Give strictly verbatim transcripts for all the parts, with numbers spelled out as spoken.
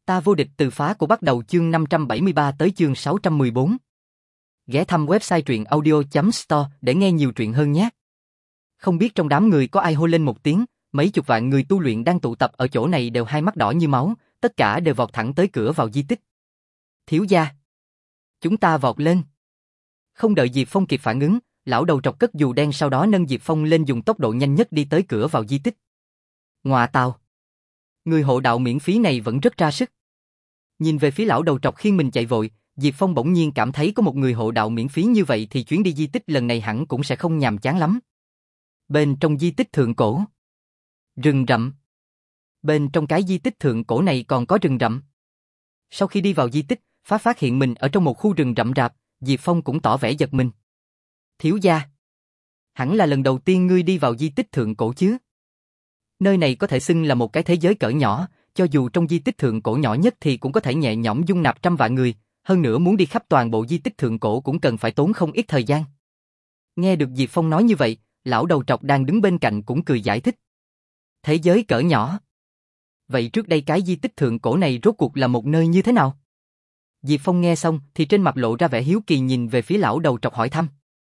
Ta vô địch từ phá của bắt đầu chương năm trăm bảy mươi ba tới chương sáu trăm mười bốn. Ghé thăm website truyện audio chấm store để nghe nhiều truyện hơn nhé. Không biết trong đám người có ai hô lên một tiếng, mấy chục vạn người tu luyện đang tụ tập ở chỗ này đều hai mắt đỏ như máu, tất cả đều vọt thẳng tới cửa vào di tích. Thiếu gia, chúng ta vọt lên. Không đợi Diệp Phong kịp phản ứng, lão đầu trọc cất dù đen sau đó nâng Diệp Phong lên dùng tốc độ nhanh nhất đi tới cửa vào di tích. Ngoà tào, người hộ đạo miễn phí này vẫn rất ra sức. Nhìn về phía lão đầu trọc khiêng mình chạy vội, Diệp Phong bỗng nhiên cảm thấy có một người hộ đạo miễn phí như vậy thì chuyến đi di tích lần này hẳn cũng sẽ không nhàm chán lắm. Bên trong di tích thượng cổ, rừng rậm. Bên trong cái di tích thượng cổ này còn có rừng rậm. Sau khi đi vào di tích, phát phát hiện mình ở trong một khu rừng rậm rạp, Diệp Phong cũng tỏ vẻ giật mình. Thiếu gia, hẳn là lần đầu tiên ngươi đi vào di tích thượng cổ chứ? Nơi này có thể xưng là một cái thế giới cỡ nhỏ, cho dù trong di tích thượng cổ nhỏ nhất thì cũng có thể nhẹ nhõm dung nạp trăm vạn người, hơn nữa muốn đi khắp toàn bộ di tích thượng cổ cũng cần phải tốn không ít thời gian. Nghe được Diệp Phong nói như vậy, lão đầu trọc đang đứng bên cạnh cũng cười giải thích. Thế giới cỡ nhỏ. Vậy trước đây cái di tích thượng cổ này rốt cuộc là một nơi như thế nào? Diệp Phong nghe xong thì trên mặt lộ ra vẻ hiếu kỳ nhìn về phía lão đầu trọc hỏi thăm.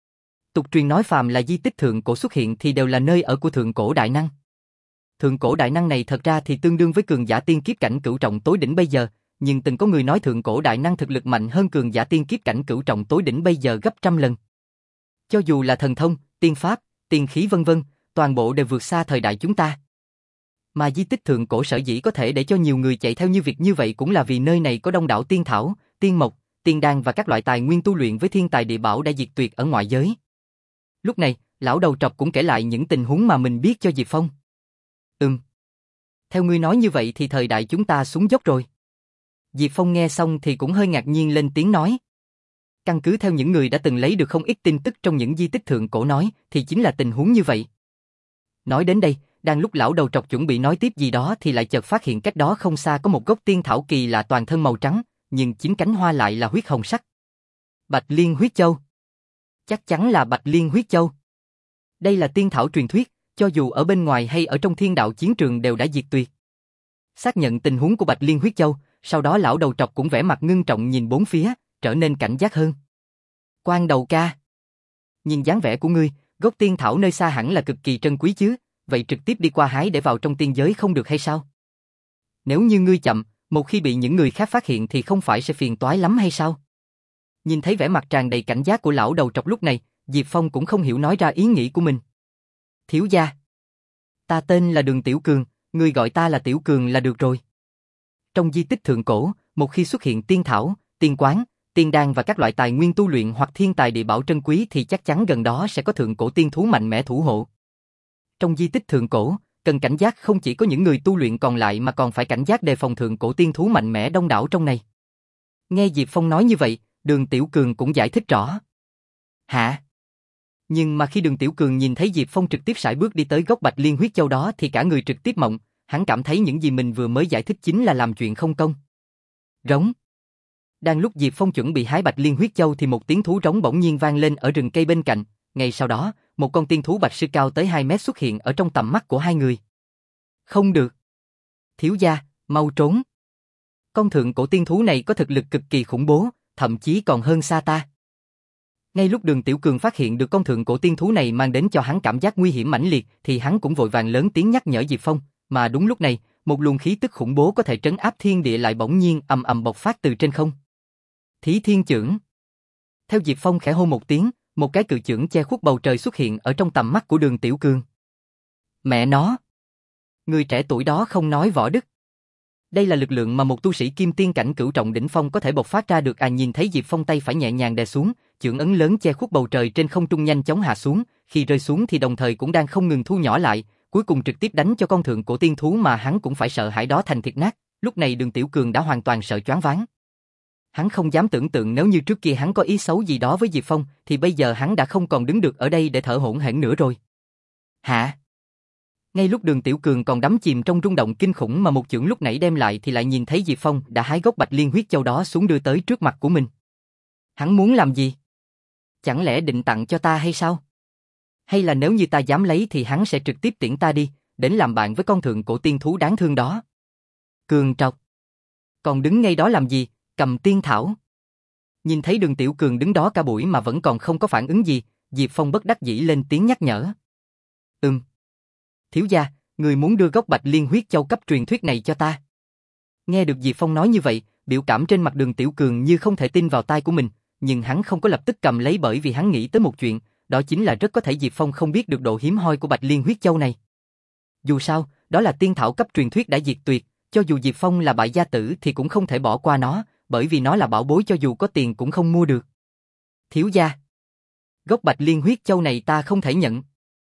Tục truyền nói phàm là di tích thượng cổ xuất hiện thì đều là nơi ở của thượng cổ đại năng. Thượng cổ đại năng này thật ra thì tương đương với cường giả tiên kiếp cảnh cửu trọng tối đỉnh bây giờ, nhưng từng có người nói thượng cổ đại năng thực lực mạnh hơn cường giả tiên kiếp cảnh cửu trọng tối đỉnh bây giờ gấp trăm lần. Cho dù là thần thông, tiên pháp, tiên khí vân vân, toàn bộ đều vượt xa thời đại chúng ta. Mà di tích thượng cổ sở dĩ có thể để cho nhiều người chạy theo như việc như vậy cũng là vì nơi này có đông đảo tiên thảo, tiên mộc, tiên đan và các loại tài nguyên tu luyện với thiên tài địa bảo đã diệt tuyệt ở ngoại giới. Lúc này, lão đầu trọc cũng kể lại những tình huống mà mình biết cho Diệp Phong. Ừm. Theo ngươi nói như vậy thì thời đại chúng ta xuống dốc rồi. Diệp Phong nghe xong thì cũng hơi ngạc nhiên lên tiếng nói. Căn cứ theo những người đã từng lấy được không ít tin tức trong những di tích thượng cổ nói thì chính là tình huống như vậy. Nói đến đây, đang lúc lão đầu trọc chuẩn bị nói tiếp gì đó thì lại chợt phát hiện cách đó không xa có một gốc tiên thảo kỳ lạ toàn thân màu trắng, nhưng chính cánh hoa lại là huyết hồng sắc. Bạch Liên huyết châu. Chắc chắn là Bạch Liên huyết châu. Đây là tiên thảo truyền thuyết, cho dù ở bên ngoài hay ở trong thiên đạo chiến trường đều đã diệt tuyệt. Xác nhận tình huống của Bạch Liên huyết châu, sau đó lão đầu trọc cũng vẻ mặt ngưng trọng nhìn bốn phía, trở nên cảnh giác hơn. Quan đầu ca, nhìn dáng vẻ của ngươi, gốc tiên thảo nơi xa hẳn là cực kỳ trân quý chứ, vậy trực tiếp đi qua hái để vào trong tiên giới không được hay sao? Nếu như ngươi chậm, một khi bị những người khác phát hiện thì không phải sẽ phiền toái lắm hay sao? Nhìn thấy vẻ mặt tràn đầy cảnh giác của lão đầu trọc lúc này, Diệp Phong cũng không hiểu nói ra ý nghĩ của mình. Thiếu gia, ta tên là Đường Tiểu Cường, ngươi gọi ta là Tiểu Cường là được rồi. Trong di tích thượng cổ, một khi xuất hiện tiên thảo, tiên quán, tiên đan và các loại tài nguyên tu luyện hoặc thiên tài địa bảo trân quý thì chắc chắn gần đó sẽ có thượng cổ tiên thú mạnh mẽ thủ hộ. Trong di tích thượng cổ, cần cảnh giác không chỉ có những người tu luyện còn lại mà còn phải cảnh giác đề phòng thượng cổ tiên thú mạnh mẽ đông đảo trong này. Nghe Diệp Phong nói như vậy, Đường Tiểu Cường cũng giải thích rõ. Hả? Nhưng mà khi Đường Tiểu Cường nhìn thấy Diệp Phong trực tiếp sải bước đi tới gốc Bạch Liên huyết châu đó thì cả người trực tiếp mộng, hắn cảm thấy những gì mình vừa mới giải thích chính là làm chuyện không công. Rống. Đang lúc Diệp Phong chuẩn bị hái Bạch Liên huyết châu thì một tiếng thú rống bỗng nhiên vang lên ở rừng cây bên cạnh, ngay sau đó, một con tiên thú bạch sư cao tới hai mét xuất hiện ở trong tầm mắt của hai người. Không được. Thiếu gia, mau trốn. Con thượng cổ tiên thú này có thực lực cực kỳ khủng bố, thậm chí còn hơn xa ta. Ngay lúc Đường Tiểu Cường phát hiện được con thượng cổ tiên thú này mang đến cho hắn cảm giác nguy hiểm mãnh liệt thì hắn cũng vội vàng lớn tiếng nhắc nhở Diệp Phong, mà đúng lúc này, một luồng khí tức khủng bố có thể trấn áp thiên địa lại bỗng nhiên ầm ầm bộc phát từ trên không. Thí Thiên Chưởng. Theo Diệp Phong khẽ hô một tiếng, một cái cự chưởng che khuất bầu trời xuất hiện ở trong tầm mắt của Đường Tiểu Cường. Mẹ nó! Người trẻ tuổi đó không nói võ đức. Đây là lực lượng mà một tu sĩ kim tiên cảnh cửu trọng đỉnh phong có thể bộc phát ra được à. Nhìn thấy Diệp Phong tay phải nhẹ nhàng đè xuống, chưởng ấn lớn che khuất bầu trời trên không trung nhanh chóng hạ xuống, khi rơi xuống thì đồng thời cũng đang không ngừng thu nhỏ lại, cuối cùng trực tiếp đánh cho con thượng cổ tiên thú mà hắn cũng phải sợ hãi đó thành thịt nát. Lúc này Đường Tiểu Cường đã hoàn toàn sợ choáng váng. Hắn không dám tưởng tượng nếu như trước kia hắn có ý xấu gì đó với Diệp Phong thì bây giờ hắn đã không còn đứng được ở đây để thở hổn hển nữa rồi. Hả? Ngay lúc Đường Tiểu Cường còn đắm chìm trong rung động kinh khủng mà một chưởng lúc nãy đem lại thì lại nhìn thấy Diệp Phong đã hái gốc Bạch Liên huyết châu đó xuống đưa tới trước mặt của mình. Hắn muốn làm gì? Chẳng lẽ định tặng cho ta hay sao? Hay là nếu như ta dám lấy thì hắn sẽ trực tiếp tiễn ta đi, đến làm bạn với con thượng cổ tiên thú đáng thương đó. Cường trọc. Còn đứng ngay đó làm gì, cầm tiên thảo. Nhìn thấy Đường Tiểu Cường đứng đó cả buổi mà vẫn còn không có phản ứng gì, Diệp Phong bất đắc dĩ lên tiếng nhắc nhở. Ừm. Thiếu gia, người muốn đưa gốc Bạch Liên huyết châu cấp truyền thuyết này cho ta. Nghe được Diệp Phong nói như vậy, biểu cảm trên mặt Đường Tiểu Cường như không thể tin vào tai của mình, nhưng hắn không có lập tức cầm lấy bởi vì hắn nghĩ tới một chuyện, đó chính là rất có thể Diệp Phong không biết được độ hiếm hoi của Bạch Liên huyết châu này. Dù sao, đó là tiên thảo cấp truyền thuyết đã diệt tuyệt, cho dù Diệp Phong là bại gia tử thì cũng không thể bỏ qua nó, bởi vì nó là bảo bối cho dù có tiền cũng không mua được. Thiếu gia, gốc Bạch Liên huyết châu này ta không thể nhận.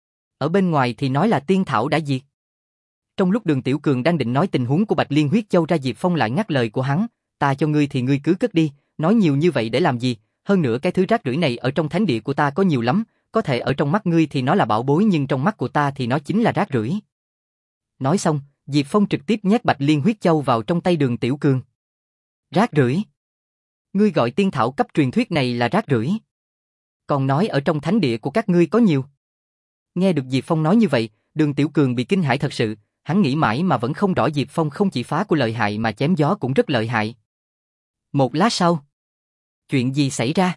Ở bên ngoài thì nói là tiên thảo đã diệt. Trong lúc Đường Tiểu Cường đang định nói tình huống của Bạch Liên huyết châu ra, Diệp Phong lại ngắt lời của hắn, ta cho ngươi thì ngươi cứ cất đi, nói nhiều như vậy để làm gì, hơn nữa cái thứ rác rưởi này ở trong thánh địa của ta có nhiều lắm, có thể ở trong mắt ngươi thì nó là bảo bối nhưng trong mắt của ta thì nó chính là rác rưởi. Nói xong, Diệp Phong trực tiếp nhét Bạch Liên huyết châu vào trong tay Đường Tiểu Cường. Rác rưởi? Ngươi gọi tiên thảo cấp truyền thuyết này là rác rưởi? Còn nói ở trong thánh địa của các ngươi có nhiều. Nghe được Diệp Phong nói như vậy, Đường Tiểu Cường bị kinh hãi thật sự, hắn nghĩ mãi mà vẫn không rõ Diệp Phong không chỉ phá của lợi hại mà chém gió cũng rất lợi hại. Một lát sau, chuyện gì xảy ra?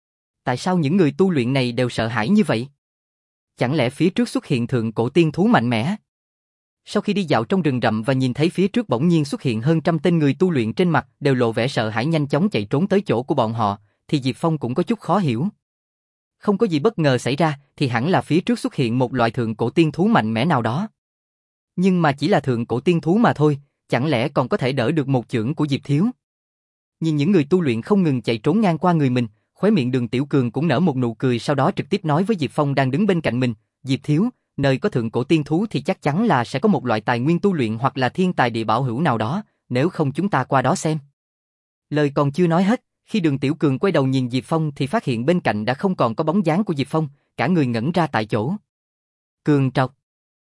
Tại sao những người tu luyện này đều sợ hãi như vậy? Chẳng lẽ phía trước xuất hiện thượng cổ tiên thú mạnh mẽ? Sau khi đi dạo trong rừng rậm và nhìn thấy phía trước bỗng nhiên xuất hiện hơn trăm tên người tu luyện, trên mặt đều lộ vẻ sợ hãi nhanh chóng chạy trốn tới chỗ của bọn họ, thì Diệp Phong cũng có chút khó hiểu. Không có gì bất ngờ xảy ra thì hẳn là phía trước xuất hiện một loại thượng cổ tiên thú mạnh mẽ nào đó. Nhưng mà chỉ là thượng cổ tiên thú mà thôi, chẳng lẽ còn có thể đỡ được một chưởng của Diệp Thiếu? Nhìn những người tu luyện không ngừng chạy trốn ngang qua người mình, khóe miệng Đường Tiểu Cường cũng nở một nụ cười, sau đó trực tiếp nói với Diệp Phong đang đứng bên cạnh mình, Diệp Thiếu, nơi có thượng cổ tiên thú thì chắc chắn là sẽ có một loại tài nguyên tu luyện hoặc là thiên tài địa bảo hữu nào đó, nếu không chúng ta qua đó xem. Lời còn chưa nói hết, khi Đường Tiểu Cường quay đầu nhìn Diệp Phong thì phát hiện bên cạnh đã không còn có bóng dáng của Diệp Phong, cả người ngẩn ra tại chỗ. Cường trọc,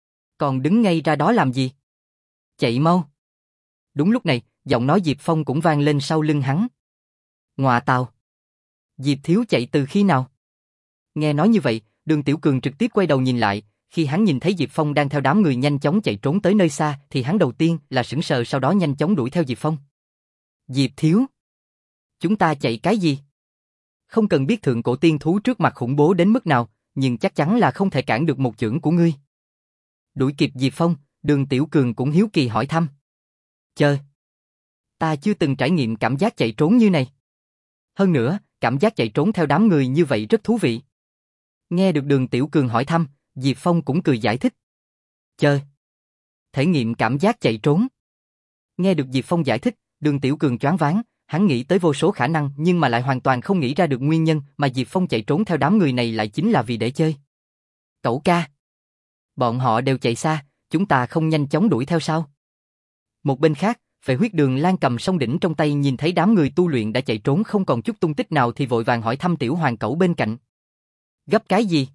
còn đứng ngay ra đó làm gì? Chạy mau. Đúng lúc này, giọng nói Diệp Phong cũng vang lên sau lưng hắn. Ngọa tào, Diệp Thiếu chạy từ khi nào? Nghe nói như vậy, Đường Tiểu Cường trực tiếp quay đầu nhìn lại, khi hắn nhìn thấy Diệp Phong đang theo đám người nhanh chóng chạy trốn tới nơi xa thì hắn đầu tiên là sững sờ, sau đó nhanh chóng đuổi theo Diệp Phong. Diệp Thiếu, chúng ta chạy cái gì? Không cần biết thượng cổ tiên thú trước mặt khủng bố đến mức nào, nhưng chắc chắn là không thể cản được một chưởng của ngươi. Đuổi kịp Diệp Phong, Đường Tiểu Cường cũng hiếu kỳ hỏi thăm. Chờ, ta chưa từng trải nghiệm cảm giác chạy trốn như này. Hơn nữa, cảm giác chạy trốn theo đám người như vậy rất thú vị. Nghe được Đường Tiểu Cường hỏi thăm, Diệp Phong cũng cười giải thích. Chờ, thể nghiệm cảm giác chạy trốn. Nghe được Diệp Phong giải thích, Đường Tiểu Cường choáng váng, hắn nghĩ tới vô số khả năng nhưng mà lại hoàn toàn không nghĩ ra được nguyên nhân mà Diệp Phong chạy trốn theo đám người này lại chính là vì để chơi. Cẩu ca, bọn họ đều chạy xa, chúng ta không nhanh chóng đuổi theo sao? Một bên khác, Phệ Huyết Đường Lan cầm song đỉnh trong tay nhìn thấy đám người tu luyện đã chạy trốn không còn chút tung tích nào thì vội vàng hỏi thăm Tiểu Hoàng Cẩu bên cạnh. Gấp cái gì?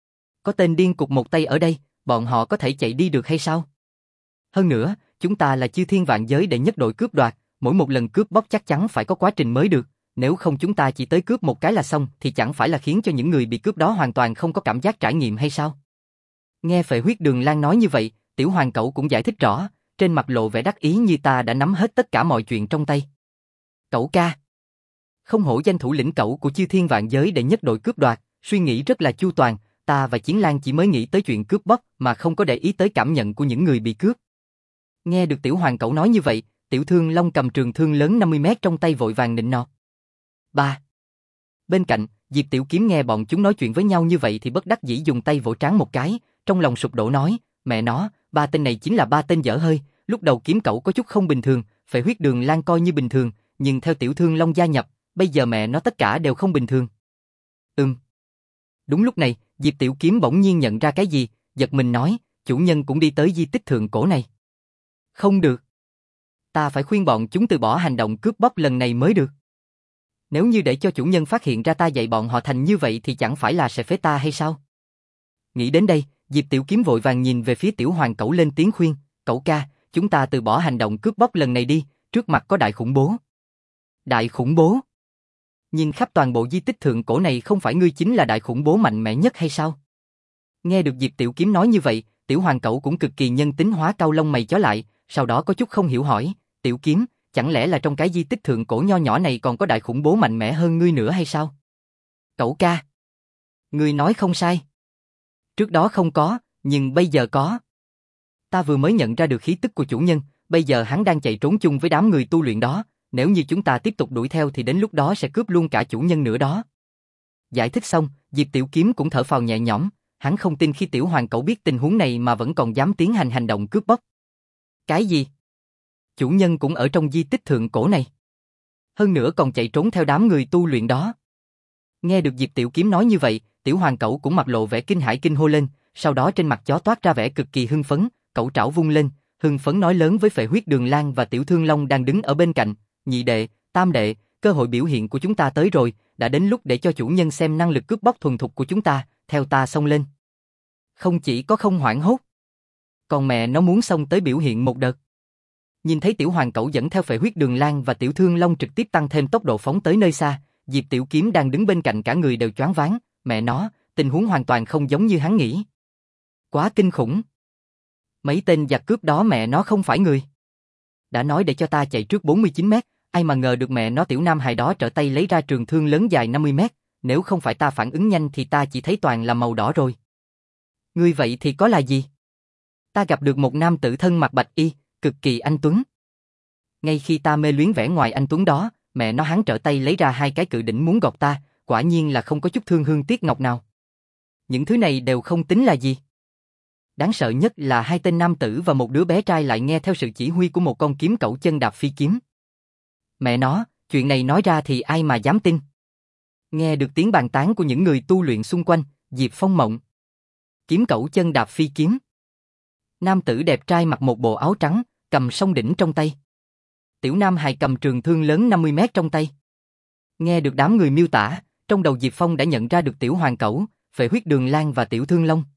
Có tên điên cục một tay ở đây, bọn họ có thể chạy đi được hay sao? Hơn nữa, chúng ta là chư thiên vạn giới đệ nhất đội cướp đoạt, mỗi một lần cướp bóc chắc chắn phải có quá trình mới được, nếu không chúng ta chỉ tới cướp một cái là xong thì chẳng phải là khiến cho những người bị cướp đó hoàn toàn không có cảm giác trải nghiệm hay sao? Nghe Phệ Huyết Đường Lan nói như vậy, Tiểu Hoàng Cẩu cũng giải thích rõ, trên mặt lộ vẻ đắc ý như ta đã nắm hết tất cả mọi chuyện trong tay. Cẩu ca, không hổ danh thủ lĩnh cẩu của chư thiên vạn giới đệ nhất đội cướp đoạt, suy nghĩ rất là chu toàn, ta và Chiến Lan chỉ mới nghĩ tới chuyện cướp bóc mà không có để ý tới cảm nhận của những người bị cướp. Nghe được Tiểu Hoàng Cẩu nói như vậy, Tiểu Thương Long cầm trường thương lớn năm mươi mét trong tay vội vàng nịnh nọt. Ba. Bên cạnh, Diệp Tiểu Kiếm nghe bọn chúng nói chuyện với nhau như vậy thì bất đắc dĩ dùng tay vỗ trán một cái, trong lòng sụp đổ nói, mẹ nó, ba tên này chính là ba tên dở hơi, lúc đầu Kiếm Cẩu có chút không bình thường, Phệ Huyết Đường Lan coi như bình thường, nhưng theo Tiểu Thương Long gia nhập, bây giờ mẹ nó tất cả đều không bình thường. Ừm. Đúng lúc này, Diệp Tiểu Kiếm bỗng nhiên nhận ra cái gì, giật mình nói, chủ nhân cũng đi tới di tích thượng cổ này. Không được. Ta phải khuyên bọn chúng từ bỏ hành động cướp bóc lần này mới được. Nếu như để cho chủ nhân phát hiện ra ta dạy bọn họ thành như vậy thì chẳng phải là sẽ phế ta hay sao? Nghĩ đến đây, Diệp Tiểu Kiếm vội vàng nhìn về phía Tiểu Hoàng Cẩu lên tiếng khuyên, Cẩu ca, chúng ta từ bỏ hành động cướp bóc lần này đi, trước mặt có đại khủng bố. Đại khủng bố? Nhìn khắp toàn bộ di tích thượng cổ này không phải ngươi chính là đại khủng bố mạnh mẽ nhất hay sao? Nghe được Diệp Tiểu Kiếm nói như vậy, Tiểu Hoàng Cẩu cũng cực kỳ nhân tính hóa cau lông mày chó lại, sau đó có chút không hiểu hỏi, Tiểu Kiếm, chẳng lẽ là trong cái di tích thượng cổ nho nhỏ này còn có đại khủng bố mạnh mẽ hơn ngươi nữa hay sao? Cẩu ca. Ngươi nói không sai. Trước đó không có, nhưng bây giờ có. Ta vừa mới nhận ra được khí tức của chủ nhân, bây giờ hắn đang chạy trốn chung với đám người tu luyện đó, nếu như chúng ta tiếp tục đuổi theo thì đến lúc đó sẽ cướp luôn cả chủ nhân nữa đó. Giải thích xong, Diệp Tiểu Kiếm cũng thở phào nhẹ nhõm, hắn không tin khi Tiểu Hoàng Cẩu biết tình huống này mà vẫn còn dám tiến hành hành động cướp bóc. Cái gì? Chủ nhân cũng ở trong di tích thượng cổ này. Hơn nữa còn chạy trốn theo đám người tu luyện đó. Nghe được Diệp Tiểu Kiếm nói như vậy, Tiểu Hoàng Cẩu cũng mặt lộ vẻ kinh hãi kinh hô lên, sau đó trên mặt chó toát ra vẻ cực kỳ hưng phấn, cẩu trảo vung lên, hưng phấn nói lớn với Phệ Huyết Đường Lang và Tiểu Thương Long đang đứng ở bên cạnh, nhị đệ, tam đệ, cơ hội biểu hiện của chúng ta tới rồi, đã đến lúc để cho chủ nhân xem năng lực cướp bóc thuần thục của chúng ta, theo ta xông lên. Không chỉ có không hoảng hốt, còn mẹ nó muốn xông tới biểu hiện một đợt. Nhìn thấy Tiểu Hoàng Cẩu dẫn theo Phệ Huyết Đường Lang và Tiểu Thương Long trực tiếp tăng thêm tốc độ phóng tới nơi xa, Diệp Tiểu Kiếm đang đứng bên cạnh cả người đều choáng váng, mẹ nó, tình huống hoàn toàn không giống như hắn nghĩ. Quá kinh khủng. Mấy tên giặc cướp đó mẹ nó không phải người. Đã nói để cho ta chạy trước bốn mươi chín mét, ai mà ngờ được mẹ nó Tiểu Nam hài đó trở tay lấy ra trường thương lớn dài năm mươi mét, nếu không phải ta phản ứng nhanh thì ta chỉ thấy toàn là màu đỏ rồi. Ngươi vậy thì có là gì? Ta gặp được một nam tử thân mặc bạch y, cực kỳ anh tuấn. Ngay khi ta mê luyến vẻ ngoài anh tuấn đó, mẹ nó hắn trở tay lấy ra hai cái cự đỉnh muốn gọt ta, quả nhiên là không có chút thương hương tiếc ngọc nào. Những thứ này đều không tính là gì. Đáng sợ nhất là hai tên nam tử và một đứa bé trai lại nghe theo sự chỉ huy của một con kiếm cẩu chân đạp phi kiếm. Mẹ nó, chuyện này nói ra thì ai mà dám tin. Nghe được tiếng bàn tán của những người tu luyện xung quanh, Diệp Phong mộng. Kiếm cẩu chân đạp phi kiếm. Nam tử đẹp trai mặc một bộ áo trắng, cầm song đỉnh trong tay. Tiểu Nam hài cầm trường thương lớn năm mươi mét trong tay. Nghe được đám người miêu tả, trong đầu Diệp Phong đã nhận ra được Tiểu Hoàng Cẩu, Phệ Huyết Đường Lang và Tiểu Thương Long.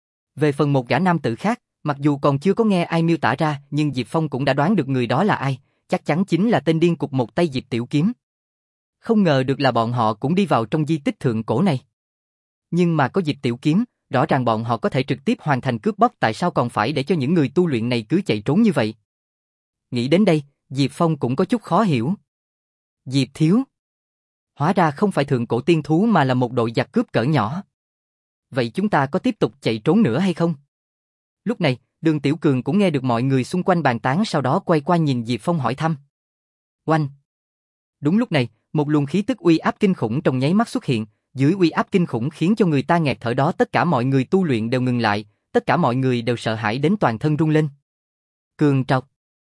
Về phần một gã nam tử khác, mặc dù còn chưa có nghe ai miêu tả ra, nhưng Diệp Phong cũng đã đoán được người đó là ai, chắc chắn chính là tên điên cục một tay Diệp Tiểu Kiếm. Không ngờ được là bọn họ cũng đi vào trong di tích thượng cổ này. Nhưng mà có Diệp Tiểu Kiếm, rõ ràng bọn họ có thể trực tiếp hoàn thành cướp bóc, tại sao còn phải để cho những người tu luyện này cứ chạy trốn như vậy? Nghĩ đến đây, Diệp Phong cũng có chút khó hiểu. Diệp thiếu. Hóa ra không phải thượng cổ tiên thú mà là một đội giặc cướp cỡ nhỏ. Vậy chúng ta có tiếp tục chạy trốn nữa hay không? Lúc này, Đường Tiểu Cường cũng nghe được mọi người xung quanh bàn tán, sau đó quay qua nhìn Diệp Phong hỏi thăm. Oanh! Đúng lúc này, một luồng khí tức uy áp kinh khủng trong nháy mắt xuất hiện, dưới uy áp kinh khủng khiến cho người ta nghẹt thở đó, tất cả mọi người tu luyện đều ngừng lại, tất cả mọi người đều sợ hãi đến toàn thân run lên. Cường trọc!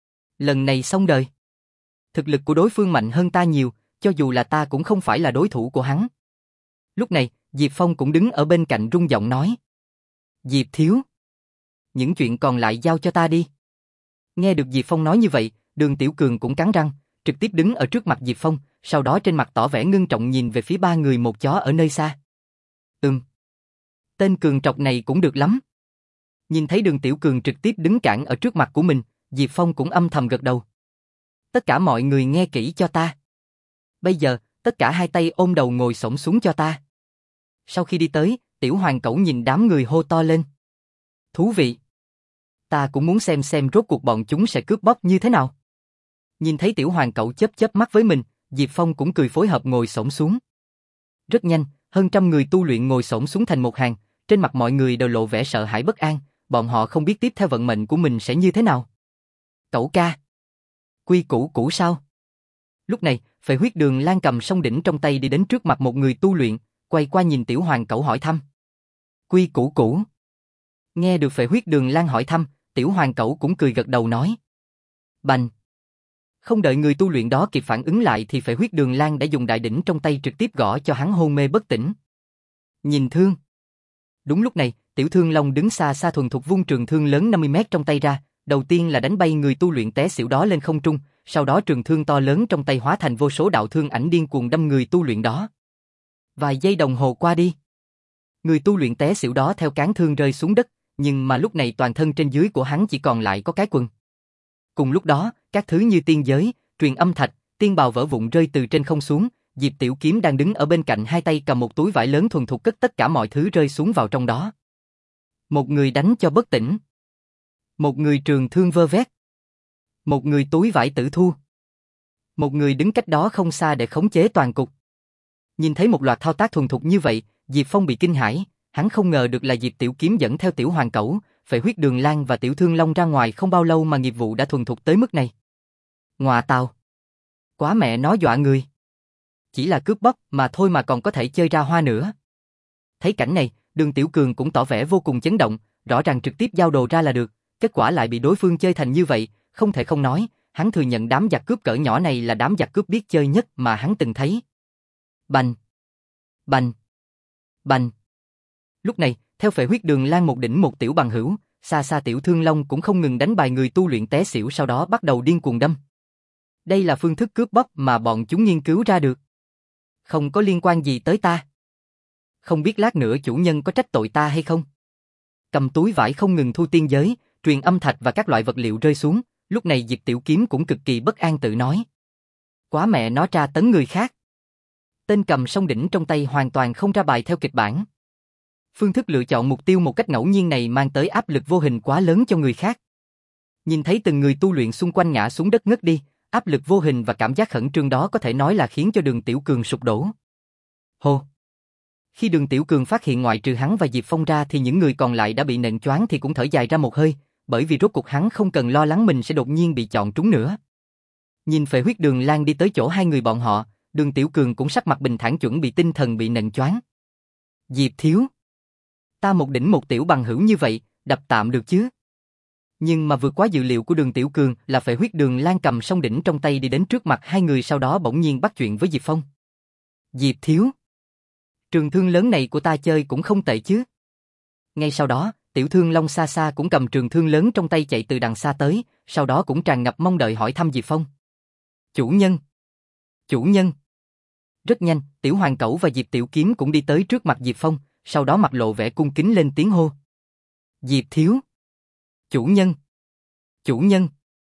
Lần này xong đời. Thực lực của đối phương mạnh hơn ta nhiều, cho dù là ta cũng không phải là đối thủ của hắn. Lúc này, Diệp Phong cũng đứng ở bên cạnh rung giọng nói. Diệp thiếu. Những chuyện còn lại giao cho ta đi. Nghe được Diệp Phong nói như vậy, Đường Tiểu Cường cũng cắn răng, trực tiếp đứng ở trước mặt Diệp Phong, sau đó trên mặt tỏ vẻ ngưng trọng nhìn về phía ba người một chó ở nơi xa. Ừm. Tên Cường trọc này cũng được lắm. Nhìn thấy Đường Tiểu Cường trực tiếp đứng cản ở trước mặt của mình, Diệp Phong cũng âm thầm gật đầu. Tất cả mọi người nghe kỹ cho ta. Bây giờ, tất cả hai tay ôm đầu ngồi xổm xuống cho ta. Sau khi đi tới, Tiểu Hoàng Cẩu nhìn đám người hô to lên. Thú vị. Ta cũng muốn xem xem rốt cuộc bọn chúng sẽ cướp bóc như thế nào. Nhìn thấy Tiểu Hoàng Cẩu chớp chớp mắt với mình, Diệp Phong cũng cười phối hợp ngồi xổm xuống. Rất nhanh, hơn trăm người tu luyện ngồi xổm xuống thành một hàng, trên mặt mọi người đều lộ vẻ sợ hãi bất an, bọn họ không biết tiếp theo vận mệnh của mình sẽ như thế nào. Cẩu ca. Quy củ cũ sao? Lúc này, Phệ Huyết Đường Lang cầm song đỉnh trong tay đi đến trước mặt một người tu luyện, quay qua nhìn Tiểu Hoàng Cẩu hỏi thăm. Quy củ cũ. Nghe được Phệ Huyết Đường Lang hỏi thăm, Tiểu Hoàng Cẩu cũng cười gật đầu nói. Bành. Không đợi người tu luyện đó kịp phản ứng lại thì Phệ Huyết Đường Lang đã dùng đại đỉnh trong tay trực tiếp gõ cho hắn hôn mê bất tỉnh. Nhìn thương. Đúng lúc này, Tiểu Thương Long đứng xa xa thuần thục vung trường thương lớn năm mươi mét trong tay ra, đầu tiên là đánh bay người tu luyện té xỉu đó lên không trung, sau đó trường thương to lớn trong tay hóa thành vô số đạo thương ảnh điên cuồng đâm người tu luyện đó. Vài giây đồng hồ qua đi, người tu luyện té xỉu đó theo cán thương rơi xuống đất, nhưng mà lúc này toàn thân trên dưới của hắn chỉ còn lại có cái quần. Cùng lúc đó, các thứ như tiên giới, truyền âm thạch, tiên bào vỡ vụn rơi từ trên không xuống, Diệp Tiểu Kiếm đang đứng ở bên cạnh hai tay cầm một túi vải lớn thuần thục cất tất cả mọi thứ rơi xuống vào trong đó. Một người đánh cho bất tỉnh. Một người trường thương vơ vét. Một người túi vải tử thu. Một người đứng cách đó không xa để khống chế toàn cục. Nhìn thấy một loạt thao tác thuần thục như vậy, Diệp Phong bị kinh hãi, hắn không ngờ được là Diệp Tiểu Kiếm dẫn theo Tiểu Hoàng Cẩu, Phệ Huyết Đường Lang và Tiểu Thương Long ra ngoài không bao lâu mà nghiệp vụ đã thuần thục tới mức này. Ngọa tào! Quá mẹ nó dọa người! Chỉ là cướp bóc mà thôi mà còn có thể chơi ra hoa nữa. Thấy cảnh này, Đường Tiểu Cường cũng tỏ vẻ vô cùng chấn động, rõ ràng trực tiếp giao đồ ra là được, kết quả lại bị đối phương chơi thành như vậy, không thể không nói, hắn thừa nhận đám giặc cướp cỡ nhỏ này là đám giặc cướp biết chơi nhất mà hắn từng thấy. Bành! Bành! Bành! Lúc này, theo Phệ Huyết Đường Lang một đỉnh một tiểu bằng hữu, xa xa Tiểu Thương Long cũng không ngừng đánh bài người tu luyện té xỉu sau đó bắt đầu điên cuồng đâm. Đây là phương thức cướp bóc mà bọn chúng nghiên cứu ra được. Không có liên quan gì tới ta. Không biết lát nữa chủ nhân có trách tội ta hay không? Cầm túi vải không ngừng thu tiên giới, truyền âm thạch và các loại vật liệu rơi xuống, lúc này Diệp Tiểu Kiếm cũng cực kỳ bất an tự nói. Quá mẹ nó tra tấn người khác. Tên cầm song đỉnh trong tay hoàn toàn không ra bài theo kịch bản. Phương thức lựa chọn mục tiêu một cách ngẫu nhiên này mang tới áp lực vô hình quá lớn cho người khác. Nhìn thấy từng người tu luyện xung quanh ngã xuống đất ngất đi, áp lực vô hình và cảm giác khẩn trương đó có thể nói là khiến cho Đường Tiểu Cường sụp đổ. Hô! Khi Đường Tiểu Cường phát hiện ngoại trừ hắn và Diệp Phong ra thì những người còn lại đã bị nện choáng thì cũng thở dài ra một hơi, bởi vì rốt cuộc hắn không cần lo lắng mình sẽ đột nhiên bị chọn trúng nữa. Nhìn Phệ Huyết Đường Lang đi tới chỗ hai người bọn họ, Đường Tiểu Cường cũng sắc mặt bình thản chuẩn bị tinh thần bị nện choáng. Diệp thiếu! Ta một đỉnh một tiểu bằng hữu như vậy, đập tạm được chứ? Nhưng mà vượt quá dự liệu của Đường Tiểu Cường là Phệ Huyết Đường Lang cầm song đỉnh trong tay đi đến trước mặt hai người sau đó bỗng nhiên bắt chuyện với Diệp Phong. Diệp thiếu! Trường thương lớn này của ta chơi cũng không tệ chứ? Ngay sau đó, Tiểu Thương Long xa xa cũng cầm trường thương lớn trong tay chạy từ đằng xa tới, sau đó cũng tràn ngập mong đợi hỏi thăm Diệp Phong. Chủ nhân! Chủ nhân! Rất nhanh, Tiểu Hoàng Cẩu và Diệp Tiểu Kiếm cũng đi tới trước mặt Diệp Phong, sau đó mặt lộ vẻ cung kính lên tiếng hô. Diệp thiếu! Chủ nhân! Chủ nhân!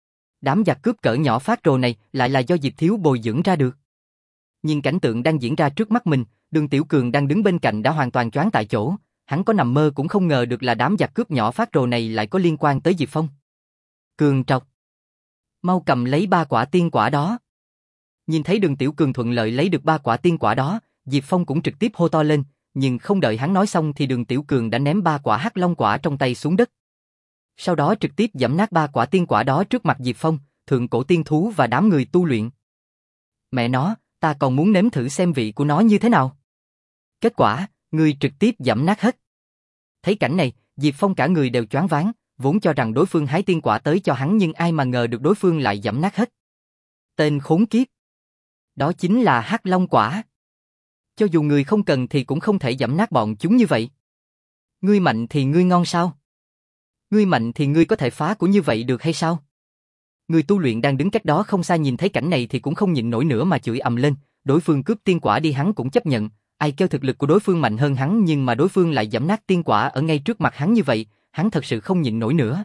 Đám giặc cướp cỡ nhỏ phát rồ này lại là do Diệp thiếu bồi dưỡng ra được. Nhìn cảnh tượng đang diễn ra trước mắt mình, Đường Tiểu Cường đang đứng bên cạnh đã hoàn toàn choáng tại chỗ, hắn có nằm mơ cũng không ngờ được là đám giặc cướp nhỏ phát rồ này lại có liên quan tới Diệp Phong. Cường trọc! Mau cầm lấy ba quả tiên quả đó! Nhìn thấy Đường Tiểu Cường thuận lợi lấy được ba quả tiên quả đó, Diệp Phong cũng trực tiếp hô to lên, nhưng không đợi hắn nói xong thì Đường Tiểu Cường đã ném ba quả hắc long quả trong tay xuống đất. Sau đó trực tiếp giẫm nát ba quả tiên quả đó trước mặt Diệp Phong, thượng cổ tiên thú và đám người tu luyện. Mẹ nó, ta còn muốn nếm thử xem vị của nó như thế nào. Kết quả, người trực tiếp giẫm nát hết. Thấy cảnh này, Diệp Phong cả người đều choáng váng, vốn cho rằng đối phương hái tiên quả tới cho hắn nhưng ai mà ngờ được đối phương lại giẫm nát hết. Tên khốn kiếp. Đó chính là hắc long quả. Cho dù người không cần thì cũng không thể giẫm nát bọn chúng như vậy. Ngươi mạnh thì ngươi ngon sao? Ngươi mạnh thì ngươi có thể phá của như vậy được hay sao? Người tu luyện đang đứng cách đó không xa nhìn thấy cảnh này thì cũng không nhịn nổi nữa mà chửi ầm lên, đối phương cướp tiên quả đi hắn cũng chấp nhận, ai kêu thực lực của đối phương mạnh hơn hắn nhưng mà đối phương lại giẫm nát tiên quả ở ngay trước mặt hắn như vậy, hắn thật sự không nhịn nổi nữa.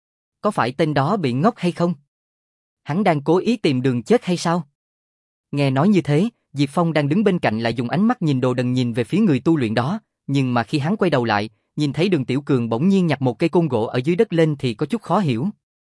Có phải tên đó bị ngốc hay không? Hắn đang cố ý tìm đường chết hay sao? Nghe nói như thế, Diệp Phong đang đứng bên cạnh lại dùng ánh mắt nhìn đồ đần nhìn về phía người tu luyện đó, nhưng mà khi hắn quay đầu lại, nhìn thấy Đường Tiểu Cường bỗng nhiên nhặt một cây côn gỗ ở dưới đất lên thì có chút khó hiểu.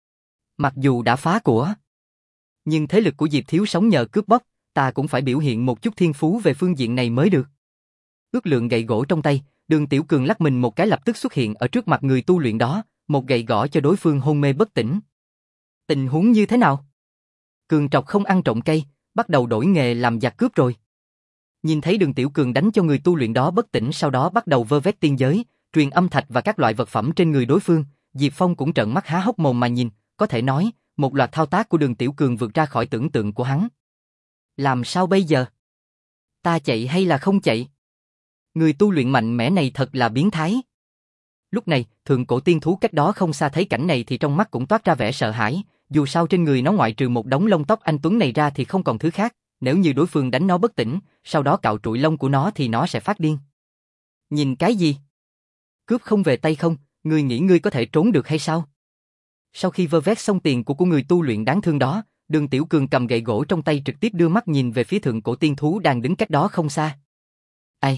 Mặc dù đã phá của, nhưng thế lực của Diệp thiếu sống nhờ cướp bóc, ta cũng phải biểu hiện một chút thiên phú về phương diện này mới được. Ước lượng gậy gỗ trong tay, Đường Tiểu Cường lắc mình một cái lập tức xuất hiện ở trước mặt người tu luyện đó, một gậy gõ cho đối phương hôn mê bất tỉnh. Tình huống như thế nào? Cường trọc không ăn trộm cây, bắt đầu đổi nghề làm giặc cướp rồi. Nhìn thấy Đường Tiểu Cường đánh cho người tu luyện đó bất tỉnh sau đó bắt đầu vơ vét tiên giới, truyền âm thạch và các loại vật phẩm trên người đối phương, Diệp Phong cũng trợn mắt há hốc mồm mà nhìn, có thể nói, một loạt thao tác của Đường Tiểu Cường vượt ra khỏi tưởng tượng của hắn. Làm sao bây giờ? Ta chạy hay là không chạy? Người tu luyện mạnh mẽ này thật là biến thái. Lúc này, thượng cổ tiên thú cách đó không xa thấy cảnh này thì trong mắt cũng toát ra vẻ sợ hãi, dù sao trên người nó ngoại trừ một đống lông tóc anh tuấn này ra thì không còn thứ khác, nếu như đối phương đánh nó bất tỉnh, sau đó cạo trụi lông của nó thì nó sẽ phát điên. Nhìn cái gì? Cướp không về tay không, ngươi nghĩ ngươi có thể trốn được hay sao? Sau khi vơ vét xong tiền của của người tu luyện đáng thương đó, Đường Tiểu Cường cầm gậy gỗ trong tay trực tiếp đưa mắt nhìn về phía thượng cổ tiên thú đang đứng cách đó không xa. Ai?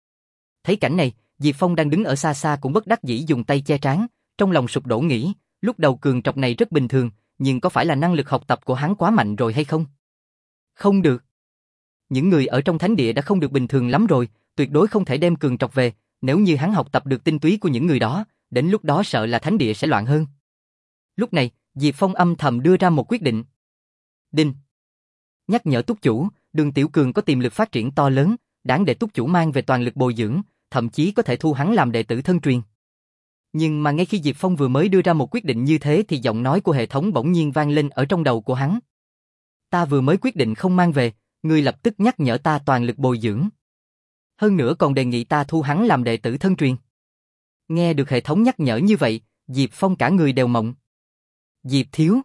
Thấy cảnh này, Diệp Phong đang đứng ở xa xa cũng bất đắc dĩ dùng tay che trán, trong lòng sụp đổ nghĩ, lúc đầu Cường trọc này rất bình thường, nhưng có phải là năng lực học tập của hắn quá mạnh rồi hay không? Không được. Những người ở trong thánh địa đã không được bình thường lắm rồi, tuyệt đối không thể đem Cường Trọc về, nếu như hắn học tập được tinh túy của những người đó, đến lúc đó sợ là thánh địa sẽ loạn hơn. Lúc này, Diệp Phong âm thầm đưa ra một quyết định. Đinh. Nhắc nhở túc chủ, Đường Tiểu Cường có tiềm lực phát triển to lớn, đáng để túc chủ mang về toàn lực bồi dưỡng, thậm chí có thể thu hắn làm đệ tử thân truyền. Nhưng mà ngay khi Diệp Phong vừa mới đưa ra một quyết định như thế thì giọng nói của hệ thống bỗng nhiên vang lên ở trong đầu của hắn. Ta vừa mới quyết định không mang về, ngươi lập tức nhắc nhở ta toàn lực bồi dưỡng. Hơn nữa còn đề nghị ta thu hắn làm đệ tử thân truyền. Nghe được hệ thống nhắc nhở như vậy, Diệp Phong cả người đều mộng. Diệp thiếu.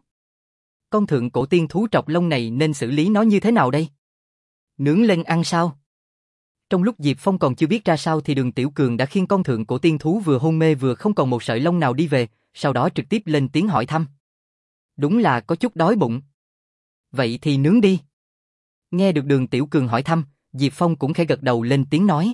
Con thượng cổ tiên thú trọc lông này nên xử lý nó như thế nào đây? Nướng lên ăn sao? Trong lúc Diệp Phong còn chưa biết ra sao thì Đường Tiểu Cường đã khiêng con thượng cổ tiên thú vừa hôn mê vừa không còn một sợi lông nào đi về, sau đó trực tiếp lên tiếng hỏi thăm. Đúng là có chút đói bụng. Vậy thì nướng đi. Nghe được Đường Tiểu Cường hỏi thăm, Diệp Phong cũng khẽ gật đầu lên tiếng nói.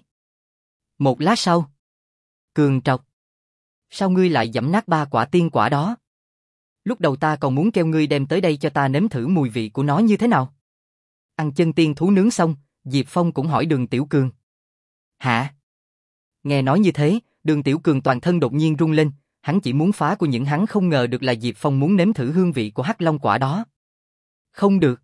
Một lát sau. Cường Trọc. Sao ngươi lại giẫm nát ba quả tiên quả đó? Lúc đầu ta còn muốn kêu ngươi đem tới đây cho ta nếm thử mùi vị của nó như thế nào. Ăn chân tiên thú nướng xong, Diệp Phong cũng hỏi Đường Tiểu Cường. Hả? Nghe nói như thế, Đường Tiểu Cường toàn thân đột nhiên rung lên, hắn chỉ muốn phá của những hắn không ngờ được là Diệp Phong muốn nếm thử hương vị của hắc long quả đó. Không được.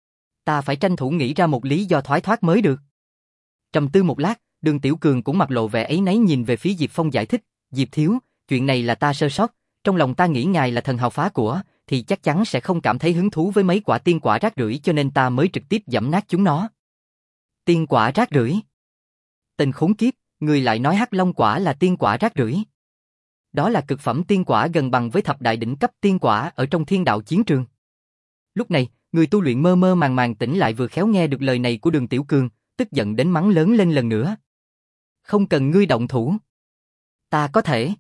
Ta phải tranh thủ nghĩ ra một lý do thoái thoát mới được. Trầm tư một lát, Đường Tiểu Cường cũng mặt lộ vẻ áy náy nhìn về phía Diệp Phong giải thích. Diệp thiếu, chuyện này là ta sơ sót, trong lòng ta nghĩ ngài là thần hào phá của, thì chắc chắn sẽ không cảm thấy hứng thú với mấy quả tiên quả rác rưởi cho nên ta mới trực tiếp giẫm nát chúng nó. Tiên quả rác rưởi? Tên khốn kiếp, người lại nói hắc long quả là tiên quả rác rưởi. Đó là cực phẩm tiên quả gần bằng với thập đại đỉnh cấp tiên quả ở trong thiên đạo chiến trường. Lúc này, người tu luyện mơ mơ màng màng tỉnh lại vừa khéo nghe được lời này của Đường Tiểu Cường, tức giận đến mắng lớn lên lần nữa. Không cần ngươi động thủ. Ta có thể.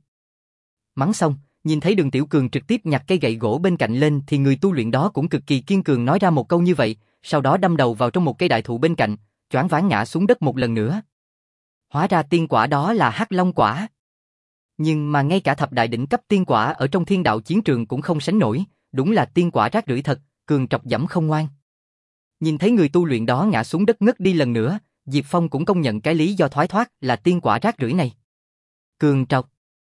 Mắng xong, nhìn thấy Đường Tiểu Cường trực tiếp nhặt cây gậy gỗ bên cạnh lên thì người tu luyện đó cũng cực kỳ kiên cường nói ra một câu như vậy, sau đó đâm đầu vào trong một cây đại thụ bên cạnh, choáng váng ngã xuống đất một lần nữa. Hóa ra tiên quả đó là hắc long quả. Nhưng mà ngay cả thập đại đỉnh cấp tiên quả ở trong thiên đạo chiến trường cũng không sánh nổi, đúng là tiên quả rác rưởi thật, Cường Trọc dẫm không ngoan. Nhìn thấy người tu luyện đó ngã xuống đất ngất đi lần nữa, Diệp Phong cũng công nhận cái lý do thoái thoát là tiên quả rác rưởi này. Cường Trọc,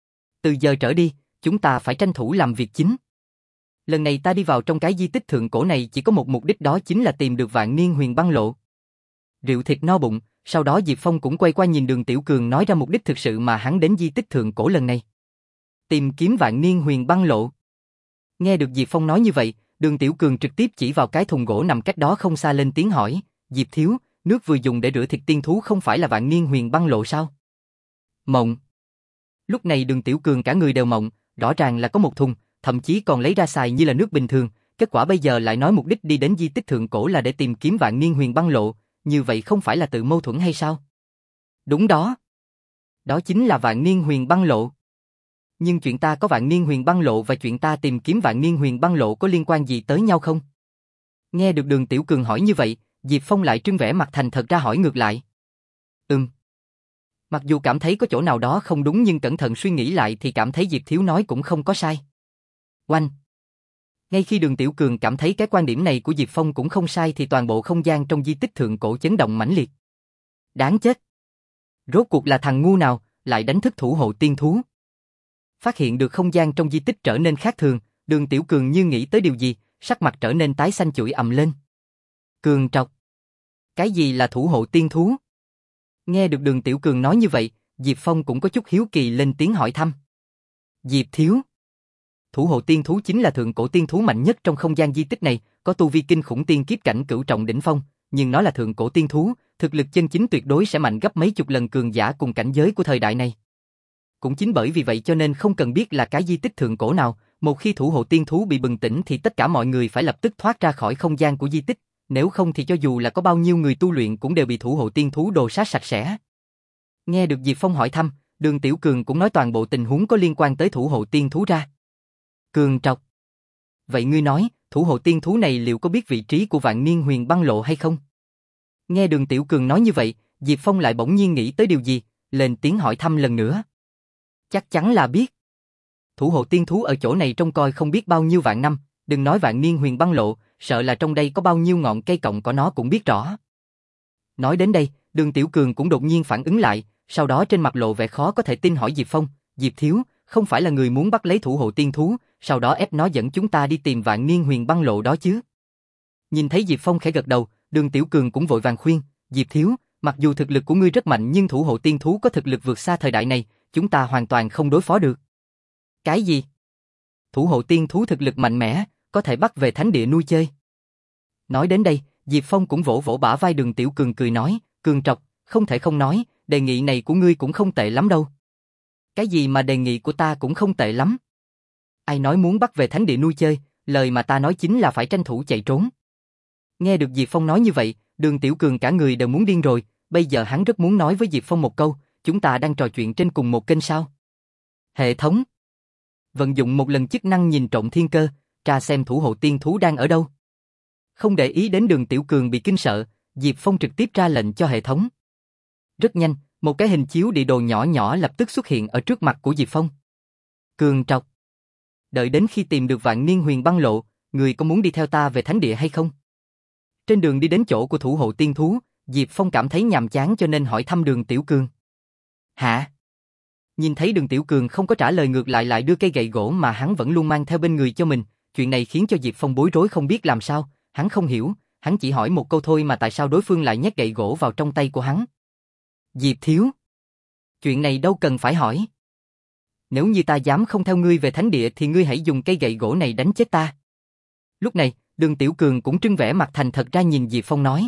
từ giờ trở đi, chúng ta phải tranh thủ làm việc chính. Lần này ta đi vào trong cái di tích thượng cổ này chỉ có một mục đích, đó chính là tìm được vạn niên huyền băng lộ. Rượu thịt no bụng, sau đó Diệp Phong cũng quay qua nhìn Đường Tiểu Cường nói ra mục đích thực sự mà hắn đến di tích thượng cổ lần này. Tìm kiếm vạn niên huyền băng lộ. Nghe được Diệp Phong nói như vậy, Đường Tiểu Cường trực tiếp chỉ vào cái thùng gỗ nằm cách đó không xa lên tiếng hỏi, Diệp thiếu, nước vừa dùng để rửa thịt tiên thú không phải là vạn niên huyền băng lộ sao? Mộng. Lúc này Đường Tiểu Cường cả người đều mộng, rõ ràng là có một thùng, thậm chí còn lấy ra xài như là nước bình thường, kết quả bây giờ lại nói mục đích đi đến di tích thượng cổ là để tìm kiếm vạn niên huyền băng lộ, như vậy không phải là tự mâu thuẫn hay sao? Đúng đó. Đó chính là vạn niên huyền băng lộ. Nhưng chuyện ta có vạn niên huyền băng lộ và chuyện ta tìm kiếm vạn niên huyền băng lộ có liên quan gì tới nhau không? Nghe được Đường Tiểu Cường hỏi như vậy, Diệp Phong lại trưng vẻ mặt thành thật ra hỏi ngược lại. Ừm. Mặc dù cảm thấy có chỗ nào đó không đúng nhưng cẩn thận suy nghĩ lại thì cảm thấy Diệp thiếu nói cũng không có sai. Oanh. Ngay khi Đường Tiểu Cường cảm thấy cái quan điểm này của Diệp Phong cũng không sai thì toàn bộ không gian trong di tích thượng cổ chấn động mãnh liệt. Đáng chết. Rốt cuộc là thằng ngu nào lại đánh thức thủ hộ tiên thú? Phát hiện được không gian trong di tích trở nên khác thường, Đường Tiểu Cường như nghĩ tới điều gì, sắc mặt trở nên tái xanh chửi ầm lên. Cường Trọc. Cái gì là thủ hộ tiên thú? Nghe được Đường Tiểu Cường nói như vậy, Diệp Phong cũng có chút hiếu kỳ lên tiếng hỏi thăm. Diệp thiếu. Thủ hộ tiên thú chính là thượng cổ tiên thú mạnh nhất trong không gian di tích này, có tu vi kinh khủng tiên kiếp cảnh cửu trọng đỉnh phong, nhưng nó là thượng cổ tiên thú, thực lực chân chính tuyệt đối sẽ mạnh gấp mấy chục lần cường giả cùng cảnh giới của thời đại này. Cũng chính bởi vì vậy cho nên không cần biết là cái di tích thượng cổ nào, một khi thủ hộ tiên thú bị bừng tỉnh thì tất cả mọi người phải lập tức thoát ra khỏi không gian của di tích, nếu không thì cho dù là có bao nhiêu người tu luyện cũng đều bị thủ hộ tiên thú đồ sát sạch sẽ. Nghe được Diệp Phong hỏi thăm, Đường Tiểu Cường cũng nói toàn bộ tình huống có liên quan tới thủ hộ tiên thú ra. Cường Trọc. Vậy ngươi nói, thủ hộ tiên thú này liệu có biết vị trí của vạn niên huyền băng lộ hay không? Nghe Đường Tiểu Cường nói như vậy, Diệp Phong lại bỗng nhiên nghĩ tới điều gì, lên tiếng hỏi thăm lần nữa. Chắc chắn là biết. Thủ hộ tiên thú ở chỗ này trông coi không biết bao nhiêu vạn năm, Đừng nói vạn niên huyền băng lộ, sợ là trong đây có bao nhiêu ngọn cây cọng có nó cũng biết rõ. Nói đến đây, Đường Tiểu Cường cũng đột nhiên phản ứng lại, sau đó trên mặt lộ vẻ khó có thể tin hỏi Diệp Phong, Diệp Thiếu, không phải là người muốn bắt lấy thủ hộ tiên thú, sau đó ép nó dẫn chúng ta đi tìm vạn niên huyền băng lộ đó chứ? Nhìn thấy Diệp Phong khẽ gật đầu, Đường Tiểu Cường cũng vội vàng khuyên, Diệp Thiếu, mặc dù thực lực của ngươi rất mạnh nhưng thủ hộ tiên thú có thực lực vượt xa thời đại này, chúng ta hoàn toàn không đối phó được. Cái gì? Thủ hộ tiên thú thực lực mạnh mẽ, có thể bắt về thánh địa nuôi chơi. Nói đến đây, Diệp Phong cũng vỗ vỗ bả vai Đường Tiểu Cường cười nói, Cường trọc, không thể không nói, đề nghị này của ngươi cũng không tệ lắm đâu. Cái gì mà đề nghị của ta cũng không tệ lắm? Ai nói muốn bắt về thánh địa nuôi chơi, lời mà ta nói chính là phải tranh thủ chạy trốn. Nghe được Diệp Phong nói như vậy, Đường Tiểu Cường cả người đều muốn điên rồi, bây giờ hắn rất muốn nói với Diệp Phong một câu, chúng ta đang trò chuyện trên cùng một kênh sao? Hệ thống. Vận dụng một lần chức năng nhìn trộm thiên cơ, tra xem thủ hộ tiên thú đang ở đâu. Không để ý đến Đường Tiểu Cường bị kinh sợ, Diệp Phong trực tiếp ra lệnh cho hệ thống. Rất nhanh, một cái hình chiếu địa đồ nhỏ nhỏ lập tức xuất hiện ở trước mặt của Diệp Phong. Cường trọc. Đợi đến khi tìm được vạn niên huyền băng lộ, người có muốn đi theo ta về thánh địa hay không? Trên đường đi đến chỗ của thủ hộ tiên thú, Diệp Phong cảm thấy nhàm chán cho nên hỏi thăm Đường Tiểu Cường. Hả? Nhìn thấy Đường Tiểu Cường không có trả lời ngược lại lại đưa cây gậy gỗ mà hắn vẫn luôn mang theo bên người cho mình, chuyện này khiến cho Diệp Phong bối rối không biết làm sao, hắn không hiểu, hắn chỉ hỏi một câu thôi mà tại sao đối phương lại nhét gậy gỗ vào trong tay của hắn. Diệp Thiếu. Chuyện này đâu cần phải hỏi. Nếu như ta dám không theo ngươi về thánh địa thì ngươi hãy dùng cây gậy gỗ này đánh chết ta. Lúc này, Đường Tiểu Cường cũng trưng vẻ mặt thành thật ra nhìn Diệp Phong nói.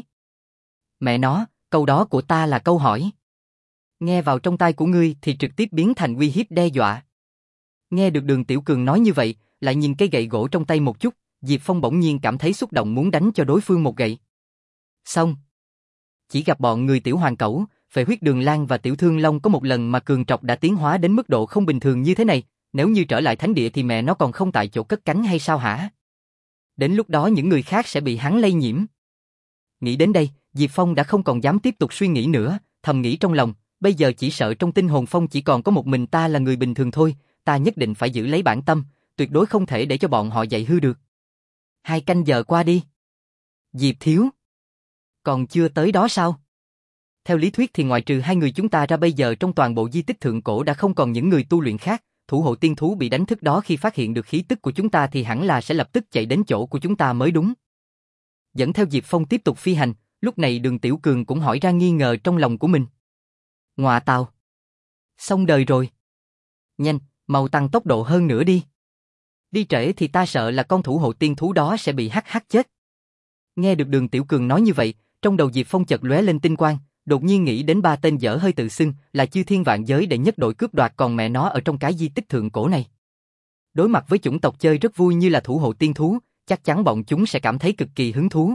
Mẹ nó, câu đó của ta là câu hỏi. Nghe vào trong tai của ngươi thì trực tiếp biến thành uy hiếp đe dọa. Nghe được Đường Tiểu Cường nói như vậy, lại nhìn cây gậy gỗ trong tay một chút, Diệp Phong bỗng nhiên cảm thấy xúc động muốn đánh cho đối phương một gậy. Xong. Chỉ gặp bọn người Tiểu Hoàng Cẩu, Phệ Huyết Đường Lang và Tiểu Thương Long có một lần mà Cường trọc đã tiến hóa đến mức độ không bình thường như thế này, nếu như trở lại thánh địa thì mẹ nó còn không tại chỗ cất cánh hay sao hả? Đến lúc đó những người khác sẽ bị hắn lây nhiễm. Nghĩ đến đây, Diệp Phong đã không còn dám tiếp tục suy nghĩ nữa, thầm nghĩ trong lòng, bây giờ chỉ sợ trong tinh hồn phong chỉ còn có một mình ta là người bình thường thôi, ta nhất định phải giữ lấy bản tâm, tuyệt đối không thể để cho bọn họ dạy hư được. Hai canh giờ qua đi. Diệp Thiếu. Còn chưa tới đó sao? Theo lý thuyết thì ngoại trừ hai người chúng ta ra bây giờ trong toàn bộ di tích thượng cổ đã không còn những người tu luyện khác, thủ hộ tiên thú bị đánh thức đó khi phát hiện được khí tức của chúng ta thì hẳn là sẽ lập tức chạy đến chỗ của chúng ta mới đúng. Dẫn theo Diệp Phong tiếp tục phi hành, lúc này Đường Tiểu Cường cũng hỏi ra nghi ngờ trong lòng của mình. Ngoà tào. Xong đời rồi. Nhanh, mau tăng tốc độ hơn nữa đi. Đi trễ thì ta sợ là con thủ hộ tiên thú đó sẽ bị hắc hắc chết. Nghe được Đường Tiểu Cường nói như vậy, trong đầu Diệp Phong chợt lóe lên tinh quang, đột nhiên nghĩ đến ba tên dở hơi tự xưng là chư thiên vạn giới đệ nhất đội cướp đoạt còn mẹ nó ở trong cái di tích thượng cổ này. Đối mặt với chủng tộc chơi rất vui như là thủ hộ tiên thú, chắc chắn bọn chúng sẽ cảm thấy cực kỳ hứng thú.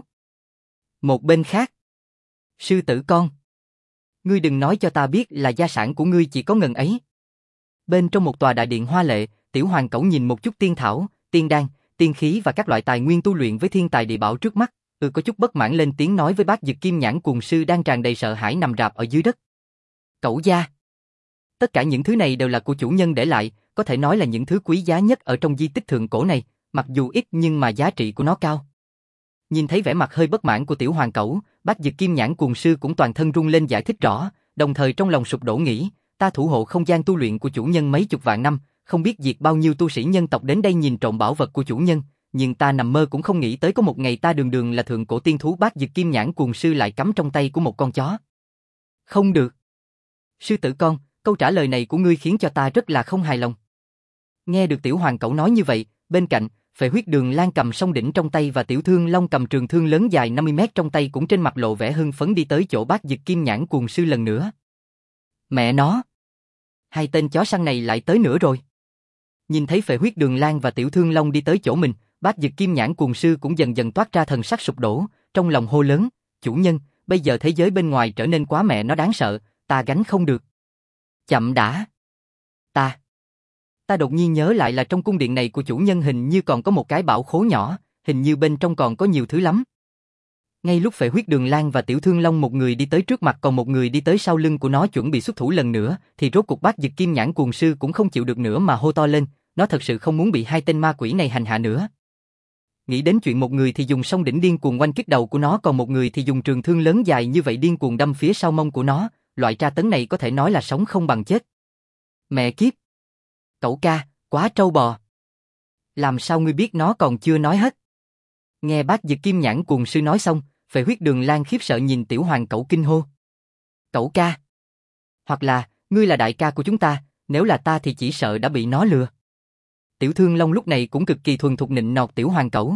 Một bên khác, sư tử con, ngươi đừng nói cho ta biết là gia sản của ngươi chỉ có ngần ấy. Bên trong một tòa đại điện hoa lệ, Tiểu Hoàng Cẩu nhìn một chút tiên thảo, tiên đan, tiên khí và các loại tài nguyên tu luyện với thiên tài địa bảo trước mắt, ừ có chút bất mãn lên tiếng nói với Bác Dực Kim Nhãn Cuồng Sư đang tràn đầy sợ hãi nằm rạp ở dưới đất. Cẩu gia, tất cả những thứ này đều là của chủ nhân để lại, có thể nói là những thứ quý giá nhất ở trong di tích thượng cổ này, mặc dù ít nhưng mà giá trị của nó cao. Nhìn thấy vẻ mặt hơi bất mãn của Tiểu Hoàng Cẩu, Bác Dực Kim Nhãn Cuồng Sư cũng toàn thân run lên giải thích rõ, đồng thời trong lòng sụp đổ nghĩ, ta thủ hộ không gian tu luyện của chủ nhân mấy chục vạn năm, không biết diệt bao nhiêu tu sĩ nhân tộc đến đây nhìn trộm bảo vật của chủ nhân, nhưng ta nằm mơ cũng không nghĩ tới có một ngày ta đường đường là thượng cổ tiên thú Bác Dực Kim Nhãn Cuồng Sư lại cắm trong tay của một con chó. Không được. Sư tử con, câu trả lời này của ngươi khiến cho ta rất là không hài lòng. Nghe được Tiểu Hoàng Cẩu nói như vậy, bên cạnh, Phệ Huyết Đường Lang cầm song đỉnh trong tay và Tiểu Thương Long cầm trường thương lớn dài năm mươi mét trong tay cũng trên mặt lộ vẻ hưng phấn đi tới chỗ Bác Dực Kim Nhãn Cuồng Sư lần nữa. Mẹ nó! Hai tên chó săn này lại tới nữa rồi. Nhìn thấy Phệ Huyết Đường Lang và Tiểu Thương Long đi tới chỗ mình, Bác Dực Kim Nhãn Cuồng Sư cũng dần dần toát ra thần sắc sụp đổ, trong lòng hô lớn, chủ nhân, bây giờ thế giới bên ngoài trở nên quá mẹ nó đáng sợ, ta gánh không được. Chậm đã. Ta. Ta đột nhiên nhớ lại là trong cung điện này của chủ nhân hình như còn có một cái bảo khố nhỏ, hình như bên trong còn có nhiều thứ lắm. Ngay lúc Phệ Huyết Đường Lang và Tiểu Thương Long một người đi tới trước mặt còn một người đi tới sau lưng của nó chuẩn bị xuất thủ lần nữa, thì rốt cuộc Bác Dực Kim Nhãn Cuồng Sư cũng không chịu được nữa mà hô to lên, nó thật sự không muốn bị hai tên ma quỷ này hành hạ nữa. nghĩ đến chuyện một người thì dùng song đỉnh điên cuồng oanh kích đầu của nó, còn một người thì dùng trường thương lớn dài như vậy điên cuồng đâm phía sau mông của nó, loại tra tấn này có thể nói là sống không bằng chết. Mẹ kiếp! Cẩu ca, quá trâu bò! Làm sao ngươi biết nó còn chưa nói hết? Nghe bác Dực Kim Nhãn Cuồng Sư nói xong, Phệ Huyết Đường Lang khiếp sợ nhìn tiểu hoàng cẩu kinh hô. Cẩu ca! Hoặc là, ngươi là đại ca của chúng ta, nếu là ta thì chỉ sợ đã bị nó lừa. Tiểu Thương Long lúc này cũng cực kỳ thuần thục nịnh nọt tiểu hoàng cẩu.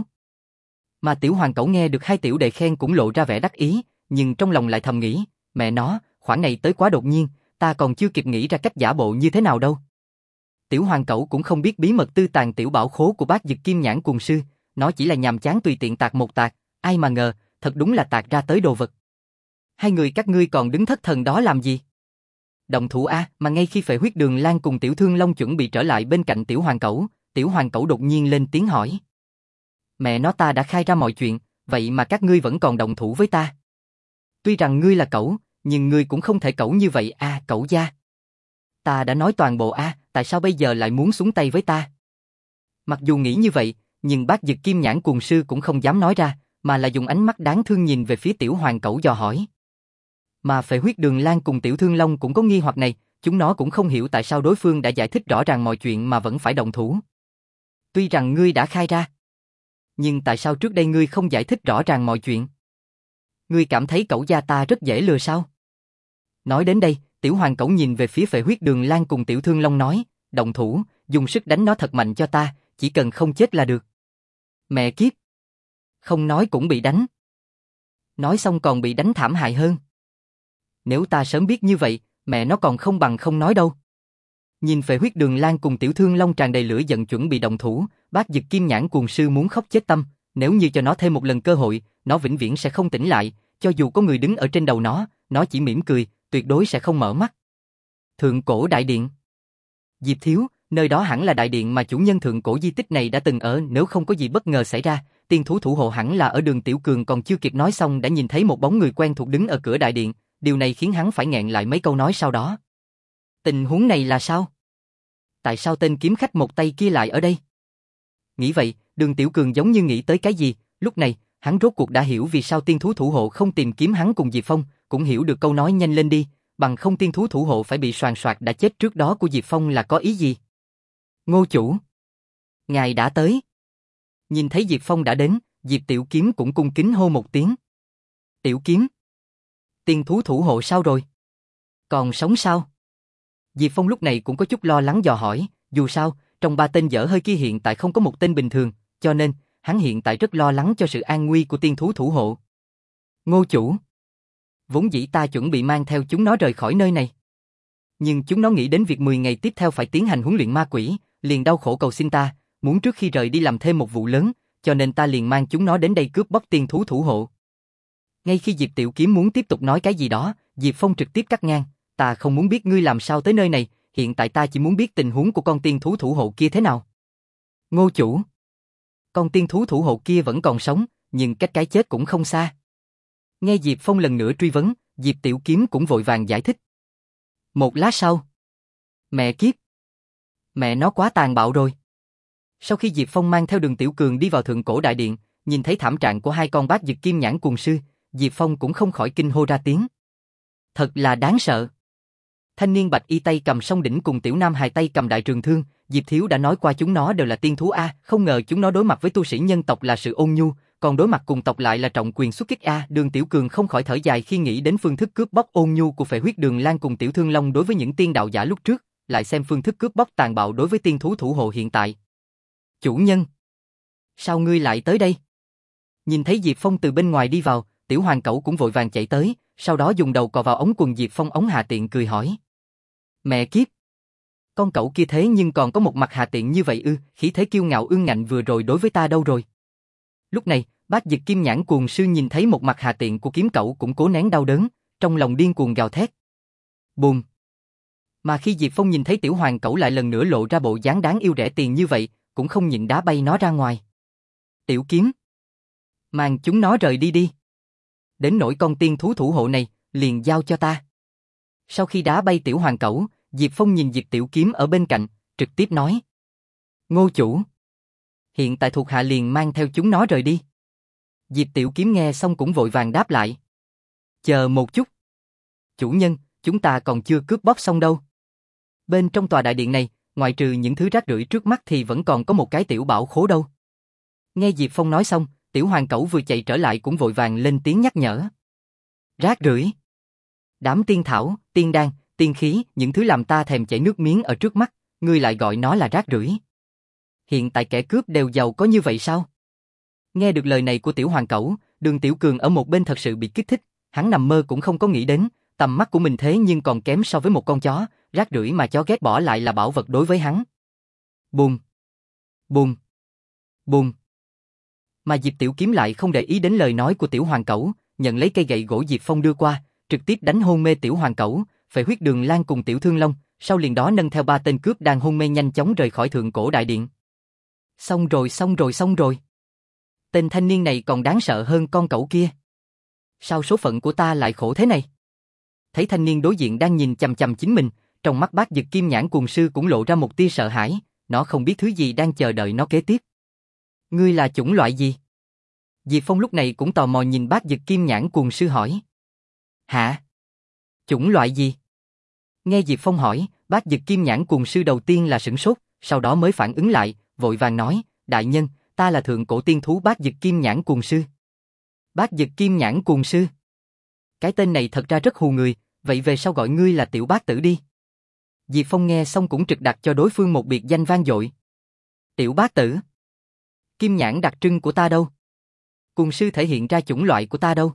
Mà tiểu hoàng cẩu nghe được hai tiểu đệ khen cũng lộ ra vẻ đắc ý, nhưng trong lòng lại thầm nghĩ, mẹ nó, khoản này tới quá đột nhiên, ta còn chưa kịp nghĩ ra cách giả bộ như thế nào đâu. Tiểu hoàng cẩu cũng không biết bí mật tư tàng tiểu bảo khố của bác Dực Kim Nhãn Cuồng Sư, nó chỉ là nhàm chán tùy tiện tạc một tạc, ai mà ngờ, thật đúng là tạc ra tới đồ vật. Hai người các ngươi còn đứng thất thần đó làm gì? Động thủ a! Mà ngay khi Phệ Huyết Đường Lang cùng Tiểu Thương Long chuẩn bị trở lại bên cạnh tiểu hoàng cẩu, tiểu hoàng cẩu đột nhiên lên tiếng hỏi. Mẹ nó, ta đã khai ra mọi chuyện, vậy mà các ngươi vẫn còn động thủ với ta. Tuy rằng ngươi là cẩu, nhưng ngươi cũng không thể cẩu như vậy a, à, cẩu gia. Ta đã nói toàn bộ a, à, tại sao bây giờ lại muốn xuống tay với ta? Mặc dù nghĩ như vậy, nhưng bác Dực Kim Nhãn Cuồng Sư cũng không dám nói ra, mà là dùng ánh mắt đáng thương nhìn về phía tiểu hoàng cẩu dò hỏi. Mà Phệ Huyết Đường Lang cùng Tiểu Thương Long cũng có nghi hoặc này, chúng nó cũng không hiểu tại sao đối phương đã giải thích rõ ràng mọi chuyện mà vẫn phải động thủ. Tuy rằng ngươi đã khai ra, nhưng tại sao trước đây ngươi không giải thích rõ ràng mọi chuyện? Ngươi cảm thấy cẩu gia ta rất dễ lừa sao? Nói đến đây, tiểu hoàng cẩu nhìn về phía Phệ Huyết Đường Lang cùng Tiểu Thương Long nói, động thủ, dùng sức đánh nó thật mạnh cho ta, chỉ cần không chết là được. Mẹ kiếp! Không nói cũng bị đánh. Nói xong còn bị đánh thảm hại hơn. Nếu ta sớm biết như vậy, mẹ nó còn không bằng không nói đâu. Nhìn Phệ Huyết Đường Lang cùng Tiểu Thương Long tràn đầy lửa giận chuẩn bị động thủ, bác Dực Kim Nhãn Cuồng Sư muốn khóc chết tâm, nếu như cho nó thêm một lần cơ hội, nó vĩnh viễn sẽ không tỉnh lại, cho dù có người đứng ở trên đầu nó, nó chỉ mỉm cười, tuyệt đối sẽ không mở mắt. Thượng cổ đại điện. Diệp thiếu, nơi đó hẳn là đại điện mà chủ nhân thượng cổ di tích này đã từng ở, nếu không có gì bất ngờ xảy ra, tiên thú thủ hộ hẳn là ở Đường Tiểu Cường còn chưa kịp nói xong đã nhìn thấy một bóng người quen thuộc đứng ở cửa đại điện, điều này khiến hắn phải nghẹn lại mấy câu nói sau đó. Tình huống này là sao? Tại sao tên kiếm khách một tay kia lại ở đây? Nghĩ vậy, Đường Tiểu Cường giống như nghĩ tới cái gì, lúc này, hắn rốt cuộc đã hiểu vì sao tiên thú thủ hộ không tìm kiếm hắn cùng Diệp Phong, cũng hiểu được câu nói nhanh lên đi, bằng không tiên thú thủ hộ phải bị soàn soạt đã chết trước đó của Diệp Phong là có ý gì? Ngô chủ! Ngài đã tới. Nhìn thấy Diệp Phong đã đến, Diệp Tiểu Kiếm cũng cung kính hô một tiếng. Tiểu Kiếm! Tiên thú thủ hộ sao rồi? Còn sống sao? Diệp Phong lúc này cũng có chút lo lắng dò hỏi, dù sao, trong ba tên dở hơi kia hiện tại không có một tên bình thường, cho nên, hắn hiện tại rất lo lắng cho sự an nguy của tiên thú thủ hộ. Ngô chủ! Vốn dĩ ta chuẩn bị mang theo chúng nó rời khỏi nơi này. Nhưng chúng nó nghĩ đến việc mười ngày tiếp theo phải tiến hành huấn luyện ma quỷ, liền đau khổ cầu xin ta, muốn trước khi rời đi làm thêm một vụ lớn, cho nên ta liền mang chúng nó đến đây cướp bóc tiên thú thủ hộ. Ngay khi Diệp Tiểu Kiếm muốn tiếp tục nói cái gì đó, Diệp Phong trực tiếp cắt ngang, ta không muốn biết ngươi làm sao tới nơi này, hiện tại ta chỉ muốn biết tình huống của con tiên thú thủ hộ kia thế nào. Ngô chủ! Con tiên thú thủ hộ kia vẫn còn sống, nhưng cách cái chết cũng không xa. Nghe Diệp Phong lần nữa truy vấn, Diệp Tiểu Kiếm cũng vội vàng giải thích. Một lát sau. Mẹ kiếp! Mẹ nó quá tàn bạo rồi. Sau khi Diệp Phong mang theo Đường Tiểu Cường đi vào thượng cổ đại điện, nhìn thấy thảm trạng của hai con bác Dực Kim Nhãn Cuồng Sư, Diệp Phong cũng không khỏi kinh hô ra tiếng. Thật là đáng sợ. Thanh niên bạch y tay cầm song đỉnh cùng tiểu nam hài tay cầm đại trường thương, Diệp Thiếu đã nói qua chúng nó đều là tiên thú a, không ngờ chúng nó đối mặt với tu sĩ nhân tộc là sự ôn nhu, còn đối mặt cùng tộc lại là trọng quyền xuất kích a. Đường Tiểu Cường không khỏi thở dài khi nghĩ đến phương thức cướp bóc ôn nhu của Phệ Huyết Đường Lang cùng Tiểu Thương Long đối với những tiên đạo giả lúc trước, lại xem phương thức cướp bóc tàn bạo đối với tiên thú thủ hộ hiện tại. Chủ nhân, sao ngươi lại tới đây? Nhìn thấy Diệp Phong từ bên ngoài đi vào, tiểu hoàng cẩu cũng vội vàng chạy tới, sau đó dùng đầu cò vào ống quần Diệp Phong ống hạ tiện cười hỏi. Mẹ kiếp! Con cẩu kia thế nhưng còn có một mặt hạ tiện như vậy ư, khí thế kiêu ngạo ương ngạnh vừa rồi đối với ta đâu rồi? Lúc này, bác Dực Kim Nhãn Cuồng Sư nhìn thấy một mặt hạ tiện của kiếm cẩu cũng cố nén đau đớn, trong lòng điên cuồng gào thét. Bùm! Mà khi Diệp Phong nhìn thấy tiểu hoàng cẩu lại lần nữa lộ ra bộ dáng đáng yêu rẻ tiền như vậy, cũng không nhịn đá bay nó ra ngoài. Tiểu Kiếm! Mang chúng nó rời đi đi. Đến nỗi con tiên thú thủ hộ này, liền giao cho ta. Sau khi đá bay tiểu hoàng cẩu, Diệp Phong nhìn Diệp Tiểu Kiếm ở bên cạnh, trực tiếp nói. Ngô chủ! Hiện tại thuộc hạ liền mang theo chúng nó rời đi. Diệp Tiểu Kiếm nghe xong cũng vội vàng đáp lại. Chờ một chút. Chủ nhân, chúng ta còn chưa cướp bóc xong đâu. Bên trong tòa đại điện này, ngoại trừ những thứ rác rưởi trước mắt thì vẫn còn có một cái tiểu bảo khố đâu. Nghe Diệp Phong nói xong, tiểu hoàng cẩu vừa chạy trở lại cũng vội vàng lên tiếng nhắc nhở. Rác rưởi? Đám tiên thảo, tiên đan, tiên khí, những thứ làm ta thèm chảy nước miếng ở trước mắt, ngươi lại gọi nó là rác rưởi. Hiện tại kẻ cướp đều giàu có như vậy sao? Nghe được lời này của tiểu hoàng cẩu, Đường Tiểu Cường ở một bên thật sự bị kích thích, hắn nằm mơ cũng không có nghĩ đến, tầm mắt của mình thế nhưng còn kém so với một con chó, rác rưởi mà chó ghét bỏ lại là bảo vật đối với hắn. Bùm, bùm, bùm. Mà Diệp Tiểu Kiếm lại không để ý đến lời nói của tiểu hoàng cẩu, nhận lấy cây gậy gỗ Diệp Phong đưa qua, trực tiếp đánh hôn mê tiểu hoàng cẩu, phệ huyết Đường Lan cùng tiểu Thương Long, sau liền đó nâng theo ba tên cướp đang hôn mê nhanh chóng rời khỏi thượng cổ đại điện. Xong rồi xong rồi xong rồi. Tên thanh niên này còn đáng sợ hơn con cẩu kia. Sao số phận của ta lại khổ thế này? Thấy thanh niên đối diện đang nhìn chằm chằm chính mình, trong mắt Bát Dực Kim Nhãn Cuồng Sư cũng lộ ra một tia sợ hãi, nó không biết thứ gì đang chờ đợi nó kế tiếp. Ngươi là chủng loại gì? Diệp Phong lúc này cũng tò mò nhìn Bát Dực Kim Nhãn Cuồng Sư hỏi. Hả? Chủng loại gì? Nghe Diệp Phong hỏi, Bát Dực Kim Nhãn Cuồng Sư đầu tiên là sửng sốt, sau đó mới phản ứng lại, vội vàng nói, đại nhân, ta là thượng cổ tiên thú Bát Dực Kim Nhãn Cuồng Sư. Bát Dực Kim Nhãn Cuồng Sư? Cái tên này thật ra rất hù người, vậy về sau gọi ngươi là Tiểu Bát Tử đi. Diệp Phong nghe xong cũng trực đặt cho đối phương một biệt danh vang dội. Tiểu Bát Tử? Kim nhãn đặc trưng của ta đâu? Cuồng sư thể hiện ra chủng loại của ta đâu?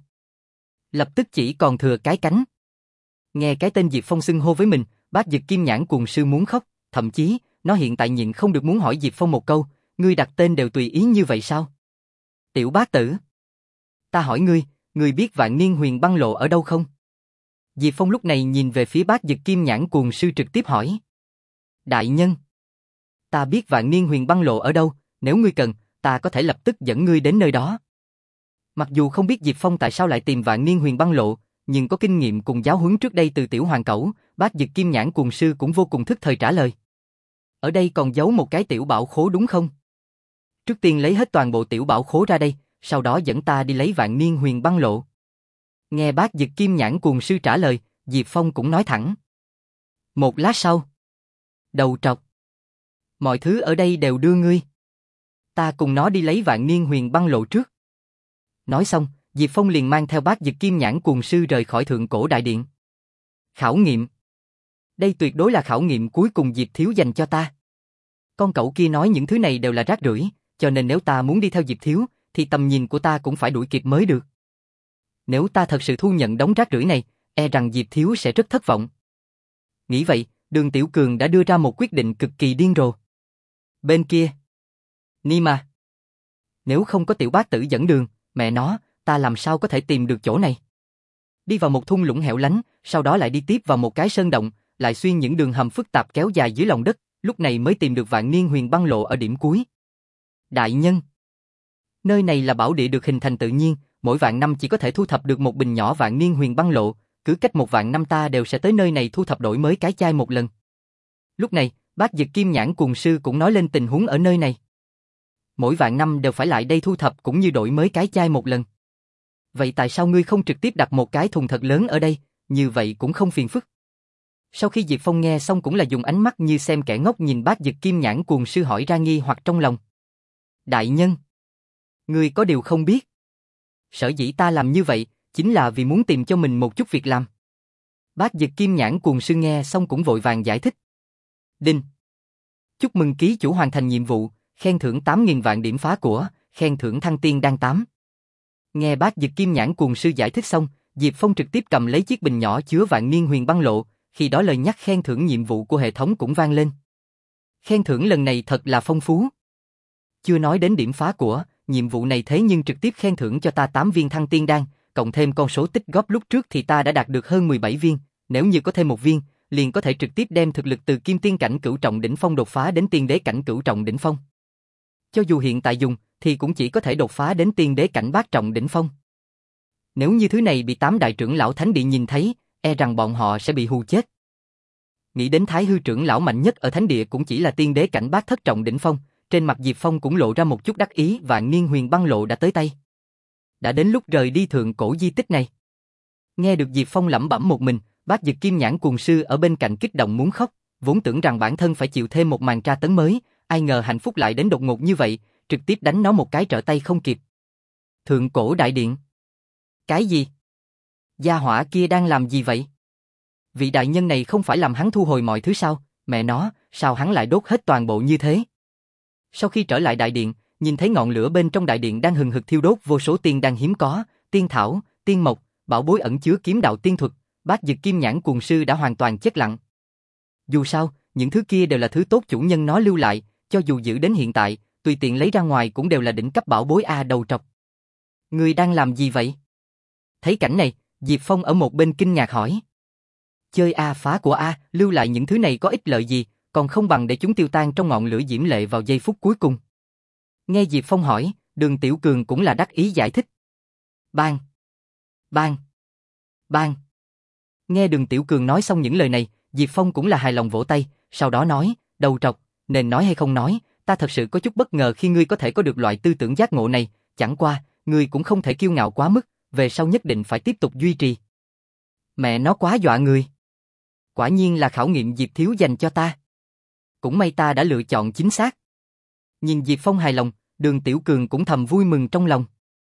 Lập tức chỉ còn thừa cái cánh. Nghe cái tên Diệp Phong xưng hô với mình, Bát Dực Kim Nhãn Cuồng Sư muốn khóc, thậm chí, nó hiện tại nhịn không được muốn hỏi Diệp Phong một câu, ngươi đặt tên đều tùy ý như vậy sao? Tiểu Bát Tử. Ta hỏi ngươi, ngươi biết Vạn Niên Huyền Băng Lộ ở đâu không? Diệp Phong lúc này nhìn về phía Bát Dực Kim Nhãn Cuồng Sư trực tiếp hỏi. Đại nhân, ta biết Vạn Niên Huyền Băng Lộ ở đâu, nếu ngươi cần, ta có thể lập tức dẫn ngươi đến nơi đó. Mặc dù không biết Diệp Phong tại sao lại tìm Vạn Niên Huyền Băng Lộ, nhưng có kinh nghiệm cùng giáo huấn trước đây từ tiểu hoàng cẩu, Bát Dực Kim Nhãn Cuồng Sư cũng vô cùng thức thời trả lời. Ở đây còn giấu một cái tiểu bảo khố đúng không? Trước tiên lấy hết toàn bộ tiểu bảo khố ra đây, sau đó dẫn ta đi lấy Vạn Niên Huyền Băng Lộ. Nghe Bát Dực Kim Nhãn Cuồng Sư trả lời, Diệp Phong cũng nói thẳng. Một lát sau. Đầu trọc. Mọi thứ ở đây đều đưa ngươi. Ta cùng nó đi lấy Vạn Niên Huyền Băng Lộ trước. Nói xong, Diệp Phong liền mang theo Bát Dực Kim Nhãn Cuồng Sư rời khỏi thượng cổ đại điện. Khảo nghiệm. Đây tuyệt đối là khảo nghiệm cuối cùng Diệp Thiếu dành cho ta. Con cậu kia nói những thứ này đều là rác rưởi, cho nên nếu ta muốn đi theo Diệp Thiếu, thì tầm nhìn của ta cũng phải đuổi kịp mới được. Nếu ta thật sự thu nhận đống rác rưởi này, e rằng Diệp Thiếu sẽ rất thất vọng. Nghĩ vậy, Đường Tiểu Cường đã đưa ra một quyết định cực kỳ điên rồ. Bên kia. Nima. Nếu không có Tiểu Bát Tử dẫn đường, mẹ nó, ta làm sao có thể tìm được chỗ này? Đi vào một thung lũng hẻo lánh, sau đó lại đi tiếp vào một cái sơn động, lại xuyên những đường hầm phức tạp kéo dài dưới lòng đất, lúc này mới tìm được Vạn Niên Huyền Băng Lộ ở điểm cuối. Đại nhân. Nơi này là bảo địa được hình thành tự nhiên, mỗi vạn năm chỉ có thể thu thập được một bình nhỏ Vạn Niên Huyền Băng Lộ, cứ cách một vạn năm ta đều sẽ tới nơi này thu thập đổi mới cái chai một lần. Lúc này, Bát Dực Kim Nhãn Cuồng Sư cũng nói lên tình huống ở nơi này. Mỗi vạn năm đều phải lại đây thu thập cũng như đổi mới cái chai một lần. Vậy tại sao ngươi không trực tiếp đặt một cái thùng thật lớn ở đây, như vậy cũng không phiền phức. Sau khi Diệp Phong nghe xong cũng là dùng ánh mắt như xem kẻ ngốc nhìn Bát Dực Kim Nhãn Cuồng Sư hỏi ra nghi hoặc trong lòng. Đại nhân, ngươi có điều không biết. Sở dĩ ta làm như vậy, chính là vì muốn tìm cho mình một chút việc làm. Bát Dực Kim Nhãn Cuồng Sư nghe xong cũng vội vàng giải thích. Đinh. Chúc mừng ký chủ hoàn thành nhiệm vụ, khen thưởng tám nghìn vạn điểm phá của, khen thưởng thăng tiên đan tám. Nghe Bát Dực Kim Nhãn Cuồng Sư giải thích xong, Diệp Phong trực tiếp cầm lấy chiếc bình nhỏ chứa Vạn Niên Huyền Băng Lộ, khi đó lời nhắc khen thưởng nhiệm vụ của hệ thống cũng vang lên. Khen thưởng lần này thật là phong phú. Chưa nói đến điểm phá của, nhiệm vụ này thế nhưng trực tiếp khen thưởng cho ta tám viên thăng tiên đan, cộng thêm con số tích góp lúc trước thì ta đã đạt được hơn mười bảy viên, nếu như có thêm một viên, liền có thể trực tiếp đem thực lực từ kim tiên cảnh cửu trọng đỉnh phong đột phá đến tiên đế cảnh cửu trọng đỉnh phong. Cho dù hiện tại dùng, thì cũng chỉ có thể đột phá đến tiên đế cảnh bát trọng đỉnh phong. Nếu như thứ này bị tám đại trưởng lão thánh địa nhìn thấy, e rằng bọn họ sẽ bị hù chết. Nghĩ đến Thái Hư trưởng lão mạnh nhất ở thánh địa cũng chỉ là tiên đế cảnh bát thất trọng đỉnh phong, trên mặt Diệp Phong cũng lộ ra một chút đắc ý và Niên Huyền băng lộ đã tới tay. Đã đến lúc rời đi thượng cổ di tích này. Nghe được Diệp Phong lẩm bẩm một mình, Bác Dực Kim Nhãn Cuồng Sư ở bên cạnh kích động muốn khóc, vốn tưởng rằng bản thân phải chịu thêm một màn tra tấn mới, ai ngờ hạnh phúc lại đến đột ngột như vậy, trực tiếp đánh nó một cái trở tay không kịp. Thượng cổ đại điện. Cái gì? Gia hỏa kia đang làm gì vậy? Vị đại nhân này không phải làm hắn thu hồi mọi thứ sao? Mẹ nó, sao hắn lại đốt hết toàn bộ như thế? Sau khi trở lại đại điện, nhìn thấy ngọn lửa bên trong đại điện đang hừng hực thiêu đốt vô số tiên đan hiếm có, tiên thảo, tiên mộc, bảo bối ẩn chứa kiếm đạo tiên thuật, Bác Dực Kim Nhãn Cuồng Sư đã hoàn toàn chết lặng. Dù sao, những thứ kia đều là thứ tốt chủ nhân nó lưu lại, cho dù giữ đến hiện tại, tùy tiện lấy ra ngoài cũng đều là đỉnh cấp bảo bối a đầu trọc. Ngươi đang làm gì vậy? Thấy cảnh này, Diệp Phong ở một bên kinh ngạc hỏi. Chơi a phá của a, lưu lại những thứ này có ích lợi gì, còn không bằng để chúng tiêu tan trong ngọn lửa diễm lệ vào giây phút cuối cùng. Nghe Diệp Phong hỏi, Đường Tiểu Cường cũng là đắc ý giải thích. Bang! Bang! Bang! Nghe Đường Tiểu Cường nói xong những lời này, Diệp Phong cũng là hài lòng vỗ tay, sau đó nói, đầu trọc, nên nói hay không nói, ta thật sự có chút bất ngờ khi ngươi có thể có được loại tư tưởng giác ngộ này, chẳng qua, ngươi cũng không thể kiêu ngạo quá mức, về sau nhất định phải tiếp tục duy trì. Mẹ nó quá dọa người. Quả nhiên là khảo nghiệm Diệp Thiếu dành cho ta. Cũng may ta đã lựa chọn chính xác. Nhìn Diệp Phong hài lòng, Đường Tiểu Cường cũng thầm vui mừng trong lòng.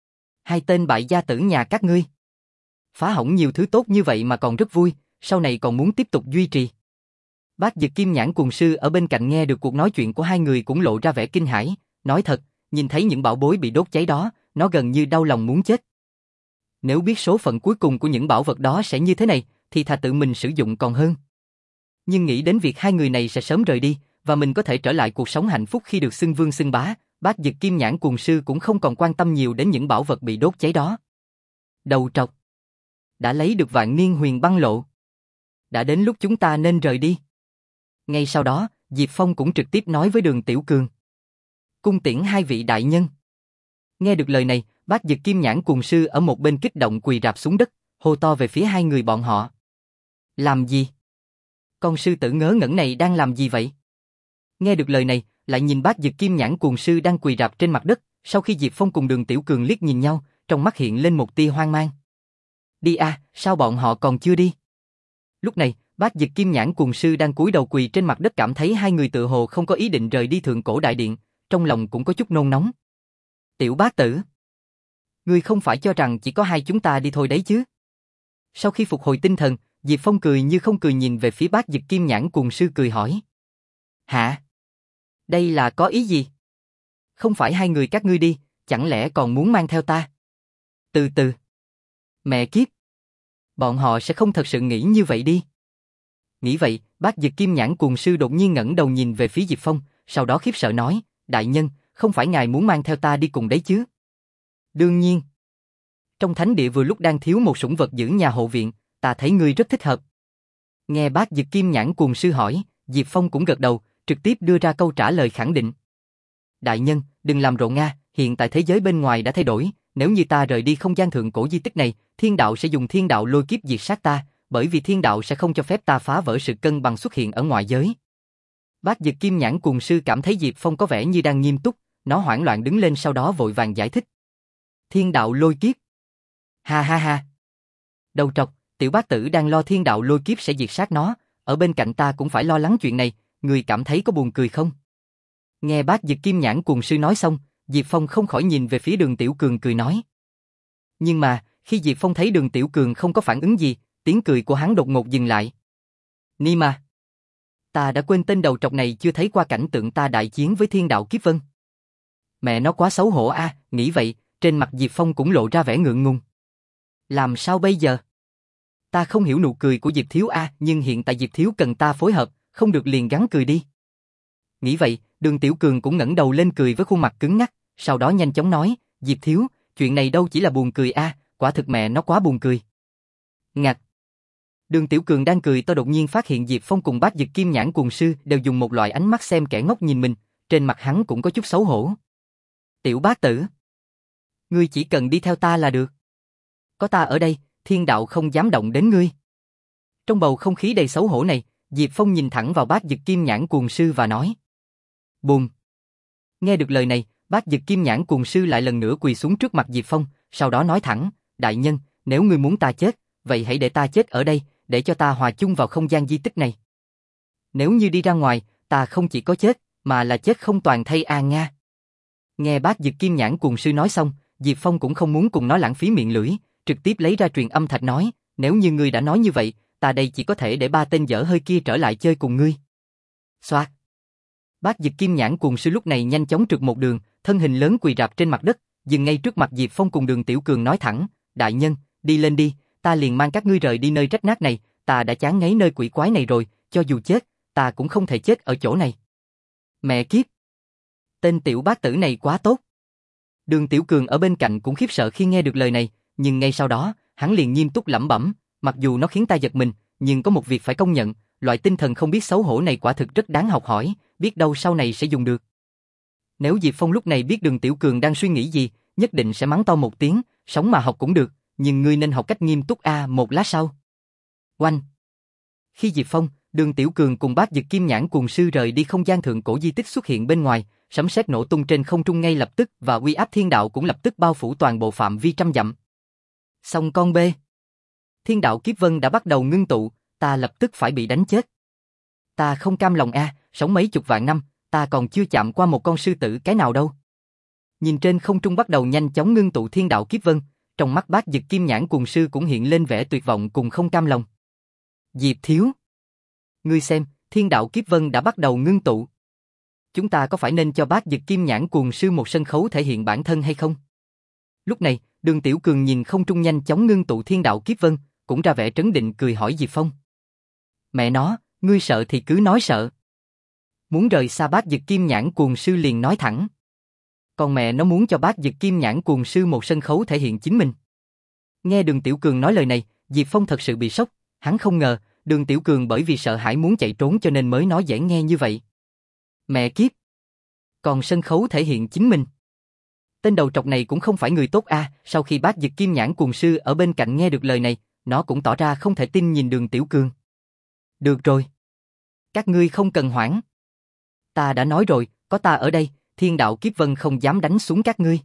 Hai tên bại gia tử nhà các ngươi. Phá hỏng nhiều thứ tốt như vậy mà còn rất vui, sau này còn muốn tiếp tục duy trì. Bác Dực Kim Nhãn Cuồng Sư ở bên cạnh nghe được cuộc nói chuyện của hai người cũng lộ ra vẻ kinh hãi, nói thật, nhìn thấy những bảo bối bị đốt cháy đó, nó gần như đau lòng muốn chết. Nếu biết số phận cuối cùng của những bảo vật đó sẽ như thế này, thì thà tự mình sử dụng còn hơn. Nhưng nghĩ đến việc hai người này sẽ sớm rời đi, và mình có thể trở lại cuộc sống hạnh phúc khi được xưng vương xưng bá, Bác Dực Kim Nhãn Cuồng Sư cũng không còn quan tâm nhiều đến những bảo vật bị đốt cháy đó. Đầu trọc. Đã lấy được Vạn Niên Huyền băng lộ. Đã đến lúc chúng ta nên rời đi. Ngay sau đó, Diệp Phong cũng trực tiếp nói với Đường Tiểu Cường. Cung tiễn hai vị đại nhân. Nghe được lời này, Bác Dực Kim Nhãn Cuồng Sư ở một bên kích động quỳ rạp xuống đất, hô to về phía hai người bọn họ. Làm gì? Con sư tử ngớ ngẩn này đang làm gì vậy? Nghe được lời này, lại nhìn Bác Dực Kim Nhãn Cuồng Sư đang quỳ rạp trên mặt đất, sau khi Diệp Phong cùng Đường Tiểu Cường liếc nhìn nhau, trong mắt hiện lên một tia hoang mang. Đi a, sao bọn họ còn chưa đi? Lúc này, Bác Dực Kim Nhãn Cuồng Sư đang cúi đầu quỳ trên mặt đất cảm thấy hai người tự hồ không có ý định rời đi thượng cổ đại điện, trong lòng cũng có chút nôn nóng. Tiểu bác tử, ngươi không phải cho rằng chỉ có hai chúng ta đi thôi đấy chứ? Sau khi phục hồi tinh thần, Diệp Phong cười như không cười nhìn về phía Bác Dực Kim Nhãn Cuồng Sư cười hỏi. Hả? Đây là có ý gì? Không phải hai người các ngươi đi, chẳng lẽ còn muốn mang theo ta? Từ từ. Mẹ kiếp. Bọn họ sẽ không thật sự nghĩ như vậy đi. Nghĩ vậy, Bác Dực Kim Nhãn Cuồng Sư đột nhiên ngẩng đầu nhìn về phía Diệp Phong, sau đó khiếp sợ nói, đại nhân, không phải ngài muốn mang theo ta đi cùng đấy chứ? Đương nhiên. Trong thánh địa vừa lúc đang thiếu một sủng vật giữ nhà hộ viện, ta thấy ngươi rất thích hợp. Nghe Bác Dực Kim Nhãn Cuồng Sư hỏi, Diệp Phong cũng gật đầu, trực tiếp đưa ra câu trả lời khẳng định. Đại nhân, đừng làm rộn nga, hiện tại thế giới bên ngoài đã thay đổi, nếu như ta rời đi không gian thượng cổ di tích này, thiên đạo sẽ dùng thiên đạo lôi kiếp diệt sát ta, bởi vì thiên đạo sẽ không cho phép ta phá vỡ sự cân bằng xuất hiện ở ngoại giới. Bác Dực Kim Nhãn Cuồng Sư cảm thấy Diệp Phong có vẻ như đang nghiêm túc, nó hoảng loạn đứng lên sau đó vội vàng giải thích. Thiên đạo lôi kiếp. Ha ha ha. Đầu trọc, tiểu bác tử đang lo thiên đạo lôi kiếp sẽ diệt sát nó, ở bên cạnh ta cũng phải lo lắng chuyện này, người cảm thấy có buồn cười không? Nghe Bác Dực Kim Nhãn Cuồng Sư nói xong, Diệp Phong không khỏi nhìn về phía Đường Tiểu Cường cười nói. Nhưng mà, khi Diệp Phong thấy Đường Tiểu Cường không có phản ứng gì, tiếng cười của hắn đột ngột dừng lại. Ni mà. Ta đã quên tên đầu trọc này chưa thấy qua cảnh tượng ta đại chiến với thiên đạo kiếp vân. Mẹ nó quá xấu hổ a, à, nghĩ vậy, trên mặt Diệp Phong cũng lộ ra vẻ ngượng ngùng. Làm sao bây giờ? Ta không hiểu nụ cười của Diệp Thiếu a, à, nhưng hiện tại Diệp Thiếu cần ta phối hợp, không được liền gắng cười đi. Nghĩ vậy, Đường Tiểu Cường cũng ngẩng đầu lên cười với khuôn mặt cứng ngắc, sau đó nhanh chóng nói, Diệp Thiếu, chuyện này đâu chỉ là buồn cười a, à, quả thực mẹ nó quá buồn cười. Ngặt. Đường Tiểu Cường đang cười to đột nhiên phát hiện Diệp Phong cùng Bác Dực Kim Nhãn Cuồng Sư đều dùng một loại ánh mắt xem kẻ ngốc nhìn mình, trên mặt hắn cũng có chút xấu hổ. Tiểu bác tử, ngươi chỉ cần đi theo ta là được. Có ta ở đây, thiên đạo không dám động đến ngươi. Trong bầu không khí đầy xấu hổ này, Diệp Phong nhìn thẳng vào Bác Dực Kim Nhãn Cuồng Sư và nói. Bùm. Nghe được lời này, Bác Dực Kim Nhãn Cuồng Sư lại lần nữa quỳ xuống trước mặt Diệp Phong, sau đó nói thẳng, đại nhân, nếu ngươi muốn ta chết, vậy hãy để ta chết ở đây, để cho ta hòa chung vào không gian di tích này. Nếu như đi ra ngoài, ta không chỉ có chết, mà là chết không toàn thây a nga. Nghe Bác Dực Kim Nhãn Cuồng Sư nói xong, Diệp Phong cũng không muốn cùng nó lãng phí miệng lưỡi, trực tiếp lấy ra truyền âm thạch nói, nếu như ngươi đã nói như vậy, ta đây chỉ có thể để ba tên dở hơi kia trở lại chơi cùng ngươi. Xoạt. Bác Dực Kim Nhãn Cuồng Sư lúc này nhanh chóng trượt một đường, thân hình lớn quỳ rạp trên mặt đất, dừng ngay trước mặt Diệp Phong cùng Đường Tiểu Cường nói thẳng, đại nhân, đi lên đi, ta liền mang các ngươi rời đi nơi rách nát này, ta đã chán ngấy nơi quỷ quái này rồi, cho dù chết, ta cũng không thể chết ở chỗ này. Mẹ kiếp! Tên tiểu bác tử này quá tốt. Đường Tiểu Cường ở bên cạnh cũng khiếp sợ khi nghe được lời này, nhưng ngay sau đó, hắn liền nghiêm túc lẩm bẩm, mặc dù nó khiến ta giật mình, nhưng có một việc phải công nhận, loại tinh thần không biết xấu hổ này quả thực rất đáng học hỏi, biết đâu sau này sẽ dùng được. Nếu Diệp Phong lúc này biết Đường Tiểu Cường đang suy nghĩ gì, nhất định sẽ mắng to một tiếng, sống mà học cũng được, nhưng ngươi nên học cách nghiêm túc a. Một lát sau. Oanh! Khi Diệp Phong, Đường Tiểu Cường cùng Bác Dực Kim Nhãn Cuồng Sư rời đi không gian thượng cổ di tích xuất hiện bên ngoài, sấm sét nổ tung trên không trung ngay lập tức và uy áp thiên đạo cũng lập tức bao phủ toàn bộ phạm vi trăm dặm. Xong con bê. Thiên đạo kiếp vân đã bắt đầu ngưng tụ, ta lập tức phải bị đánh chết. Ta không cam lòng a, sống mấy chục vạn năm, ta còn chưa chạm qua một con sư tử cái nào đâu. Nhìn trên không trung bắt đầu nhanh chóng ngưng tụ thiên đạo kiếp vân, trong mắt Bác Dực Kim Nhãn Cuồng Sư cũng hiện lên vẻ tuyệt vọng cùng không cam lòng. Diệp thiếu, ngươi xem, thiên đạo kiếp vân đã bắt đầu ngưng tụ. Chúng ta có phải nên cho Bác Dực Kim Nhãn Cuồng Sư một sân khấu thể hiện bản thân hay không? Lúc này, Đường Tiểu Cường nhìn không trung nhanh chóng ngưng tụ thiên đạo kiếp vân, cũng ra vẻ trấn định cười hỏi Diệp Phong. Mẹ nó, ngươi sợ thì cứ nói sợ. Muốn rời xa Bác Dực Kim Nhãn Cuồng Sư liền nói thẳng. Còn mẹ nó muốn cho Bác Dực Kim Nhãn Cuồng Sư một sân khấu thể hiện chính mình. Nghe Đường Tiểu Cường nói lời này, Diệp Phong thật sự bị sốc, hắn không ngờ, Đường Tiểu Cường bởi vì sợ hãi muốn chạy trốn cho nên mới nói dễ nghe như vậy. Mẹ kiếp! Còn sân khấu thể hiện chính mình. Tên đầu trọc này cũng không phải người tốt a. Sau khi Bác Dực Kim Nhãn Cuồng Sư ở bên cạnh nghe được lời này, nó cũng tỏ ra không thể tin nhìn Đường Tiểu Cường. Được rồi. Các ngươi không cần hoảng. Ta đã nói rồi, có ta ở đây, thiên đạo kiếp vân không dám đánh xuống các ngươi.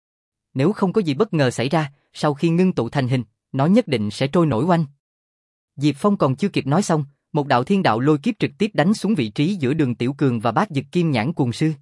Nếu không có gì bất ngờ xảy ra, sau khi ngưng tụ thành hình, nó nhất định sẽ trôi nổi oanh. Diệp Phong còn chưa kịp nói xong, một đạo thiên đạo lôi kiếp trực tiếp đánh xuống vị trí giữa Đường Tiểu Cường và Bác Dực Kim Nhãn Cuồng Sư.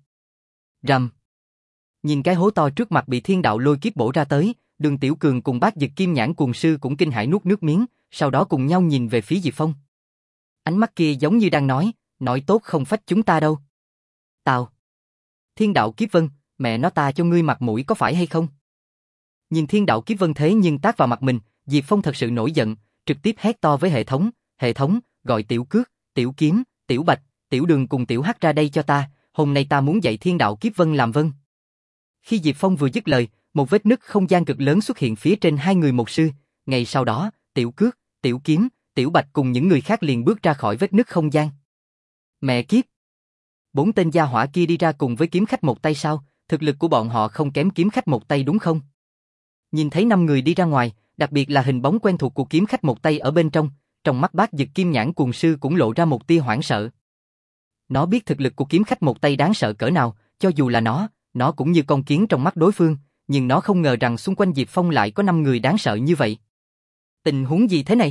Rầm. Nhìn cái hố to trước mặt bị thiên đạo lôi kiếp bổ ra tới, Đường Tiểu Cường cùng Bác Dực Kim Nhãn Cuồng Sư cũng kinh hãi nuốt nước miếng, sau đó cùng nhau nhìn về phía Diệp Phong. Ánh mắt kia giống như đang nói, nói tốt không phách chúng ta đâu. Tào. Thiên đạo kiếp vân, mẹ nó ta cho ngươi mặt mũi có phải hay không? Nhìn thiên đạo kiếp vân thế nhưng tác vào mặt mình, Diệp Phong thật sự nổi giận, trực tiếp hét to với hệ thống, hệ thống, gọi Tiểu Cước, Tiểu Kiếm, Tiểu Bạch, Tiểu Đường cùng Tiểu Hắc ra đây cho ta, hôm nay ta muốn dạy thiên đạo kiếp vân làm vân. Khi Diệp Phong vừa dứt lời, một vết nứt không gian cực lớn xuất hiện phía trên hai người một sư, ngay sau đó, Tiểu Cước, Tiểu Kiếm, Tiểu Bạch cùng những người khác liền bước ra khỏi vết nứt không gian. Mẹ kiếp! Bốn tên gia hỏa kia đi ra cùng với kiếm khách một tay sao, thực lực của bọn họ không kém kiếm khách một tay đúng không? Nhìn thấy năm người đi ra ngoài, đặc biệt là hình bóng quen thuộc của kiếm khách một tay ở bên trong, trong mắt Bác Dực Kim Nhãn Cuồng Sư cũng lộ ra một tia hoảng sợ. Nó biết thực lực của kiếm khách một tay đáng sợ cỡ nào, cho dù là nó, nó cũng như con kiến trong mắt đối phương, nhưng nó không ngờ rằng xung quanh Diệp Phong lại có năm người đáng sợ như vậy. Tình huống gì thế này?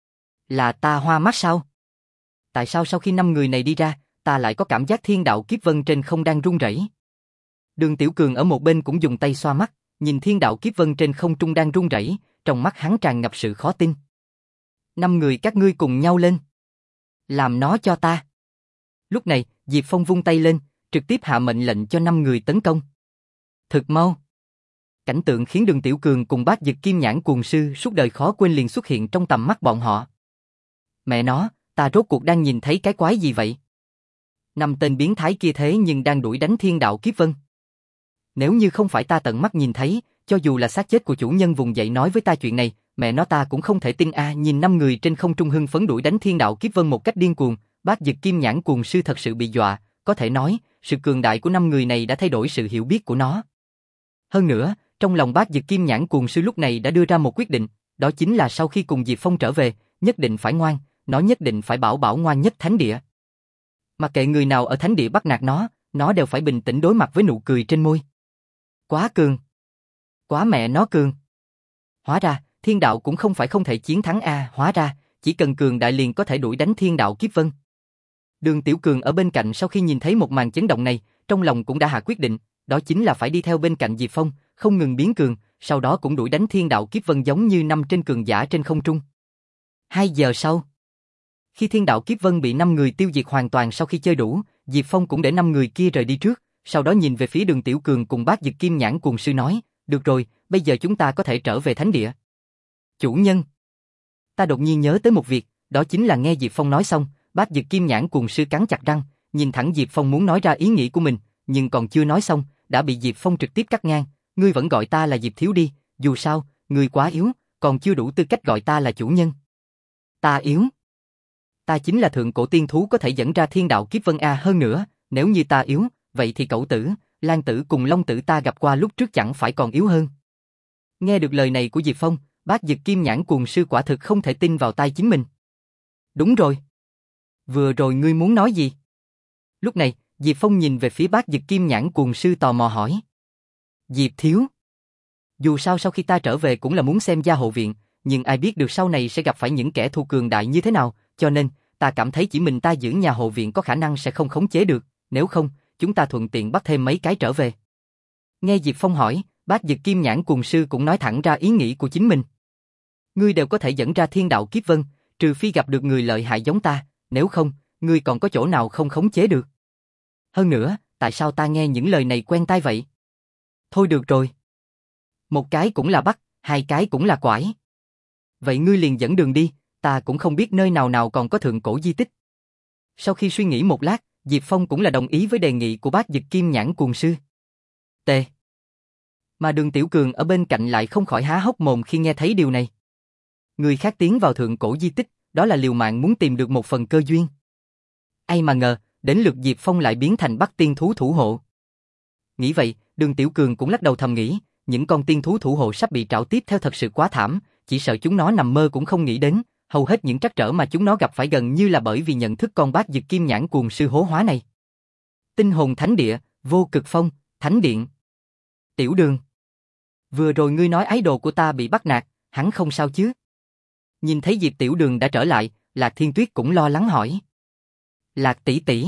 Là ta hoa mắt sao? Tại sao sau khi năm người này đi ra, ta lại có cảm giác thiên đạo kiếp vân trên không đang rung rẩy? Đường Tiểu Cường ở một bên cũng dùng tay xoa mắt, nhìn thiên đạo kiếp vân trên không trung đang rung rẩy, trong mắt hắn tràn ngập sự khó tin. Năm người các ngươi cùng nhau lên. Làm nó cho ta. Lúc này, Diệp Phong vung tay lên, trực tiếp hạ mệnh lệnh cho năm người tấn công. Thực mau. Cảnh tượng khiến Đường Tiểu Cường cùng Bác Dực Kim Nhãn Cuồng Sư suốt đời khó quên liền xuất hiện trong tầm mắt bọn họ. Mẹ nó, ta rốt cuộc đang nhìn thấy cái quái gì vậy? Năm tên biến thái kia thế nhưng đang đuổi đánh thiên đạo kiếp vân. Nếu như không phải ta tận mắt nhìn thấy, cho dù là xác chết của chủ nhân vùng dậy nói với ta chuyện này, mẹ nó ta cũng không thể tin a. À, nhìn năm người trên không trung hưng phấn đuổi đánh thiên đạo kiếp vân một cách điên cuồng, Bác Dực Kim Nhãn Cuồng Sư thật sự bị dọa, có thể nói, sự cường đại của năm người này đã thay đổi sự hiểu biết của nó. Hơn nữa, trong lòng Bác Dực Kim Nhãn Cuồng Sư lúc này đã đưa ra một quyết định, đó chính là sau khi cùng Diệp Phong trở về, nhất định phải ngoan, nó nhất định phải bảo bảo ngoan nhất thánh địa. Mặc kệ người nào ở thánh địa bắt nạt nó, nó đều phải bình tĩnh đối mặt với nụ cười trên môi. Quá cường. Quá mẹ nó cường. Hóa ra, thiên đạo cũng không phải không thể chiến thắng a, hóa ra, chỉ cần cường đại liền có thể đuổi đánh thiên đạo kiếp vân. Đường Tiểu Cường ở bên cạnh sau khi nhìn thấy một màn chấn động này, trong lòng cũng đã hạ quyết định, đó chính là phải đi theo bên cạnh Diệp Phong, không ngừng biến cường, sau đó cũng đuổi đánh thiên đạo kiếp vân giống như năm trên cường giả trên không trung. Hai giờ sau, khi thiên đạo kiếp vân bị năm người tiêu diệt hoàn toàn sau khi chơi đủ, Diệp Phong cũng để năm người kia rời đi trước, sau đó nhìn về phía Đường Tiểu Cường cùng Bác Dực Kim Nhãn Cuồng Sư nói, được rồi, bây giờ chúng ta có thể trở về thánh địa. Chủ nhân, ta đột nhiên nhớ tới một việc, đó chính là nghe Diệp Phong nói xong, Bác Dực Kim Nhãn Cuồng Sư cắn chặt răng, nhìn thẳng Diệp Phong muốn nói ra ý nghĩ của mình, nhưng còn chưa nói xong, đã bị Diệp Phong trực tiếp cắt ngang, ngươi vẫn gọi ta là Diệp Thiếu đi, dù sao, ngươi quá yếu, còn chưa đủ tư cách gọi ta là chủ nhân. Ta yếu? Ta chính là thượng cổ tiên thú có thể dẫn ra thiên đạo kiếp vân a, hơn nữa, nếu như ta yếu, vậy thì Cẩu Tử, Lan Tử cùng Long Tử ta gặp qua lúc trước chẳng phải còn yếu hơn. Nghe được lời này của Diệp Phong, Bác Dực Kim Nhãn Cuồng Sư quả thực không thể tin vào tai chính mình. Đúng rồi. Vừa rồi ngươi muốn nói gì? Lúc này, Diệp Phong nhìn về phía Bác Dực Kim Nhãn Cuồng Sư tò mò hỏi. Diệp Thiếu. Dù sao sau khi ta trở về cũng là muốn xem gia hộ viện, nhưng ai biết được sau này sẽ gặp phải những kẻ thù cường đại như thế nào, cho nên, ta cảm thấy chỉ mình ta giữ nhà hộ viện có khả năng sẽ không khống chế được, nếu không, chúng ta thuận tiện bắt thêm mấy cái trở về. Nghe Diệp Phong hỏi, Bác Dực Kim Nhãn Cuồng Sư cũng nói thẳng ra ý nghĩ của chính mình. Ngươi đều có thể dẫn ra thiên đạo kiếp vân, trừ phi gặp được người lợi hại giống ta, nếu không, ngươi còn có chỗ nào không khống chế được. Hơn nữa, tại sao ta nghe những lời này quen tai vậy? Thôi được rồi. Một cái cũng là bắt, hai cái cũng là quải. Vậy ngươi liền dẫn đường đi, ta cũng không biết nơi nào nào còn có thượng cổ di tích. Sau khi suy nghĩ một lát, Diệp Phong cũng là đồng ý với đề nghị của Bác Dực Kim Nhãn Cuồng Sư. T. Mà Đường Tiểu Cường ở bên cạnh lại không khỏi há hốc mồm khi nghe thấy điều này. Người khác tiến vào thượng cổ di tích, đó là liều mạng muốn tìm được một phần cơ duyên. Ai mà ngờ, đến lượt Diệp Phong lại biến thành Bắc tiên thú thủ hộ. Nghĩ vậy, Đường Tiểu Cường cũng lắc đầu thầm nghĩ, những con tiên thú thủ hộ sắp bị trảo tiếp theo thật sự quá thảm, chỉ sợ chúng nó nằm mơ cũng không nghĩ đến, hầu hết những trắc trở mà chúng nó gặp phải gần như là bởi vì nhận thức con Bác Dực Kim Nhãn Cuồng Sư hố hóa này. Tinh hồn thánh địa, Vô Cực Phong, Thánh Điện. Tiểu Đường. Vừa rồi ngươi nói ái đồ của ta bị bắt nạt, hắn không sao chứ? Nhìn thấy Diệp Tiểu Đường đã trở lại, Lạc Thiên Tuyết cũng lo lắng hỏi. Lạc tỷ tỷ.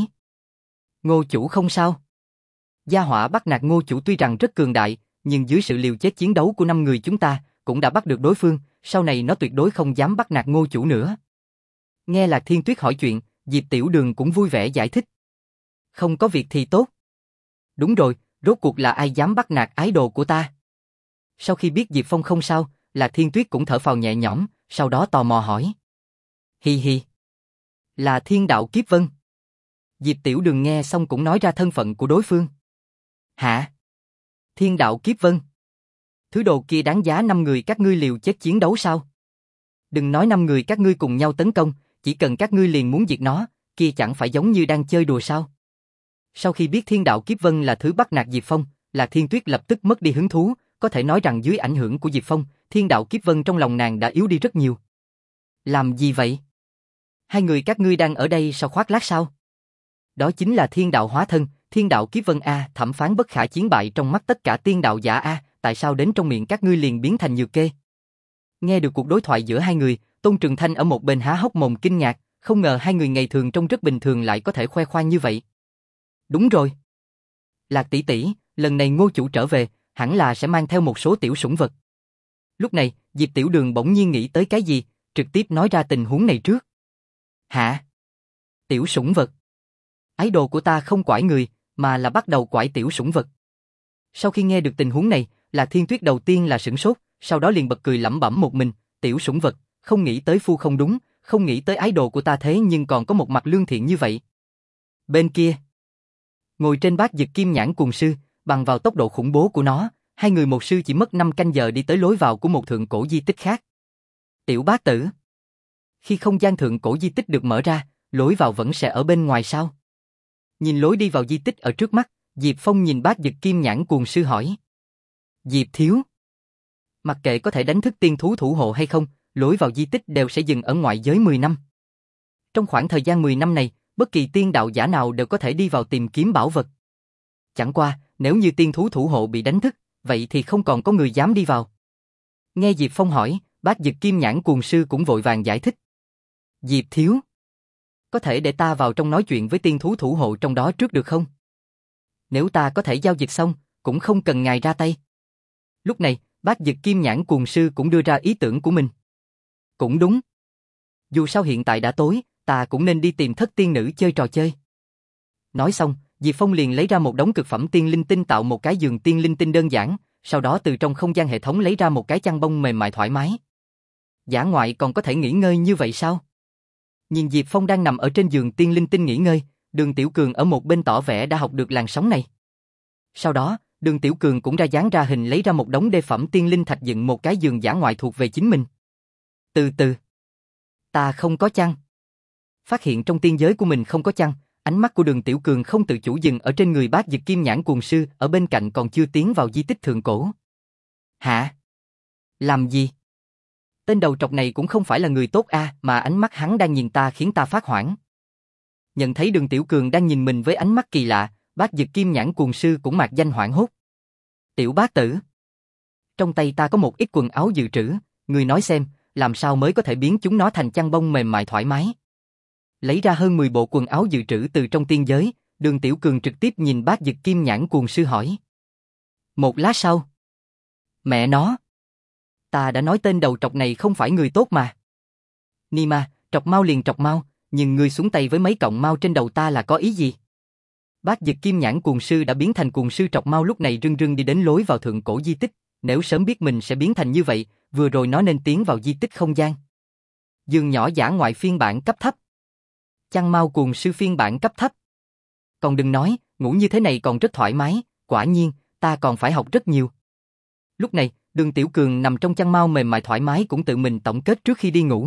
Ngô chủ không sao? Gia hỏa bắt nạt Ngô chủ tuy rằng rất cường đại, nhưng dưới sự liều chết chiến đấu của năm người chúng ta, cũng đã bắt được đối phương, sau này nó tuyệt đối không dám bắt nạt Ngô chủ nữa. Nghe Lạc Thiên Tuyết hỏi chuyện, Diệp Tiểu Đường cũng vui vẻ giải thích. Không có việc thì tốt. Đúng rồi, rốt cuộc là ai dám bắt nạt ái đồ của ta? Sau khi biết Diệp Phong không sao, Lạc Thiên Tuyết cũng thở phào nhẹ nhõm, sau đó tò mò hỏi. Hi hi. Là thiên đạo kiếp vân. Diệp Tiểu Đường nghe xong cũng nói ra thân phận của đối phương. Hả? Thiên đạo kiếp vân? Thứ đồ kia đáng giá năm người các ngươi liều chết chiến đấu sao? Đừng nói năm người các ngươi cùng nhau tấn công, chỉ cần các ngươi liền muốn diệt nó, kia chẳng phải giống như đang chơi đùa sao? Sau khi biết thiên đạo kiếp vân là thứ bắt nạt Diệp Phong, Lạc Thiên Tuyết lập tức mất đi hứng thú, có thể nói rằng dưới ảnh hưởng của Diệp Phong, thiên đạo kiếp vân trong lòng nàng đã yếu đi rất nhiều. Làm gì vậy? Hai người các ngươi đang ở đây sao khoác lác sao? Đó chính là thiên đạo hóa thân, thiên đạo kiếp vân a, thẩm phán bất khả chiến bại trong mắt tất cả tiên đạo giả a, tại sao đến trong miệng các ngươi liền biến thành nhược kê? Nghe được cuộc đối thoại giữa hai người, Tôn Trường Thanh ở một bên há hốc mồm kinh ngạc, không ngờ hai người ngày thường trông rất bình thường lại có thể khoe khoang như vậy. Đúng rồi. Lạc tỷ tỷ, lần này Ngô chủ trở về, hẳn là sẽ mang theo một số tiểu sủng vật. Lúc này, Diệp Tiểu Đường bỗng nhiên nghĩ tới cái gì, trực tiếp nói ra tình huống này trước. Hả? Tiểu sủng vật? Ái đồ của ta không quải người, mà là bắt đầu quải tiểu sủng vật. Sau khi nghe được tình huống này, Lạc Thiên Tuyết đầu tiên là sửng sốt, sau đó liền bật cười lẩm bẩm một mình, tiểu sủng vật, không nghĩ tới phu không đúng, không nghĩ tới ái đồ của ta thế nhưng còn có một mặt lương thiện như vậy. Bên kia, ngồi trên Bác Dực Kim Nhãn Cuồng Sư, bằng vào tốc độ khủng bố của nó, hai người một sư chỉ mất năm canh giờ đi tới lối vào của một thượng cổ di tích khác. Tiểu bác tử. Khi không gian thượng cổ di tích được mở ra, lối vào vẫn sẽ ở bên ngoài sao? Nhìn lối đi vào di tích ở trước mắt, Diệp Phong nhìn Bác Dực Kim Nhãn Cuồng Sư hỏi. Diệp thiếu. Mặc kệ có thể đánh thức tiên thú thủ hộ hay không, lối vào di tích đều sẽ dừng ở ngoại giới mười năm. Trong khoảng thời gian mười năm này, bất kỳ tiên đạo giả nào đều có thể đi vào tìm kiếm bảo vật. Chẳng qua, nếu như tiên thú thủ hộ bị đánh thức, vậy thì không còn có người dám đi vào. Nghe Diệp Phong hỏi, Bác Dực Kim Nhãn Cuồng Sư cũng vội vàng giải thích. Diệp thiếu, có thể để ta vào trong nói chuyện với tiên thú thủ hộ trong đó trước được không? Nếu ta có thể giao dịch xong, cũng không cần ngài ra tay. Lúc này, Bác Dực Kim Nhãn Cuồng Sư cũng đưa ra ý tưởng của mình. Cũng đúng. Dù sao hiện tại đã tối, ta cũng nên đi tìm thất tiên nữ chơi trò chơi. Nói xong, Diệp Phong liền lấy ra một đống cực phẩm tiên linh tinh tạo một cái giường tiên linh tinh đơn giản, sau đó từ trong không gian hệ thống lấy ra một cái chăn bông mềm mại thoải mái. Dã ngoại còn có thể nghỉ ngơi như vậy sao? Nhìn Diệp Phong đang nằm ở trên giường tiên linh tinh nghỉ ngơi, Đường Tiểu Cường ở một bên tỏ vẻ đã học được làn sóng này. Sau đó, Đường Tiểu Cường cũng ra dáng ra hình lấy ra một đống đê phẩm tiên linh thạch dựng một cái giường dã ngoại thuộc về chính mình. Từ từ. Ta không có chăn. Phát hiện trong tiên giới của mình không có chăn, ánh mắt của Đường Tiểu Cường không tự chủ dừng ở trên người Bác Dực Kim Nhãn Cuồng Sư ở bên cạnh còn chưa tiến vào di tích thượng cổ. Hả? Làm gì? Tên đầu trọc này cũng không phải là người tốt a, mà ánh mắt hắn đang nhìn ta khiến ta phát hoảng. Nhận thấy Đường Tiểu Cường đang nhìn mình với ánh mắt kỳ lạ, Bác Dực Kim Nhãn Cuồng Sư cũng mạc danh hoảng hốt. Tiểu bác tử, trong tay ta có một ít quần áo dự trữ, ngươi nói xem, làm sao mới có thể biến chúng nó thành chăn bông mềm mại thoải mái. Lấy ra hơn mười bộ quần áo dự trữ từ trong tiên giới, Đường Tiểu Cường trực tiếp nhìn Bác Dực Kim Nhãn Cuồng Sư hỏi. Một lát sau. Mẹ nó. Ta đã nói tên đầu trọc này không phải người tốt mà. Nima, trọc mau liền trọc mau, nhưng ngươi xuống tay với mấy cọng mau trên đầu ta là có ý gì? Bác Dực Kim Nhãn Cuồng Sư đã biến thành Cuồng Sư trọc mau lúc này rưng rưng đi đến lối vào thượng cổ di tích, nếu sớm biết mình sẽ biến thành như vậy, vừa rồi nó nên tiến vào di tích không gian. Giường nhỏ dã ngoại phiên bản cấp thấp. Chăn mau Cuồng Sư phiên bản cấp thấp. Còn đừng nói, ngủ như thế này còn rất thoải mái, quả nhiên, ta còn phải học rất nhiều. Lúc này, Đường Tiểu Cường nằm trong chăn mau mềm mại thoải mái cũng tự mình tổng kết trước khi đi ngủ.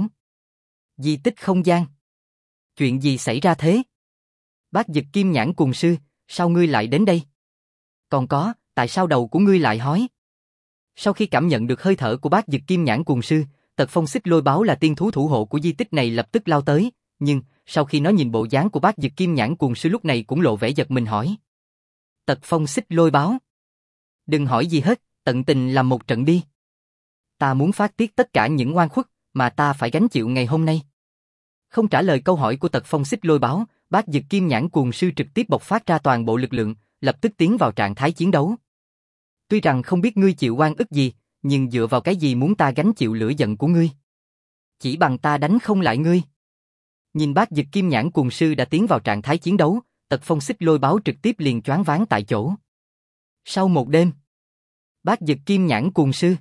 Di tích không gian. Chuyện gì xảy ra thế? Bác Dực Kim Nhãn Cuồng Sư, sao ngươi lại đến đây? Còn có, tại sao đầu của ngươi lại hói? Sau khi cảm nhận được hơi thở của Bác Dực Kim Nhãn Cuồng Sư, Tật Phong Xích Lôi Báo là tiên thú thủ hộ của di tích này lập tức lao tới, nhưng sau khi nó nhìn bộ dáng của Bác Dực Kim Nhãn Cuồng Sư lúc này cũng lộ vẻ giật mình hỏi. Tật Phong Xích Lôi Báo. Đừng hỏi gì hết, tận tình làm một trận đi. Ta muốn phát tiết tất cả những oan khuất mà ta phải gánh chịu ngày hôm nay. Không trả lời câu hỏi của Tật Phong Xích Lôi Báo, Bác Dực Kim Nhãn Cuồng Sư trực tiếp bộc phát ra toàn bộ lực lượng, lập tức tiến vào trạng thái chiến đấu. Tuy rằng không biết ngươi chịu oan ức gì, nhưng dựa vào cái gì muốn ta gánh chịu lửa giận của ngươi? Chỉ bằng ta đánh không lại ngươi. Nhìn Bác Dực Kim Nhãn Cuồng Sư đã tiến vào trạng thái chiến đấu, Tật Phong Xích Lôi Báo trực tiếp liền choáng váng tại chỗ. Sau một đêm, Bác Dực Kim Nhãn Cuồng Sư.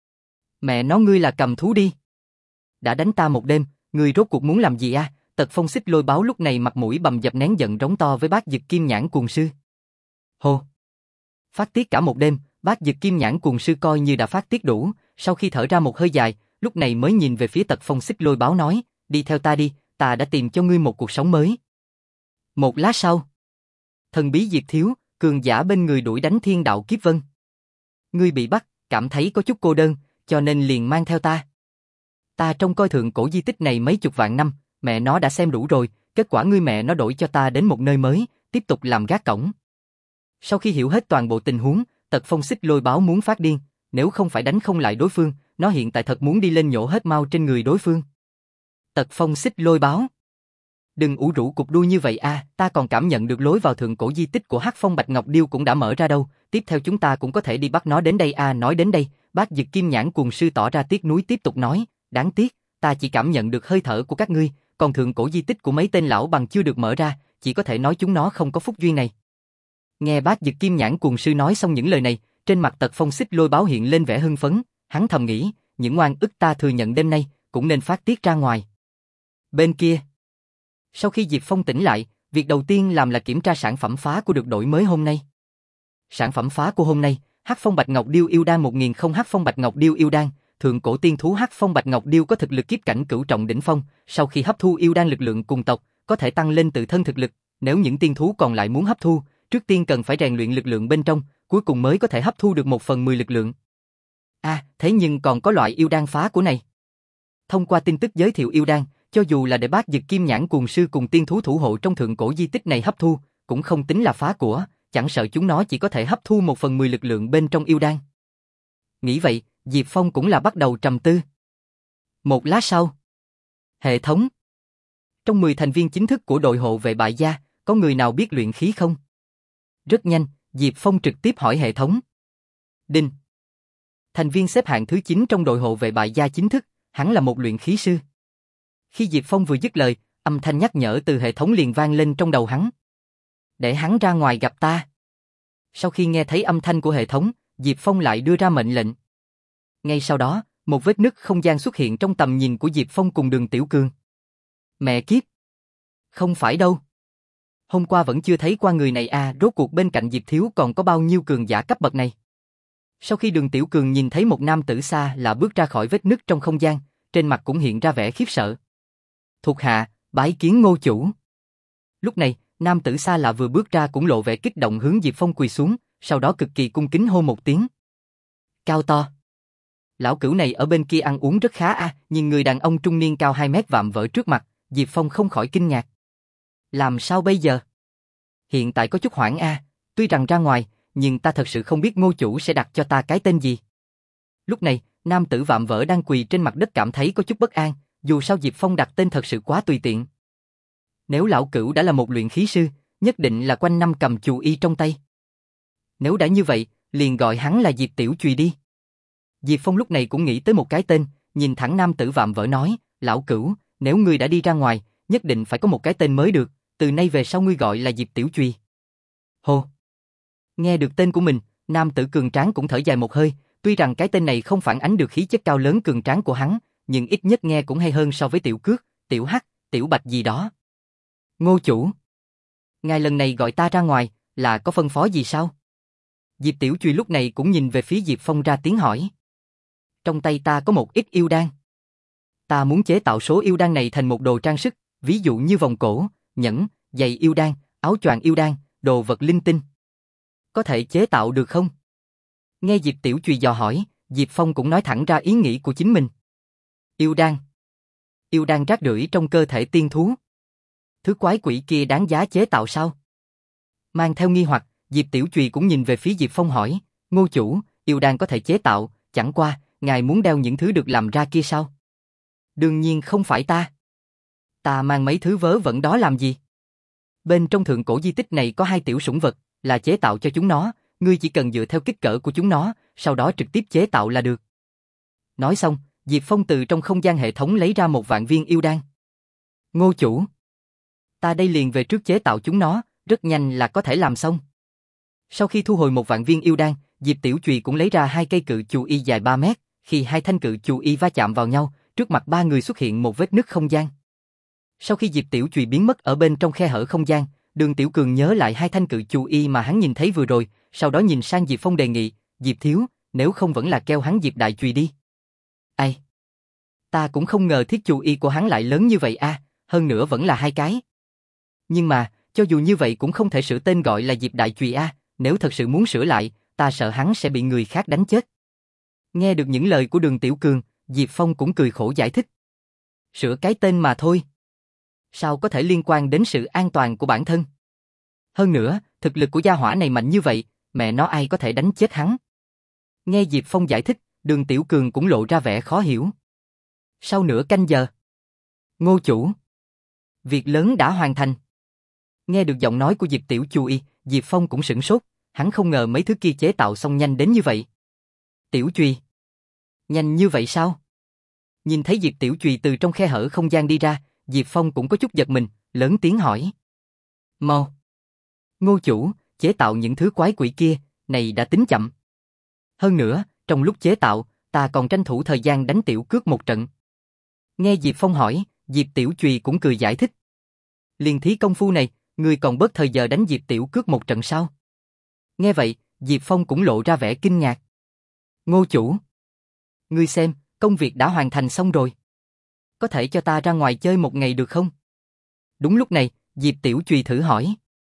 Mẹ nó ngươi là cầm thú đi. Đã đánh ta một đêm, ngươi rốt cuộc muốn làm gì a? À? Tật Phong Xích Lôi Báo lúc này mặt mũi bầm dập nén giận rống to với Bác Dực Kim Nhãn Cuồng Sư. Hô. Phát tiết cả một đêm, Bác Dực Kim Nhãn Cuồng Sư coi như đã phát tiết đủ, sau khi thở ra một hơi dài, lúc này mới nhìn về phía Tật Phong Xích Lôi Báo nói, đi theo ta đi, ta đã tìm cho ngươi một cuộc sống mới. Một lát sau, thần bí Diệt Thiếu, cường giả bên người đuổi đánh Thiên Đạo Kiếp Vân. Ngươi bị bắt, cảm thấy có chút cô đơn, cho nên liền mang theo ta. Ta trông coi thượng cổ di tích này mấy chục vạn năm, mẹ nó đã xem đủ rồi, kết quả ngươi mẹ nó đổi cho ta đến một nơi mới, tiếp tục làm gác cổng. Sau khi hiểu hết toàn bộ tình huống, Tật Phong Xích Lôi Báo muốn phát điên, nếu không phải đánh không lại đối phương, nó hiện tại thật muốn đi lên nhổ hết mau trên người đối phương. Tật Phong Xích Lôi Báo. Đừng ủ rũ cục đuôi như vậy a, à, ta còn cảm nhận được lối vào thượng cổ di tích của Hắc Phong Bạch Ngọc Điêu cũng đã mở ra đâu, tiếp theo chúng ta cũng có thể đi bắt nó đến đây a. À, nói đến đây, Bác Dực Kim Nhãn Cuồng Sư tỏ ra tiếc nuối tiếp tục nói, đáng tiếc, ta chỉ cảm nhận được hơi thở của các ngươi, còn thượng cổ di tích của mấy tên lão bằng chưa được mở ra, chỉ có thể nói chúng nó không có phúc duyên này. Nghe Bác Dực Kim Nhãn Cuồng Sư nói xong những lời này, trên mặt Tật Phong Xích Lôi Báo hiện lên vẻ hưng phấn, hắn thầm nghĩ, những oan ức ta thừa nhận đêm nay, cũng nên phát tiết ra ngoài. Bên kia, sau khi Diệp Phong tỉnh lại, việc đầu tiên làm là kiểm tra sản phẩm phá của được đổi mới hôm nay. Sản phẩm phá của hôm nay, Hắc Phong Bạch Ngọc Điêu yêu đan một nghìn không Hắc Phong Bạch Ngọc Điêu yêu đan, thượng cổ tiên thú Hắc Phong Bạch Ngọc Điêu có thực lực kiếp cảnh cửu trọng đỉnh phong, sau khi hấp thu yêu đan lực lượng cùng tộc, có thể tăng lên tự thân thực lực, nếu những tiên thú còn lại muốn hấp thu, trước tiên cần phải rèn luyện lực lượng bên trong, cuối cùng mới có thể hấp thu được một phần mười lực lượng. À, thế nhưng còn có loại yêu đan phá của này. Thông qua tin tức giới thiệu yêu đan, cho dù là để Bác Dực Kim Nhãn Cuồng Sư cùng tiên thú thủ hộ trong thượng cổ di tích này hấp thu, cũng không tính là phá của, chẳng sợ chúng nó chỉ có thể hấp thu một phần mười lực lượng bên trong yêu đan. Nghĩ vậy, Diệp Phong cũng là bắt đầu trầm tư. Một lát sau, hệ thống. Trong mười thành viên chính thức của đội hộ vệ bại gia, có người nào biết luyện khí không? Rất nhanh, Diệp Phong trực tiếp hỏi hệ thống. Đinh. Thành viên xếp hạng thứ chín trong đội hộ vệ bại gia chính thức, hắn là một luyện khí sư. Khi Diệp Phong vừa dứt lời, âm thanh nhắc nhở từ hệ thống liền vang lên trong đầu hắn. Để hắn ra ngoài gặp ta. Sau khi nghe thấy âm thanh của hệ thống, Diệp Phong lại đưa ra mệnh lệnh. Ngay sau đó, một vết nứt không gian xuất hiện trong tầm nhìn của Diệp Phong cùng Đường Tiểu Cương. Mẹ kiếp! Không phải đâu. Hôm qua vẫn chưa thấy qua người này à, rốt cuộc bên cạnh Diệp Thiếu còn có bao nhiêu cường giả cấp bậc này. Sau khi Đường Tiểu Cường nhìn thấy một nam tử xa là bước ra khỏi vết nứt trong không gian, trên mặt cũng hiện ra vẻ khiếp sợ. Thuộc hạ, bái kiến Ngô chủ. Lúc này, nam tử xa lạ vừa bước ra cũng lộ vẻ kích động hướng Diệp Phong quỳ xuống, sau đó cực kỳ cung kính hô một tiếng. Cao to. Lão cửu này ở bên kia ăn uống rất khá à, nhìn người đàn ông trung niên cao hai mét vạm vỡ trước mặt, Diệp Phong không khỏi kinh ngạc. Làm sao bây giờ? Hiện tại có chút hoảng a, à, tuy rằng ra ngoài, nhưng ta thật sự không biết Ngô chủ sẽ đặt cho ta cái tên gì. Lúc này, nam tử vạm vỡ đang quỳ trên mặt đất cảm thấy có chút bất an, dù sao Diệp Phong đặt tên thật sự quá tùy tiện. Nếu lão cửu đã là một luyện khí sư, nhất định là quanh năm cầm chù y trong tay. Nếu đã như vậy, liền gọi hắn là Diệp Tiểu Chùy đi. Diệp Phong lúc này cũng nghĩ tới một cái tên, nhìn thẳng nam tử vạm vỡ nói, lão cửu, nếu ngươi đã đi ra ngoài, nhất định phải có một cái tên mới được, từ nay về sau ngươi gọi là Diệp Tiểu Chùy. Hô! Nghe được tên của mình, nam tử cường tráng cũng thở dài một hơi, tuy rằng cái tên này không phản ánh được khí chất cao lớn cường tráng của hắn, nhưng ít nhất nghe cũng hay hơn so với Tiểu Cước, Tiểu Hắc, Tiểu Bạch gì đó. Ngô chủ! Ngài lần này gọi ta ra ngoài, là có phân phó gì sao? Diệp Tiểu Chùy lúc này cũng nhìn về phía Diệp Phong ra tiếng hỏi. Trong tay ta có một ít yêu đan. Ta muốn chế tạo số yêu đan này thành một đồ trang sức, ví dụ như vòng cổ, nhẫn, giày yêu đan, áo choàng yêu đan, đồ vật linh tinh. Có thể chế tạo được không? Nghe Diệp Tiểu Chùy dò hỏi, Diệp Phong cũng nói thẳng ra ý nghĩ của chính mình. Yêu đan. Yêu đan rác rưởi trong cơ thể tiên thú. Thứ quái quỷ kia đáng giá chế tạo sao? Mang theo nghi hoặc, Diệp Tiểu Chùy cũng nhìn về phía Diệp Phong hỏi, Ngô chủ, yêu đan có thể chế tạo, chẳng qua, ngài muốn đeo những thứ được làm ra kia sao? Đương nhiên không phải ta. Ta mang mấy thứ vớ vẩn đó làm gì? Bên trong thượng cổ di tích này có hai tiểu sủng vật, là chế tạo cho chúng nó, ngươi chỉ cần dựa theo kích cỡ của chúng nó, sau đó trực tiếp chế tạo là được. Nói xong, Diệp Phong từ trong không gian hệ thống lấy ra một vạn viên yêu đan. Ngô chủ, ta đây liền về trước chế tạo chúng nó, rất nhanh là có thể làm xong. Sau khi thu hồi một vạn viên yêu đan, Diệp Tiểu Chùy cũng lấy ra hai cây cự chù y dài ba mét, khi hai thanh cự chù y va chạm vào nhau, trước mặt ba người xuất hiện một vết nứt không gian. Sau khi Diệp Tiểu Chùy biến mất ở bên trong khe hở không gian, Đường Tiểu Cường nhớ lại hai thanh cự chù y mà hắn nhìn thấy vừa rồi, sau đó nhìn sang Diệp Phong đề nghị, Diệp Thiếu, nếu không vẫn là kêu hắn Diệp Đại Chùy đi. Ai? Ta cũng không ngờ thiết chù y của hắn lại lớn như vậy a, hơn nữa vẫn là hai cái. Nhưng mà, cho dù như vậy cũng không thể sửa tên gọi là Diệp Đại Chùy a, nếu thật sự muốn sửa lại, ta sợ hắn sẽ bị người khác đánh chết. Nghe được những lời của Đường Tiểu Cường, Diệp Phong cũng cười khổ giải thích. Sửa cái tên mà thôi. Sao có thể liên quan đến sự an toàn của bản thân? Hơn nữa, thực lực của gia hỏa này mạnh như vậy, mẹ nó ai có thể đánh chết hắn? Nghe Diệp Phong giải thích, Đường Tiểu Cường cũng lộ ra vẻ khó hiểu. Sau nửa canh giờ, Ngô chủ, việc lớn đã hoàn thành. Nghe được giọng nói của Diệp Tiểu Chùy, Diệp Phong cũng sửng sốt, hắn không ngờ mấy thứ kia chế tạo xong nhanh đến như vậy. Tiểu Chùy, nhanh như vậy sao? Nhìn thấy Diệp Tiểu Chùy từ trong khe hở không gian đi ra, Diệp Phong cũng có chút giật mình, lớn tiếng hỏi. Mau! Ngô chủ, chế tạo những thứ quái quỷ kia, này đã tính chậm. Hơn nữa, trong lúc chế tạo, ta còn tranh thủ thời gian đánh Tiểu Cước một trận. Nghe Diệp Phong hỏi, Diệp Tiểu Chùy cũng cười giải thích. Liền thí công phu này, ngươi còn bớt thời giờ đánh Diệp Tiểu Cước một trận sao? Nghe vậy, Diệp Phong cũng lộ ra vẻ kinh ngạc. Ngô chủ, ngươi xem, công việc đã hoàn thành xong rồi. Có thể cho ta ra ngoài chơi một ngày được không? Đúng lúc này, Diệp Tiểu Chùy thử hỏi.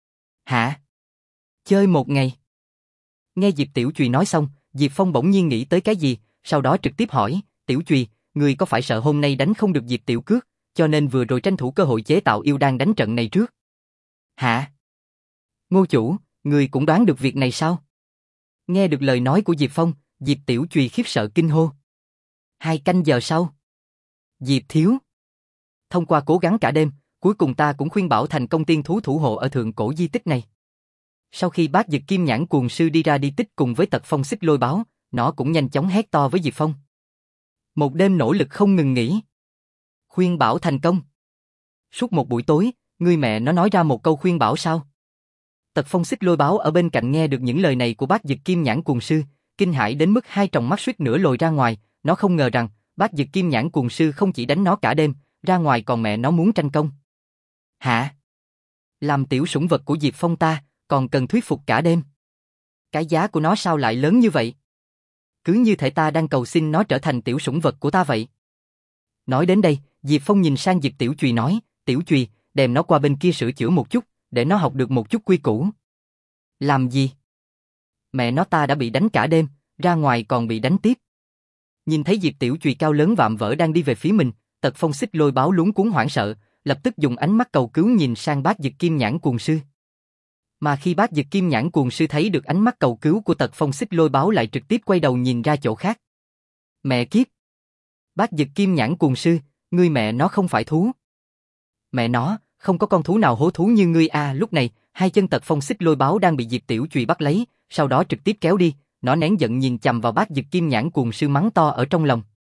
Hả? Chơi một ngày? Nghe Diệp Tiểu Chùy nói xong, Diệp Phong bỗng nhiên nghĩ tới cái gì, sau đó trực tiếp hỏi, Tiểu Chùy, ngươi có phải sợ hôm nay đánh không được Diệp Tiểu Cước, cho nên vừa rồi tranh thủ cơ hội chế tạo yêu đan đánh trận này trước? Hả? Ngô chủ, Ngươi cũng đoán được việc này sao? Nghe được lời nói của Diệp Phong, Diệp Tiểu Chùy khiếp sợ kinh hô. Hai canh giờ sau. Diệp thiếu. Thông qua cố gắng cả đêm, cuối cùng ta cũng khuyên bảo thành công tiên thú thủ hộ ở thượng cổ di tích này. Sau khi Bát Dực Kim Nhãn Cuồng Sư đi ra đi tích cùng với Tật Phong Xích Lôi Báo, nó cũng nhanh chóng hét to với Diệp Phong. Một đêm nỗ lực không ngừng nghỉ. Khuyên bảo thành công. Suốt một buổi tối, người mẹ nó nói ra một câu khuyên bảo sao? Tật Phong Xích Lôi Báo ở bên cạnh nghe được những lời này của Bát Dực Kim Nhãn Cuồng Sư, kinh hãi đến mức hai tròng mắt suýt nữa lồi ra ngoài, nó không ngờ rằng Bát Dực Kim Nhãn Cuồng Sư không chỉ đánh nó cả đêm, ra ngoài còn mẹ nó muốn tranh công. Hả? Làm tiểu sủng vật của Diệp Phong ta, còn cần thuyết phục cả đêm. Cái giá của nó sao lại lớn như vậy? Cứ như thể ta đang cầu xin nó trở thành tiểu sủng vật của ta vậy. Nói đến đây, Diệp Phong nhìn sang Diệp Tiểu Chùy nói, Tiểu Chùy, đem nó qua bên kia sửa chữa một chút, để nó học được một chút quy củ. Làm gì? Mẹ nó ta đã bị đánh cả đêm, ra ngoài còn bị đánh tiếp. Nhìn thấy Diệp Tiểu Chùy cao lớn vạm vỡ đang đi về phía mình, Tật Phong Xích Lôi Báo luống cuống hoảng sợ, lập tức dùng ánh mắt cầu cứu nhìn sang Bát Dực Kim Nhãn Cuồng Sư. Mà khi Bát Dực Kim Nhãn Cuồng Sư thấy được ánh mắt cầu cứu của Tật Phong Xích Lôi Báo lại trực tiếp quay đầu nhìn ra chỗ khác. Mẹ kiếp! Bát Dực Kim Nhãn Cuồng Sư, ngươi mẹ nó không phải thú. Mẹ nó, không có con thú nào hố thú như ngươi a. À, lúc này, hai chân Tật Phong Xích Lôi Báo đang bị Diệp Tiểu Chùy bắt lấy, sau đó trực tiếp kéo đi, nó nén giận nhìn chằm vào Bát Dực Kim Nhãn Cuồng Sư mắng to ở trong lòng.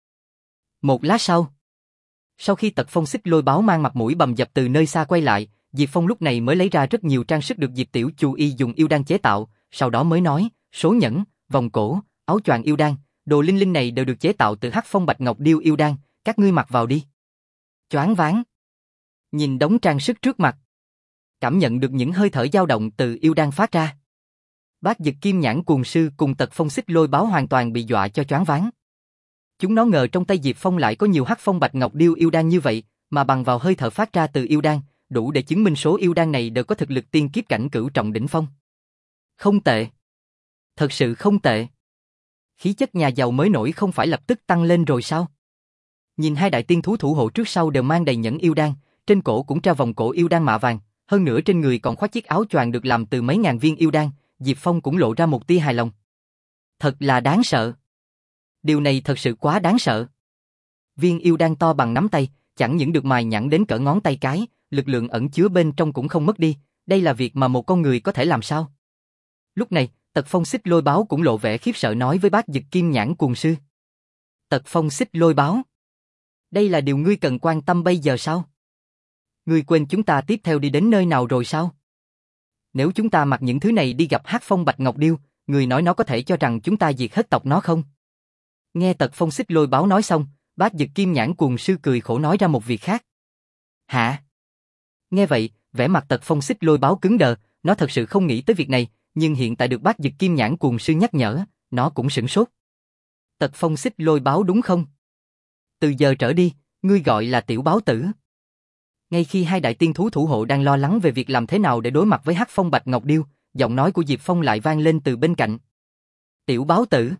Một lát sau, sau khi Tật Phong Xích Lôi Báo mang mặt mũi bầm dập từ nơi xa quay lại, Diệp Phong lúc này mới lấy ra rất nhiều trang sức được Diệp Tiểu Chùy dùng yêu đan chế tạo, sau đó mới nói, số nhẫn, vòng cổ, áo choàng yêu đan, đồ linh linh này đều được chế tạo từ Hắc Phong Bạch Ngọc Điêu yêu đan, các ngươi mặc vào đi. Choáng váng. Nhìn đống trang sức trước mặt, cảm nhận được những hơi thở dao động từ yêu đan phát ra. Bát Dực Kim Nhãn Cuồng Sư cùng Tật Phong Xích Lôi Báo hoàn toàn bị dọa cho choáng váng. Chúng nó ngờ trong tay Diệp Phong lại có nhiều Hắc Phong Bạch Ngọc Điêu yêu đan như vậy, mà bằng vào hơi thở phát ra từ yêu đan, đủ để chứng minh số yêu đan này đều có thực lực tiên kiếp cảnh cửu trọng đỉnh phong. Không tệ. Thật sự không tệ. Khí chất nhà giàu mới nổi không phải lập tức tăng lên rồi sao? Nhìn hai đại tiên thú thủ hộ trước sau đều mang đầy nhẫn yêu đan, trên cổ cũng treo vòng cổ yêu đan mạ vàng, hơn nữa trên người còn khoác chiếc áo choàng được làm từ mấy ngàn viên yêu đan, Diệp Phong cũng lộ ra một tia hài lòng. Thật là đáng sợ. Điều này thật sự quá đáng sợ. Viên yêu đan to bằng nắm tay, chẳng những được mài nhẵn đến cỡ ngón tay cái, lực lượng ẩn chứa bên trong cũng không mất đi, đây là việc mà một con người có thể làm sao? Lúc này, Tật Phong Xích Lôi Báo cũng lộ vẻ khiếp sợ nói với Bát Dực Kim Nhãn Cuồng Sư. Tật Phong Xích Lôi Báo, đây là điều ngươi cần quan tâm bây giờ sao? Ngươi quên chúng ta tiếp theo đi đến nơi nào rồi sao? Nếu chúng ta mặc những thứ này đi gặp Hắc Phong Bạch Ngọc Điêu, ngươi nói nó có thể cho rằng chúng ta diệt hết tộc nó không? Nghe Tật Phong Xích Lôi Báo nói xong, Bát Dực Kim Nhãn Cuồng Sư cười khổ nói ra một việc khác. Hả? Nghe vậy, vẻ mặt Tật Phong Xích Lôi Báo cứng đờ, nó thật sự không nghĩ tới việc này, nhưng hiện tại được Bát Dực Kim Nhãn Cuồng Sư nhắc nhở, nó cũng sửng sốt. Tật Phong Xích Lôi Báo đúng không? Từ giờ trở đi, ngươi gọi là Tiểu Báo Tử. Ngay khi hai đại tiên thú thủ hộ đang lo lắng về việc làm thế nào để đối mặt với Hắc Phong Bạch Ngọc Điêu, giọng nói của Diệp Phong lại vang lên từ bên cạnh. Tiểu Báo Tử.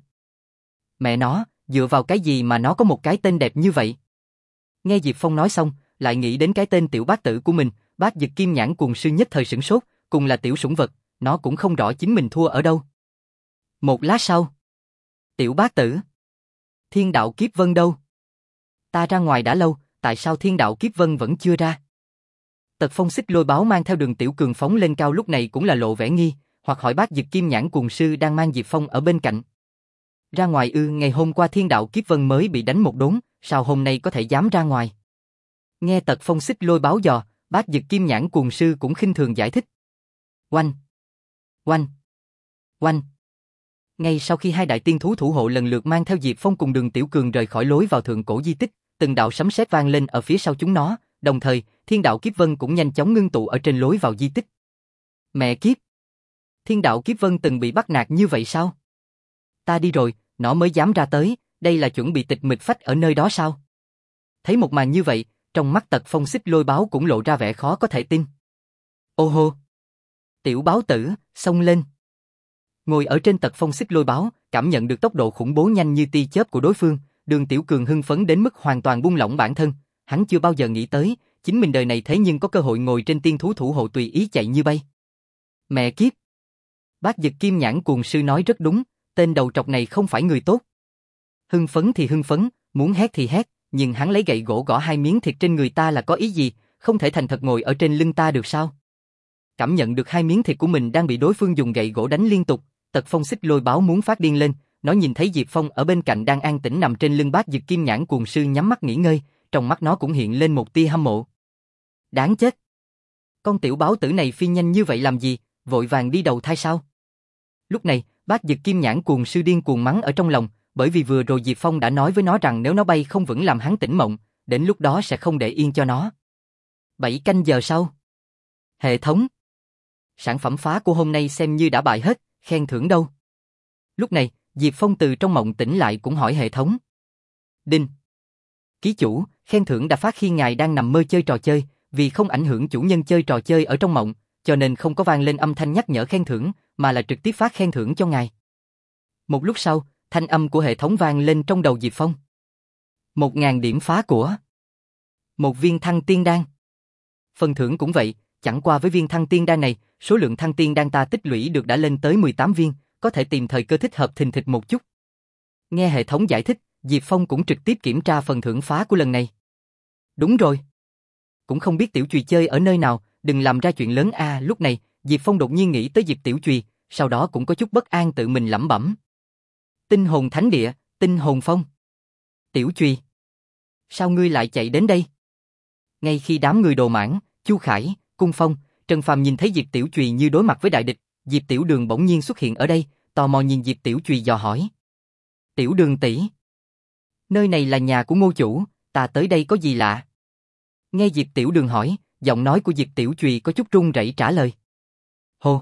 Mẹ nó, dựa vào cái gì mà nó có một cái tên đẹp như vậy? Nghe Diệp Phong nói xong, lại nghĩ đến cái tên Tiểu Bát Tử của mình, Bát Dực Kim Nhãn Cuồng Sư nhất thời sửng sốt, cùng là tiểu sủng vật, nó cũng không rõ chính mình thua ở đâu. Một lát sau, Tiểu Bát Tử, Thiên Đạo Kiếp Vân đâu? Ta ra ngoài đã lâu, tại sao Thiên Đạo Kiếp Vân vẫn chưa ra? Tật Phong Xích Lôi Báo mang theo Đường Tiểu Cường phóng lên cao lúc này cũng là lộ vẻ nghi, hoặc hỏi Bát Dực Kim Nhãn Cuồng Sư đang mang Diệp Phong ở bên cạnh. Ra ngoài ư? Ngày hôm qua Thiên Đạo Kiếp Vân mới bị đánh một đốn, sao hôm nay có thể dám ra ngoài? Nghe Tật Phong Xích Lôi Báo dò, Bát Dực Kim Nhãn Cuồng Sư cũng khinh thường giải thích. Oanh! Oanh! Oanh! Ngay sau khi hai đại tiên thú thủ hộ lần lượt mang theo Diệp Phong cùng Đường Tiểu Cường rời khỏi lối vào thượng cổ di tích, từng đạo sấm sét vang lên ở phía sau chúng nó, đồng thời, Thiên Đạo Kiếp Vân cũng nhanh chóng ngưng tụ ở trên lối vào di tích. Mẹ kiếp! Thiên Đạo Kiếp Vân từng bị bắt nạt như vậy sao? Ta đi rồi, nó mới dám ra tới, đây là chuẩn bị tịch mịch phách ở nơi đó sao? Thấy một màn như vậy, trong mắt Tật Phong Xích Lôi Báo cũng lộ ra vẻ khó có thể tin. Ô hô! Tiểu Báo Tử, xông lên! Ngồi ở trên Tật Phong Xích Lôi Báo, cảm nhận được tốc độ khủng bố nhanh như tia chớp của đối phương, Đường Tiểu Cường hưng phấn đến mức hoàn toàn buông lỏng bản thân, hắn chưa bao giờ nghĩ tới, chính mình đời này thế nhưng có cơ hội ngồi trên tiên thú thủ hộ tùy ý chạy như bay. Mẹ kiếp! Bác Dực Kim Nhãn Cuồng Sư nói rất đúng, tên đầu trọc này không phải người tốt. Hưng phấn thì hưng phấn, muốn hét thì hét, nhưng hắn lấy gậy gỗ gõ hai miếng thịt trên người ta là có ý gì, không thể thành thật ngồi ở trên lưng ta được sao? Cảm nhận được hai miếng thịt của mình đang bị đối phương dùng gậy gỗ đánh liên tục, Tật Phong Xích Lôi báo muốn phát điên lên, nó nhìn thấy Diệp Phong ở bên cạnh đang an tĩnh nằm trên lưng Bác Dực Kim Nhãn Cuồng Sư nhắm mắt nghỉ ngơi, trong mắt nó cũng hiện lên một tia hâm mộ. Đáng chết! Con tiểu báo tử này phi nhanh như vậy làm gì, vội vàng đi đầu thai sao? Lúc này, Bác Dực Kim Nhãn Cuồng Sư điên cuồng mắng ở trong lòng, bởi vì vừa rồi Diệp Phong đã nói với nó rằng nếu nó bay không vững làm hắn tỉnh mộng, đến lúc đó sẽ không để yên cho nó. Bảy canh giờ sau. Hệ thống. Sản phẩm phá của hôm nay xem như đã bại hết, khen thưởng đâu? Lúc này, Diệp Phong từ trong mộng tỉnh lại cũng hỏi hệ thống. Đinh. Ký chủ, khen thưởng đã phát khi ngài đang nằm mơ chơi trò chơi, vì không ảnh hưởng chủ nhân chơi trò chơi ở trong mộng, cho nên không có vang lên âm thanh nhắc nhở khen thưởng, mà là trực tiếp phát khen thưởng cho ngài. Một lúc sau, thanh âm của hệ thống vang lên trong đầu Diệp Phong. Một ngàn điểm phá của. Một viên thăng tiên đan. Phần thưởng cũng vậy, chẳng qua với viên thăng tiên đan này, số lượng thăng tiên đan ta tích lũy được đã lên tới mười tám viên, có thể tìm thời cơ thích hợp thình thịch một chút. Nghe hệ thống giải thích, Diệp Phong cũng trực tiếp kiểm tra phần thưởng phá của lần này. Đúng rồi. Cũng không biết Tiểu Chùy chơi ở nơi nào, đừng làm ra chuyện lớn a. À, lúc này, Diệp Phong đột nhiên nghĩ tới Diệp Tiểu Chùy, sau đó cũng có chút bất an tự mình lẩm bẩm. Tinh hồn thánh địa, tinh hồn phong. Tiểu Chùy, sao ngươi lại chạy đến đây? Ngay khi đám người Đồ Mãn, Chu Khải, Cung Phong, Trần Phàm nhìn thấy Diệp Tiểu Chùy như đối mặt với đại địch, Diệp Tiểu Đường bỗng nhiên xuất hiện ở đây, tò mò nhìn Diệp Tiểu Chùy dò hỏi. Tiểu Đường tỷ, nơi này là nhà của Ngô chủ, ta tới đây có gì lạ? Nghe Diệp Tiểu Đường hỏi, giọng nói của Diệp Tiểu Chùy có chút run rẩy trả lời. Hô.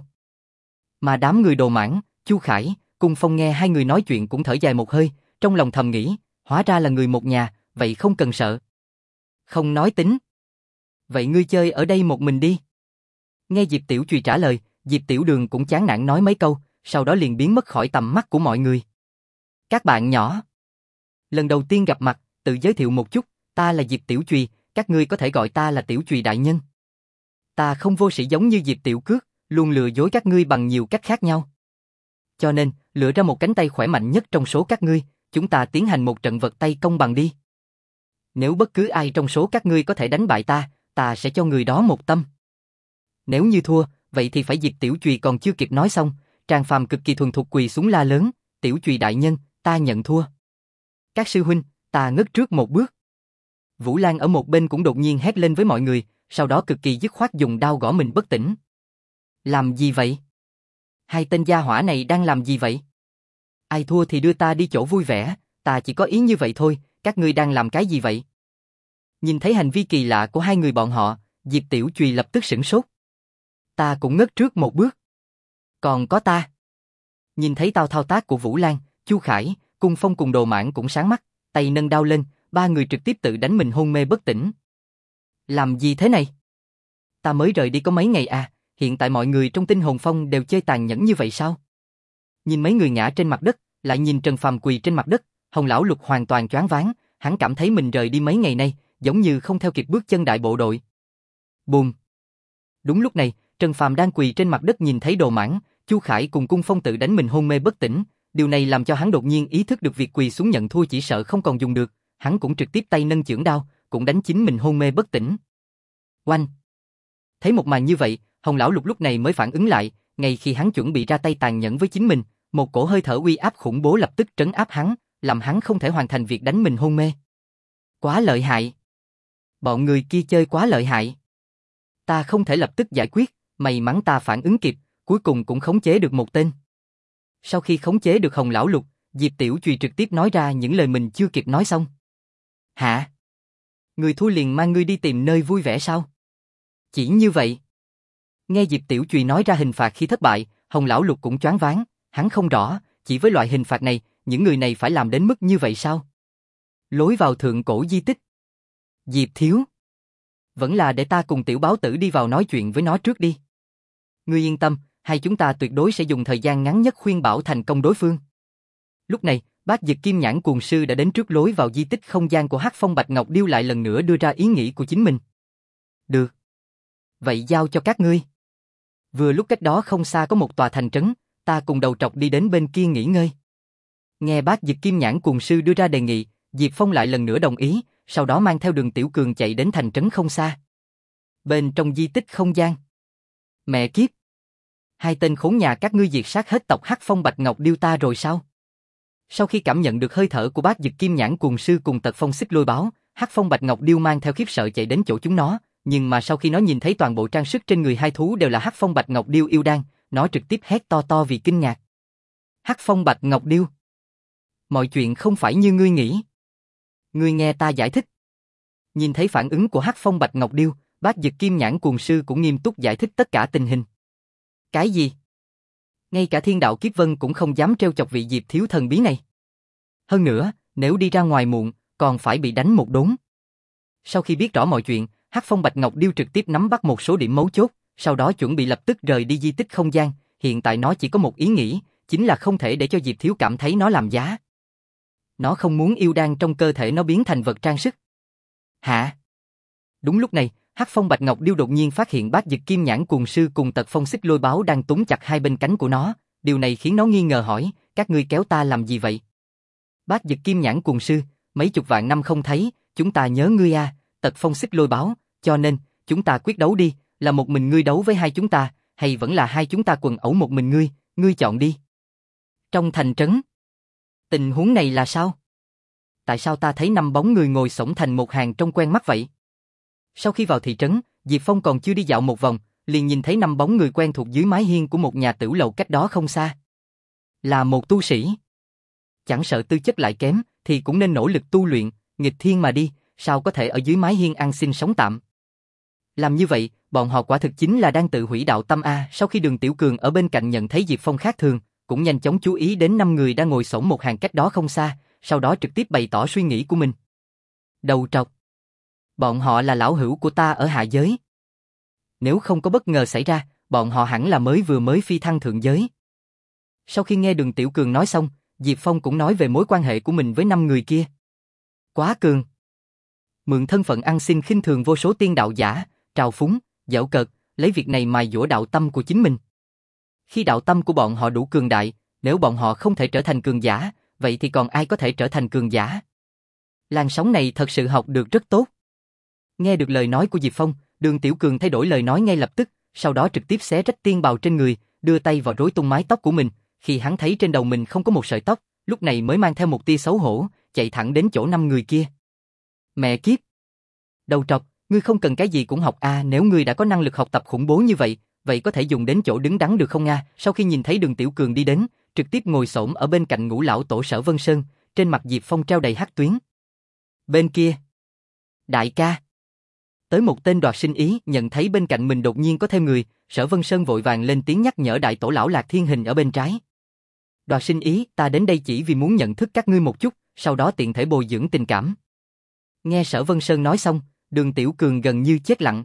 Mà đám người Đồ Mãn, Chu Khải, Cung Phong nghe hai người nói chuyện cũng thở dài một hơi, trong lòng thầm nghĩ, hóa ra là người một nhà, vậy không cần sợ. Không nói tính. Vậy ngươi chơi ở đây một mình đi. Nghe Diệp Tiểu Chùy trả lời, Diệp Tiểu Đường cũng chán nản nói mấy câu, sau đó liền biến mất khỏi tầm mắt của mọi người. Các bạn nhỏ. Lần đầu tiên gặp mặt, tự giới thiệu một chút, ta là Diệp Tiểu Chùy, các ngươi có thể gọi ta là Tiểu Chùy đại nhân. Ta không vô sĩ giống như Diệp Tiểu Cước, luôn lừa dối các ngươi bằng nhiều cách khác nhau. Cho nên, lựa ra một cánh tay khỏe mạnh nhất trong số các ngươi, chúng ta tiến hành một trận vật tay công bằng đi. Nếu bất cứ ai trong số các ngươi có thể đánh bại ta, ta sẽ cho người đó một tâm. Nếu như thua, vậy thì phải Diệp Tiểu Chùy còn chưa kịp nói xong, Tràng Phàm cực kỳ thuần thục quỳ xuống la lớn, Tiểu Chùy đại nhân, ta nhận thua. Các sư huynh, ta ngất trước một bước. Vũ Lan ở một bên cũng đột nhiên hét lên với mọi người, sau đó cực kỳ dứt khoát dùng đao gõ mình bất tỉnh. Làm gì vậy? Hai tên gia hỏa này đang làm gì vậy? Ai thua thì đưa ta đi chỗ vui vẻ, ta chỉ có ý như vậy thôi, các ngươi đang làm cái gì vậy? Nhìn thấy hành vi kỳ lạ của hai người bọn họ, Diệp Tiểu Chùy lập tức sửng sốt. Ta cũng ngất trước một bước. Còn có ta. Nhìn thấy tao thao tác của Vũ Lan, Chu Khải, Cung Phong cùng Đồ Mãn cũng sáng mắt, tay nâng đao lên, ba người trực tiếp tự đánh mình hôn mê bất tỉnh. Làm gì thế này? Ta mới rời đi có mấy ngày à, hiện tại mọi người trong Tinh Hồn Phong đều chơi tàn nhẫn như vậy sao? Nhìn mấy người ngã trên mặt đất, lại nhìn Trần Phàm quỳ trên mặt đất, Hồng Lão Lục hoàn toàn choáng váng, hắn cảm thấy mình rời đi mấy ngày nay, giống như không theo kịp bước chân đại bộ đội. Bùm. Đúng lúc này, Trần Phàm đang quỳ trên mặt đất nhìn thấy Đồ Mãn, Chu Khải cùng Cung Phong tự đánh mình hôn mê bất tỉnh, điều này làm cho hắn đột nhiên ý thức được việc quỳ xuống nhận thua chỉ sợ không còn dùng được, hắn cũng trực tiếp tay nâng chưởng đao, cũng đánh chính mình hôn mê bất tỉnh. Oanh! Thấy một màn như vậy, Hồng Lão Lục lúc này mới phản ứng lại, ngay khi hắn chuẩn bị ra tay tàn nhẫn với chính mình, một cổ hơi thở uy áp khủng bố lập tức trấn áp hắn, làm hắn không thể hoàn thành việc đánh mình hôn mê. Quá lợi hại! Bọn người kia chơi quá lợi hại. Ta không thể lập tức giải quyết, may mắn ta phản ứng kịp, cuối cùng cũng khống chế được một tên. Sau khi khống chế được Hồng Lão Lục, Diệp Tiểu Chùy trực tiếp nói ra những lời mình chưa kịp nói xong. Hả? Người thua liền mang ngươi đi tìm nơi vui vẻ sao? Chỉ như vậy. Nghe Diệp Tiểu Chùy nói ra hình phạt khi thất bại, Hồng Lão Lục cũng choáng váng, hắn không rõ, chỉ với loại hình phạt này, những người này phải làm đến mức như vậy sao? Lối vào thượng cổ di tích. Diệp Thiếu. Vẫn là để ta cùng Tiểu Báo Tử đi vào nói chuyện với nó trước đi. Ngươi yên tâm, hai chúng ta tuyệt đối sẽ dùng thời gian ngắn nhất khuyên bảo thành công đối phương. Lúc này, Bác Dực Kim Nhãn Cuồng Sư đã đến trước lối vào di tích không gian của Hắc Phong Bạch Ngọc Điêu lại lần nữa đưa ra ý nghĩ của chính mình. Được. Vậy giao cho các ngươi. Vừa lúc cách đó không xa có một tòa thành trấn, ta cùng đầu trọc đi đến bên kia nghỉ ngơi. Nghe bác Dực Kim Nhãn Cuồng Sư đưa ra đề nghị, Diệp Phong lại lần nữa đồng ý, sau đó mang theo Đường Tiểu Cường chạy đến thành trấn không xa. Bên trong di tích không gian. Mẹ kiếp! Hai tên khốn nhà các ngươi diệt sát hết tộc Hắc Phong Bạch Ngọc Điêu ta rồi sao? Sau khi cảm nhận được hơi thở của bác Dực Kim Nhãn Cuồng Sư cùng Tật Phong Xích Lôi Báo, Hắc Phong Bạch Ngọc Điêu mang theo khiếp sợ chạy đến chỗ chúng nó, nhưng mà sau khi nó nhìn thấy toàn bộ trang sức trên người hai thú đều là Hắc Phong Bạch Ngọc Điêu yêu đan, nó trực tiếp hét to to vì kinh ngạc. Hắc Phong Bạch Ngọc Điêu, mọi chuyện không phải như ngươi nghĩ. Ngươi nghe ta giải thích. Nhìn thấy phản ứng của Hắc Phong Bạch Ngọc Điêu, bác Dực Kim Nhãn Cuồng Sư cũng nghiêm túc giải thích tất cả tình hình. Cái gì? Ngay cả Thiên Đạo Kiếp Vân cũng không dám trêu chọc vị Diệp thiếu thần bí này. Hơn nữa, nếu đi ra ngoài muộn, còn phải bị đánh một đốn. Sau khi biết rõ mọi chuyện, Hắc Phong Bạch Ngọc Điêu trực tiếp nắm bắt một số điểm mấu chốt, sau đó chuẩn bị lập tức rời đi di tích không gian. Hiện tại nó chỉ có một ý nghĩ, chính là không thể để cho Diệp thiếu cảm thấy nó làm giá. Nó không muốn yêu đan trong cơ thể nó biến thành vật trang sức. Hả? Đúng lúc này, Hắc Phong Bạch Ngọc Điêu đột nhiên phát hiện bác Dực Kim Nhãn Cuồng Sư cùng Tật Phong Xích Lôi Báo đang túm chặt hai bên cánh của nó, điều này khiến nó nghi ngờ hỏi, các ngươi kéo ta làm gì vậy? Bác Dực Kim Nhãn Cuồng Sư, mấy chục vạn năm không thấy, chúng ta nhớ ngươi à, Tật Phong Xích Lôi Báo, cho nên, chúng ta quyết đấu đi, là một mình ngươi đấu với hai chúng ta, hay vẫn là hai chúng ta quần ẩu một mình ngươi, ngươi chọn đi. Trong thành trấn, tình huống này là sao? Tại sao ta thấy năm bóng người ngồi xổm thành một hàng trông quen mắt vậy? Sau khi vào thị trấn, Diệp Phong còn chưa đi dạo một vòng, liền nhìn thấy năm bóng người quen thuộc dưới mái hiên của một nhà tửu lầu cách đó không xa. Là một tu sĩ. Chẳng sợ tư chất lại kém, thì cũng nên nỗ lực tu luyện, nghịch thiên mà đi, sao có thể ở dưới mái hiên ăn xin sống tạm. Làm như vậy, bọn họ quả thực chính là đang tự hủy đạo tâm a. Sau khi Đường Tiểu Cường ở bên cạnh nhận thấy Diệp Phong khác thường, cũng nhanh chóng chú ý đến năm người đang ngồi xổm một hàng cách đó không xa, sau đó trực tiếp bày tỏ suy nghĩ của mình. Đầu trọc. Bọn họ là lão hữu của ta ở hạ giới. Nếu không có bất ngờ xảy ra, bọn họ hẳn là mới vừa mới phi thăng thượng giới. Sau khi nghe Đường Tiểu Cường nói xong, Diệp Phong cũng nói về mối quan hệ của mình với năm người kia. Quá cường. Mượn thân phận ăn xin khinh thường vô số tiên đạo giả, trào phúng, giễu cợt, lấy việc này mài dũa đạo tâm của chính mình. Khi đạo tâm của bọn họ đủ cường đại, nếu bọn họ không thể trở thành cường giả, vậy thì còn ai có thể trở thành cường giả? Làn sóng này thật sự học được rất tốt. Nghe được lời nói của Diệp Phong, Đường Tiểu Cường thay đổi lời nói ngay lập tức, sau đó trực tiếp xé rách tiên bào trên người, đưa tay vào rối tung mái tóc của mình. Khi hắn thấy trên đầu mình không có một sợi tóc, lúc này mới mang theo một tia xấu hổ, chạy thẳng đến chỗ năm người kia. Mẹ kiếp! Đầu trọc, ngươi không cần cái gì cũng học a, à, nếu ngươi đã có năng lực học tập khủng bố như vậy, vậy có thể dùng đến chỗ đứng đắn được không a? À? Sau khi nhìn thấy Đường Tiểu Cường đi đến, trực tiếp ngồi xổm ở bên cạnh Ngũ lão tổ Sở Vân Sơn, trên mặt Diệp Phong treo đầy hắc tuyến. Bên kia, đại ca. Tới một tên Đoạt Sinh Ý, nhận thấy bên cạnh mình đột nhiên có thêm người, Sở Vân Sơn vội vàng lên tiếng nhắc nhở đại tổ lão Lạc Thiên Hình ở bên trái. Đoạt Sinh Ý, ta đến đây chỉ vì muốn nhận thức các ngươi một chút, sau đó tiện thể bồi dưỡng tình cảm. Nghe Sở Vân Sơn nói xong, Đường Tiểu Cường gần như chết lặng.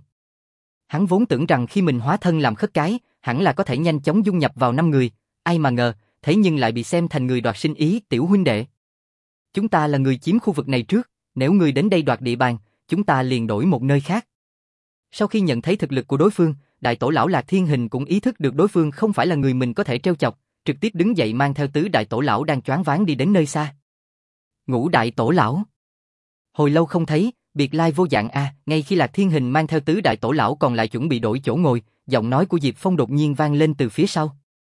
Hắn vốn tưởng rằng khi mình hóa thân làm khất cái, hẳn là có thể nhanh chóng dung nhập vào năm người, ai mà ngờ, thế nhưng lại bị xem thành người Đoạt Sinh Ý. Tiểu huynh đệ, chúng ta là người chiếm khu vực này trước, nếu ngươi đến đây đoạt địa bàn, chúng ta liền đổi một nơi khác. Sau khi nhận thấy thực lực của đối phương, đại tổ lão Lạc Thiên Hình cũng ý thức được đối phương không phải là người mình có thể trêu chọc, trực tiếp đứng dậy mang theo tứ đại tổ lão đang choáng váng đi đến nơi xa. Ngũ đại tổ lão. Hồi lâu không thấy, biệt lai vô dạng a. À, ngay khi Lạc Thiên Hình mang theo tứ đại tổ lão còn lại chuẩn bị đổi chỗ ngồi, giọng nói của Diệp Phong đột nhiên vang lên từ phía sau.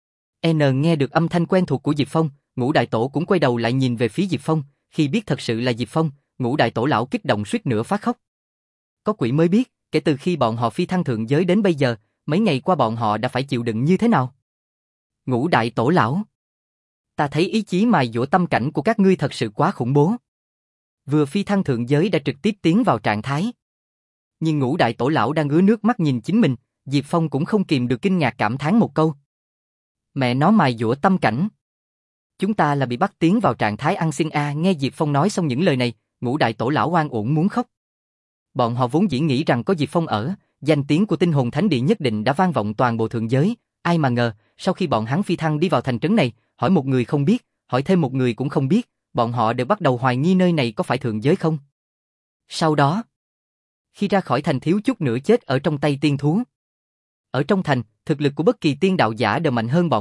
N nghe được âm thanh quen thuộc của Diệp Phong, Ngũ đại tổ cũng quay đầu lại nhìn về phía Diệp Phong, khi biết thật sự là Diệp Phong, Ngũ đại tổ lão kích động suýt nữa phát khóc. Có quỷ mới biết, kể từ khi bọn họ phi thăng thượng giới đến bây giờ, mấy ngày qua bọn họ đã phải chịu đựng như thế nào? Ngũ đại tổ lão, ta thấy ý chí mài dũa tâm cảnh của các ngươi thật sự quá khủng bố. Vừa phi thăng thượng giới đã trực tiếp tiến vào trạng thái. Nhưng Ngũ đại tổ lão đang ứa nước mắt nhìn chính mình, Diệp Phong cũng không kìm được kinh ngạc cảm thán một câu. Mẹ nó mài dũa tâm cảnh. Chúng ta là bị bắt tiến vào trạng thái ăn xin a. Nghe Diệp Phong nói xong những lời này, Ngũ đại tổ lão oan uổng muốn khóc. Bọn họ vốn dĩ nghĩ rằng có Diệp Phong ở, danh tiếng của Tinh Hồn Thánh Địa nhất định đã vang vọng toàn bộ thượng giới, ai mà ngờ, sau khi bọn hắn phi thăng đi vào thành trấn này, hỏi một người không biết, hỏi thêm một người cũng không biết, bọn họ đều bắt đầu hoài nghi nơi này có phải thượng giới không. Sau đó, khi ra khỏi thành thiếu chút nữa chết ở trong tay tiên thú. Ở trong thành, thực lực của bất kỳ tiên đạo giả đều mạnh hơn bọn hắn,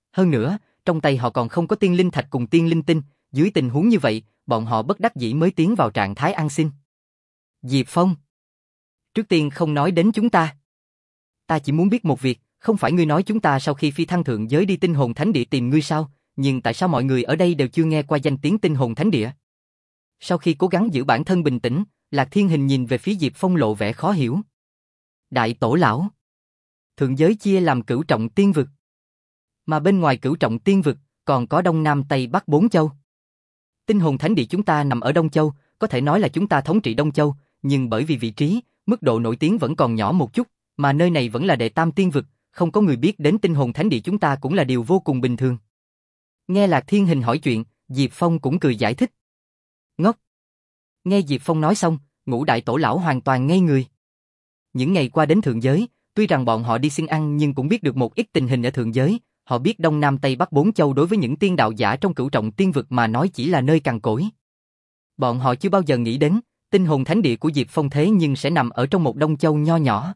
Hơn nữa, trong tay họ còn không có tiên linh thạch cùng tiên linh tinh, dưới tình huống như vậy, bọn họ bất đắc dĩ mới tiến vào trạng thái ăn xin. Diệp Phong, trước tiên không nói đến chúng ta. Ta chỉ muốn biết một việc, không phải ngươi nói chúng ta sau khi phi thăng thượng giới đi tinh hồn thánh địa tìm ngươi sao, nhưng tại sao mọi người ở đây đều chưa nghe qua danh tiếng tinh hồn thánh địa? Sau khi cố gắng giữ bản thân bình tĩnh, Lạc Thiên Hình nhìn về phía Diệp Phong lộ vẻ khó hiểu. Đại tổ lão, thượng giới chia làm cửu trọng tiên vực. Mà bên ngoài cửu trọng tiên vực, còn có Đông Nam Tây Bắc bốn châu. Tinh hồn thánh địa chúng ta nằm ở Đông Châu, có thể nói là chúng ta thống trị Đông Châu, nhưng bởi vì vị trí, mức độ nổi tiếng vẫn còn nhỏ một chút, mà nơi này vẫn là đệ tam tiên vực, không có người biết đến tinh hồn thánh địa chúng ta cũng là điều vô cùng bình thường. Nghe Lạc Thiên Hình hỏi chuyện, Diệp Phong cũng cười giải thích. Ngốc! Nghe Diệp Phong nói xong, Ngũ đại tổ lão hoàn toàn ngây người. Những ngày qua đến thượng giới, tuy rằng bọn họ đi xin ăn nhưng cũng biết được một ít tình hình ở thượng giới, họ biết Đông Nam Tây Bắc bốn châu đối với những tiên đạo giả trong cửu trọng tiên vực mà nói chỉ là nơi cằn cỗi. Bọn họ chưa bao giờ nghĩ đến, tinh hồn thánh địa của Diệp Phong thế nhưng sẽ nằm ở trong một Đông Châu nho nhỏ.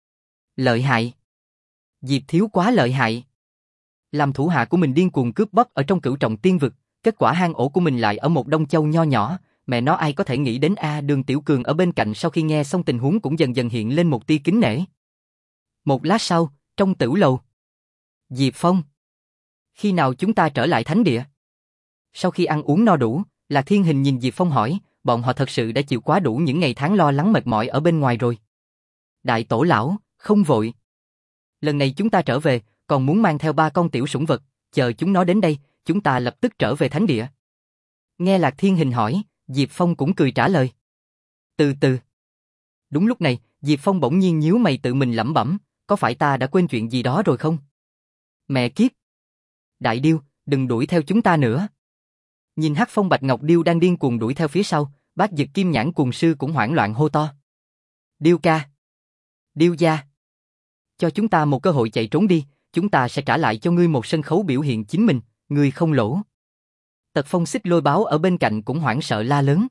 Lợi hại! Diệp thiếu quá lợi hại! Làm thủ hạ của mình điên cuồng cướp bóc ở trong cửu trọng tiên vực, kết quả hang ổ của mình lại ở một Đông Châu nho nhỏ, mẹ nó ai có thể nghĩ đến a? Đường Tiểu Cường ở bên cạnh sau khi nghe xong tình huống cũng dần dần hiện lên một tia kính nể. Một lát sau, trong tửu lầu. Diệp Phong, khi nào chúng ta trở lại thánh địa? Sau khi ăn uống no đủ, Lạc Thiên Hình nhìn Diệp Phong hỏi, bọn họ thật sự đã chịu quá đủ những ngày tháng lo lắng mệt mỏi ở bên ngoài rồi. Đại tổ lão, không vội. Lần này chúng ta trở về, còn muốn mang theo ba con tiểu sủng vật, chờ chúng nó đến đây, chúng ta lập tức trở về thánh địa. Nghe Lạc Thiên Hình hỏi, Diệp Phong cũng cười trả lời. Từ từ. Đúng lúc này, Diệp Phong bỗng nhiên nhíu mày tự mình lẩm bẩm, có phải ta đã quên chuyện gì đó rồi không? Mẹ kiếp! Đại điêu, đừng đuổi theo chúng ta nữa. Nhìn Hắc Phong Bạch Ngọc điêu đang điên cuồng đuổi theo phía sau, Bát Dực Kim Nhãn cuồng sư cũng hoảng loạn hô to. Điêu ca! Điêu gia! Cho chúng ta một cơ hội chạy trốn đi, chúng ta sẽ trả lại cho ngươi một sân khấu biểu hiện chính mình, ngươi không lỗ. Tật Phong Xích Lôi báo ở bên cạnh cũng hoảng sợ la lớn.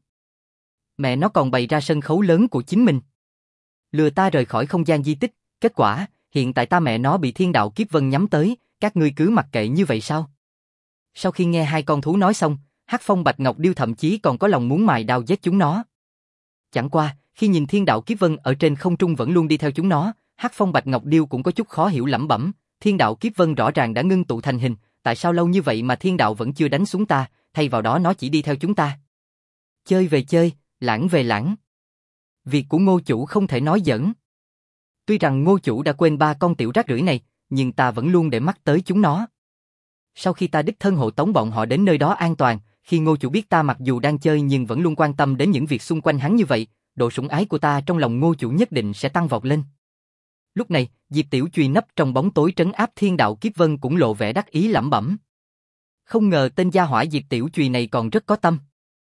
Mẹ nó còn bày ra sân khấu lớn của chính mình. Lừa ta rời khỏi không gian di tích, kết quả, hiện tại ta mẹ nó bị thiên đạo kiếp vân nhắm tới, các ngươi cứ mặc kệ như vậy sao? Sau khi nghe hai con thú nói xong, Hắc Phong Bạch Ngọc điêu thậm chí còn có lòng muốn mài đao giết chúng nó. Chẳng qua, khi nhìn thiên đạo kiếp vân ở trên không trung vẫn luôn đi theo chúng nó, Hắc Phong Bạch Ngọc điêu cũng có chút khó hiểu lẩm bẩm, thiên đạo kiếp vân rõ ràng đã ngưng tụ thành hình, tại sao lâu như vậy mà thiên đạo vẫn chưa đánh xuống ta, thay vào đó nó chỉ đi theo chúng ta. Chơi về chơi, lãng về lãng. Việc của Ngô chủ không thể nói giỡn. Tuy rằng Ngô chủ đã quên ba con tiểu rác rưởi này, nhưng ta vẫn luôn để mắt tới chúng nó. Sau khi ta đích thân hộ tống bọn họ đến nơi đó an toàn, khi Ngô chủ biết ta mặc dù đang chơi nhưng vẫn luôn quan tâm đến những việc xung quanh hắn như vậy, độ sủng ái của ta trong lòng Ngô chủ nhất định sẽ tăng vọt lên. Lúc này, Diệp Tiểu Chùy nấp trong bóng tối trấn áp thiên đạo kiếp vân cũng lộ vẻ đắc ý lẩm bẩm. Không ngờ tên gia hỏa Diệp Tiểu Chùy này còn rất có tâm.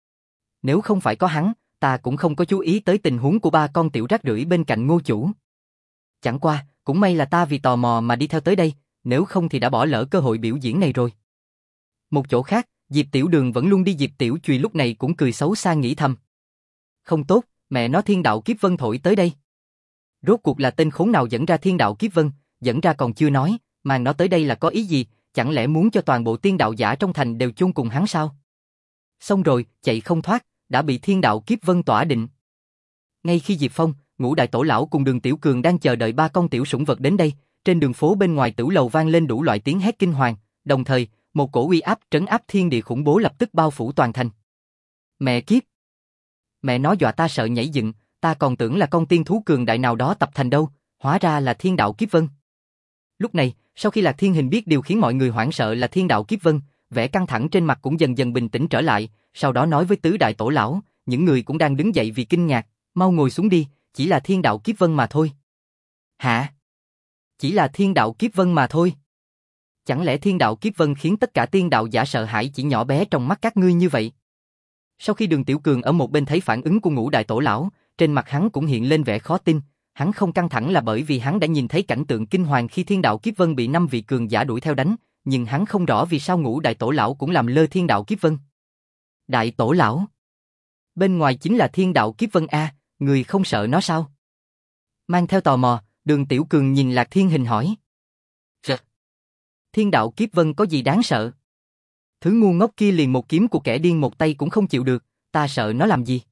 Nếu không phải có hắn, ta cũng không có chú ý tới tình huống của ba con tiểu rác rưởi bên cạnh Ngô chủ. Chẳng qua, cũng may là ta vì tò mò mà đi theo tới đây, nếu không thì đã bỏ lỡ cơ hội biểu diễn này rồi. Một chỗ khác, Diệp Tiểu Đường vẫn luôn đi Diệp Tiểu Chùy lúc này cũng cười xấu xa nghĩ thầm. Không tốt, mẹ nó thiên đạo kiếp vân thổi tới đây. Rốt cuộc là tên khốn nào dẫn ra thiên đạo kiếp vân, dẫn ra còn chưa nói, mang nó tới đây là có ý gì, chẳng lẽ muốn cho toàn bộ tiên đạo giả trong thành đều chôn cùng hắn sao? Xong rồi, chạy không thoát, đã bị thiên đạo kiếp vân tỏa định. Ngay khi Diệp Phong, Ngũ đại tổ lão cùng Đường Tiểu Cường đang chờ đợi ba con tiểu sủng vật đến đây, trên đường phố bên ngoài tửu lầu vang lên đủ loại tiếng hét kinh hoàng, đồng thời, một cổ uy áp trấn áp thiên địa khủng bố lập tức bao phủ toàn thành. Mẹ kiếp! Mẹ nó dọa ta sợ nhảy dựng, ta còn tưởng là con tiên thú cường đại nào đó tập thành đâu, hóa ra là thiên đạo kiếp vân. Lúc này, sau khi Lạc Thiên Hình biết điều khiến mọi người hoảng sợ là thiên đạo kiếp vân, vẻ căng thẳng trên mặt cũng dần dần bình tĩnh trở lại, sau đó nói với tứ đại tổ lão, những người cũng đang đứng dậy vì kinh ngạc, mau ngồi xuống đi, chỉ là thiên đạo kiếp vân mà thôi. Hả? Chỉ là thiên đạo kiếp vân mà thôi? Chẳng lẽ thiên đạo kiếp vân khiến tất cả tiên đạo giả sợ hãi chỉ nhỏ bé trong mắt các ngươi như vậy? Sau khi Đường Tiểu Cường ở một bên thấy phản ứng của Ngũ đại tổ lão, trên mặt hắn cũng hiện lên vẻ khó tin, hắn không căng thẳng là bởi vì hắn đã nhìn thấy cảnh tượng kinh hoàng khi thiên đạo kiếp vân bị năm vị cường giả đuổi theo đánh, nhưng hắn không rõ vì sao Ngũ đại tổ lão cũng làm lơ thiên đạo kiếp vân. Đại tổ lão, bên ngoài chính là thiên đạo kiếp vân a, người không sợ nó sao? Mang theo tò mò, Đường Tiểu Cường nhìn Lạc Thiên Hình hỏi. Rật. Thiên đạo kiếp vân có gì đáng sợ? Thứ ngu ngốc kia liền một kiếm của kẻ điên một tay cũng không chịu được, ta sợ nó làm gì?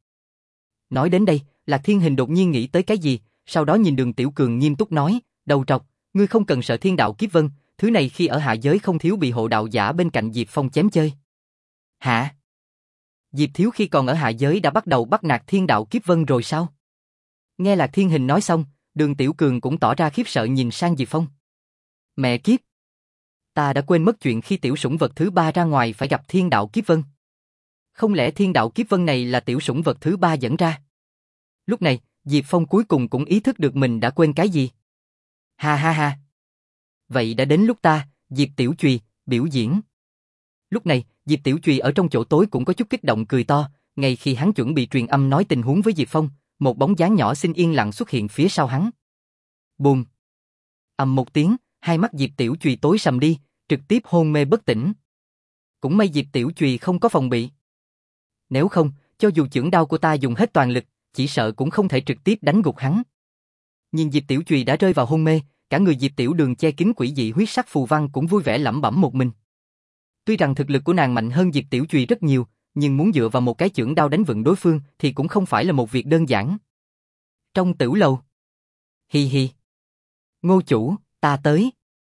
Nói đến đây, Lạc Thiên Hình đột nhiên nghĩ tới cái gì, sau đó nhìn Đường Tiểu Cường nghiêm túc nói, đầu trọc, ngươi không cần sợ thiên đạo kiếp vân, thứ này khi ở hạ giới không thiếu bị hộ đạo giả bên cạnh Diệp Phong chém chơi. Hả? Diệp Thiếu khi còn ở hạ giới đã bắt đầu bắt nạt thiên đạo kiếp vân rồi sao? Nghe Lạc Thiên Hình nói xong, Đường Tiểu Cường cũng tỏ ra khiếp sợ nhìn sang Diệp Phong. Mẹ kiếp! Ta đã quên mất chuyện khi tiểu sủng vật thứ ba ra ngoài phải gặp thiên đạo kiếp vân. Không lẽ thiên đạo kiếp vân này là tiểu sủng vật thứ ba dẫn ra? Lúc này, Diệp Phong cuối cùng cũng ý thức được mình đã quên cái gì. Ha ha ha! Vậy đã đến lúc ta, Diệp Tiểu Chùy, biểu diễn. Lúc này, Diệp Tiểu Chùy ở trong chỗ tối cũng có chút kích động cười to, ngay khi hắn chuẩn bị truyền âm nói tình huống với Diệp Phong, một bóng dáng nhỏ xinh yên lặng xuất hiện phía sau hắn. Bùm! Ầm một tiếng, hai mắt Diệp Tiểu Chùy tối sầm đi, trực tiếp hôn mê bất tỉnh. Cũng may Diệp Tiểu Chùy không có phòng bị. Nếu không, cho dù chưởng đao của ta dùng hết toàn lực, chỉ sợ cũng không thể trực tiếp đánh gục hắn. Nhìn Diệp Tiểu Chùy đã rơi vào hôn mê, cả người Diệp Tiểu Đường che kín quỷ dị huyết sắc phù văn cũng vui vẻ lẩm bẩm một mình. Tuy rằng thực lực của nàng mạnh hơn Diệp Tiểu Chùy rất nhiều, nhưng muốn dựa vào một cái chưởng đao đánh vựng đối phương thì cũng không phải là một việc đơn giản. Trong tửu lầu. Hi hi. Ngô chủ, ta tới.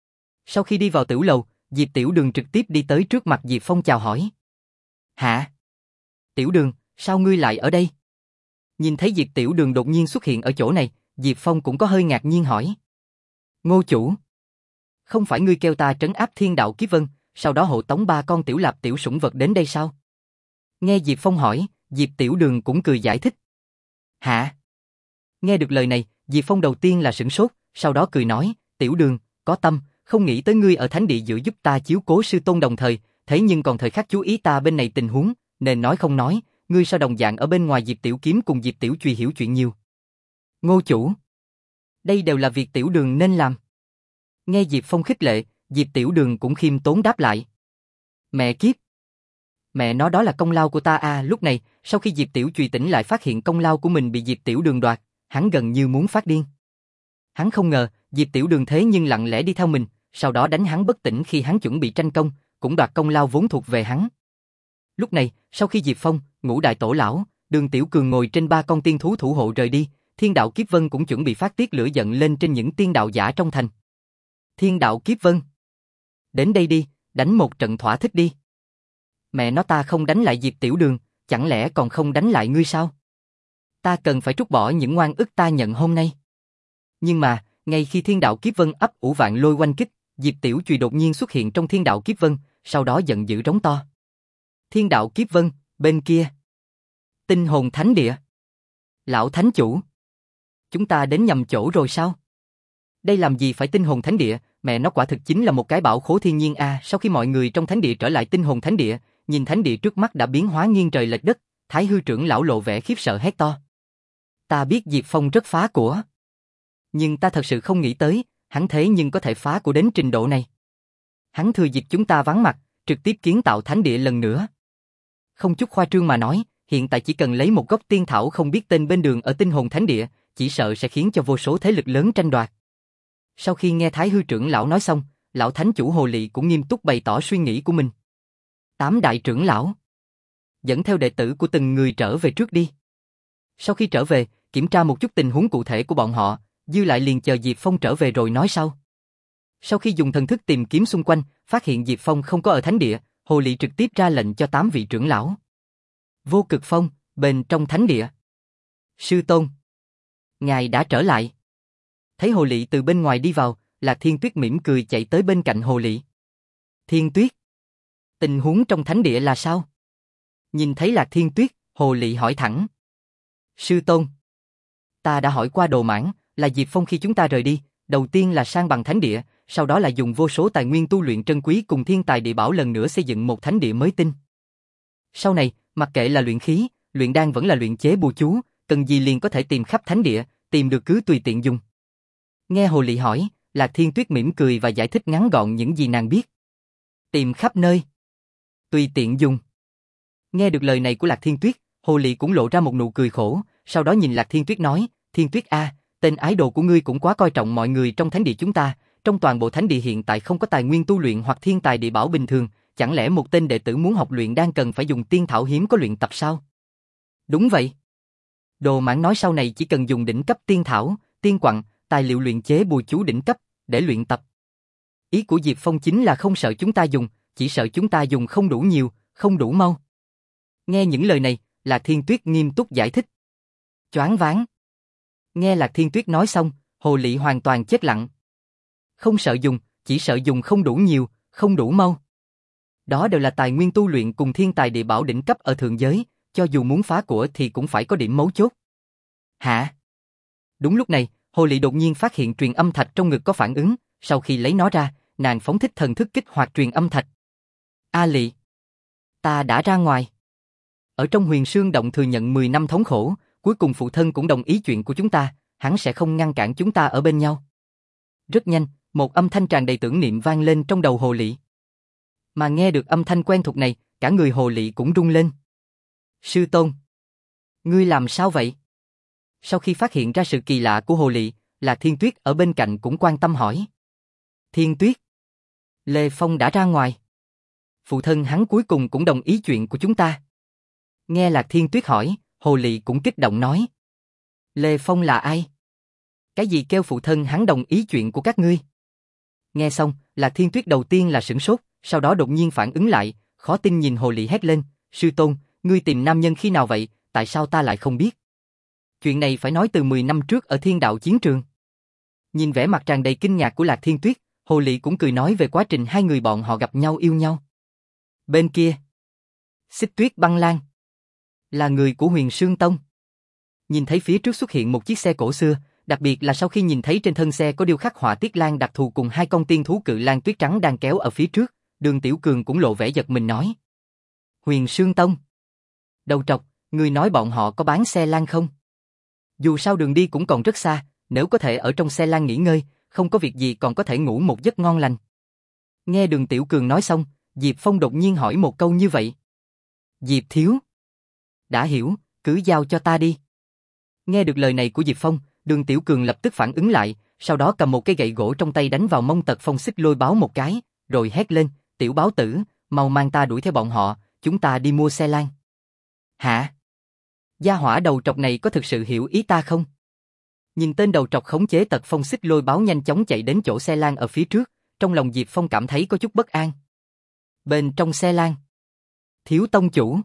Sau khi đi vào tửu lầu, Diệp Tiểu Đường trực tiếp đi tới trước mặt Diệp Phong chào hỏi. Hả? Tiểu Đường, sao ngươi lại ở đây? Nhìn thấy Diệp Tiểu Đường đột nhiên xuất hiện ở chỗ này, Diệp Phong cũng có hơi ngạc nhiên hỏi. Ngô chủ, không phải ngươi kêu ta trấn áp thiên đạo kiếp vân, sau đó hộ tống ba con tiểu lạp tiểu sủng vật đến đây sao? Nghe Diệp Phong hỏi, Diệp Tiểu Đường cũng cười giải thích. Hả? Nghe được lời này, Diệp Phong đầu tiên là sửng sốt, sau đó cười nói, Tiểu Đường, có tâm, không nghĩ tới ngươi ở thánh địa giữa giúp ta chiếu cố sư tôn đồng thời, thế nhưng còn thời khắc chú ý ta bên này tình huống, nên nói không nói, ngươi sao đồng dạng ở bên ngoài Diệp Tiểu Kiếm cùng Diệp Tiểu Chùy hiểu chuyện nhiều. Ngô chủ, đây đều là việc Tiểu Đường nên làm. Nghe Diệp Phong khích lệ, Diệp Tiểu Đường cũng khiêm tốn đáp lại. Mẹ kiếp! Mẹ nói đó là công lao của ta à. Lúc này, sau khi Diệp Tiểu Chùy tỉnh lại phát hiện công lao của mình bị Diệp Tiểu Đường đoạt, hắn gần như muốn phát điên. Hắn không ngờ, Diệp Tiểu Đường thế nhưng lặng lẽ đi theo mình, sau đó đánh hắn bất tỉnh khi hắn chuẩn bị tranh công, cũng đoạt công lao vốn thuộc về hắn. Lúc này, sau khi Diệp Phong, Ngũ Đại Tổ Lão, Đường Tiểu Cường ngồi trên ba con tiên thú thủ hộ rời đi, Thiên Đạo Kiếp Vân cũng chuẩn bị phát tiết lửa giận lên trên những tiên đạo giả trong thành. Thiên Đạo Kiếp Vân, đến đây đi, đánh một trận thỏa thích đi. Mẹ nó ta không đánh lại Diệp Tiểu Đường, chẳng lẽ còn không đánh lại ngươi sao? Ta cần phải trút bỏ những ngoan ức ta nhận hôm nay. Nhưng mà, ngay khi Thiên Đạo Kiếp Vân ấp ủ vạn lôi oanh kích, Diệp Tiểu Chùy đột nhiên xuất hiện trong Thiên Đạo Kiếp Vân, sau đó giận dữ rống to. Thiên Đạo Kiếp Vân, bên kia. Tinh Hồn Thánh Địa. Lão Thánh Chủ. Chúng ta đến nhầm chỗ rồi sao? Đây làm gì phải Tinh Hồn Thánh Địa, mẹ nó quả thực chính là một cái bảo khố thiên nhiên a. À, sau khi mọi người trong Thánh Địa trở lại Tinh Hồn Thánh Địa, nhìn Thánh Địa trước mắt đã biến hóa nghiêng trời lệch đất, Thái Hư trưởng lão lộ vẻ khiếp sợ hét to. Ta biết Diệp Phong rất phá của. Nhưng ta thật sự không nghĩ tới, hắn thế nhưng có thể phá của đến trình độ này. Hắn thừa dịp chúng ta vắng mặt, trực tiếp kiến tạo Thánh Địa lần nữa. Không chút khoa trương mà nói, hiện tại chỉ cần lấy một gốc tiên thảo không biết tên bên đường ở Tinh Hồn Thánh Địa, chỉ sợ sẽ khiến cho vô số thế lực lớn tranh đoạt. Sau khi nghe Thái Hư trưởng lão nói xong, lão thánh chủ Hồ Lị cũng nghiêm túc bày tỏ suy nghĩ của mình. Tám đại trưởng lão, dẫn theo đệ tử của từng người trở về trước đi. Sau khi trở về, kiểm tra một chút tình huống cụ thể của bọn họ, dư lại liền chờ Diệp Phong trở về rồi nói sau. Sau khi dùng thần thức tìm kiếm xung quanh, phát hiện Diệp Phong không có ở thánh địa, Hồ Lị trực tiếp ra lệnh cho tám vị trưởng lão. Vô Cực Phong, bên trong thánh địa. Sư tôn, ngài đã trở lại. Thấy Hồ Lị từ bên ngoài đi vào, Lạc Thiên Tuyết mỉm cười chạy tới bên cạnh Hồ Lị. Thiên Tuyết, tình huống trong thánh địa là sao? Nhìn thấy Lạc Thiên Tuyết, Hồ Lị hỏi thẳng. Sư tôn, ta đã hỏi qua Đồ Mãn, là Diệp Phong khi chúng ta rời đi, đầu tiên là san bằng thánh địa, sau đó là dùng vô số tài nguyên tu luyện trân quý cùng thiên tài địa bảo lần nữa xây dựng một thánh địa mới tinh. Sau này, mặc kệ là luyện khí, luyện đan vẫn là luyện chế bùa chú, cần gì liền có thể tìm khắp thánh địa, tìm được cứ tùy tiện dùng. Nghe Hồ Lị hỏi, Lạc Thiên Tuyết mỉm cười và giải thích ngắn gọn những gì nàng biết. Tìm khắp nơi, tùy tiện dùng. Nghe được lời này của Lạc Thiên Tuyết, Hồ Lị cũng lộ ra một nụ cười khổ, sau đó nhìn Lạc Thiên Tuyết nói, Thiên Tuyết a, tên ái đồ của ngươi cũng quá coi trọng mọi người trong thánh địa chúng ta, trong toàn bộ thánh địa hiện tại không có tài nguyên tu luyện hoặc thiên tài địa bảo bình thường, chẳng lẽ một tên đệ tử muốn học luyện đan cần phải dùng tiên thảo hiếm có luyện tập sao? Đúng vậy. Đồ Mãng nói sau này chỉ cần dùng đỉnh cấp tiên thảo, tiên quặng, tài liệu luyện chế bùa chú đỉnh cấp để luyện tập. Ý của Diệp Phong chính là không sợ chúng ta dùng, chỉ sợ chúng ta dùng không đủ nhiều, không đủ mau. Nghe những lời này, Lạc Thiên Tuyết nghiêm túc giải thích. Choáng váng. Nghe Lạc Thiên Tuyết nói xong, Hồ Lị hoàn toàn chết lặng. Không sợ dùng, chỉ sợ dùng không đủ nhiều, không đủ mau. Đó đều là tài nguyên tu luyện cùng thiên tài địa bảo đỉnh cấp ở thượng giới, cho dù muốn phá của thì cũng phải có điểm mấu chốt. Hả? Đúng lúc này, Hồ Lị đột nhiên phát hiện truyền âm thạch trong ngực có phản ứng, sau khi lấy nó ra, nàng phóng thích thần thức kích hoạt truyền âm thạch. A Lị, ta đã ra ngoài. Ở trong Huyền Sương Động thừa nhận mười năm thống khổ, cuối cùng phụ thân cũng đồng ý chuyện của chúng ta, hắn sẽ không ngăn cản chúng ta ở bên nhau. Rất nhanh, một âm thanh tràn đầy tưởng niệm vang lên trong đầu Hồ Lị. Mà nghe được âm thanh quen thuộc này, cả người Hồ Lị cũng rung lên. Sư tôn, ngươi làm sao vậy? Sau khi phát hiện ra sự kỳ lạ của Hồ Lị, Lạc Thiên Tuyết ở bên cạnh cũng quan tâm hỏi. Thiên Tuyết, Lê Phong đã ra ngoài. Phụ thân hắn cuối cùng cũng đồng ý chuyện của chúng ta. Nghe Lạc Thiên Tuyết hỏi, Hồ Lị cũng kích động nói. Lê Phong là ai? Cái gì kêu phụ thân hắn đồng ý chuyện của các ngươi? Nghe xong, Lạc Thiên Tuyết đầu tiên là sửng sốt, sau đó đột nhiên phản ứng lại, khó tin nhìn Hồ Lị hét lên, sư tôn, ngươi tìm nam nhân khi nào vậy, tại sao ta lại không biết? Chuyện này phải nói từ mười năm trước ở Thiên Đạo Chiến Trường. Nhìn vẻ mặt tràn đầy kinh ngạc của Lạc Thiên Tuyết, Hồ Lị cũng cười nói về quá trình hai người bọn họ gặp nhau yêu nhau. Bên kia, Xích Tuyết Băng Lan là người của Huyền Sương Tông. Nhìn thấy phía trước xuất hiện một chiếc xe cổ xưa, đặc biệt là sau khi nhìn thấy trên thân xe có điêu khắc họa tiết lan đặc thù cùng hai con tiên thú cự lan tuyết trắng đang kéo ở phía trước, Đường Tiểu Cường cũng lộ vẻ giật mình nói. Huyền Sương Tông. Đầu trọc, người nói bọn họ có bán xe lan không? Dù sao đường đi cũng còn rất xa, nếu có thể ở trong xe lan nghỉ ngơi, không có việc gì còn có thể ngủ một giấc ngon lành. Nghe Đường Tiểu Cường nói xong, Diệp Phong đột nhiên hỏi một câu như vậy. Diệp thiếu. Đã hiểu, cứ giao cho ta đi. Nghe được lời này của Diệp Phong, Đường Tiểu Cường lập tức phản ứng lại, sau đó cầm một cái gậy gỗ trong tay đánh vào mông Tật Phong Xích Lôi Báo một cái, rồi hét lên, tiểu báo tử, mau mang ta đuổi theo bọn họ, chúng ta đi mua xe lan. Hả? Gia hỏa đầu trọc này có thực sự hiểu ý ta không? Nhìn tên đầu trọc khống chế Tật Phong Xích Lôi Báo nhanh chóng chạy đến chỗ xe lan ở phía trước, trong lòng Diệp Phong cảm thấy có chút bất an. Bên trong xe lan, thiếu tông chủ.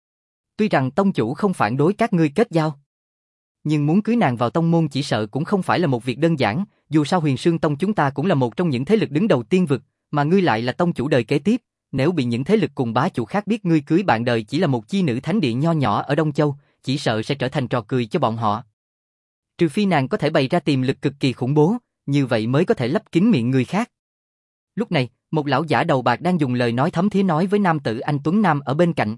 Tuy rằng tông chủ không phản đối các ngươi kết giao, nhưng muốn cưới nàng vào tông môn chỉ sợ cũng không phải là một việc đơn giản, dù sao Huyền Sương Tông chúng ta cũng là một trong những thế lực đứng đầu tiên vực, mà ngươi lại là tông chủ đời kế tiếp, nếu bị những thế lực cùng bá chủ khác biết ngươi cưới bạn đời chỉ là một chi nữ thánh địa nho nhỏ ở Đông Châu, chỉ sợ sẽ trở thành trò cười cho bọn họ. Trừ phi nàng có thể bày ra tiềm lực cực kỳ khủng bố, như vậy mới có thể lấp kín miệng người khác. Lúc này, một lão giả đầu bạc đang dùng lời nói thấm thía nói với nam tử anh Tuấn Nam ở bên cạnh.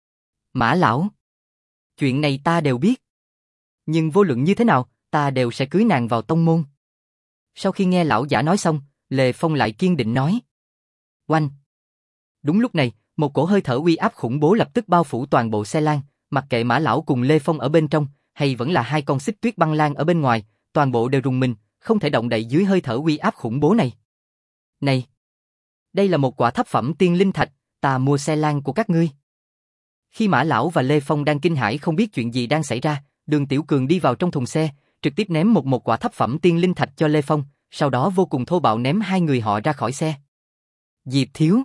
Mã lão, chuyện này ta đều biết. Nhưng vô luận như thế nào, ta đều sẽ cưới nàng vào tông môn. Sau khi nghe lão giả nói xong, Lê Phong lại kiên định nói. Oanh! Đúng lúc này, một cổ hơi thở uy áp khủng bố lập tức bao phủ toàn bộ xe lan, mặc kệ Mã lão cùng Lê Phong ở bên trong, hay vẫn là hai con Xích Tuyết Băng Lan ở bên ngoài, toàn bộ đều rùng mình, không thể động đậy dưới hơi thở uy áp khủng bố này. Này! Đây là một quả thấp phẩm tiên linh thạch, ta mua xe lan của các ngươi. Khi Mã lão và Lê Phong đang kinh hãi không biết chuyện gì đang xảy ra, Đường Tiểu Cường đi vào trong thùng xe, trực tiếp ném một một quả thấp phẩm tiên linh thạch cho Lê Phong, sau đó vô cùng thô bạo ném hai người họ ra khỏi xe. Diệp thiếu,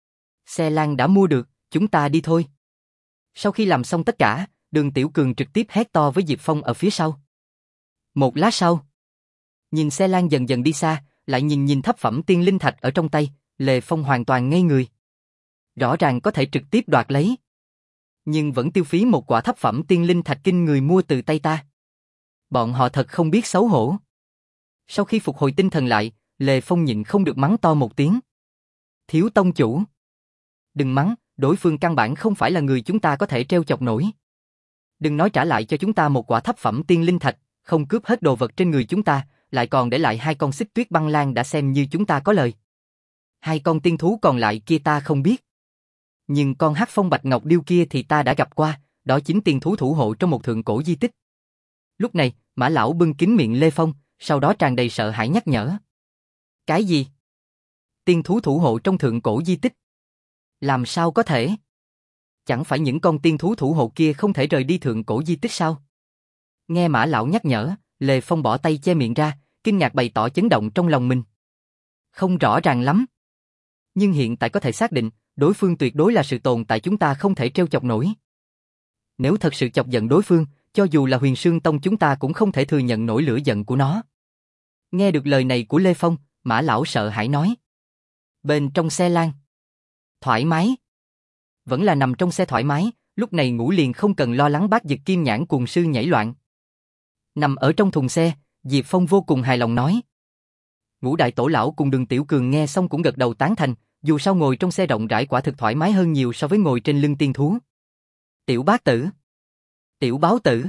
xe lan đã mua được, chúng ta đi thôi. Sau khi làm xong tất cả, Đường Tiểu Cường trực tiếp hét to với Diệp Phong ở phía sau. Một lát sau, nhìn xe lan dần dần đi xa, lại nhìn nhìn thấp phẩm tiên linh thạch ở trong tay, Lê Phong hoàn toàn ngây người. Rõ ràng có thể trực tiếp đoạt lấy, nhưng vẫn tiêu phí một quả thấp phẩm tiên linh thạch kinh người mua từ tay ta. Bọn họ thật không biết xấu hổ. Sau khi phục hồi tinh thần lại, Lê Phong nhịn không được mắng to một tiếng. Thiếu tông chủ. Đừng mắng, đối phương căn bản không phải là người chúng ta có thể treo chọc nổi. Đừng nói trả lại cho chúng ta một quả thấp phẩm tiên linh thạch, không cướp hết đồ vật trên người chúng ta, lại còn để lại hai con Xích Tuyết Băng Lan đã xem như chúng ta có lời. Hai con tiên thú còn lại kia ta không biết. Nhưng con Hắc Phong Bạch Ngọc Điêu kia thì ta đã gặp qua, đó chính tiên thú thủ hộ trong một thượng cổ di tích. Lúc này, Mã lão bưng kín miệng Lê Phong, sau đó tràn đầy sợ hãi nhắc nhở. Cái gì? Tiên thú thủ hộ trong thượng cổ di tích? Làm sao có thể? Chẳng phải những con tiên thú thủ hộ kia không thể rời đi thượng cổ di tích sao? Nghe Mã lão nhắc nhở, Lê Phong bỏ tay che miệng ra, kinh ngạc bày tỏ chấn động trong lòng mình. Không rõ ràng lắm. Nhưng hiện tại có thể xác định, đối phương tuyệt đối là sự tồn tại chúng ta không thể trêu chọc nổi. Nếu thật sự chọc giận đối phương, cho dù là Huyền Sương Tông chúng ta cũng không thể thừa nhận nổi lửa giận của nó. Nghe được lời này của Lê Phong, Mã lão sợ hãi nói. Bên trong xe lan. Thoải mái. Vẫn là nằm trong xe thoải mái, lúc này ngủ liền không cần lo lắng Bát Dực Kim Nhãn cuồng sư nhảy loạn. Nằm ở trong thùng xe, Diệp Phong vô cùng hài lòng nói. Ngũ đại tổ lão cùng Đường Tiểu Cường nghe xong cũng gật đầu tán thành, dù sao ngồi trong xe rộng rãi quả thực thoải mái hơn nhiều so với ngồi trên lưng tiên thú. Tiểu bát tử. Tiểu báo tử.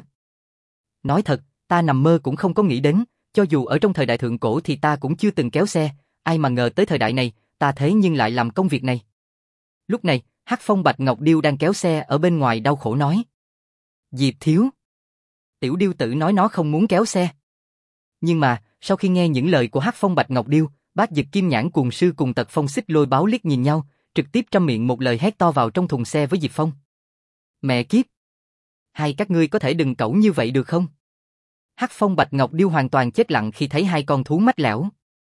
Nói thật, ta nằm mơ cũng không có nghĩ đến, cho dù ở trong thời đại thượng cổ thì ta cũng chưa từng kéo xe, ai mà ngờ tới thời đại này, ta thế nhưng lại làm công việc này. Lúc này, Hắc Phong Bạch Ngọc Điêu đang kéo xe ở bên ngoài đau khổ nói. Diệp thiếu. Tiểu điêu tử nói nó không muốn kéo xe. Nhưng mà, sau khi nghe những lời của Hắc Phong Bạch Ngọc Điêu, Bát Dực Kim Nhãn cuồng sư cùng Tật Phong Xích Lôi báo liếc nhìn nhau, trực tiếp trăm miệng một lời hét to vào trong thùng xe với Diệp Phong. Mẹ kiếp! Hai các ngươi có thể đừng cẩu như vậy được không? Hắc Phong Bạch Ngọc Điêu hoàn toàn chết lặng khi thấy hai con thú mách lẻo.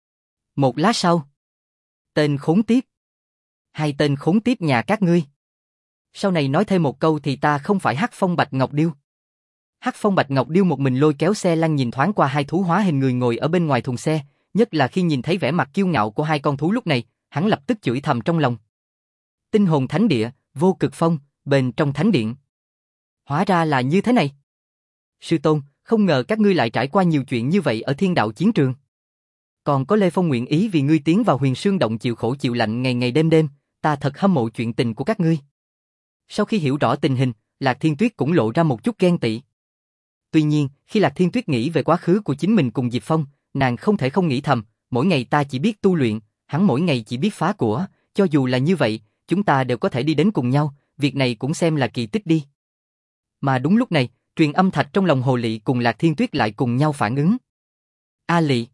Một lát sau. Tên khốn tiếp. Hai tên khốn tiếp nhà các ngươi. Sau này nói thêm một câu thì ta không phải Hắc Phong Bạch Ngọc Điêu. Hắc Phong Bạch Ngọc Điêu một mình lôi kéo xe lăn nhìn thoáng qua hai thú hóa hình người ngồi ở bên ngoài thùng xe, nhất là khi nhìn thấy vẻ mặt kiêu ngạo của hai con thú lúc này, hắn lập tức chửi thầm trong lòng. Tinh hồn thánh địa, vô cực phong, bên trong thánh điện. Hóa ra là như thế này. Sư tôn, không ngờ các ngươi lại trải qua nhiều chuyện như vậy ở thiên đạo chiến trường. Còn có Lê Phong nguyện ý vì ngươi tiến vào Huyền Sương Động chịu khổ chịu lạnh ngày ngày đêm đêm, ta thật hâm mộ chuyện tình của các ngươi. Sau khi hiểu rõ tình hình, Lạc Thiên Tuyết cũng lộ ra một chút ghen tị. Tuy nhiên, khi Lạc Thiên Tuyết nghĩ về quá khứ của chính mình cùng Diệp Phong, nàng không thể không nghĩ thầm, mỗi ngày ta chỉ biết tu luyện, hắn mỗi ngày chỉ biết phá của, cho dù là như vậy, chúng ta đều có thể đi đến cùng nhau, việc này cũng xem là kỳ tích đi. Mà đúng lúc này, truyền âm thạch trong lòng Hồ Lị cùng Lạc Thiên Tuyết lại cùng nhau phản ứng. A Lị!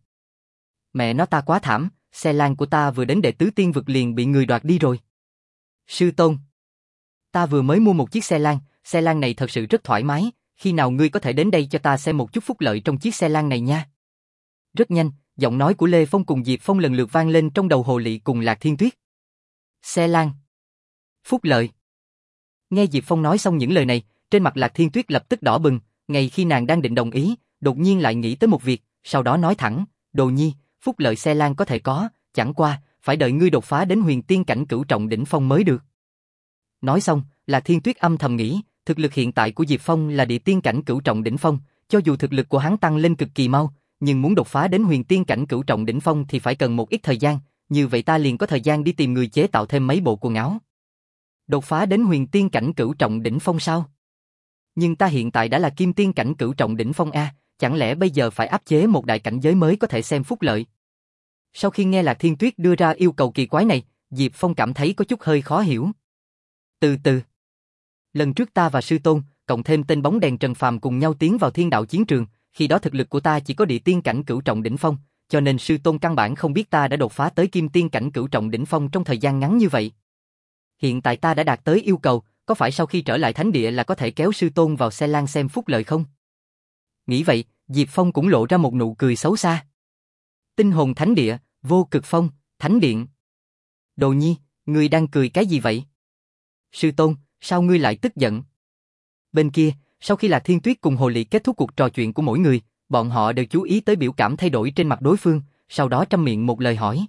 Mẹ nó ta quá thảm, xe lan của ta vừa đến đệ tứ tiên vực liền bị người đoạt đi rồi. Sư tôn! Ta vừa mới mua một chiếc xe lan, xe lan này thật sự rất thoải mái, khi nào ngươi có thể đến đây cho ta xem một chút phúc lợi trong chiếc xe lan này nha. Rất nhanh, giọng nói của Lê Phong cùng Diệp Phong lần lượt vang lên trong đầu Hồ Lị cùng Lạc Thiên Tuyết. Xe lan. Phúc lợi. Nghe Diệp Phong nói xong những lời này, trên mặt Lạc Thiên Tuyết lập tức đỏ bừng, ngay khi nàng đang định đồng ý, đột nhiên lại nghĩ tới một việc, sau đó nói thẳng, Đồ Nhi, phúc lợi xe lan có thể có, chẳng qua, phải đợi ngươi đột phá đến huyền tiên cảnh cửu trọng đỉnh phong mới được. Nói xong, Lạc Thiên Tuyết âm thầm nghĩ, thực lực hiện tại của Diệp Phong là địa tiên cảnh cửu trọng đỉnh phong, cho dù thực lực của hắn tăng lên cực kỳ mau, nhưng muốn đột phá đến huyền tiên cảnh cửu trọng đỉnh phong thì phải cần một ít thời gian, như vậy ta liền có thời gian đi tìm người chế tạo thêm mấy bộ quần áo. Đột phá đến huyền tiên cảnh cửu trọng đỉnh phong sao? Nhưng ta hiện tại đã là kim tiên cảnh cửu trọng đỉnh phong a, chẳng lẽ bây giờ phải áp chế một đại cảnh giới mới có thể xem phúc lợi? Sau khi nghe Lạc Thiên Tuyết đưa ra yêu cầu kỳ quái này, Diệp Phong cảm thấy có chút hơi khó hiểu. Từ từ. Lần trước ta và sư tôn, cộng thêm tên bóng đèn Trần Phàm cùng nhau tiến vào thiên đạo chiến trường, khi đó thực lực của ta chỉ có địa tiên cảnh cửu trọng đỉnh phong, cho nên sư tôn căn bản không biết ta đã đột phá tới kim tiên cảnh cửu trọng đỉnh phong trong thời gian ngắn như vậy. Hiện tại ta đã đạt tới yêu cầu, có phải sau khi trở lại thánh địa là có thể kéo sư tôn vào xe lan xem phúc lợi không? Nghĩ vậy, Diệp Phong cũng lộ ra một nụ cười xấu xa. Tinh hồn thánh địa, vô cực phong, thánh điện. Đồ Nhi, ngươi đang cười cái gì vậy? Sư tôn, sao ngươi lại tức giận? Bên kia, sau khi Lạc Thiên Tuyết cùng Hồ Lị kết thúc cuộc trò chuyện của mỗi người, bọn họ đều chú ý tới biểu cảm thay đổi trên mặt đối phương, sau đó trăm miệng một lời hỏi.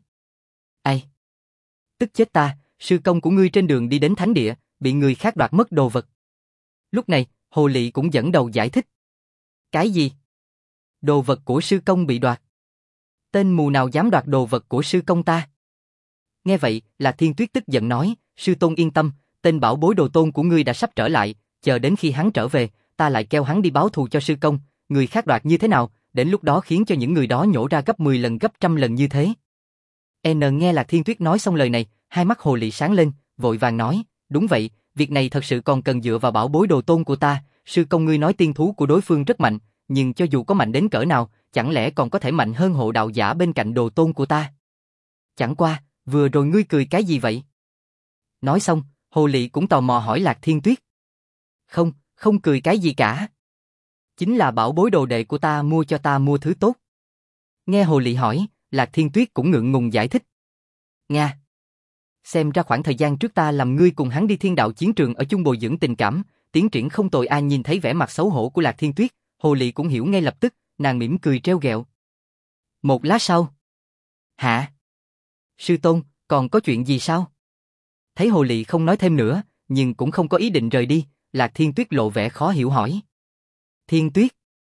Ai? Tức chết ta, sư công của ngươi trên đường đi đến thánh địa, bị người khác đoạt mất đồ vật. Lúc này, Hồ Lị cũng dẫn đầu giải thích. Cái gì? Đồ vật của sư công bị đoạt? Tên mù nào dám đoạt đồ vật của sư công ta? Nghe vậy, Lạc Thiên Tuyết tức giận nói, sư tôn yên tâm, tên bảo bối đồ tôn của ngươi đã sắp trở lại, chờ đến khi hắn trở về, ta lại kêu hắn đi báo thù cho sư công, người khác đoạt như thế nào, đến lúc đó khiến cho những người đó nhổ ra gấp mười lần gấp trăm lần như thế. N nghe Lạc Thiên Tuyết nói xong lời này, hai mắt Hồ Lị sáng lên, vội vàng nói, đúng vậy, việc này thật sự còn cần dựa vào bảo bối đồ tôn của ta, sư công ngươi nói tiên thú của đối phương rất mạnh, nhưng cho dù có mạnh đến cỡ nào, chẳng lẽ còn có thể mạnh hơn hộ đạo giả bên cạnh đồ tôn của ta. Chẳng qua, vừa rồi ngươi cười cái gì vậy? Nói xong, Hồ Lị cũng tò mò hỏi Lạc Thiên Tuyết. Không, không cười cái gì cả. Chính là bảo bối đồ đệ của ta mua cho ta mua thứ tốt. Nghe Hồ Lị hỏi, Lạc Thiên Tuyết cũng ngượng ngùng giải thích. Nga. Xem ra khoảng thời gian trước ta làm ngươi cùng hắn đi thiên đạo chiến trường ở chung bồi dưỡng tình cảm, tiến triển không tồi a. Nhìn thấy vẻ mặt xấu hổ của Lạc Thiên Tuyết, Hồ Lị cũng hiểu ngay lập tức, nàng mỉm cười trêu ghẹo. Một lát sau. Hả? Sư tôn, còn có chuyện gì sao? Thấy Hồ Lị không nói thêm nữa, nhưng cũng không có ý định rời đi, Lạc Thiên Tuyết lộ vẻ khó hiểu hỏi. Thiên Tuyết,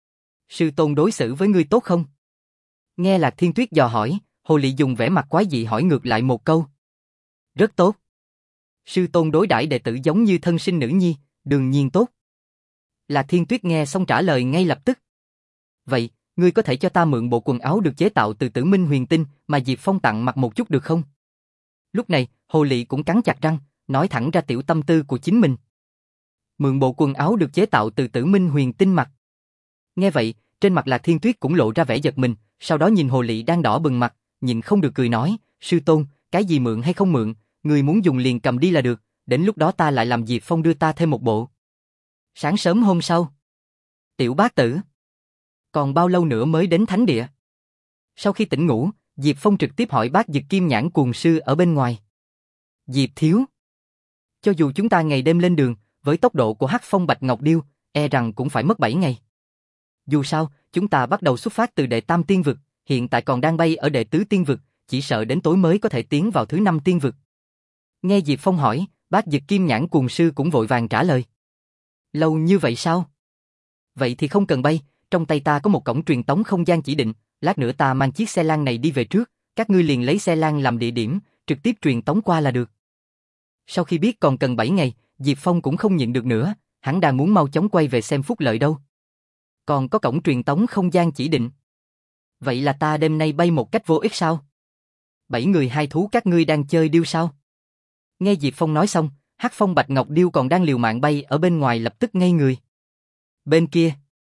sư tôn đối xử với ngươi tốt không? Nghe Lạc Thiên Tuyết dò hỏi, Hồ Lị dùng vẻ mặt quái dị hỏi ngược lại một câu. Rất tốt. Sư tôn đối đãi đệ tử giống như thân sinh nữ nhi, đương nhiên tốt. Lạc Thiên Tuyết nghe xong trả lời ngay lập tức. Vậy, ngươi có thể cho ta mượn bộ quần áo được chế tạo từ Tử Minh Huyền Tinh mà Diệp Phong tặng mặc một chút được không? Lúc này, Hồ Lị cũng cắn chặt răng, nói thẳng ra tiểu tâm tư của chính mình. Mượn bộ quần áo được chế tạo từ Tử Minh Huyền Tinh mặc. Nghe vậy, trên mặt Lạc Thiên Tuyết cũng lộ ra vẻ giật mình, sau đó nhìn Hồ Lị đang đỏ bừng mặt, nhìn không được cười nói, sư tôn, cái gì mượn hay không mượn, người muốn dùng liền cầm đi là được, đến lúc đó ta lại làm Diệp Phong đưa ta thêm một bộ. Sáng sớm hôm sau. Tiểu bát tử. Còn bao lâu nữa mới đến thánh địa? Sau khi tỉnh ngủ, Diệp Phong trực tiếp hỏi bác Dực Kim Nhãn Cuồng Sư ở bên ngoài. Diệp thiếu. Cho dù chúng ta ngày đêm lên đường, với tốc độ của Hắc Phong Bạch Ngọc Điêu, e rằng cũng phải mất bảy ngày. Dù sao, chúng ta bắt đầu xuất phát từ đệ tam tiên vực, hiện tại còn đang bay ở đệ tứ tiên vực, chỉ sợ đến tối mới có thể tiến vào thứ năm tiên vực. Nghe Diệp Phong hỏi, bác Dực Kim Nhãn Cuồng Sư cũng vội vàng trả lời. Lâu như vậy sao? Vậy thì không cần bay, trong tay ta có một cổng truyền tống không gian chỉ định, lát nữa ta mang chiếc xe lan này đi về trước, các ngươi liền lấy xe lan làm địa điểm, trực tiếp truyền tống qua là được. Sau khi biết còn cần bảy ngày, Diệp Phong cũng không nhịn được nữa, hắn đang muốn mau chóng quay về xem phúc lợi đâu. Còn có cổng truyền tống không gian chỉ định. Vậy là ta đêm nay bay một cách vô ích sao? Bảy người hai thú các ngươi đang chơi điêu sao? Nghe Diệp Phong nói xong, Hắc Phong Bạch Ngọc Điêu còn đang liều mạng bay ở bên ngoài lập tức ngây người. Bên kia,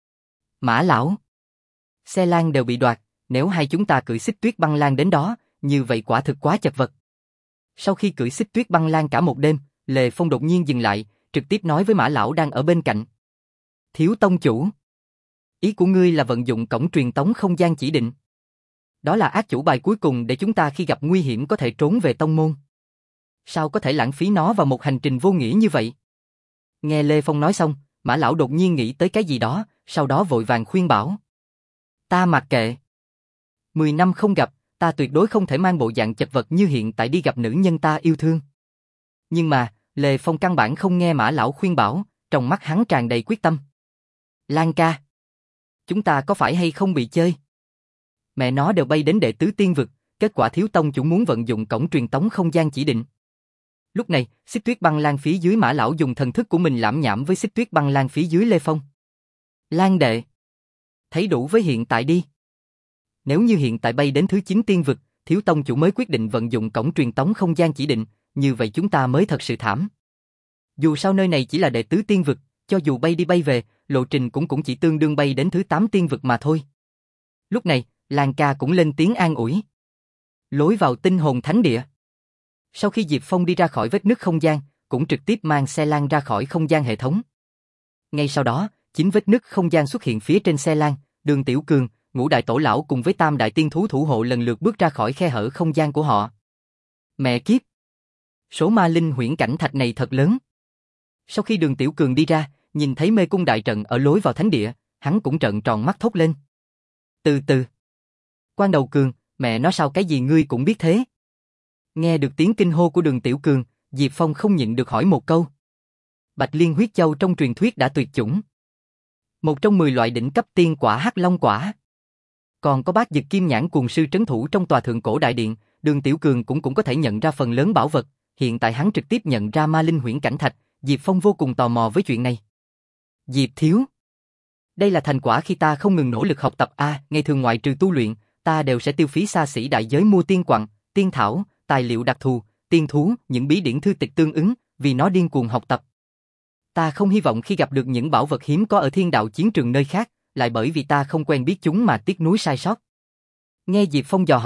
Mã lão, xe lan đều bị đoạt, nếu hai chúng ta cưỡi xích tuyết băng lan đến đó, như vậy quả thực quá chật vật. Sau khi cưỡi xích tuyết băng lan cả một đêm, Lê Phong đột nhiên dừng lại, trực tiếp nói với Mã lão đang ở bên cạnh. Thiếu tông chủ, ý của ngươi là vận dụng cổng truyền tống không gian chỉ định. Đó là ác chủ bài cuối cùng để chúng ta khi gặp nguy hiểm có thể trốn về tông môn. Sao có thể lãng phí nó vào một hành trình vô nghĩa như vậy? Nghe Lê Phong nói xong, Mã lão đột nhiên nghĩ tới cái gì đó, sau đó vội vàng khuyên bảo. Ta mặc kệ. Mười năm không gặp, ta tuyệt đối không thể mang bộ dạng chật vật như hiện tại đi gặp nữ nhân ta yêu thương. Nhưng mà, Lê Phong căn bản không nghe Mã lão khuyên bảo, trong mắt hắn tràn đầy quyết tâm. Lan ca, chúng ta có phải hay không bị chơi? Mẹ nó đều bay đến đệ tứ tiên vực, kết quả thiếu tông chủ muốn vận dụng cổng truyền tống không gian chỉ định. Lúc này, xích tuyết băng lan phía dưới Mã lão dùng thần thức của mình lảm nhảm với xích tuyết băng lan phía dưới Lê Phong. Lan đệ, thấy đủ với hiện tại đi. Nếu như hiện tại bay đến thứ chín tiên vực, thiếu tông chủ mới quyết định vận dụng cổng truyền tống không gian chỉ định, như vậy chúng ta mới thật sự thảm. Dù sao nơi này chỉ là đệ tứ tiên vực, cho dù bay đi bay về, lộ trình cũng cũng chỉ tương đương bay đến thứ tám tiên vực mà thôi. Lúc này, Lan ca cũng lên tiếng an ủi. Lối vào tinh hồn thánh địa. Sau khi Diệp Phong đi ra khỏi vết nứt không gian, cũng trực tiếp mang xe lan ra khỏi không gian hệ thống. Ngay sau đó, chính vết nứt không gian xuất hiện phía trên xe lan, Đường Tiểu Cường, Ngũ Đại Tổ Lão cùng với Tam Đại Tiên Thú thủ hộ lần lượt bước ra khỏi khe hở không gian của họ. Mẹ kiếp! Số ma linh huyễn cảnh thạch này thật lớn. Sau khi Đường Tiểu Cường đi ra, nhìn thấy mê cung đại trận ở lối vào thánh địa, hắn cũng trợn tròn mắt thốt lên. Từ từ. Quan Đầu Cường, mẹ nói sao cái gì ngươi cũng biết thế? Nghe được tiếng kinh hô của Đường Tiểu Cường, Diệp Phong không nhịn được hỏi một câu. Bạch Liên huyết châu trong truyền thuyết đã tuyệt chủng. Một trong mười loại đỉnh cấp tiên quả Hắc Long quả. Còn có bát Dực Kim Nhãn Cuồng Sư trấn thủ trong tòa thượng cổ đại điện, Đường Tiểu Cường cũng cũng có thể nhận ra phần lớn bảo vật, hiện tại hắn trực tiếp nhận ra ma linh huyễn cảnh thạch, Diệp Phong vô cùng tò mò với chuyện này. Diệp thiếu, đây là thành quả khi ta không ngừng nỗ lực học tập a, à, ngày thường ngoại trừ tu luyện, ta đều sẽ tiêu phí xa xỉ đại giới mua tiên quặng, tiên thảo, tài liệu đặc thù, tiên thú, những bí điển thư tịch tương ứng, vì nó điên cuồng học tập. Ta không hy vọng khi gặp được những bảo vật hiếm có ở thiên đạo chiến trường nơi khác, lại bởi vì ta không quen biết chúng mà tiếc nuối sai sót. Nghe Diệp Phong dò hỏi,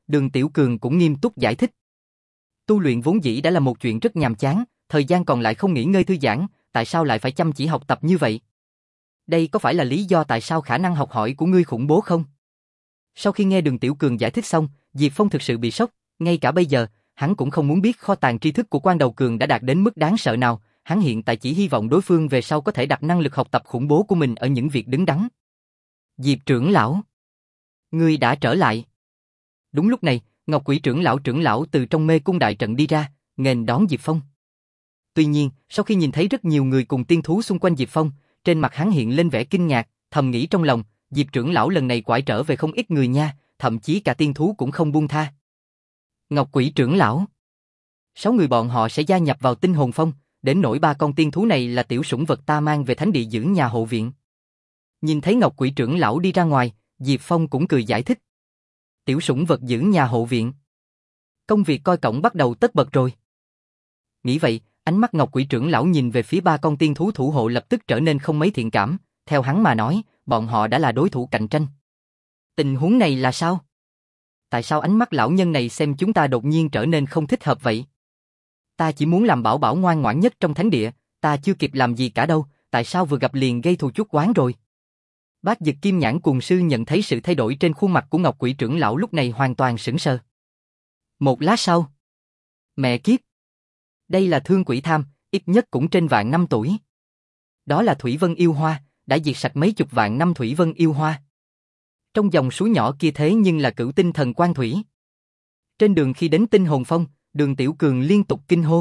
Đường Tiểu Cường cũng nghiêm túc giải thích. Tu luyện vốn dĩ đã là một chuyện rất nhàm chán, thời gian còn lại không nghỉ ngơi thư giãn, tại sao lại phải chăm chỉ học tập như vậy? Đây có phải là lý do tại sao khả năng học hỏi của ngươi khủng bố không? Sau khi nghe Đường Tiểu Cường giải thích xong, Diệp Phong thực sự bị sốc, ngay cả bây giờ, hắn cũng không muốn biết kho tàng tri thức của Quan Đầu Cường đã đạt đến mức đáng sợ nào, hắn hiện tại chỉ hy vọng đối phương về sau có thể đặt năng lực học tập khủng bố của mình ở những việc đứng đắn. Diệp trưởng lão, ngươi đã trở lại. Đúng lúc này, Ngọc Quỷ trưởng lão trưởng lão từ trong mê cung đại trận đi ra, nghênh đón Diệp Phong. Tuy nhiên, sau khi nhìn thấy rất nhiều người cùng tiên thú xung quanh Diệp Phong, trên mặt hắn hiện lên vẻ kinh ngạc, thầm nghĩ trong lòng, Diệp trưởng lão lần này quải trở về không ít người nha, thậm chí cả tiên thú cũng không buông tha. Ngọc Quỷ trưởng lão, sáu người bọn họ sẽ gia nhập vào Tinh Hồn Phong, đến nỗi ba con tiên thú này là tiểu sủng vật ta mang về thánh địa giữ nhà hộ viện. Nhìn thấy Ngọc Quỷ trưởng lão đi ra ngoài, Diệp Phong cũng cười giải thích. Tiểu sủng vật giữ nhà hộ viện. Công việc coi cổng bắt đầu tất bật rồi. Nghĩ vậy, ánh mắt Ngọc Quỷ trưởng lão nhìn về phía ba con tiên thú thủ hộ lập tức trở nên không mấy thiện cảm, theo hắn mà nói, bọn họ đã là đối thủ cạnh tranh. Tình huống này là sao? Tại sao ánh mắt lão nhân này xem chúng ta đột nhiên trở nên không thích hợp vậy? Ta chỉ muốn làm bảo bảo ngoan ngoãn nhất trong thánh địa, ta chưa kịp làm gì cả đâu, tại sao vừa gặp liền gây thù chuốc oán rồi? Bác Dực Kim Nhãn Cuồng Sư nhận thấy sự thay đổi trên khuôn mặt của Ngọc Quỷ trưởng lão lúc này hoàn toàn sững sờ. Một lát sau, mẹ kiếp, đây là Thương Quỷ Tham, ít nhất cũng trên vạn năm tuổi. Đó là Thủy Vân Yêu Hoa, đã diệt sạch mấy chục vạn năm Thủy Vân Yêu Hoa. Trong dòng suối nhỏ kia thế nhưng là cửu tinh thần quan thủy. Trên đường khi đến Tinh Hồn Phong, Đường Tiểu Cường liên tục kinh hô.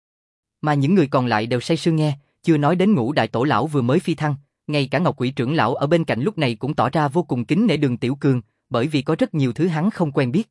Mà những người còn lại đều say sưa nghe, chưa nói đến Ngũ Đại Tổ lão vừa mới phi thăng, ngay cả Ngọc Quỷ trưởng lão ở bên cạnh lúc này cũng tỏ ra vô cùng kính nể Đường Tiểu Cường, bởi vì có rất nhiều thứ hắn không quen biết.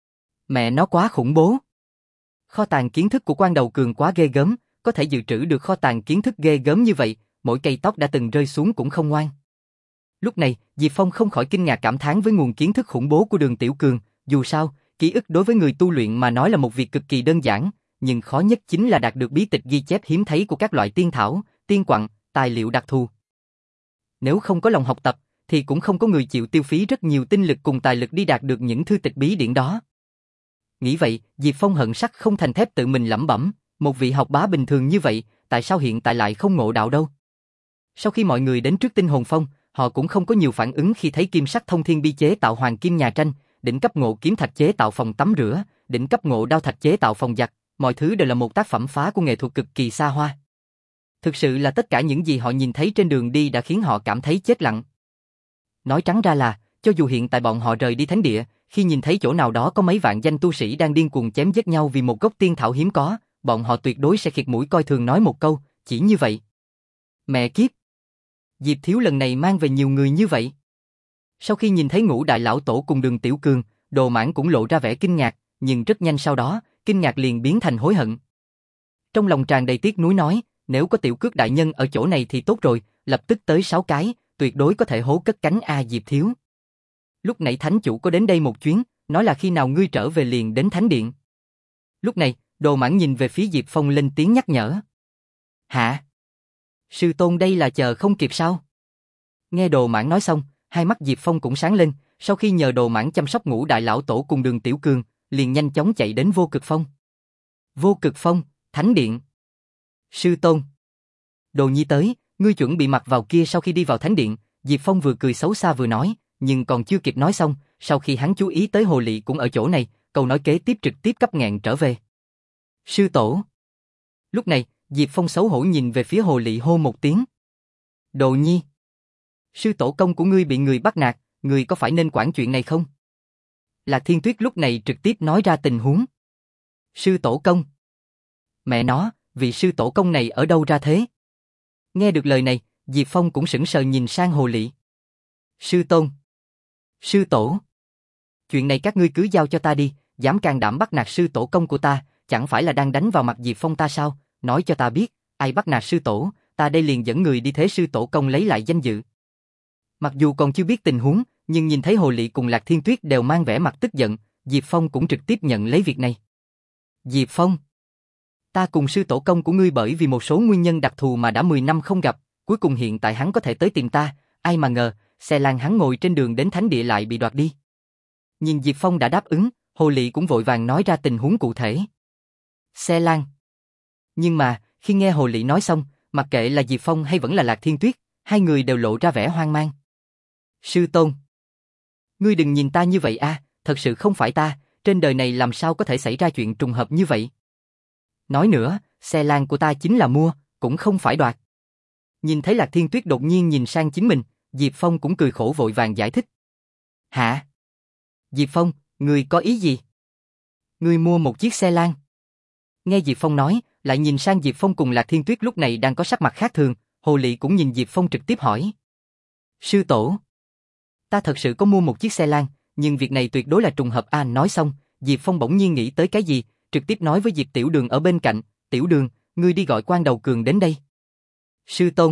Mẹ nó quá khủng bố. Kho tàng kiến thức của Quan Đầu Cường quá ghê gớm, có thể dự trữ được kho tàng kiến thức ghê gớm như vậy, mỗi cây tóc đã từng rơi xuống cũng không ngoan. Lúc này, Diệp Phong không khỏi kinh ngạc cảm thán với nguồn kiến thức khủng bố của Đường Tiểu Cường, dù sao, ký ức đối với người tu luyện mà nói là một việc cực kỳ đơn giản, nhưng khó nhất chính là đạt được bí tịch ghi chép hiếm thấy của các loại tiên thảo, tiên quặng, tài liệu đặc thù. Nếu không có lòng học tập, thì cũng không có người chịu tiêu phí rất nhiều tinh lực cùng tài lực đi đạt được những thư tịch bí điển đó. Nghĩ vậy, Diệp Phong hận sắt không thành thép tự mình lẩm bẩm, một vị học bá bình thường như vậy, tại sao hiện tại lại không ngộ đạo đâu? Sau khi mọi người đến trước Tinh Hồn Phong, họ cũng không có nhiều phản ứng khi thấy kim sắc thông thiên bi chế tạo hoàng kim nhà tranh, đỉnh cấp ngộ kiếm thạch chế tạo phòng tắm rửa, đỉnh cấp ngộ đao thạch chế tạo phòng giặt, mọi thứ đều là một tác phẩm phá của nghệ thuật cực kỳ xa hoa. Thực sự là tất cả những gì họ nhìn thấy trên đường đi đã khiến họ cảm thấy chết lặng. Nói trắng ra là, cho dù hiện tại bọn họ rời đi thánh địa, khi nhìn thấy chỗ nào đó có mấy vạn danh tu sĩ đang điên cuồng chém giết nhau vì một gốc tiên thảo hiếm có, bọn họ tuyệt đối sẽ khịt mũi coi thường nói một câu, chỉ như vậy. Mẹ kiếp! Diệp Thiếu lần này mang về nhiều người như vậy. Sau khi nhìn thấy Ngũ Đại lão tổ cùng Đường Tiểu Cường, Đồ Mãn cũng lộ ra vẻ kinh ngạc, nhưng rất nhanh sau đó, kinh ngạc liền biến thành hối hận. Trong lòng tràn đầy tiếc nuối nói, nếu có Tiểu Cước đại nhân ở chỗ này thì tốt rồi, lập tức tới sáu cái, tuyệt đối có thể hố cất cánh a Diệp Thiếu. Lúc nãy thánh chủ có đến đây một chuyến, nói là khi nào ngươi trở về liền đến thánh điện. Lúc này, Đồ Mãn nhìn về phía Diệp Phong lên tiếng nhắc nhở. Hả? Sư tôn đây là chờ không kịp sao? Nghe Đồ Mãn nói xong, hai mắt Diệp Phong cũng sáng lên, sau khi nhờ Đồ Mãn chăm sóc Ngũ Đại lão tổ cùng Đường Tiểu Cường, liền nhanh chóng chạy đến Vô Cực Phong. Vô Cực Phong, thánh điện. Sư tôn. Đồ Nhi tới, ngươi chuẩn bị mặc vào kia sau khi đi vào thánh điện, Diệp Phong vừa cười xấu xa vừa nói, nhưng còn chưa kịp nói xong, sau khi hắn chú ý tới Hồ Lị cũng ở chỗ này, câu nói kế tiếp trực tiếp cắp nghẹn trở về. Sư tổ. Lúc này, Diệp Phong xấu hổ nhìn về phía Hồ Lị hô một tiếng. Đồ Nhi. Sư tổ công của ngươi bị người bắt nạt, ngươi có phải nên quản chuyện này không? Lạc Thiên Tuyết lúc này trực tiếp nói ra tình huống. Sư tổ công. Mẹ nó, vị sư tổ công này ở đâu ra thế? Nghe được lời này, Diệp Phong cũng sững sờ nhìn sang Hồ Lị. Sư tôn. Sư tổ. Chuyện này các ngươi cứ giao cho ta đi, dám can đảm bắt nạt sư tổ công của ta, chẳng phải là đang đánh vào mặt Diệp Phong ta sao? Nói cho ta biết, ai bắt nạt sư tổ, ta đây liền dẫn người đi thế sư tổ công lấy lại danh dự. Mặc dù còn chưa biết tình huống, nhưng nhìn thấy Hồ Lị cùng Lạc Thiên Tuyết đều mang vẻ mặt tức giận, Diệp Phong cũng trực tiếp nhận lấy việc này. Diệp Phong. Ta cùng sư tổ công của ngươi bởi vì một số nguyên nhân đặc thù mà đã mười năm không gặp, cuối cùng hiện tại hắn có thể tới tìm ta, ai mà ngờ, xe lan hắn ngồi trên đường đến thánh địa lại bị đoạt đi. Nhìn Diệp Phong đã đáp ứng, Hồ Lị cũng vội vàng nói ra tình huống cụ thể. Xe Lan. Nhưng mà, khi nghe Hồ Lị nói xong, mặc kệ là Diệp Phong hay vẫn là Lạc Thiên Tuyết, hai người đều lộ ra vẻ hoang mang. Sư tôn. Ngươi đừng nhìn ta như vậy a, thật sự không phải ta, trên đời này làm sao có thể xảy ra chuyện trùng hợp như vậy. Nói nữa, xe Lan của ta chính là mua, cũng không phải đoạt. Nhìn thấy Lạc Thiên Tuyết đột nhiên nhìn sang chính mình, Diệp Phong cũng cười khổ vội vàng giải thích. Hả? Diệp Phong, ngươi có ý gì? Ngươi mua một chiếc xe Lan. Nghe Diệp Phong nói, lại nhìn sang Diệp Phong cùng Lạc Thiên Tuyết lúc này đang có sắc mặt khác thường, Hồ Lị cũng nhìn Diệp Phong trực tiếp hỏi. Sư tổ. Ta thật sự có mua một chiếc xe Lan, nhưng việc này tuyệt đối là trùng hợp a. Nói xong, Diệp Phong bỗng nhiên nghĩ tới cái gì, trực tiếp nói với Diệp Tiểu Đường ở bên cạnh, Tiểu Đường, ngươi đi gọi Quan Đầu Cường đến đây. Sư tôn.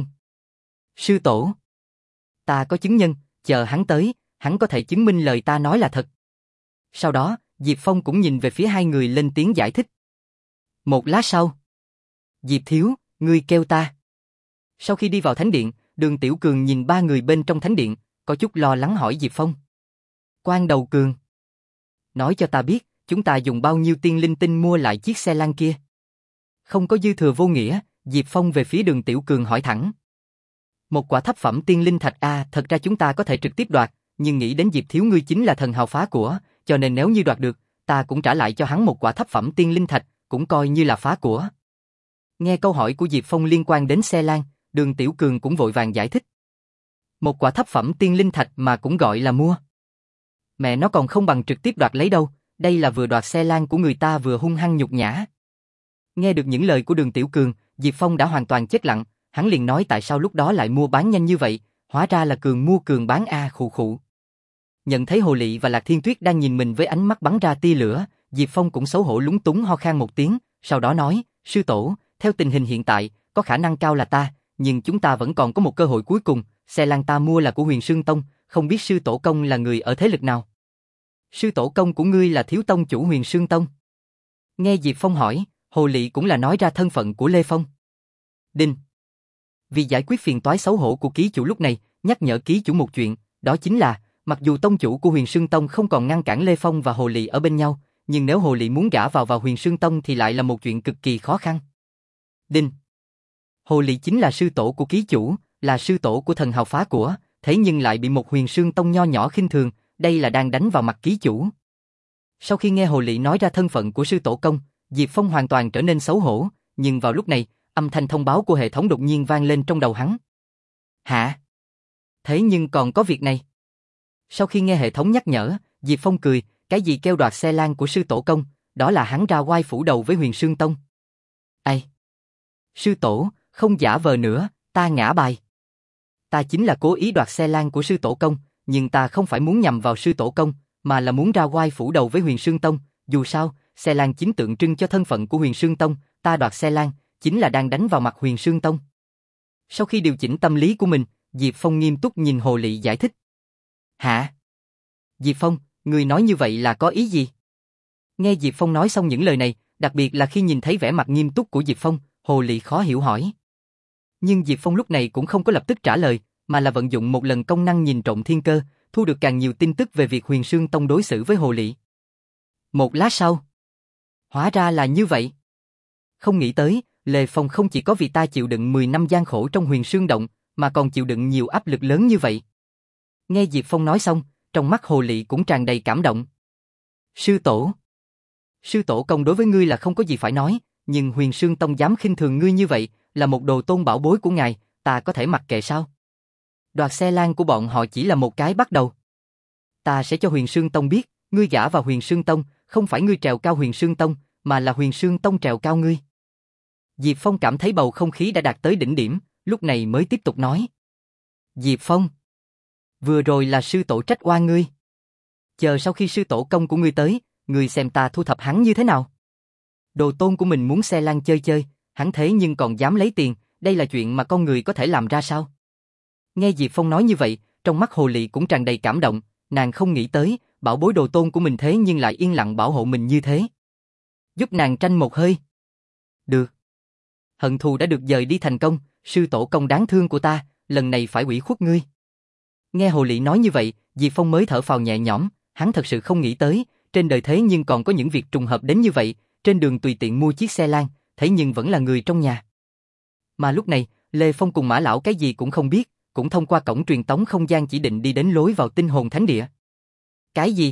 Sư tổ. Ta có chứng nhân, chờ hắn tới, hắn có thể chứng minh lời ta nói là thật. Sau đó, Diệp Phong cũng nhìn về phía hai người lên tiếng giải thích. Một lát sau. Diệp Thiếu, ngươi kêu ta. Sau khi đi vào thánh điện, Đường Tiểu Cường nhìn ba người bên trong thánh điện, có chút lo lắng hỏi Diệp Phong. Quan Đầu Cường. Nói cho ta biết, chúng ta dùng bao nhiêu tiên linh tinh mua lại chiếc xe Lan kia. Không có dư thừa vô nghĩa, Diệp Phong về phía Đường Tiểu Cường hỏi thẳng. Một quả thấp phẩm tiên linh thạch a, thật ra chúng ta có thể trực tiếp đoạt, nhưng nghĩ đến Diệp Thiếu ngươi chính là thần hào phá của, cho nên nếu như đoạt được, ta cũng trả lại cho hắn một quả thấp phẩm tiên linh thạch, cũng coi như là phá của. Nghe câu hỏi của Diệp Phong liên quan đến xe Lan, Đường Tiểu Cường cũng vội vàng giải thích. Một quả thấp phẩm tiên linh thạch mà cũng gọi là mua. Mẹ nó còn không bằng trực tiếp đoạt lấy đâu, đây là vừa đoạt xe Lan của người ta vừa hung hăng nhục nhã. Nghe được những lời của Đường Tiểu Cường, Diệp Phong đã hoàn toàn chết lặng, hắn liền nói tại sao lúc đó lại mua bán nhanh như vậy, hóa ra là Cường mua Cường bán a. Khụ khụ. Nhận thấy Hồ Lị và Lạc Thiên Tuyết đang nhìn mình với ánh mắt bắn ra tia lửa, Diệp Phong cũng xấu hổ lúng túng ho khan một tiếng, sau đó nói, sư tổ, theo tình hình hiện tại, có khả năng cao là ta, nhưng chúng ta vẫn còn có một cơ hội cuối cùng, xe Lan ta mua là của Huyền Sương Tông, không biết sư tổ công là người ở thế lực nào. Sư tổ công của ngươi là thiếu tông chủ Huyền Sương Tông. Nghe Diệp Phong hỏi, Hồ Lị cũng là nói ra thân phận của Lê Phong. Đinh. Vì giải quyết phiền toái xấu hổ của ký chủ lúc này, nhắc nhở ký chủ một chuyện, đó chính là, mặc dù tông chủ của Huyền Sương Tông không còn ngăn cản Lê Phong và Hồ Lị ở bên nhau, nhưng nếu Hồ Lị muốn gả vào vào Huyền Sương Tông thì lại là một chuyện cực kỳ khó khăn. Đinh. Hồ Lị chính là sư tổ của ký chủ, là sư tổ của thần hào phá của, thế nhưng lại bị một Huyền Sương Tông nho nhỏ khinh thường, đây là đang đánh vào mặt ký chủ. Sau khi nghe Hồ Lị nói ra thân phận của sư tổ công, Diệp Phong hoàn toàn trở nên xấu hổ, nhưng vào lúc này, âm thanh thông báo của hệ thống đột nhiên vang lên trong đầu hắn. Hả? Thế nhưng còn có việc này. Sau khi nghe hệ thống nhắc nhở, Diệp Phong cười, cái gì kêu đoạt xe Lan của sư tổ công, đó là hắn ra oai phủ đầu với Huyền Sương Tông. Ai? Sư tổ, không giả vờ nữa, ta ngã bài. Ta chính là cố ý đoạt xe Lan của sư tổ công, nhưng ta không phải muốn nhằm vào sư tổ công, mà là muốn ra oai phủ đầu với Huyền Sương Tông, dù sao, xe Lan chính tượng trưng cho thân phận của Huyền Sương Tông, ta đoạt xe Lan, chính là đang đánh vào mặt Huyền Sương Tông. Sau khi điều chỉnh tâm lý của mình, Diệp Phong nghiêm túc nhìn Hồ Lị giải thích. Hả? Diệp Phong, người nói như vậy là có ý gì? Nghe Diệp Phong nói xong những lời này, đặc biệt là khi nhìn thấy vẻ mặt nghiêm túc của Diệp Phong, Hồ Lị khó hiểu hỏi. Nhưng Diệp Phong lúc này cũng không có lập tức trả lời, mà là vận dụng một lần công năng nhìn trộm thiên cơ, thu được càng nhiều tin tức về việc Huyền Sương Tông đối xử với Hồ Lị. Một lát sau, hóa ra là như vậy. Không nghĩ tới, Lê Phong không chỉ có vì ta chịu đựng mười năm gian khổ trong Huyền Sương Động, mà còn chịu đựng nhiều áp lực lớn như vậy. Nghe Diệp Phong nói xong, trong mắt Hồ Lị cũng tràn đầy cảm động. Sư tổ. Sư tổ công đối với ngươi là không có gì phải nói, nhưng Huyền Sương Tông dám khinh thường ngươi như vậy, là một đồ tôn bảo bối của ngài, ta có thể mặc kệ sao? Đoạt xe Lan của bọn họ chỉ là một cái bắt đầu. Ta sẽ cho Huyền Sương Tông biết, ngươi gả vào Huyền Sương Tông, không phải ngươi trèo cao Huyền Sương Tông, mà là Huyền Sương Tông trèo cao ngươi. Diệp Phong cảm thấy bầu không khí đã đạt tới đỉnh điểm, lúc này mới tiếp tục nói. Diệp Phong, vừa rồi là sư tổ trách oan ngươi. Chờ sau khi sư tổ công của ngươi tới, ngươi xem ta thu thập hắn như thế nào. Đồ tôn của mình muốn xe Lan chơi chơi, hắn thế nhưng còn dám lấy tiền, đây là chuyện mà con người có thể làm ra sao? Nghe Diệp Phong nói như vậy, trong mắt Hồ Lị cũng tràn đầy cảm động, nàng không nghĩ tới, bảo bối đồ tôn của mình thế nhưng lại yên lặng bảo hộ mình như thế. Giúp nàng tranh một hơi. Được. Hận thù đã được dời đi thành công, sư tổ công đáng thương của ta, lần này phải ủy khuất ngươi. Nghe Hồ Lị nói như vậy, Diệp Phong mới thở phào nhẹ nhõm, hắn thật sự không nghĩ tới, trên đời thế nhưng còn có những việc trùng hợp đến như vậy, trên đường tùy tiện mua chiếc xe lan, thế nhưng vẫn là người trong nhà. Mà lúc này, Lê Phong cùng Mã Lão cái gì cũng không biết, cũng thông qua cổng truyền tống không gian chỉ định đi đến lối vào tinh hồn thánh địa. Cái gì?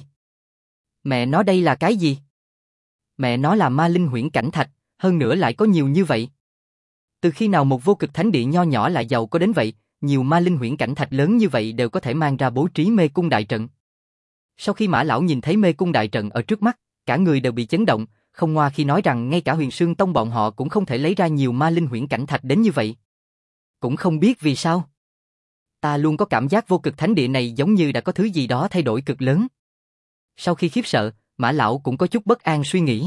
Mẹ nó đây là cái gì? Mẹ nó là ma linh huyễn cảnh thạch, hơn nữa lại có nhiều như vậy. Từ khi nào một vô cực thánh địa nho nhỏ lại giàu có đến vậy, nhiều ma linh huyễn cảnh thạch lớn như vậy đều có thể mang ra bố trí mê cung đại trận. Sau khi Mã Lão nhìn thấy mê cung đại trận ở trước mắt, cả người đều bị chấn động, không ngoa khi nói rằng ngay cả Huyền Sương Tông bọn họ cũng không thể lấy ra nhiều ma linh huyễn cảnh thạch đến như vậy. Cũng không biết vì sao. Ta luôn có cảm giác vô cực thánh địa này giống như đã có thứ gì đó thay đổi cực lớn. Sau khi khiếp sợ, Mã Lão cũng có chút bất an suy nghĩ.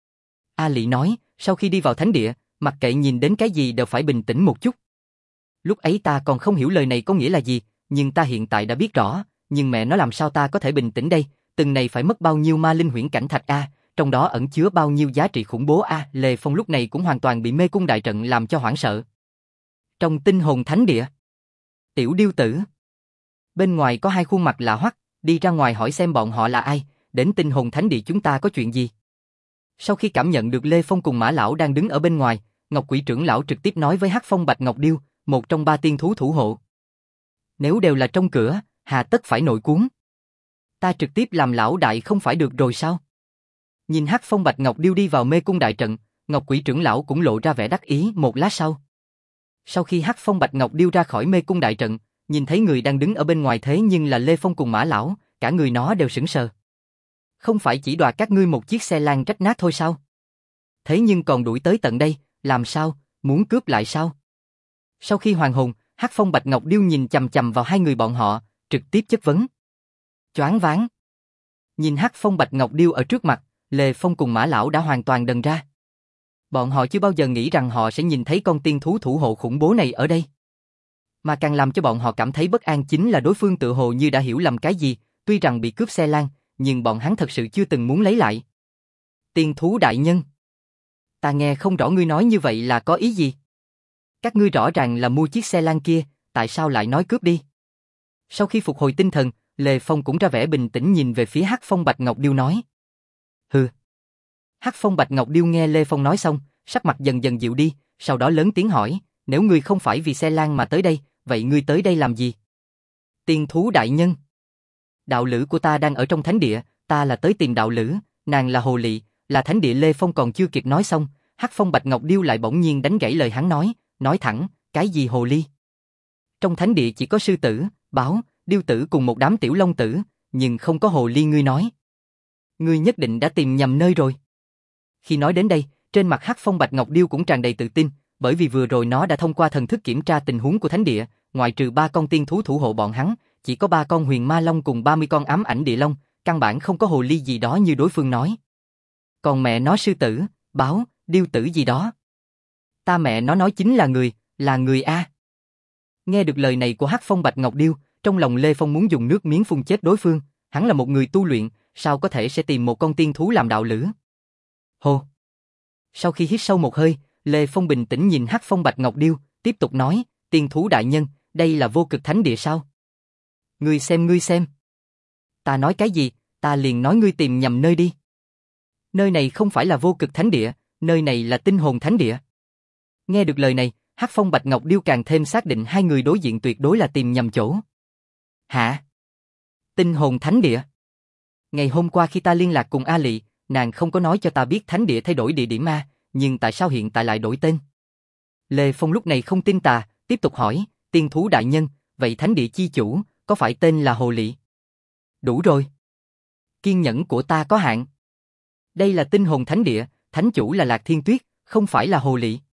A Lị nói, sau khi đi vào thánh địa, mặc kệ nhìn đến cái gì đều phải bình tĩnh một chút. Lúc ấy ta còn không hiểu lời này có nghĩa là gì, nhưng ta hiện tại đã biết rõ, nhưng mẹ nó làm sao ta có thể bình tĩnh đây, từng này phải mất bao nhiêu ma linh huyễn cảnh thạch a, trong đó ẩn chứa bao nhiêu giá trị khủng bố a. Lê Phong lúc này cũng hoàn toàn bị mê cung đại trận làm cho hoảng sợ. Trong tinh hồn thánh địa, Tiểu Điêu Tử. Bên ngoài có hai khuôn mặt lạ hoắc, đi ra ngoài hỏi xem bọn họ là ai, đến tinh hồn thánh địa chúng ta có chuyện gì. Sau khi cảm nhận được Lê Phong cùng Mã Lão đang đứng ở bên ngoài, Ngọc Quỷ trưởng lão trực tiếp nói với Hắc Phong Bạch Ngọc Điêu, một trong ba tiên thú thủ hộ. Nếu đều là trong cửa, hà tất phải nội cuốn. Ta trực tiếp làm lão đại không phải được rồi sao? Nhìn Hắc Phong Bạch Ngọc Điêu đi vào mê cung đại trận, Ngọc Quỷ trưởng lão cũng lộ ra vẻ đắc ý một lát sau. Sau khi Hắc Phong Bạch Ngọc Điêu ra khỏi mê cung đại trận, nhìn thấy người đang đứng ở bên ngoài thế nhưng là Lê Phong cùng Mã Lão, cả người nó đều sững sờ. Không phải chỉ đoạt các ngươi một chiếc xe lan rách nát thôi sao? Thế nhưng còn đuổi tới tận đây, làm sao, muốn cướp lại sao? Sau khi hoàn hồn, Hắc Phong Bạch Ngọc Điêu nhìn chằm chằm vào hai người bọn họ, trực tiếp chất vấn. Choáng váng. Nhìn Hắc Phong Bạch Ngọc Điêu ở trước mặt, Lê Phong cùng Mã Lão đã hoàn toàn đần ra. Bọn họ chưa bao giờ nghĩ rằng họ sẽ nhìn thấy con tiên thú thủ hộ khủng bố này ở đây. Mà càng làm cho bọn họ cảm thấy bất an chính là đối phương tự hồ như đã hiểu lầm cái gì, tuy rằng bị cướp xe lan, nhưng bọn hắn thật sự chưa từng muốn lấy lại. Tiên thú đại nhân. Ta nghe không rõ ngươi nói như vậy là có ý gì? Các ngươi rõ ràng là mua chiếc xe lan kia, tại sao lại nói cướp đi? Sau khi phục hồi tinh thần, Lê Phong cũng ra vẻ bình tĩnh nhìn về phía Hắc Phong Bạch Ngọc Điêu nói. Hừ. Hắc Phong Bạch Ngọc Điêu nghe Lê Phong nói xong, sắc mặt dần dần dịu đi, sau đó lớn tiếng hỏi, nếu ngươi không phải vì xe lan mà tới đây, vậy ngươi tới đây làm gì? Tiên thú đại nhân. Đạo lữ của ta đang ở trong thánh địa, ta là tới tìm đạo lữ, nàng là hồ lị, là thánh địa. Lê Phong còn chưa kịp nói xong, Hắc Phong Bạch Ngọc Điêu lại bỗng nhiên đánh gãy lời hắn nói, nói thẳng, cái gì hồ ly? Trong thánh địa chỉ có sư tử, báo, điêu tử cùng một đám tiểu long tử, nhưng không có hồ ly ngươi nói. Ngươi nhất định đã tìm nhầm nơi rồi. Khi nói đến đây, trên mặt Hắc Phong Bạch Ngọc Điêu cũng tràn đầy tự tin, bởi vì vừa rồi nó đã thông qua thần thức kiểm tra tình huống của thánh địa, ngoại trừ ba con tiên thú thủ hộ bọn hắn, chỉ có ba con huyền ma long cùng ba mươi con ám ảnh địa long, căn bản không có hồ ly gì đó như đối phương nói. Còn mẹ nó sư tử, báo, điêu tử gì đó. Ta mẹ nó nói chính là người, là người A. Nghe được lời này của Hắc Phong Bạch Ngọc Điêu, trong lòng Lê Phong muốn dùng nước miếng phun chết đối phương, hắn là một người tu luyện, sao có thể sẽ tìm một con tiên thú làm đạo lữ. Hô. Sau khi hít sâu một hơi, Lê Phong bình tĩnh nhìn Hắc Phong Bạch Ngọc Điêu, tiếp tục nói, tiên thú đại nhân, đây là vô cực thánh địa sao? Ngươi xem ngươi xem. Ta nói cái gì, ta liền nói ngươi tìm nhầm nơi đi. Nơi này không phải là vô cực thánh địa, nơi này là tinh hồn thánh địa. Nghe được lời này, Hắc Phong Bạch Ngọc Điêu càng thêm xác định hai người đối diện tuyệt đối là tìm nhầm chỗ. Hả? Tinh hồn thánh địa? Ngày hôm qua khi ta liên lạc cùng A Lị, nàng không có nói cho ta biết thánh địa thay đổi địa điểm A, nhưng tại sao hiện tại lại đổi tên? Lê Phong lúc này không tin tà, tiếp tục hỏi, tiên thú đại nhân, vậy thánh địa chi chủ, có phải tên là Hồ Lị? Đủ rồi. Kiên nhẫn của ta có hạn. Đây là tinh hồn thánh địa, thánh chủ là Lạc Thiên Tuyết, không phải là Hồ Lị.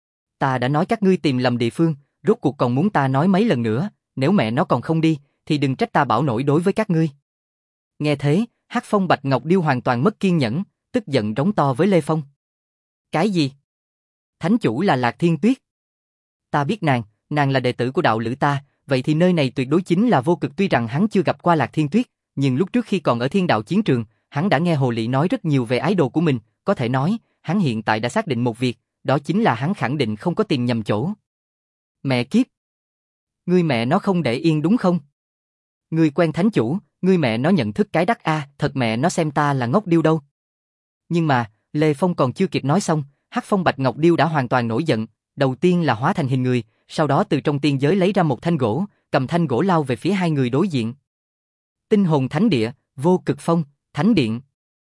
Ta đã nói các ngươi tìm lầm địa phương, rốt cuộc còn muốn ta nói mấy lần nữa, nếu mẹ nó còn không đi, thì đừng trách ta bảo nổi đối với các ngươi. Nghe thế, Hắc Phong Bạch Ngọc Điêu hoàn toàn mất kiên nhẫn, tức giận rống to với Lê Phong. Cái gì? Thánh chủ là Lạc Thiên Tuyết. Ta biết nàng, nàng là đệ tử của đạo lữ ta, vậy thì nơi này tuyệt đối chính là vô cực. Tuy rằng hắn chưa gặp qua Lạc Thiên Tuyết, nhưng lúc trước khi còn ở Thiên Đạo chiến trường, hắn đã nghe Hồ Lị nói rất nhiều về ái đồ của mình, có thể nói, hắn hiện tại đã xác định một việc, đó chính là hắn khẳng định không có tìm nhầm chỗ. Mẹ kiếp! Ngươi mẹ nó không để yên đúng không? Ngươi quen thánh chủ, Ngươi mẹ nó nhận thức cái đắc a, thật mẹ nó xem ta là ngốc điêu đâu. Nhưng mà, Lê Phong còn chưa kịp nói xong, Hắc Phong Bạch Ngọc Điêu đã hoàn toàn nổi giận, đầu tiên là hóa thành hình người, sau đó từ trong tiên giới lấy ra một thanh gỗ, cầm thanh gỗ lao về phía hai người đối diện. Tinh hồn thánh địa, vô cực phong, thánh điện.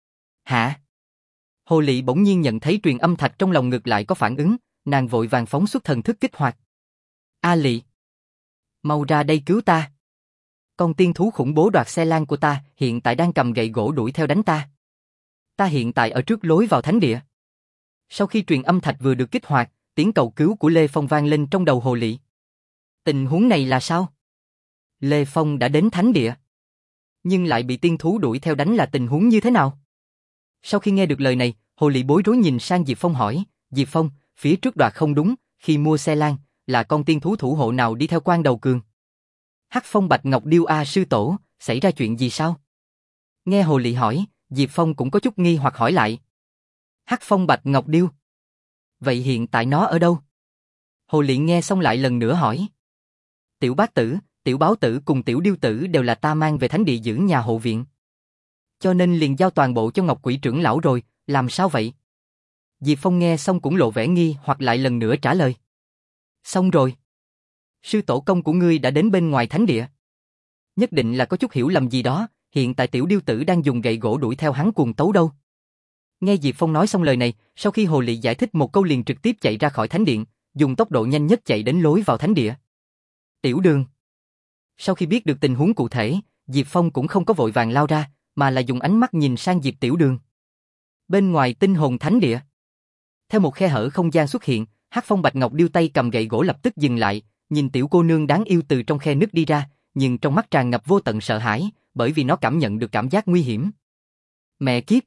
Hả? Hồ Lị bỗng nhiên nhận thấy truyền âm thạch trong lòng ngực lại có phản ứng, nàng vội vàng phóng xuất thần thức kích hoạt. A Lị, mau ra đây cứu ta. Con tiên thú khủng bố đoạt xe lan của ta hiện tại đang cầm gậy gỗ đuổi theo đánh ta. Ta hiện tại ở trước lối vào thánh địa. Sau khi truyền âm thạch vừa được kích hoạt, tiếng cầu cứu của Lê Phong vang lên trong đầu Hồ Lị. Tình huống này là sao? Lê Phong đã đến thánh địa, nhưng lại bị tiên thú đuổi theo đánh là tình huống như thế nào? Sau khi nghe được lời này, Hồ Lị bối rối nhìn sang Diệp Phong hỏi, Diệp Phong, phía trước đoạt không đúng, khi mua xe lan, là con tiên thú thủ hộ nào đi theo quan đầu cường? Hắc Phong Bạch Ngọc Điêu a sư tổ, xảy ra chuyện gì sao? Nghe Hồ Lị hỏi, Diệp Phong cũng có chút nghi hoặc hỏi lại. Hắc Phong Bạch Ngọc Điêu? Vậy hiện tại nó ở đâu? Hồ Lị nghe xong lại lần nữa hỏi. Tiểu bát tử, tiểu báo tử cùng tiểu điêu tử đều là ta mang về thánh địa giữ nhà hộ viện. Cho nên liền giao toàn bộ cho Ngọc Quỷ trưởng lão rồi, làm sao vậy? Diệp Phong nghe xong cũng lộ vẻ nghi hoặc lại lần nữa trả lời. Xong rồi. Sư tổ công của ngươi đã đến bên ngoài thánh địa. Nhất định là có chút hiểu lầm gì đó, hiện tại tiểu điêu tử đang dùng gậy gỗ đuổi theo hắn cuồng tấu đâu. Nghe Diệp Phong nói xong lời này, sau khi Hồ Lị giải thích một câu liền trực tiếp chạy ra khỏi thánh điện, dùng tốc độ nhanh nhất chạy đến lối vào thánh địa. Tiểu Đường. Sau khi biết được tình huống cụ thể, Diệp Phong cũng không có vội vàng lao ra, mà là dùng ánh mắt nhìn sang Diệp Tiểu Đường. Bên ngoài tinh hồn thánh địa, theo một khe hở không gian xuất hiện, Hắc Phong Bạch Ngọc Điêu tay cầm gậy gỗ lập tức dừng lại, nhìn tiểu cô nương đáng yêu từ trong khe nứt đi ra, nhưng trong mắt tràn ngập vô tận sợ hãi, bởi vì nó cảm nhận được cảm giác nguy hiểm. Mẹ kiếp!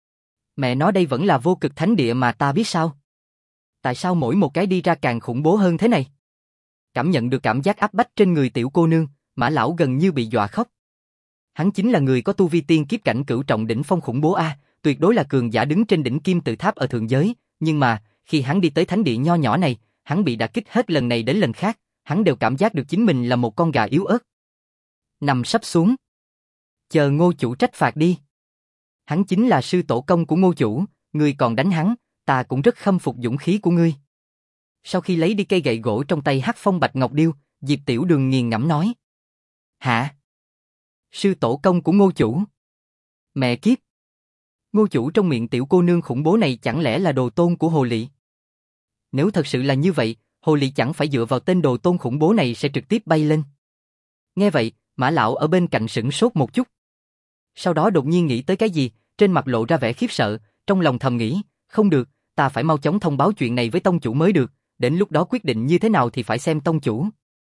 Mẹ nói đây vẫn là vô cực thánh địa mà ta biết sao? Tại sao mỗi một cái đi ra càng khủng bố hơn thế này? Cảm nhận được cảm giác áp bách trên người tiểu cô nương, Mã lão gần như bị dọa khóc. Hắn chính là người có tu vi tiên kiếp cảnh cửu trọng đỉnh phong khủng bố a, tuyệt đối là cường giả đứng trên đỉnh kim tự tháp ở thượng giới, nhưng mà, khi hắn đi tới thánh địa nho nhỏ này, hắn bị đả kích hết lần này đến lần khác, hắn đều cảm giác được chính mình là một con gà yếu ớt. Nằm sắp xuống. Chờ Ngô chủ trách phạt đi. Hắn chính là sư tổ công của Ngô chủ, ngươi còn đánh hắn, ta cũng rất khâm phục dũng khí của ngươi. Sau khi lấy đi cây gậy gỗ trong tay Hắc Phong Bạch Ngọc Điêu, Diệp Tiểu Đường nghiền ngẫm nói. Hả? Sư tổ công của Ngô chủ? Mẹ kiếp! Ngô chủ trong miệng tiểu cô nương khủng bố này chẳng lẽ là đồ tôn của Hồ Lị? Nếu thật sự là như vậy, Hồ Lị chẳng phải dựa vào tên đồ tôn khủng bố này sẽ trực tiếp bay lên. Nghe vậy, Mã lão ở bên cạnh sửng sốt một chút. Sau đó đột nhiên nghĩ tới cái gì, trên mặt lộ ra vẻ khiếp sợ, trong lòng thầm nghĩ, không được, ta phải mau chóng thông báo chuyện này với tông chủ mới được, đến lúc đó quyết định như thế nào thì phải xem tông chủ.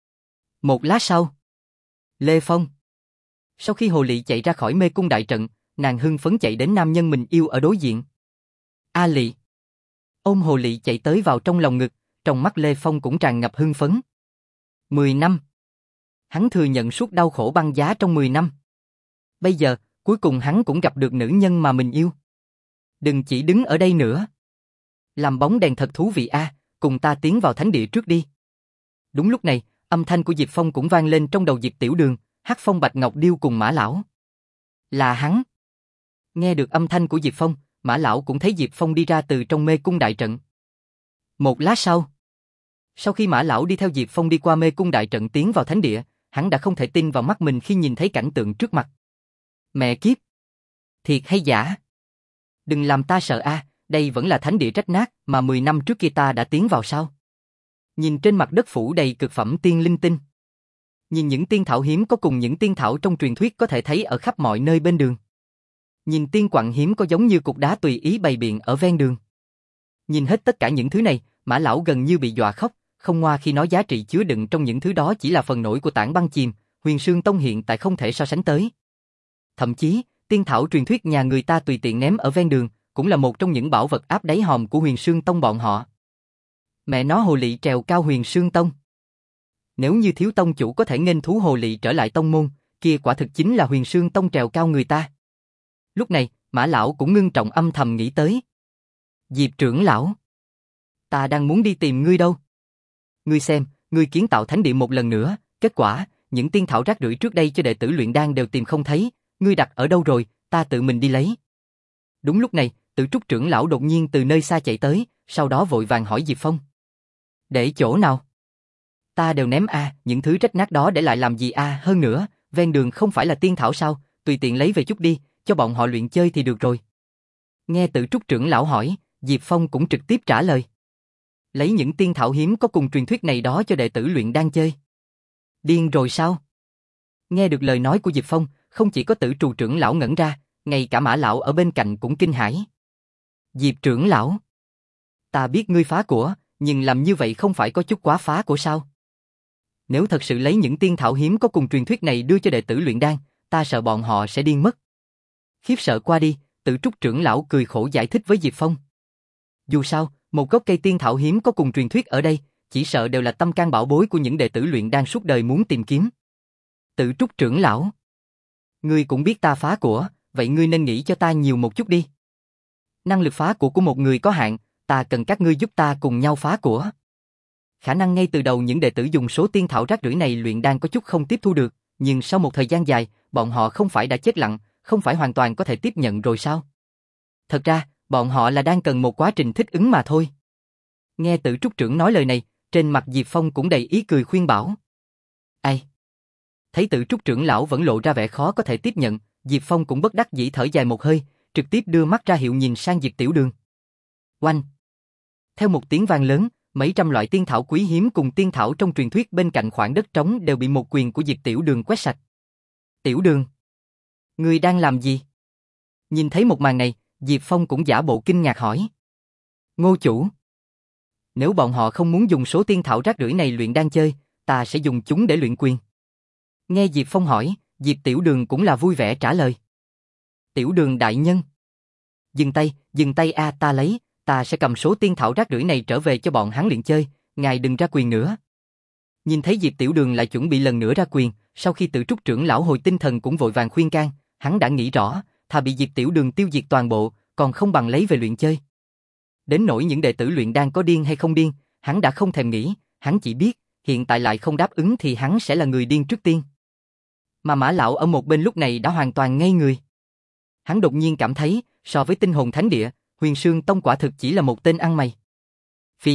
Một lát sau, Lê Phong. Sau khi Hồ Lị chạy ra khỏi mê cung đại trận, nàng hưng phấn chạy đến nam nhân mình yêu ở đối diện. A Lị. Ôm Hồ Lị chạy tới vào trong lòng ngực, trong mắt Lê Phong cũng tràn ngập hưng phấn. Mười năm. Hắn thừa nhận suốt đau khổ băng giá trong mười năm. Bây giờ, cuối cùng hắn cũng gặp được nữ nhân mà mình yêu. Đừng chỉ đứng ở đây nữa. Làm bóng đèn thật thú vị a, cùng ta tiến vào thánh địa trước đi. Đúng lúc này, âm thanh của Diệp Phong cũng vang lên trong đầu Diệp Tiểu Đường, Hắc Phong Bạch Ngọc Điêu cùng Mã lão. Là hắn. Nghe được âm thanh của Diệp Phong, Mã lão cũng thấy Diệp Phong đi ra từ trong mê cung đại trận. Một lát sau, sau khi Mã lão đi theo Diệp Phong đi qua mê cung đại trận tiến vào thánh địa, hắn đã không thể tin vào mắt mình khi nhìn thấy cảnh tượng trước mặt. Mẹ kiếp! Thiệt hay giả? Đừng làm ta sợ a, đây vẫn là thánh địa rách nát mà mười năm trước kia ta đã tiến vào sao? Nhìn trên mặt đất phủ đầy cực phẩm tiên linh tinh. Nhìn những tiên thảo hiếm có cùng những tiên thảo trong truyền thuyết có thể thấy ở khắp mọi nơi bên đường. Nhìn tiên quặng hiếm có giống như cục đá tùy ý bày biện ở ven đường. Nhìn hết tất cả những thứ này, Mã lão gần như bị dọa khóc, không ngoa khi nói giá trị chứa đựng trong những thứ đó chỉ là phần nổi của tảng băng chìm, Huyền Sương Tông hiện tại không thể so sánh tới. Thậm chí, tiên thảo truyền thuyết nhà người ta tùy tiện ném ở ven đường, cũng là một trong những bảo vật áp đáy hòm của Huyền Sương Tông bọn họ. Mẹ nó Hồ Lị trèo cao Huyền Sương Tông. Nếu như thiếu tông chủ có thể nghênh thú Hồ Lị trở lại tông môn, kia quả thực chính là Huyền Sương Tông trèo cao người ta. Lúc này, Mã lão cũng ngưng trọng âm thầm nghĩ tới. Diệp trưởng lão, ta đang muốn đi tìm ngươi đâu. Ngươi xem, ngươi kiến tạo thánh địa một lần nữa, kết quả, những tiên thảo rác rưởi trước đây cho đệ tử luyện đan đều tìm không thấy, ngươi đặt ở đâu rồi, ta tự mình đi lấy. Đúng lúc này, Tử Trúc trưởng lão đột nhiên từ nơi xa chạy tới, sau đó vội vàng hỏi Diệp Phong. Để chỗ nào? Ta đều ném a, à, những thứ rách nát đó để lại làm gì a, à? Hơn nữa, ven đường không phải là tiên thảo sao, tùy tiện lấy về chút đi, cho bọn họ luyện chơi thì được rồi. Nghe Tử Trúc trưởng lão hỏi, Diệp Phong cũng trực tiếp trả lời. Lấy những tiên thảo hiếm có cùng truyền thuyết này đó cho đệ tử luyện đan chơi. Điên rồi sao? Nghe được lời nói của Diệp Phong, không chỉ có Tử Trù trưởng lão ngẩn ra, ngay cả Mã lão ở bên cạnh cũng kinh hãi. Diệp trưởng lão, ta biết ngươi phá của, nhưng làm như vậy không phải có chút quá phá của sao? Nếu thật sự lấy những tiên thảo hiếm có cùng truyền thuyết này đưa cho đệ tử luyện đan, ta sợ bọn họ sẽ điên mất. Khiếp sợ qua đi, Tử Trúc trưởng lão cười khổ giải thích với Diệp Phong. Dù sao, một gốc cây tiên thảo hiếm có cùng truyền thuyết ở đây, chỉ sợ đều là tâm can bảo bối của những đệ tử luyện đan suốt đời muốn tìm kiếm. Tử Trúc trưởng lão, ngươi cũng biết ta phá của, vậy ngươi nên nghĩ cho ta nhiều một chút đi. Năng lực phá của của một người có hạn, ta cần các ngươi giúp ta cùng nhau phá của. Khả năng ngay từ đầu những đệ tử dùng số tiên thảo rác rưởi này luyện đan có chút không tiếp thu được, nhưng sau một thời gian dài, bọn họ không phải đã chết lặng, không phải hoàn toàn có thể tiếp nhận rồi sao? Thật ra, bọn họ là đang cần một quá trình thích ứng mà thôi. Nghe Tử Trúc trưởng nói lời này, trên mặt Diệp Phong cũng đầy ý cười khuyên bảo. Ai? Thấy Tử Trúc trưởng lão vẫn lộ ra vẻ khó có thể tiếp nhận, Diệp Phong cũng bất đắc dĩ thở dài một hơi, trực tiếp đưa mắt ra hiệu nhìn sang Diệp Tiểu Đường. Oanh! Theo một tiếng vang lớn, mấy trăm loại tiên thảo quý hiếm cùng tiên thảo trong truyền thuyết bên cạnh khoảng đất trống đều bị một quyền của Diệp Tiểu Đường quét sạch. Tiểu Đường! Ngươi đang làm gì? Nhìn thấy một màn này, Diệp Phong cũng giả bộ kinh ngạc hỏi. Ngô chủ! Nếu bọn họ không muốn dùng số tiên thảo rác rưởi này luyện đan chơi, ta sẽ dùng chúng để luyện quyền. Nghe Diệp Phong hỏi, Diệp Tiểu Đường cũng là vui vẻ trả lời. Tiểu Đường đại nhân! Dừng tay, dừng tay a, ta lấy, ta sẽ cầm số tiên thảo rác rưởi này trở về cho bọn hắn luyện chơi, ngài đừng ra quyền nữa. Nhìn thấy Diệp Tiểu Đường lại chuẩn bị lần nữa ra quyền, sau khi Tử Trúc trưởng lão hồi tinh thần cũng vội vàng khuyên can, hắn đã nghĩ rõ, thà bị Diệp Tiểu Đường tiêu diệt toàn bộ, còn không bằng lấy về luyện chơi. Đến nỗi những đệ tử luyện đan có điên hay không điên, hắn đã không thèm nghĩ, hắn chỉ biết, hiện tại lại không đáp ứng thì hắn sẽ là người điên trước tiên. Mà Mã lão ở một bên lúc này đã hoàn toàn ngây người. Hắn đột nhiên cảm thấy, so với Tinh Hồn Thánh Địa, Huyền Sương Tông quả thực chỉ là một tên ăn mày. Phi!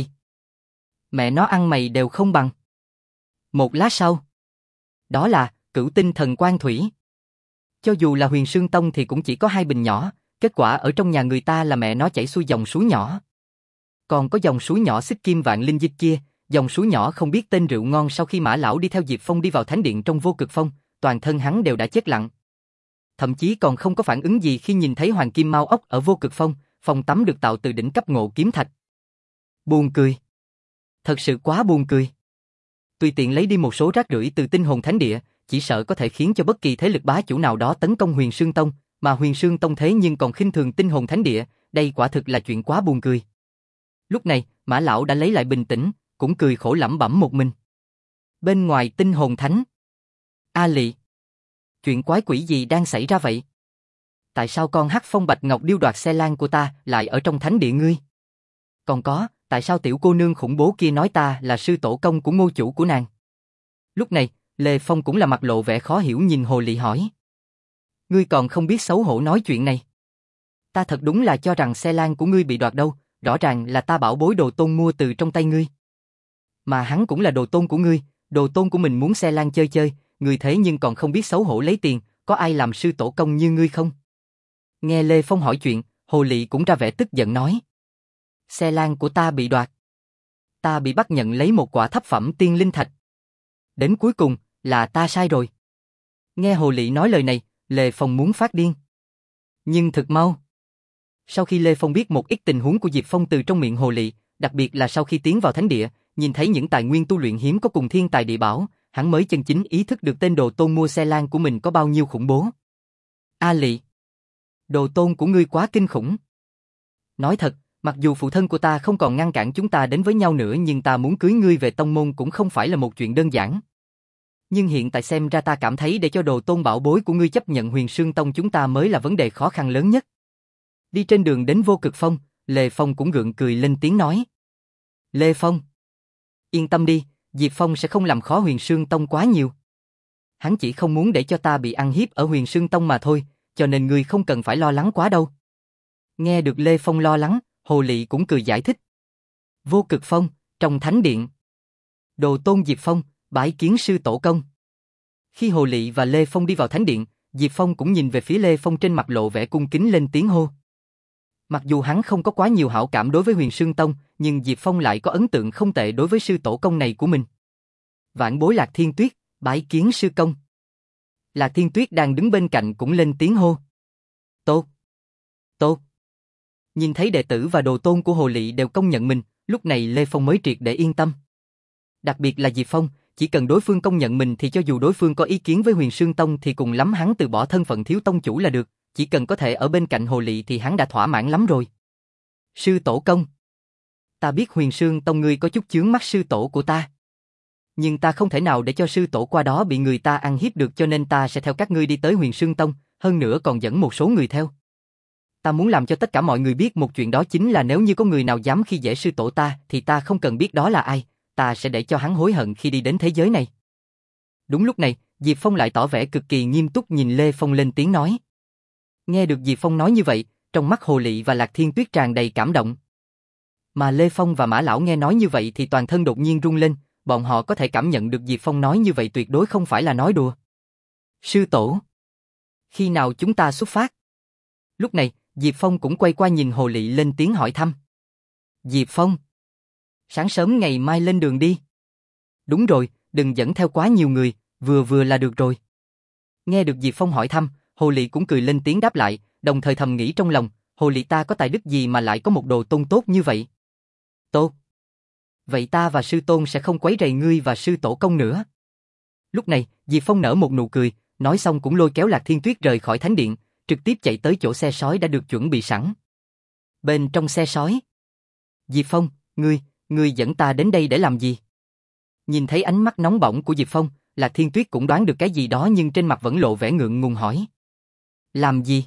Mẹ nó ăn mày đều không bằng. Một lát sau, đó là Cửu Tinh Thần Quang Thủy. Cho dù là Huyền Sương Tông thì cũng chỉ có hai bình nhỏ, kết quả ở trong nhà người ta là mẹ nó chảy xuôi dòng suối nhỏ. Còn có dòng suối nhỏ Xích Kim Vạn Linh Dịch kia, dòng suối nhỏ không biết tên rượu ngon. Sau khi Mã lão đi theo Diệp Phong đi vào thánh điện trong Vô Cực Phong, toàn thân hắn đều đã chết lặng. Thậm chí còn không có phản ứng gì khi nhìn thấy Hoàng Kim Mao ốc ở Vô Cực Phong, phòng tắm được tạo từ đỉnh cấp ngộ kiếm thạch. Buồn cười. Thật sự quá buồn cười. Tùy tiện lấy đi một số rác rưởi từ Tinh Hồn Thánh Địa, chỉ sợ có thể khiến cho bất kỳ thế lực bá chủ nào đó tấn công Huyền Sương Tông, mà Huyền Sương Tông thế nhưng còn khinh thường Tinh Hồn Thánh Địa, đây quả thực là chuyện quá buồn cười. Lúc này, Mã lão đã lấy lại bình tĩnh, cũng cười khổ lẩm bẩm một mình. Bên ngoài Tinh Hồn Thánh, A Lị, chuyện quái quỷ gì đang xảy ra vậy? Tại sao con Hắc Phong Bạch Ngọc điêu đoạt xe lan của ta lại ở trong thánh địa ngươi? Còn có, tại sao tiểu cô nương khủng bố kia nói ta là sư tổ công của ngô chủ của nàng? Lúc này, Lê Phong cũng là mặt lộ vẻ khó hiểu nhìn Hồ Lị hỏi. Ngươi còn không biết xấu hổ nói chuyện này. Ta thật đúng là cho rằng xe lan của ngươi bị đoạt đâu, rõ ràng là ta bảo bối đồ tôn mua từ trong tay ngươi. Mà hắn cũng là đồ tôn của ngươi, đồ tôn của mình muốn xe lan chơi chơi, ngươi thế nhưng còn không biết xấu hổ lấy tiền, có ai làm sư tổ công như ngươi không? Nghe Lê Phong hỏi chuyện, Hồ Lị cũng ra vẻ tức giận nói. Xe lan của ta bị đoạt. Ta bị bắt nhận lấy một quả thấp phẩm tiên linh thạch. Đến cuối cùng, là ta sai rồi. Nghe Hồ Lị nói lời này, Lê Phong muốn phát điên. Nhưng thực mau. Sau khi Lê Phong biết một ít tình huống của Diệp Phong từ trong miệng Hồ Lị, đặc biệt là sau khi tiến vào thánh địa, nhìn thấy những tài nguyên tu luyện hiếm có cùng thiên tài địa bảo, hắn mới chân chính ý thức được tên đồ tôn mua xe lan của mình có bao nhiêu khủng bố. A Lị, đồ tôn của ngươi quá kinh khủng. Nói thật, mặc dù phụ thân của ta không còn ngăn cản chúng ta đến với nhau nữa, nhưng ta muốn cưới ngươi về tông môn cũng không phải là một chuyện đơn giản. Nhưng hiện tại xem ra ta cảm thấy để cho đồ tôn bảo bối của ngươi chấp nhận Huyền Sương Tông chúng ta mới là vấn đề khó khăn lớn nhất. Đi trên đường đến Vô Cực Phong, Lê Phong cũng gượng cười lên tiếng nói. Lê Phong, yên tâm đi, Diệp Phong sẽ không làm khó Huyền Sương Tông quá nhiều. Hắn chỉ không muốn để cho ta bị ăn hiếp ở Huyền Sương Tông mà thôi, cho nên ngươi không cần phải lo lắng quá đâu. Nghe được Lê Phong lo lắng, Hồ Lị cũng cười giải thích. Vô Cực Phong, trong thánh điện. Đồ tôn Diệp Phong, bái kiến sư tổ công. Khi Hồ Lị và Lê Phong đi vào thánh điện, Diệp Phong cũng nhìn về phía Lê Phong trên mặt lộ vẻ cung kính lên tiếng hô. Mặc dù hắn không có quá nhiều hảo cảm đối với Huyền Sương Tông, nhưng Diệp Phong lại có ấn tượng không tệ đối với sư tổ công này của mình. Vãn bối Lạc Thiên Tuyết, bái kiến sư công. Lạc Thiên Tuyết đang đứng bên cạnh cũng lên tiếng hô. Tốt. Tốt. Nhìn thấy đệ tử và đồ tôn của Hồ Lị đều công nhận mình, lúc này Lê Phong mới triệt để yên tâm. Đặc biệt là Diệp Phong, chỉ cần đối phương công nhận mình thì cho dù đối phương có ý kiến với Huyền Sương Tông thì cùng lắm hắn từ bỏ thân phận thiếu tông chủ là được, chỉ cần có thể ở bên cạnh Hồ Lị thì hắn đã thỏa mãn lắm rồi. Sư tổ công. Ta biết Huyền Sương Tông ngươi có chút chướng mắt sư tổ của ta. Nhưng ta không thể nào để cho sư tổ qua đó bị người ta ăn hiếp được, cho nên ta sẽ theo các ngươi đi tới Huyền Sương Tông, hơn nữa còn dẫn một số người theo. Ta muốn làm cho tất cả mọi người biết một chuyện, đó chính là nếu như có người nào dám khi dễ sư tổ ta thì ta không cần biết đó là ai, ta sẽ để cho hắn hối hận khi đi đến thế giới này. Đúng lúc này, Diệp Phong lại tỏ vẻ cực kỳ nghiêm túc nhìn Lê Phong lên tiếng nói. Nghe được Diệp Phong nói như vậy, trong mắt Hồ Lị và Lạc Thiên Tuyết tràn đầy cảm động. Mà Lê Phong và Mã Lão nghe nói như vậy thì toàn thân đột nhiên rung lên, bọn họ có thể cảm nhận được Diệp Phong nói như vậy tuyệt đối không phải là nói đùa. Sư tổ, khi nào chúng ta xuất phát? Lúc này, Diệp Phong cũng quay qua nhìn Hồ Lị lên tiếng hỏi thăm. Diệp Phong, sáng sớm ngày mai lên đường đi. Đúng rồi, đừng dẫn theo quá nhiều người, vừa vừa là được rồi. Nghe được Diệp Phong hỏi thăm, Hồ Lị cũng cười lên tiếng đáp lại, đồng thời thầm nghĩ trong lòng, Hồ Lị ta có tài đức gì mà lại có một đồ tôn tốt như vậy? Tốt. Vậy ta và sư tôn sẽ không quấy rầy ngươi và sư tổ công nữa. Lúc này, Diệp Phong nở một nụ cười, nói xong cũng lôi kéo Lạc Thiên Tuyết rời khỏi thánh điện, trực tiếp chạy tới chỗ xe sói đã được chuẩn bị sẵn. Bên trong xe sói. Diệp Phong, ngươi, ngươi dẫn ta đến đây để làm gì? Nhìn thấy ánh mắt nóng bỏng của Diệp Phong, Lạc Thiên Tuyết cũng đoán được cái gì đó nhưng trên mặt vẫn lộ vẻ ngượng ngùng hỏi. Làm gì?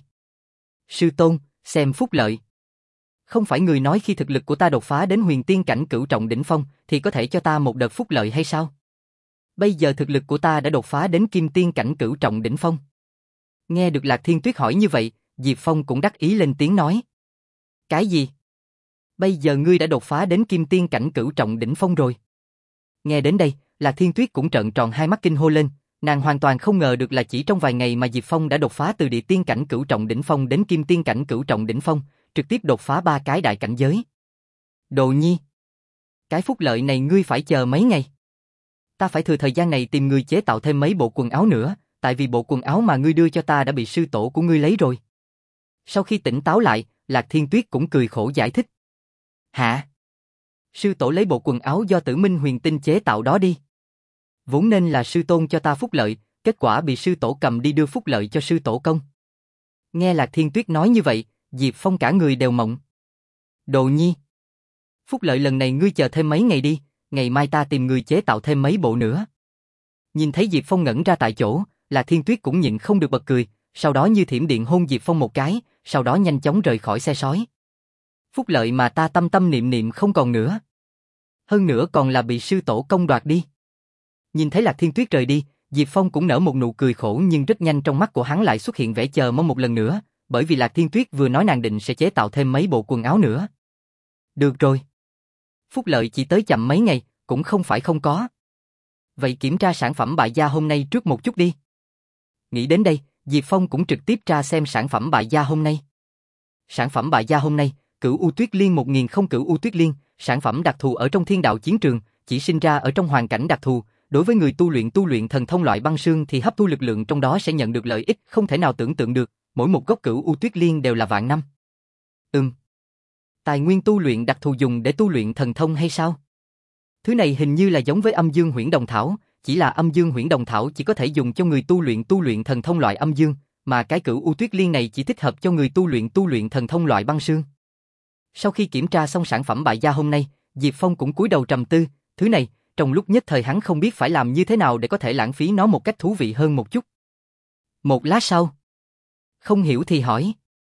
Sư tôn, xem phúc lợi. Không phải người nói khi thực lực của ta đột phá đến huyền tiên cảnh cửu trọng đỉnh phong thì có thể cho ta một đợt phúc lợi hay sao? Bây giờ thực lực của ta đã đột phá đến kim tiên cảnh cửu trọng đỉnh phong. Nghe được Lạc Thiên Tuyết hỏi như vậy, Diệp Phong cũng đắc ý lên tiếng nói. Cái gì? Bây giờ ngươi đã đột phá đến kim tiên cảnh cửu trọng đỉnh phong rồi. Nghe đến đây, Lạc Thiên Tuyết cũng trợn tròn hai mắt kinh hô lên, nàng hoàn toàn không ngờ được là chỉ trong vài ngày mà Diệp Phong đã đột phá từ địa tiên cảnh cửu trọng đỉnh phong đến kim tiên cảnh cửu trọng đỉnh phong, trực tiếp đột phá ba cái đại cảnh giới. Đồ nhi, cái phúc lợi này ngươi phải chờ mấy ngày. Ta phải thừa thời gian này tìm người chế tạo thêm mấy bộ quần áo nữa, tại vì bộ quần áo mà ngươi đưa cho ta đã bị sư tổ của ngươi lấy rồi. Sau khi tỉnh táo lại, Lạc Thiên Tuyết cũng cười khổ giải thích. Hả? Sư tổ lấy bộ quần áo do Tử Minh Huyền Tinh chế tạo đó đi. Vốn nên là sư tôn cho ta phúc lợi, kết quả bị sư tổ cầm đi đưa phúc lợi cho sư tổ công. Nghe Lạc Thiên Tuyết nói như vậy, Diệp Phong cả người đều mộng. Đồ nhi, phúc lợi lần này ngươi chờ thêm mấy ngày đi, ngày mai ta tìm người chế tạo thêm mấy bộ nữa. Nhìn thấy Diệp Phong ngẩn ra tại chỗ, Lạc Thiên Tuyết cũng nhịn không được bật cười, sau đó như thiểm điện hôn Diệp Phong một cái, sau đó nhanh chóng rời khỏi xe sói. Phúc lợi mà ta tâm tâm niệm niệm không còn nữa. Hơn nữa còn là bị sư tổ công đoạt đi. Nhìn thấy Lạc Thiên Tuyết rời đi, Diệp Phong cũng nở một nụ cười khổ nhưng rất nhanh trong mắt của hắn lại xuất hiện vẻ chờ mong một lần nữa, bởi vì Lạc Thiên Tuyết vừa nói nàng định sẽ chế tạo thêm mấy bộ quần áo nữa. Được rồi. Phúc lợi chỉ tới chậm mấy ngày, cũng không phải không có. Vậy kiểm tra sản phẩm bại gia hôm nay trước một chút đi. Nghĩ đến đây, Diệp Phong cũng trực tiếp tra xem sản phẩm bại gia hôm nay. Sản phẩm bại gia hôm nay, Cửu U Tuyết Liên một nghìn không Cửu U Tuyết Liên, sản phẩm đặc thù ở trong thiên đạo chiến trường, chỉ sinh ra ở trong hoàn cảnh đặc thù, đối với người tu luyện tu luyện thần thông loại băng sương thì hấp thu lực lượng trong đó sẽ nhận được lợi ích không thể nào tưởng tượng được, mỗi một gốc Cửu U Tuyết Liên đều là vạn năm. Ừm. Tài nguyên tu luyện đặc thù dùng để tu luyện thần thông hay sao? Thứ này hình như là giống với Âm Dương Huyễn Đồng Thảo, chỉ là Âm Dương Huyễn Đồng Thảo chỉ có thể dùng cho người tu luyện tu luyện thần thông loại âm dương, mà cái Cửu U Tuyết Liên này chỉ thích hợp cho người tu luyện tu luyện thần thông loại băng sương. Sau khi kiểm tra xong sản phẩm bại gia hôm nay, Diệp Phong cũng cúi đầu trầm tư, thứ này, trong lúc nhất thời hắn không biết phải làm như thế nào để có thể lãng phí nó một cách thú vị hơn một chút. Một lát sau, không hiểu thì hỏi.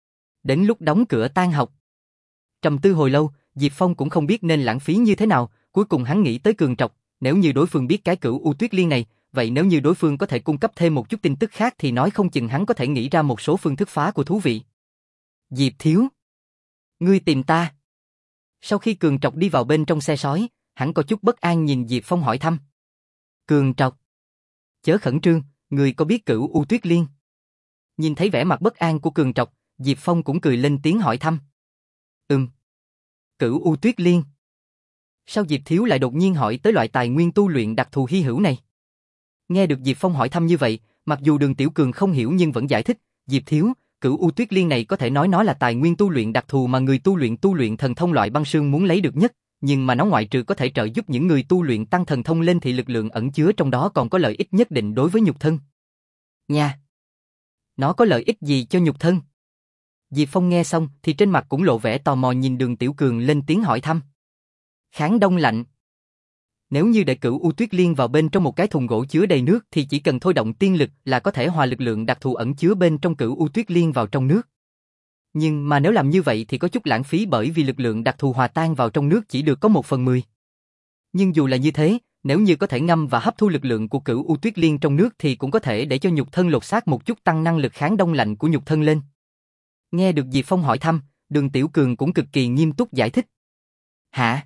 Đến lúc đóng cửa tan học. Trầm tư hồi lâu, Diệp Phong cũng không biết nên lãng phí như thế nào, cuối cùng hắn nghĩ tới Cường Trọc, nếu như đối phương biết cái Cửu U Tuyết Liên này, vậy nếu như đối phương có thể cung cấp thêm một chút tin tức khác thì nói không chừng hắn có thể nghĩ ra một số phương thức phá của thú vị. Diệp Thiếu, ngươi tìm ta. Sau khi Cường Trọc đi vào bên trong xe sói, hắn có chút bất an nhìn Diệp Phong hỏi thăm. Cường Trọc, chớ khẩn trương, ngươi có biết Cửu U Tuyết Liên? Nhìn thấy vẻ mặt bất an của Cường Trọc, Diệp Phong cũng cười lên tiếng hỏi thăm. Ừm. Cửu U Tuyết Liên. Sao Diệp Thiếu lại đột nhiên hỏi tới loại tài nguyên tu luyện đặc thù hy hữu này? Nghe được Diệp Phong hỏi thăm như vậy, mặc dù Đường Tiểu Cường không hiểu nhưng vẫn giải thích, Diệp Thiếu, Cửu U Tuyết Liên này có thể nói nó là tài nguyên tu luyện đặc thù mà người tu luyện tu luyện thần thông loại băng sương muốn lấy được nhất, nhưng mà nó ngoại trừ có thể trợ giúp những người tu luyện tăng thần thông lên thì lực lượng ẩn chứa trong đó còn có lợi ích nhất định đối với nhục thân. Nha. Nó có lợi ích gì cho nhục thân? Diệp Phong nghe xong thì trên mặt cũng lộ vẻ tò mò nhìn Đường Tiểu Cường lên tiếng hỏi thăm. Kháng đông lạnh. Nếu như để Cửu U Tuyết Liên vào bên trong một cái thùng gỗ chứa đầy nước thì chỉ cần thôi động tiên lực là có thể hòa lực lượng đặc thù ẩn chứa bên trong Cửu U Tuyết Liên vào trong nước. Nhưng mà nếu làm như vậy thì có chút lãng phí bởi vì lực lượng đặc thù hòa tan vào trong nước chỉ được có một phần mười. Nhưng dù là như thế, nếu như có thể ngâm và hấp thu lực lượng của Cửu U Tuyết Liên trong nước thì cũng có thể để cho nhục thân lột xác một chút tăng năng lực kháng đông lạnh của nhục thân lên. Nghe được Diệp Phong hỏi thăm, Đường Tiểu Cường cũng cực kỳ nghiêm túc giải thích. Hả?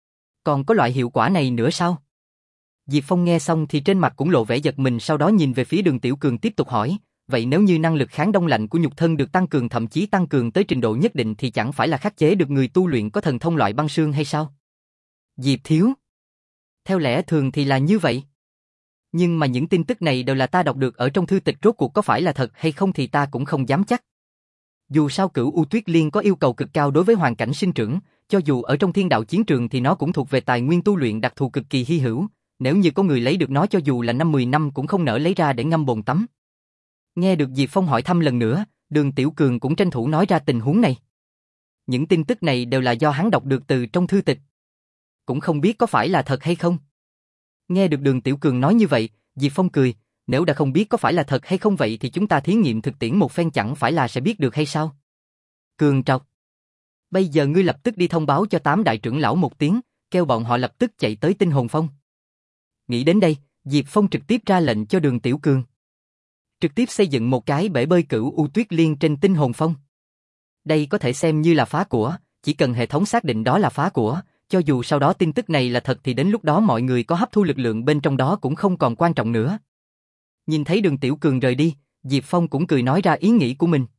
Còn có loại hiệu quả này nữa sao? Diệp Phong nghe xong thì trên mặt cũng lộ vẻ giật mình, sau đó nhìn về phía Đường Tiểu Cường tiếp tục hỏi, vậy nếu như năng lực kháng đông lạnh của nhục thân được tăng cường thậm chí tăng cường tới trình độ nhất định thì chẳng phải là khắc chế được người tu luyện có thần thông loại băng sương hay sao? Diệp Thiếu, theo lẽ thường thì là như vậy. Nhưng mà những tin tức này đều là ta đọc được ở trong thư tịch, rốt cuộc có phải là thật hay không thì ta cũng không dám chắc. Dù sao Cửu U Tuyết Liên có yêu cầu cực cao đối với hoàn cảnh sinh trưởng, cho dù ở trong thiên đạo chiến trường thì nó cũng thuộc về tài nguyên tu luyện đặc thù cực kỳ hy hữu, nếu như có người lấy được nó cho dù là năm mười năm cũng không nỡ lấy ra để ngâm bồn tắm. Nghe được Diệp Phong hỏi thăm lần nữa, Đường Tiểu Cường cũng tranh thủ nói ra tình huống này. Những tin tức này đều là do hắn đọc được từ trong thư tịch. Cũng không biết có phải là thật hay không. Nghe được Đường Tiểu Cường nói như vậy, Diệp Phong cười, nếu đã không biết có phải là thật hay không vậy thì chúng ta thí nghiệm thực tiễn một phen chẳng phải là sẽ biết được hay sao? Cường Trọc, bây giờ ngươi lập tức đi thông báo cho tám đại trưởng lão một tiếng, kêu bọn họ lập tức chạy tới Tinh Hồn Phong. Nghĩ đến đây, Diệp Phong trực tiếp ra lệnh cho Đường Tiểu Cường. Trực tiếp xây dựng một cái bể bơi Cửu U Tuyết Liên trên Tinh Hồn Phong. Đây có thể xem như là phá của, chỉ cần hệ thống xác định đó là phá của, cho dù sau đó tin tức này là thật thì đến lúc đó mọi người có hấp thu lực lượng bên trong đó cũng không còn quan trọng nữa. Nhìn thấy Đường Tiểu Cường rời đi, Diệp Phong cũng cười nói ra ý nghĩ của mình.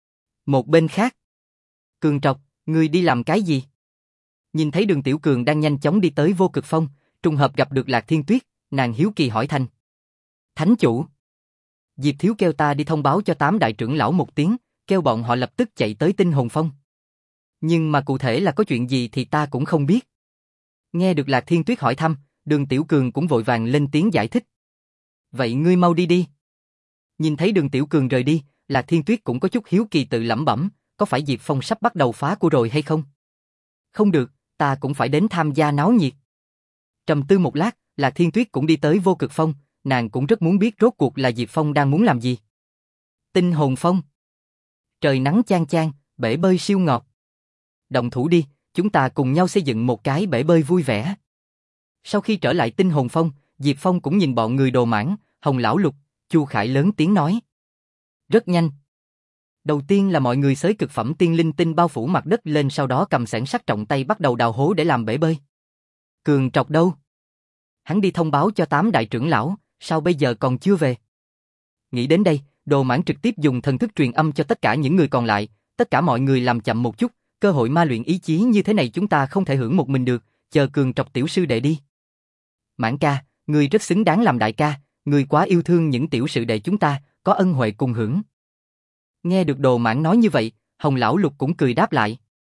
Một bên khác, Cường Trọc, ngươi đi làm cái gì? Nhìn thấy Đường Tiểu Cường đang nhanh chóng đi tới Vô Cực Phong, trùng hợp gặp được Lạc Thiên Tuyết, nàng hiếu kỳ hỏi thành. Thánh chủ, Diệp Thiếu kêu ta đi thông báo cho tám đại trưởng lão một tiếng, kêu bọn họ lập tức chạy tới Tinh Hồn Phong. Nhưng mà cụ thể là có chuyện gì thì ta cũng không biết. Nghe được Lạc Thiên Tuyết hỏi thăm, Đường Tiểu Cường cũng vội vàng lên tiếng giải thích. Vậy ngươi mau đi đi. Nhìn thấy Đường Tiểu Cường rời đi, Lạc Thiên Tuyết cũng có chút hiếu kỳ tự lẩm bẩm, có phải Diệp Phong sắp bắt đầu phá của rồi hay không? Không được, ta cũng phải đến tham gia náo nhiệt. Trầm tư một lát, Lạc Thiên Tuyết cũng đi tới Vô Cực Phong, nàng cũng rất muốn biết rốt cuộc là Diệp Phong đang muốn làm gì. Tinh Hồn Phong. Trời nắng chang chang, bể bơi siêu ngọt. Động thủ đi, chúng ta cùng nhau xây dựng một cái bể bơi vui vẻ. Sau khi trở lại Tinh Hồn Phong, Diệp Phong cũng nhìn bọn người Đồ Mãn, Hồng Lão Lục, Chu Khải lớn tiếng nói. Rất nhanh. Đầu tiên là mọi người xới cực phẩm tiên linh tinh bao phủ mặt đất lên, sau đó cầm xẻng sắt trọng tay bắt đầu đào hố để làm bể bơi. Cường Trọc đâu? Hắn đi thông báo cho tám đại trưởng lão, sao bây giờ còn chưa về? Nghĩ đến đây, Đồ Mãn trực tiếp dùng thần thức truyền âm cho tất cả những người còn lại, tất cả mọi người làm chậm một chút, cơ hội ma luyện ý chí như thế này chúng ta không thể hưởng một mình được, chờ Cường Trọc tiểu sư đệ đi. Mãn ca, ngươi rất xứng đáng làm đại ca, ngươi quá yêu thương những tiểu sự đệ chúng ta, có ân huệ cùng hưởng. Nghe được Đồ Mãn nói như vậy, Hồng Lão Lục cũng cười đáp lại.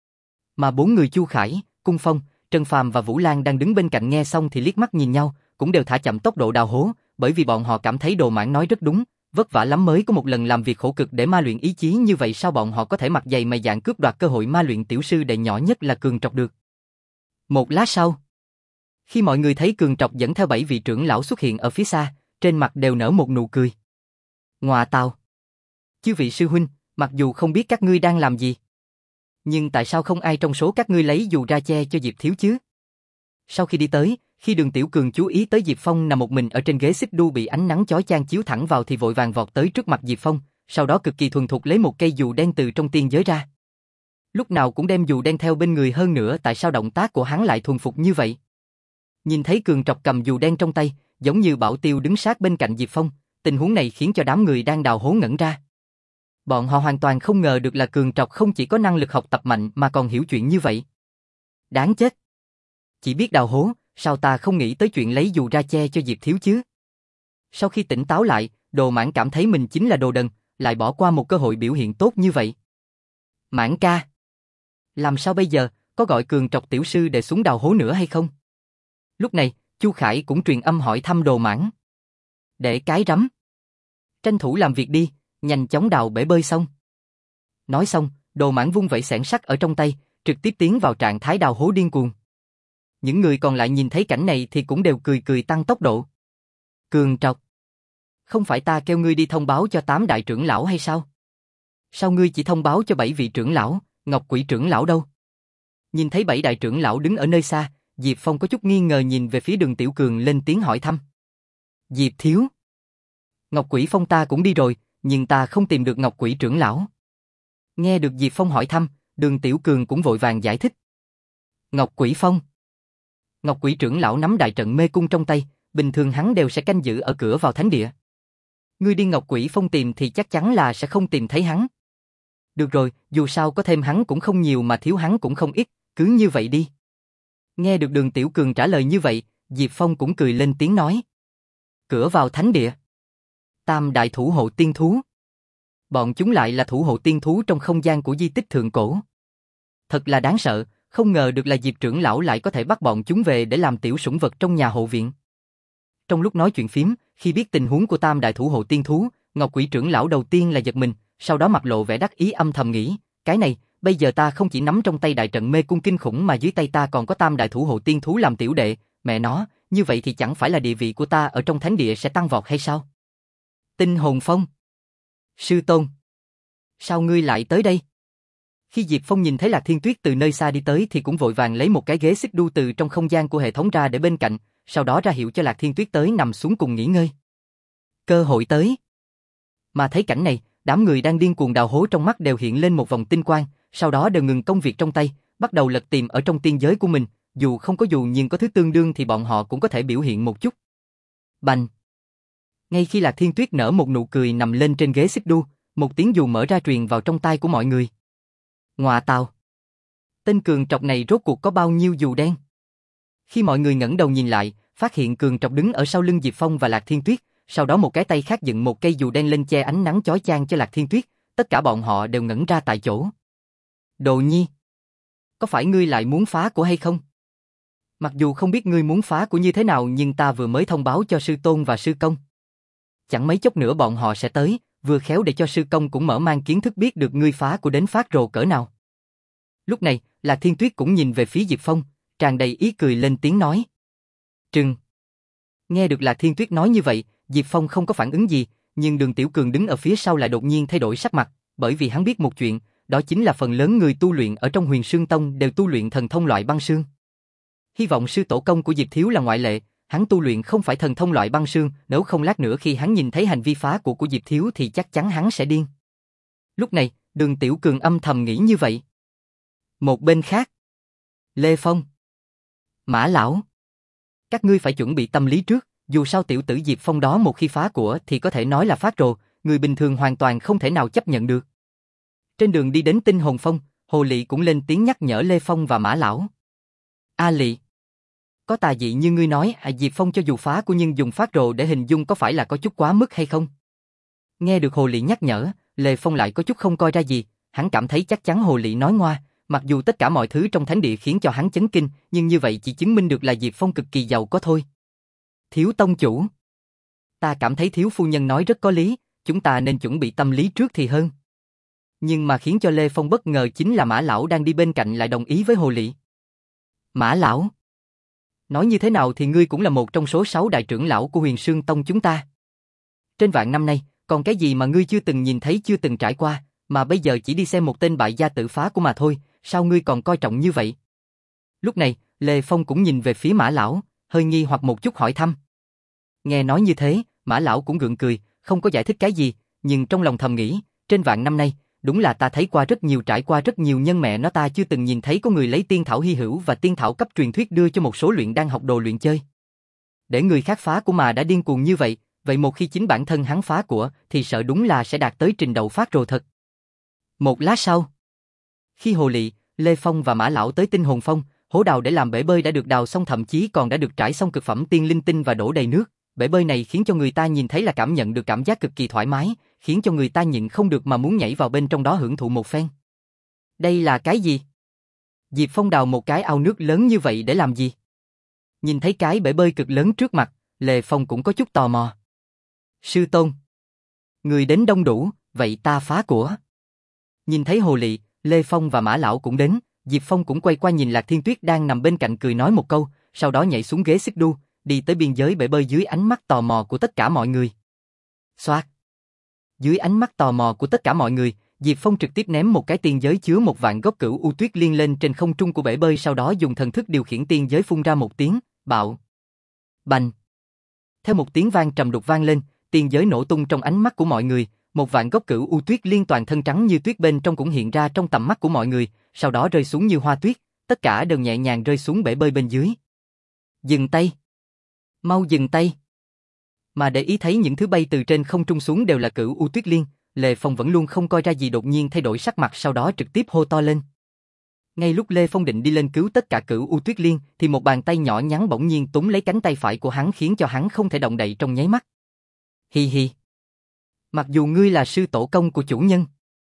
Mà bốn người Chu Khải, Cung Phong, Trần Phàm và Vũ Lan đang đứng bên cạnh nghe xong thì liếc mắt nhìn nhau, cũng đều thả chậm tốc độ đào hố, bởi vì bọn họ cảm thấy Đồ Mãn nói rất đúng, vất vả lắm mới có một lần làm việc khổ cực để ma luyện ý chí như vậy, sao bọn họ có thể mặt dày mày dạn cướp đoạt cơ hội ma luyện tiểu sư đệ nhỏ nhất là Cường Trọc được. Một lát sau, khi mọi người thấy Cường Trọc dẫn theo bảy vị trưởng lão xuất hiện ở phía xa, trên mặt đều nở một nụ cười. Ngoà tào! Chư vị sư huynh, mặc dù không biết các ngươi đang làm gì, nhưng tại sao không ai trong số các ngươi lấy dù ra che cho Diệp Thiếu chứ? Sau khi đi tới, khi Đường Tiểu Cường chú ý tới Diệp Phong nằm một mình ở trên ghế xích đu bị ánh nắng chói chang chiếu thẳng vào thì vội vàng vọt tới trước mặt Diệp Phong, sau đó cực kỳ thuần thục lấy một cây dù đen từ trong tiên giới ra. Lúc nào cũng đem dù đen theo bên người, hơn nữa tại sao động tác của hắn lại thuần phục như vậy? Nhìn thấy Cường Trọc cầm dù đen trong tay, giống như bảo tiêu đứng sát bên cạnh Diệp Phong, tình huống này khiến cho đám người đang đào hố ngẩn ra. Bọn họ hoàn toàn không ngờ được là Cường Trọc không chỉ có năng lực học tập mạnh mà còn hiểu chuyện như vậy. Đáng chết! Chỉ biết đào hố, sao ta không nghĩ tới chuyện lấy dù ra che cho Diệp Thiếu chứ? Sau khi tỉnh táo lại, Đồ Mãn cảm thấy mình chính là đồ đần, lại bỏ qua một cơ hội biểu hiện tốt như vậy. Mãn ca! Làm sao bây giờ, có gọi Cường Trọc tiểu sư để xuống đào hố nữa hay không? Lúc này, Chu Khải cũng truyền âm hỏi thăm Đồ Mãn. Để cái rắm! Tranh thủ làm việc đi, nhanh chóng đào bể bơi xong. Nói xong, Đồ Mãn vung vẩy xẻng sắt ở trong tay, trực tiếp tiến vào trạng thái đào hố điên cuồng. Những người còn lại nhìn thấy cảnh này thì cũng đều cười cười tăng tốc độ. Cường Trọc, không phải ta kêu ngươi đi thông báo cho tám đại trưởng lão hay sao? Sao ngươi chỉ thông báo cho bảy vị trưởng lão, Ngọc Quỷ trưởng lão đâu? Nhìn thấy bảy đại trưởng lão đứng ở nơi xa, Diệp Phong có chút nghi ngờ nhìn về phía Đường Tiểu Cường lên tiếng hỏi thăm. Diệp thiếu, Ngọc Quỷ Phong ta cũng đi rồi, nhưng ta không tìm được Ngọc Quỷ trưởng lão. Nghe được Diệp Phong hỏi thăm, Đường Tiểu Cường cũng vội vàng giải thích. Ngọc Quỷ Phong. Ngọc Quỷ trưởng lão nắm đại trận mê cung trong tay, bình thường hắn đều sẽ canh giữ ở cửa vào thánh địa. Ngươi đi Ngọc Quỷ Phong tìm thì chắc chắn là sẽ không tìm thấy hắn. Được rồi, dù sao có thêm hắn cũng không nhiều mà thiếu hắn cũng không ít, cứ như vậy đi. Nghe được Đường Tiểu Cường trả lời như vậy, Diệp Phong cũng cười lên tiếng nói. Cửa vào thánh địa. Tam đại thủ hộ tiên thú. Bọn chúng lại là thủ hộ tiên thú trong không gian của di tích thượng cổ. Thật là đáng sợ, không ngờ được là Diệp trưởng lão lại có thể bắt bọn chúng về để làm tiểu sủng vật trong nhà hộ viện. Trong lúc nói chuyện phím, khi biết tình huống của tam đại thủ hộ tiên thú, Ngọc Quỷ trưởng lão đầu tiên là giật mình, sau đó mặt lộ vẻ đắc ý âm thầm nghĩ, cái này, bây giờ ta không chỉ nắm trong tay đại trận mê cung kinh khủng mà dưới tay ta còn có tam đại thủ hộ tiên thú làm tiểu đệ, mẹ nó, như vậy thì chẳng phải là địa vị của ta ở trong thánh địa sẽ tăng vọt hay sao? Tinh Hồn Phong. Sư tôn, sao ngươi lại tới đây? Khi Diệp Phong nhìn thấy Lạc Thiên Tuyết từ nơi xa đi tới thì cũng vội vàng lấy một cái ghế xích đu từ trong không gian của hệ thống ra để bên cạnh, sau đó ra hiệu cho Lạc Thiên Tuyết tới nằm xuống cùng nghỉ ngơi. Cơ hội tới. Mà thấy cảnh này, đám người đang điên cuồng đào hố trong mắt đều hiện lên một vòng tinh quang, sau đó đều ngừng công việc trong tay, bắt đầu lật tìm ở trong tiên giới của mình, dù không có dù nhưng có thứ tương đương thì bọn họ cũng có thể biểu hiện một chút. Bành! Ngay khi Lạc Thiên Tuyết nở một nụ cười nằm lên trên ghế xích đu, một tiếng dù mở ra truyền vào trong tai của mọi người. Ngọa tào! Tên Cường Trọc này rốt cuộc có bao nhiêu dù đen? Khi mọi người ngẩng đầu nhìn lại, phát hiện Cường Trọc đứng ở sau lưng Diệp Phong và Lạc Thiên Tuyết, sau đó một cái tay khác dựng một cây dù đen lên che ánh nắng chói chang cho Lạc Thiên Tuyết, tất cả bọn họ đều ngẩn ra tại chỗ. Đồ Nhi! Có phải ngươi lại muốn phá của hay không? Mặc dù không biết ngươi muốn phá của như thế nào nhưng ta vừa mới thông báo cho sư tôn và sư công. Chẳng mấy chốc nữa bọn họ sẽ tới, vừa khéo để cho sư công cũng mở mang kiến thức biết được ngươi phá của đến phát rồ cỡ nào. Lúc này, Lạc Thiên Tuyết cũng nhìn về phía Diệp Phong, tràn đầy ý cười lên tiếng nói. Trừng! Nghe được Lạc Thiên Tuyết nói như vậy, Diệp Phong không có phản ứng gì, nhưng Đường Tiểu Cường đứng ở phía sau lại đột nhiên thay đổi sắc mặt, bởi vì hắn biết một chuyện, đó chính là phần lớn người tu luyện ở trong Huyền Sương Tông đều tu luyện thần thông loại băng sương. Hy vọng sư tổ công của Diệp Thiếu là ngoại lệ, hắn tu luyện không phải thần thông loại băng sương, nếu không lát nữa khi hắn nhìn thấy hành vi phá của của Diệp Thiếu thì chắc chắn hắn sẽ điên. Lúc này, Đường Tiểu Cường âm thầm nghĩ như vậy. Một bên khác, Lê Phong, Mã Lão, các ngươi phải chuẩn bị tâm lý trước, dù sao tiểu tử Diệp Phong đó một khi phá của thì có thể nói là phát rồ, người bình thường hoàn toàn không thể nào chấp nhận được. Trên đường đi đến Tinh Hồn Phong, Hồ Lị cũng lên tiếng nhắc nhở Lê Phong và Mã Lão. A Lị, có tà dị như ngươi nói, à, Diệp Phong cho dù phá của nhưng dùng phát rồ để hình dung có phải là có chút quá mức hay không? Nghe được Hồ Lị nhắc nhở, Lê Phong lại có chút không coi ra gì, hắn cảm thấy chắc chắn Hồ Lị nói ngoa, mặc dù tất cả mọi thứ trong thánh địa khiến cho hắn chấn kinh, nhưng như vậy chỉ chứng minh được là Diệp Phong cực kỳ giàu có thôi. Thiếu tông chủ, ta cảm thấy thiếu phu nhân nói rất có lý, chúng ta nên chuẩn bị tâm lý trước thì hơn. Nhưng mà khiến cho Lê Phong bất ngờ chính là Mã Lão đang đi bên cạnh lại đồng ý với Hồ Lị. Mã Lão, nói như thế nào thì ngươi cũng là một trong số sáu đại trưởng lão của Huyền Sương Tông chúng ta. Trên vạn năm nay, còn cái gì mà ngươi chưa từng nhìn thấy chưa từng trải qua, mà bây giờ chỉ đi xem một tên bại gia tự phá của mà thôi, sao ngươi còn coi trọng như vậy? Lúc này, Lê Phong cũng nhìn về phía Mã Lão, hơi nghi hoặc một chút hỏi thăm. Nghe nói như thế, Mã Lão cũng gượng cười, không có giải thích cái gì, nhưng trong lòng thầm nghĩ, trên vạn năm nay, đúng là ta thấy qua rất nhiều trải qua rất nhiều nhân mẹ nó ta chưa từng nhìn thấy có người lấy tiên thảo hy hữu và tiên thảo cấp truyền thuyết đưa cho một số luyện đan học đồ luyện chơi. Để người khác phá của mà đã điên cuồng như vậy, vậy một khi chính bản thân hắn phá của thì sợ đúng là sẽ đạt tới trình độ phát rồ thật. Một lát sau, khi Hồ Lị, Lê Phong và Mã Lão tới Tinh Hồn Phong, hố đào để làm bể bơi đã được đào xong, thậm chí còn đã được trải xong cực phẩm tiên linh tinh và đổ đầy nước. Bể bơi này khiến cho người ta nhìn thấy là cảm nhận được cảm giác cực kỳ thoải mái, khiến cho người ta nhịn không được mà muốn nhảy vào bên trong đó hưởng thụ một phen. Đây là cái gì? Diệp Phong đào một cái ao nước lớn như vậy để làm gì? Nhìn thấy cái bể bơi cực lớn trước mặt, Lê Phong cũng có chút tò mò. Sư tôn, người đến đông đủ, vậy ta phá của. Nhìn thấy Hồ Lị, Lê Phong và Mã Lão cũng đến, Diệp Phong cũng quay qua nhìn Lạc Thiên Tuyết đang nằm bên cạnh cười nói một câu, sau đó nhảy xuống ghế xích đu, đi tới biên giới bể bơi dưới ánh mắt tò mò của tất cả mọi người. Xoát. Dưới ánh mắt tò mò của tất cả mọi người, Diệp Phong trực tiếp ném một cái tiên giới chứa một vạn gốc cửu u tuyết liên lên trên không trung của bể bơi, sau đó dùng thần thức điều khiển tiên giới phun ra một tiếng, bạo. Bành. Theo một tiếng vang trầm đục vang lên, tiên giới nổ tung trong ánh mắt của mọi người, một vạn gốc cửu u tuyết liên toàn thân trắng như tuyết bên trong cũng hiện ra trong tầm mắt của mọi người, sau đó rơi xuống như hoa tuyết, tất cả đều nhẹ nhàng rơi xuống bể bơi bên dưới. Dừng tay. Mau dừng tay. Mà để ý thấy những thứ bay từ trên không trung xuống đều là cửu u tuyết liên, Lê Phong vẫn luôn không coi ra gì, đột nhiên thay đổi sắc mặt, sau đó trực tiếp hô to lên. Ngay lúc Lê Phong định đi lên cứu tất cả cửu u tuyết liên, thì một bàn tay nhỏ nhắn bỗng nhiên túm lấy cánh tay phải của hắn, khiến cho hắn không thể động đậy trong nháy mắt. Hi hi. Mặc dù ngươi là sư tổ công của chủ nhân,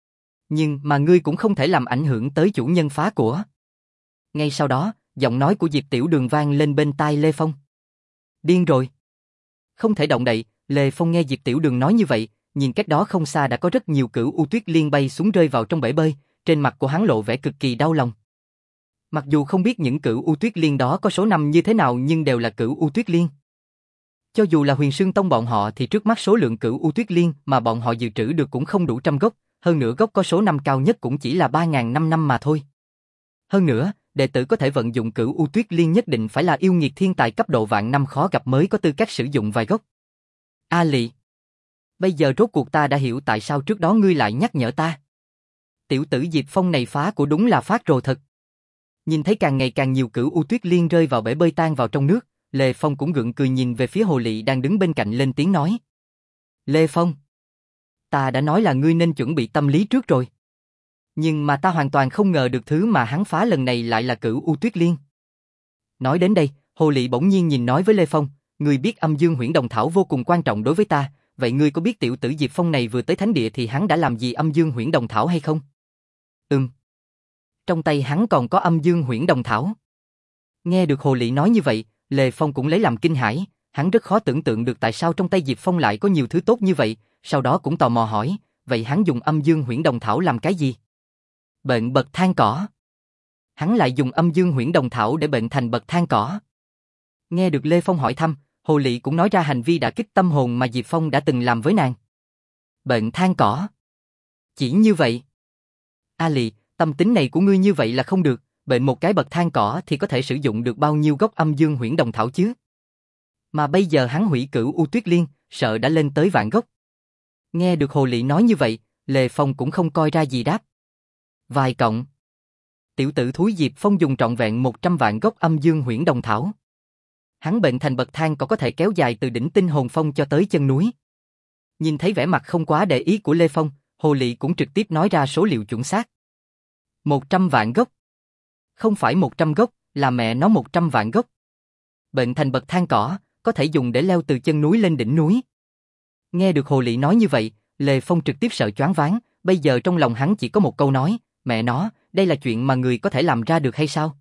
nhưng mà ngươi cũng không thể làm ảnh hưởng tới chủ nhân phá của. Ngay sau đó, giọng nói của Diệp Tiểu Đường vang lên bên tai Lê Phong. Điên rồi. Không thể động đậy, Lê Phong nghe Diệp Tiểu Đường nói như vậy, nhìn cách đó không xa đã có rất nhiều cửu u tuyết liên bay xuống rơi vào trong bể bơi, trên mặt của hắn lộ vẻ cực kỳ đau lòng. Mặc dù không biết những cửu u tuyết liên đó có số năm như thế nào, nhưng đều là cửu u tuyết liên. Cho dù là Huyền Sương Tông bọn họ thì trước mắt số lượng cửu u tuyết liên mà bọn họ dự trữ được cũng không đủ trăm gốc, hơn nữa gốc có số năm cao nhất cũng chỉ là ba nghìn năm năm mà thôi. Hơn nữa, đệ tử có thể vận dụng cửu u tuyết liên nhất định phải là yêu nghiệt thiên tài cấp độ vạn năm khó gặp mới có tư cách sử dụng vài gốc. A Lị, bây giờ rốt cuộc ta đã hiểu tại sao trước đó ngươi lại nhắc nhở ta. Tiểu tử Diệp Phong này phá của đúng là phát rồ thật. Nhìn thấy càng ngày càng nhiều cửu u tuyết liên rơi vào bể bơi tan vào trong nước, Lê Phong cũng gượng cười nhìn về phía Hồ Lị đang đứng bên cạnh lên tiếng nói. Lê Phong, ta đã nói là ngươi nên chuẩn bị tâm lý trước rồi. Nhưng mà ta hoàn toàn không ngờ được thứ mà hắn phá lần này lại là cửu u tuyết liên. Nói đến đây, Hồ Lị bỗng nhiên nhìn nói với Lê Phong, ngươi biết âm dương huyễn đồng thảo vô cùng quan trọng đối với ta, vậy ngươi có biết tiểu tử Diệp Phong này vừa tới thánh địa thì hắn đã làm gì âm dương huyễn đồng thảo hay không? Ừm. Trong tay hắn còn có âm dương huyễn đồng thảo. Nghe được Hồ Lị nói như vậy, Lê Phong cũng lấy làm kinh hãi, hắn rất khó tưởng tượng được tại sao trong tay Diệp Phong lại có nhiều thứ tốt như vậy, sau đó cũng tò mò hỏi, vậy hắn dùng âm dương huyễn đồng thảo làm cái gì? Bệnh bậc thang cỏ. Hắn lại dùng âm dương huyễn đồng thảo để bệnh thành bậc thang cỏ. Nghe được Lê Phong hỏi thăm, Hồ Lị cũng nói ra hành vi đả kích tâm hồn mà Diệp Phong đã từng làm với nàng. Bệnh than cỏ. Chỉ như vậy. A Lị, tâm tính này của ngươi như vậy là không được, bệnh một cái bậc thang cỏ thì có thể sử dụng được bao nhiêu gốc âm dương huyễn đồng thảo chứ? Mà bây giờ hắn hủy cửu u tuyết liên, sợ đã lên tới vạn gốc. Nghe được Hồ Lị nói như vậy, Lê Phong cũng không coi ra gì đáp. Vài cộng. Tiểu tử thúi Diệp Phong dùng trọn vẹn một trăm vạn gốc âm dương huyễn đồng thảo. Hắn bệnh thành bậc thang còn có thể kéo dài từ đỉnh Tinh Hồn Phong cho tới chân núi. Nhìn thấy vẻ mặt không quá để ý của Lê Phong, Hồ Lị cũng trực tiếp nói ra số liệu chuẩn xác. một trăm vạn gốc. Không phải một trăm gốc, là mẹ nó một trăm vạn gốc. Bệnh thành bậc thang cỏ, có thể dùng để leo từ chân núi lên đỉnh núi. Nghe được Hồ Lị nói như vậy, Lê Phong trực tiếp sợ choáng váng, bây giờ trong lòng hắn chỉ có một câu nói, mẹ nó, đây là chuyện mà người có thể làm ra được hay sao?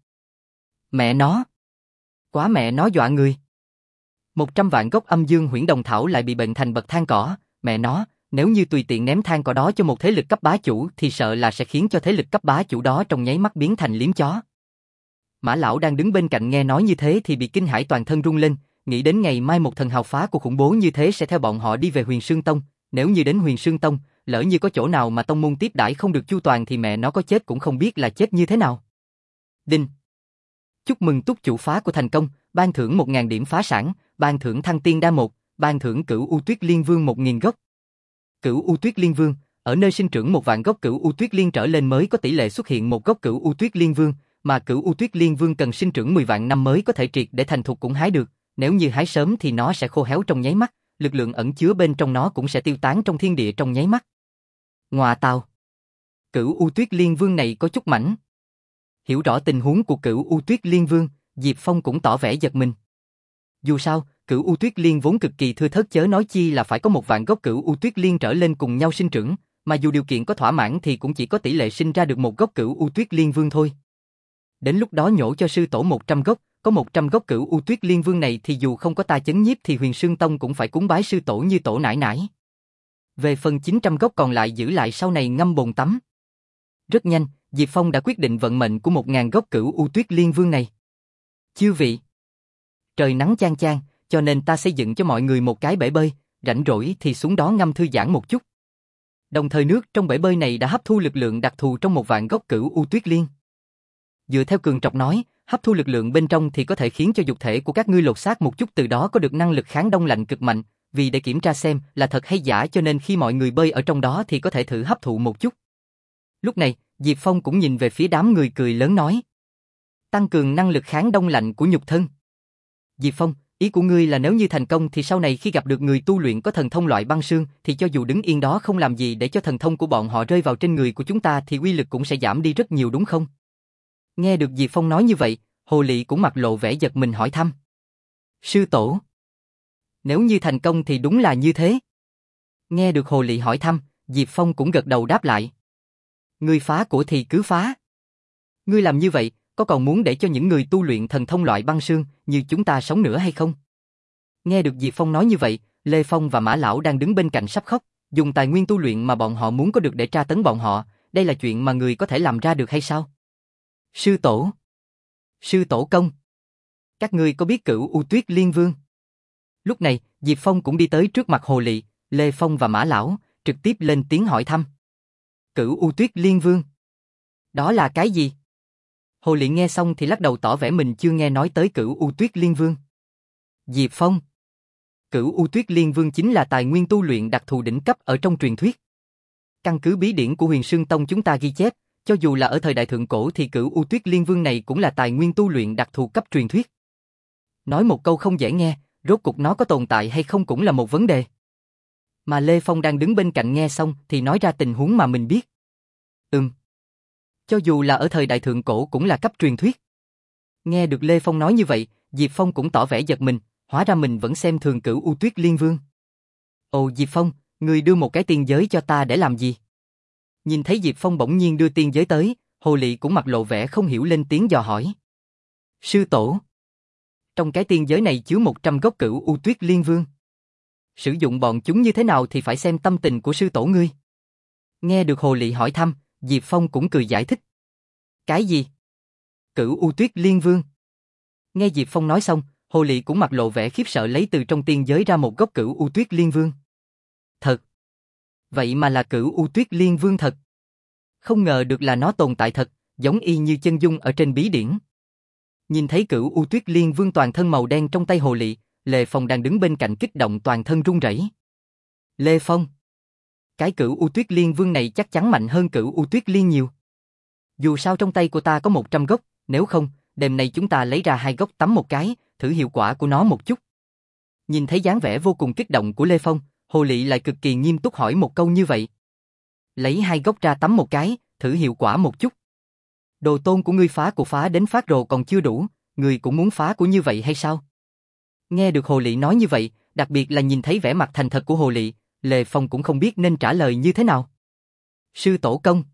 Mẹ nó. Quá mẹ nó dọa người. Một trăm vạn gốc âm dương huyễn đồng thảo lại bị bệnh thành bậc thang cỏ, mẹ nó, nếu như tùy tiện ném than cỏ đó cho một thế lực cấp bá chủ thì sợ là sẽ khiến cho thế lực cấp bá chủ đó trong nháy mắt biến thành liếm chó. Mã lão đang đứng bên cạnh nghe nói như thế thì bị kinh hãi toàn thân run lên, nghĩ đến ngày mai một thần hào phá của khủng bố như thế sẽ theo bọn họ đi về Huyền Sương Tông, nếu như đến Huyền Sương Tông, lỡ như có chỗ nào mà tông môn tiếp đãi không được chu toàn thì mẹ nó có chết cũng không biết là chết như thế nào. Đinh. Chúc mừng túc chủ phá của thành công, ban thưởng một nghìn điểm phá sản, ban thưởng thăng tiên đa một, ban thưởng cửu U Tuyết Liên Vương một nghìn gốc. Cửu U Tuyết Liên Vương, ở nơi sinh trưởng một vạn gốc cửu U Tuyết Liên trở lên mới có tỷ lệ xuất hiện một gốc cửu U Tuyết Liên Vương, mà cửu U Tuyết Liên Vương cần sinh trưởng mười vạn năm mới có thể triệt để thành thục cũng hái được, nếu như hái sớm thì nó sẽ khô héo trong nháy mắt, lực lượng ẩn chứa bên trong nó cũng sẽ tiêu tán trong thiên địa trong nháy mắt. Ngoà tào, cửu U Tuyết Liên Vương này có chút mảnh. Hiểu rõ tình huống của cửu U Tuyết Liên Vương, Diệp Phong cũng tỏ vẻ giật mình. Dù sao, cửu U Tuyết Liên vốn cực kỳ thưa thớt, chớ nói chi là phải có một vạn gốc cửu U Tuyết Liên trở lên cùng nhau sinh trưởng, mà dù điều kiện có thỏa mãn thì cũng chỉ có tỷ lệ sinh ra được một gốc cửu U Tuyết Liên Vương thôi. Đến lúc đó nhổ cho sư tổ một trăm gốc, có một trăm gốc cửu U Tuyết Liên Vương này thì dù không có ta chấn nhiếp thì Huyền Sương Tông cũng phải cúng bái sư tổ như tổ nải nải. Về phần chín trăm gốc còn lại giữ lại sau này ngâm bồn tắm. Rất nhanh, Diệp Phong đã quyết định vận mệnh của một nghìn gốc cửu U Tuyết Liên Vương này. Chư vị, trời nắng chang chang, cho nên ta xây dựng cho mọi người một cái bể bơi, rảnh rỗi thì xuống đó ngâm thư giãn một chút. Đồng thời nước trong bể bơi này đã hấp thu lực lượng đặc thù trong một vạn gốc cửu U Tuyết Liên. Dựa theo Cường Trọc nói, hấp thu lực lượng bên trong thì có thể khiến cho dục thể của các ngươi lột xác một chút, từ đó có được năng lực kháng đông lạnh cực mạnh, vì để kiểm tra xem là thật hay giả cho nên khi mọi người bơi ở trong đó thì có thể thử hấp thụ một chút. Lúc này, Diệp Phong cũng nhìn về phía đám người cười lớn nói. Tăng cường năng lực kháng đông lạnh của nhục thân. Diệp Phong, ý của ngươi là nếu như thành công thì sau này khi gặp được người tu luyện có thần thông loại băng sương thì cho dù đứng yên đó không làm gì để cho thần thông của bọn họ rơi vào trên người của chúng ta thì uy lực cũng sẽ giảm đi rất nhiều đúng không? Nghe được Diệp Phong nói như vậy, Hồ Lị cũng mặt lộ vẻ giật mình hỏi thăm. Sư tổ, nếu như thành công thì đúng là như thế. Nghe được Hồ Lị hỏi thăm, Diệp Phong cũng gật đầu đáp lại. Ngươi phá của thì cứ phá. Ngươi làm như vậy, có còn muốn để cho những người tu luyện thần thông loại băng sương như chúng ta sống nữa hay không? Nghe được Diệp Phong nói như vậy, Lê Phong và Mã Lão đang đứng bên cạnh sắp khóc, dùng tài nguyên tu luyện mà bọn họ muốn có được để tra tấn bọn họ, đây là chuyện mà người có thể làm ra được hay sao? Sư tổ, sư tổ công, các ngươi có biết cửu U Tuyết Liên Vương? Lúc này, Diệp Phong cũng đi tới trước mặt Hồ Lị, Lê Phong và Mã Lão, trực tiếp lên tiếng hỏi thăm. Cửu U Tuyết Liên Vương? Đó là cái gì? Hồ Lị nghe xong thì lắc đầu tỏ vẻ mình chưa nghe nói tới cửu U Tuyết Liên Vương. Diệp Phong, cửu U Tuyết Liên Vương chính là tài nguyên tu luyện đặc thù đỉnh cấp ở trong truyền thuyết. Căn cứ bí điển của Huyền Sương Tông chúng ta ghi chép, cho dù là ở thời đại thượng cổ thì cửu U Tuyết Liên Vương này cũng là tài nguyên tu luyện đặc thù cấp truyền thuyết. Nói một câu không dễ nghe, rốt cục nó có tồn tại hay không cũng là một vấn đề. Mà Lê Phong đang đứng bên cạnh nghe xong thì nói ra tình huống mà mình biết. Ừm. Cho dù là ở thời đại thượng cổ cũng là cấp truyền thuyết. Nghe được Lê Phong nói như vậy, Diệp Phong cũng tỏ vẻ giật mình, hóa ra mình vẫn xem thường cửu U Tuyết Liên Vương. Ồ Diệp Phong, ngươi đưa một cái tiên giới cho ta để làm gì? Nhìn thấy Diệp Phong bỗng nhiên đưa tiên giới tới, Hồ Lị cũng mặt lộ vẻ không hiểu lên tiếng dò hỏi. Sư tổ, trong cái tiên giới này chứa một trăm gốc cửu U Tuyết Liên Vương. Sử dụng bọn chúng như thế nào thì phải xem tâm tình của sư tổ ngươi. Nghe được Hồ Lị hỏi thăm, Diệp Phong cũng cười giải thích. Cái gì? Cửu U Tuyết Liên Vương? Nghe Diệp Phong nói xong, Hồ Lị cũng mặt lộ vẻ khiếp sợ lấy từ trong tiên giới ra một gốc cửu U Tuyết Liên Vương. Thật? Vậy mà là cửu U Tuyết Liên Vương thật. Không ngờ được là nó tồn tại thật, giống y như chân dung ở trên bí điển. Nhìn thấy cửu U Tuyết Liên Vương toàn thân màu đen trong tay Hồ Lị, Lê Phong đang đứng bên cạnh kích động toàn thân run rẩy. Lê Phong, cái cửu U Tuyết Liên Vương này chắc chắn mạnh hơn cửu U Tuyết Liên nhiều. Dù sao trong tay của ta có một trăm gốc, nếu không, đêm nay chúng ta lấy ra hai gốc tắm một cái, thử hiệu quả của nó một chút. Nhìn thấy dáng vẻ vô cùng kích động của Lê Phong, Hồ Lị lại cực kỳ nghiêm túc hỏi một câu như vậy. Lấy hai gốc ra tắm một cái, thử hiệu quả một chút. Đồ tôn của ngươi phá của phá đến phát rồ còn chưa đủ, ngươi cũng muốn phá của như vậy hay sao? Nghe được Hồ Lị nói như vậy, đặc biệt là nhìn thấy vẻ mặt thành thật của Hồ Lị, Lê Phong cũng không biết nên trả lời như thế nào. Sư tổ công,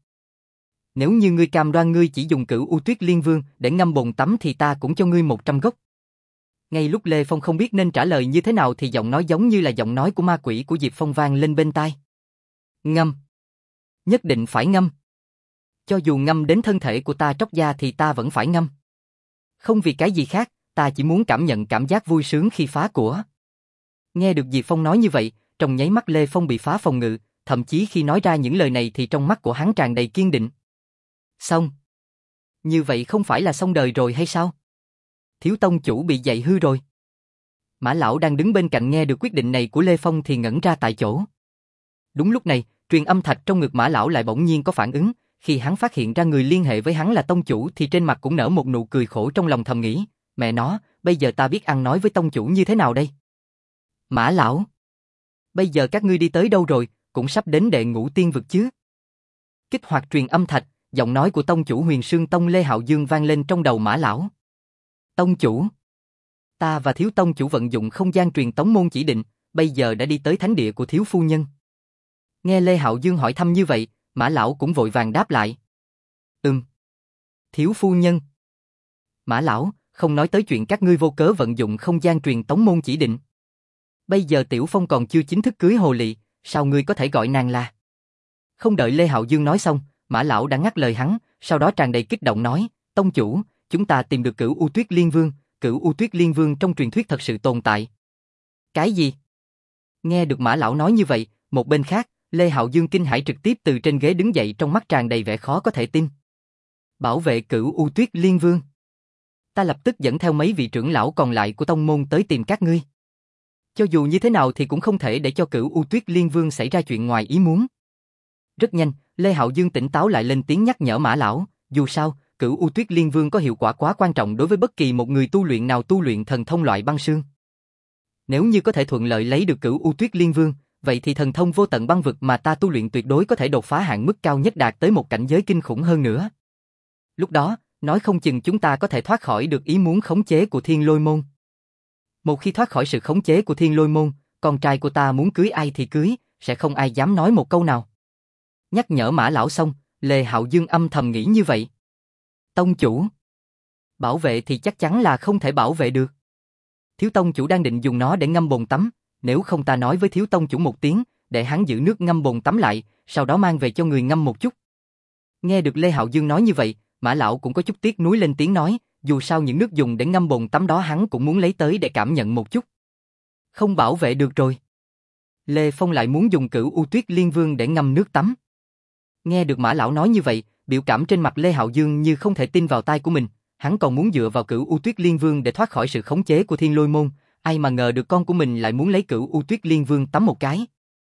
nếu như ngươi cam đoan ngươi chỉ dùng cửu U Tuyết Liên Vương để ngâm bồn tắm thì ta cũng cho ngươi một trăm gốc. Ngay lúc Lê Phong không biết nên trả lời như thế nào thì giọng nói giống như là giọng nói của ma quỷ của Diệp Phong vang lên bên tai. Ngâm. Nhất định phải ngâm. Cho dù ngâm đến thân thể của ta tróc da thì ta vẫn phải ngâm. Không vì cái gì khác, ta chỉ muốn cảm nhận cảm giác vui sướng khi phá của. Nghe được Diệp Phong nói như vậy, trong nháy mắt Lê Phong bị phá phòng ngự, thậm chí khi nói ra những lời này thì trong mắt của hắn tràn đầy kiên định. Xong. Như vậy không phải là xong đời rồi hay sao? Thiếu tông chủ bị dạy hư rồi. Mã lão đang đứng bên cạnh nghe được quyết định này của Lê Phong thì ngẩn ra tại chỗ. Đúng lúc này, truyền âm thạch trong ngực Mã lão lại bỗng nhiên có phản ứng, khi hắn phát hiện ra người liên hệ với hắn là tông chủ thì trên mặt cũng nở một nụ cười khổ trong lòng thầm nghĩ, mẹ nó, bây giờ ta biết ăn nói với tông chủ như thế nào đây? Mã lão, bây giờ các ngươi đi tới đâu rồi, cũng sắp đến đệ ngũ tiên vực chứ? Kích hoạt truyền âm thạch, giọng nói của tông chủ Huyền Sương Tông Lê Hạo Dương vang lên trong đầu Mã lão. Tông chủ, ta và thiếu tông chủ vận dụng không gian truyền tống môn chỉ định, bây giờ đã đi tới thánh địa của thiếu phu nhân. Nghe Lê Hạo Dương hỏi thăm như vậy, Mã lão cũng vội vàng đáp lại. Ừm. Thiếu phu nhân. Mã lão, không nói tới chuyện các ngươi vô cớ vận dụng không gian truyền tống môn chỉ định. Bây giờ Tiểu Phong còn chưa chính thức cưới hồ lị, sao ngươi có thể gọi nàng là? Không đợi Lê Hạo Dương nói xong, Mã lão đã ngắt lời hắn, sau đó tràn đầy kích động nói, tông chủ, chúng ta tìm được Cửu U Tuyết Liên Vương, Cửu U Tuyết Liên Vương trong truyền thuyết thật sự tồn tại. Cái gì? Nghe được Mã lão nói như vậy, một bên khác, Lê Hạo Dương kinh hãi trực tiếp từ trên ghế đứng dậy, trong mắt tràn đầy vẻ khó có thể tin. Bảo vệ Cửu U Tuyết Liên Vương. Ta lập tức dẫn theo mấy vị trưởng lão còn lại của tông môn tới tìm các ngươi. Cho dù như thế nào thì cũng không thể để cho Cửu U Tuyết Liên Vương xảy ra chuyện ngoài ý muốn. Rất nhanh, Lê Hạo Dương tỉnh táo lại lên tiếng nhắc nhở Mã lão, dù sao, Cửu U Tuyết Liên Vương có hiệu quả quá quan trọng đối với bất kỳ một người tu luyện nào tu luyện thần thông loại băng sương. Nếu như có thể thuận lợi lấy được Cửu U Tuyết Liên Vương, vậy thì thần thông vô tận băng vực mà ta tu luyện tuyệt đối có thể đột phá hạn mức cao nhất, đạt tới một cảnh giới kinh khủng hơn nữa. Lúc đó, nói không chừng chúng ta có thể thoát khỏi được ý muốn khống chế của Thiên Lôi Môn. Một khi thoát khỏi sự khống chế của Thiên Lôi Môn, con trai của ta muốn cưới ai thì cưới, sẽ không ai dám nói một câu nào. Nhắc nhở Mã lão xong, Lê Hạo Dương âm thầm nghĩ như vậy. Tông chủ, bảo vệ thì chắc chắn là không thể bảo vệ được. Thiếu tông chủ đang định dùng nó để ngâm bồn tắm, nếu không ta nói với thiếu tông chủ một tiếng, để hắn giữ nước ngâm bồn tắm lại, sau đó mang về cho người ngâm một chút. Nghe được Lê Hạo Dương nói như vậy, Mã lão cũng có chút tiếc nuối lên tiếng nói, dù sao những nước dùng để ngâm bồn tắm đó hắn cũng muốn lấy tới để cảm nhận một chút. Không bảo vệ được rồi. Lê Phong lại muốn dùng Cửu U Tuyết Liên Vương để ngâm nước tắm. Nghe được Mã lão nói như vậy, biểu cảm trên mặt Lê Hạo Dương như không thể tin vào tai của mình, hắn còn muốn dựa vào Cửu U Tuyết Liên Vương để thoát khỏi sự khống chế của Thiên Lôi Môn, ai mà ngờ được con của mình lại muốn lấy Cửu U Tuyết Liên Vương tắm một cái.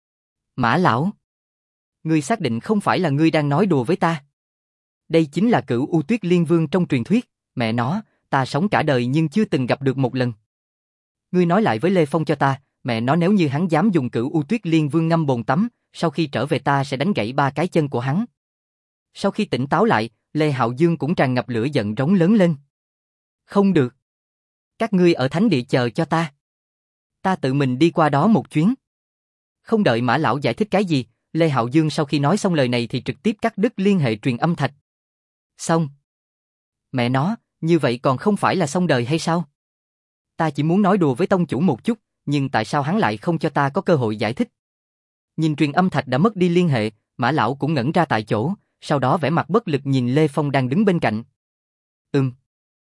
Mã lão, ngươi xác định không phải là ngươi đang nói đùa với ta? Đây chính là Cửu U Tuyết Liên Vương trong truyền thuyết, mẹ nó, ta sống cả đời nhưng chưa từng gặp được một lần. Ngươi nói lại với Lê Phong cho ta, mẹ nó, nếu như hắn dám dùng Cửu U Tuyết Liên Vương ngâm bồn tắm, sau khi trở về ta sẽ đánh gãy ba cái chân của hắn. Sau khi tỉnh táo lại, Lê Hạo Dương cũng tràn ngập lửa giận rống lớn lên. Không được. Các ngươi ở thánh địa chờ cho ta. Ta tự mình đi qua đó một chuyến. Không đợi Mã lão giải thích cái gì, Lê Hạo Dương sau khi nói xong lời này thì trực tiếp cắt đứt liên hệ truyền âm thạch. Xong. Mẹ nó, như vậy còn không phải là xong đời hay sao? Ta chỉ muốn nói đùa với tông chủ một chút, nhưng tại sao hắn lại không cho ta có cơ hội giải thích? Nhìn truyền âm thạch đã mất đi liên hệ, Mã lão cũng ngẩn ra tại chỗ, sau đó vẻ mặt bất lực nhìn Lê Phong đang đứng bên cạnh. Ừm.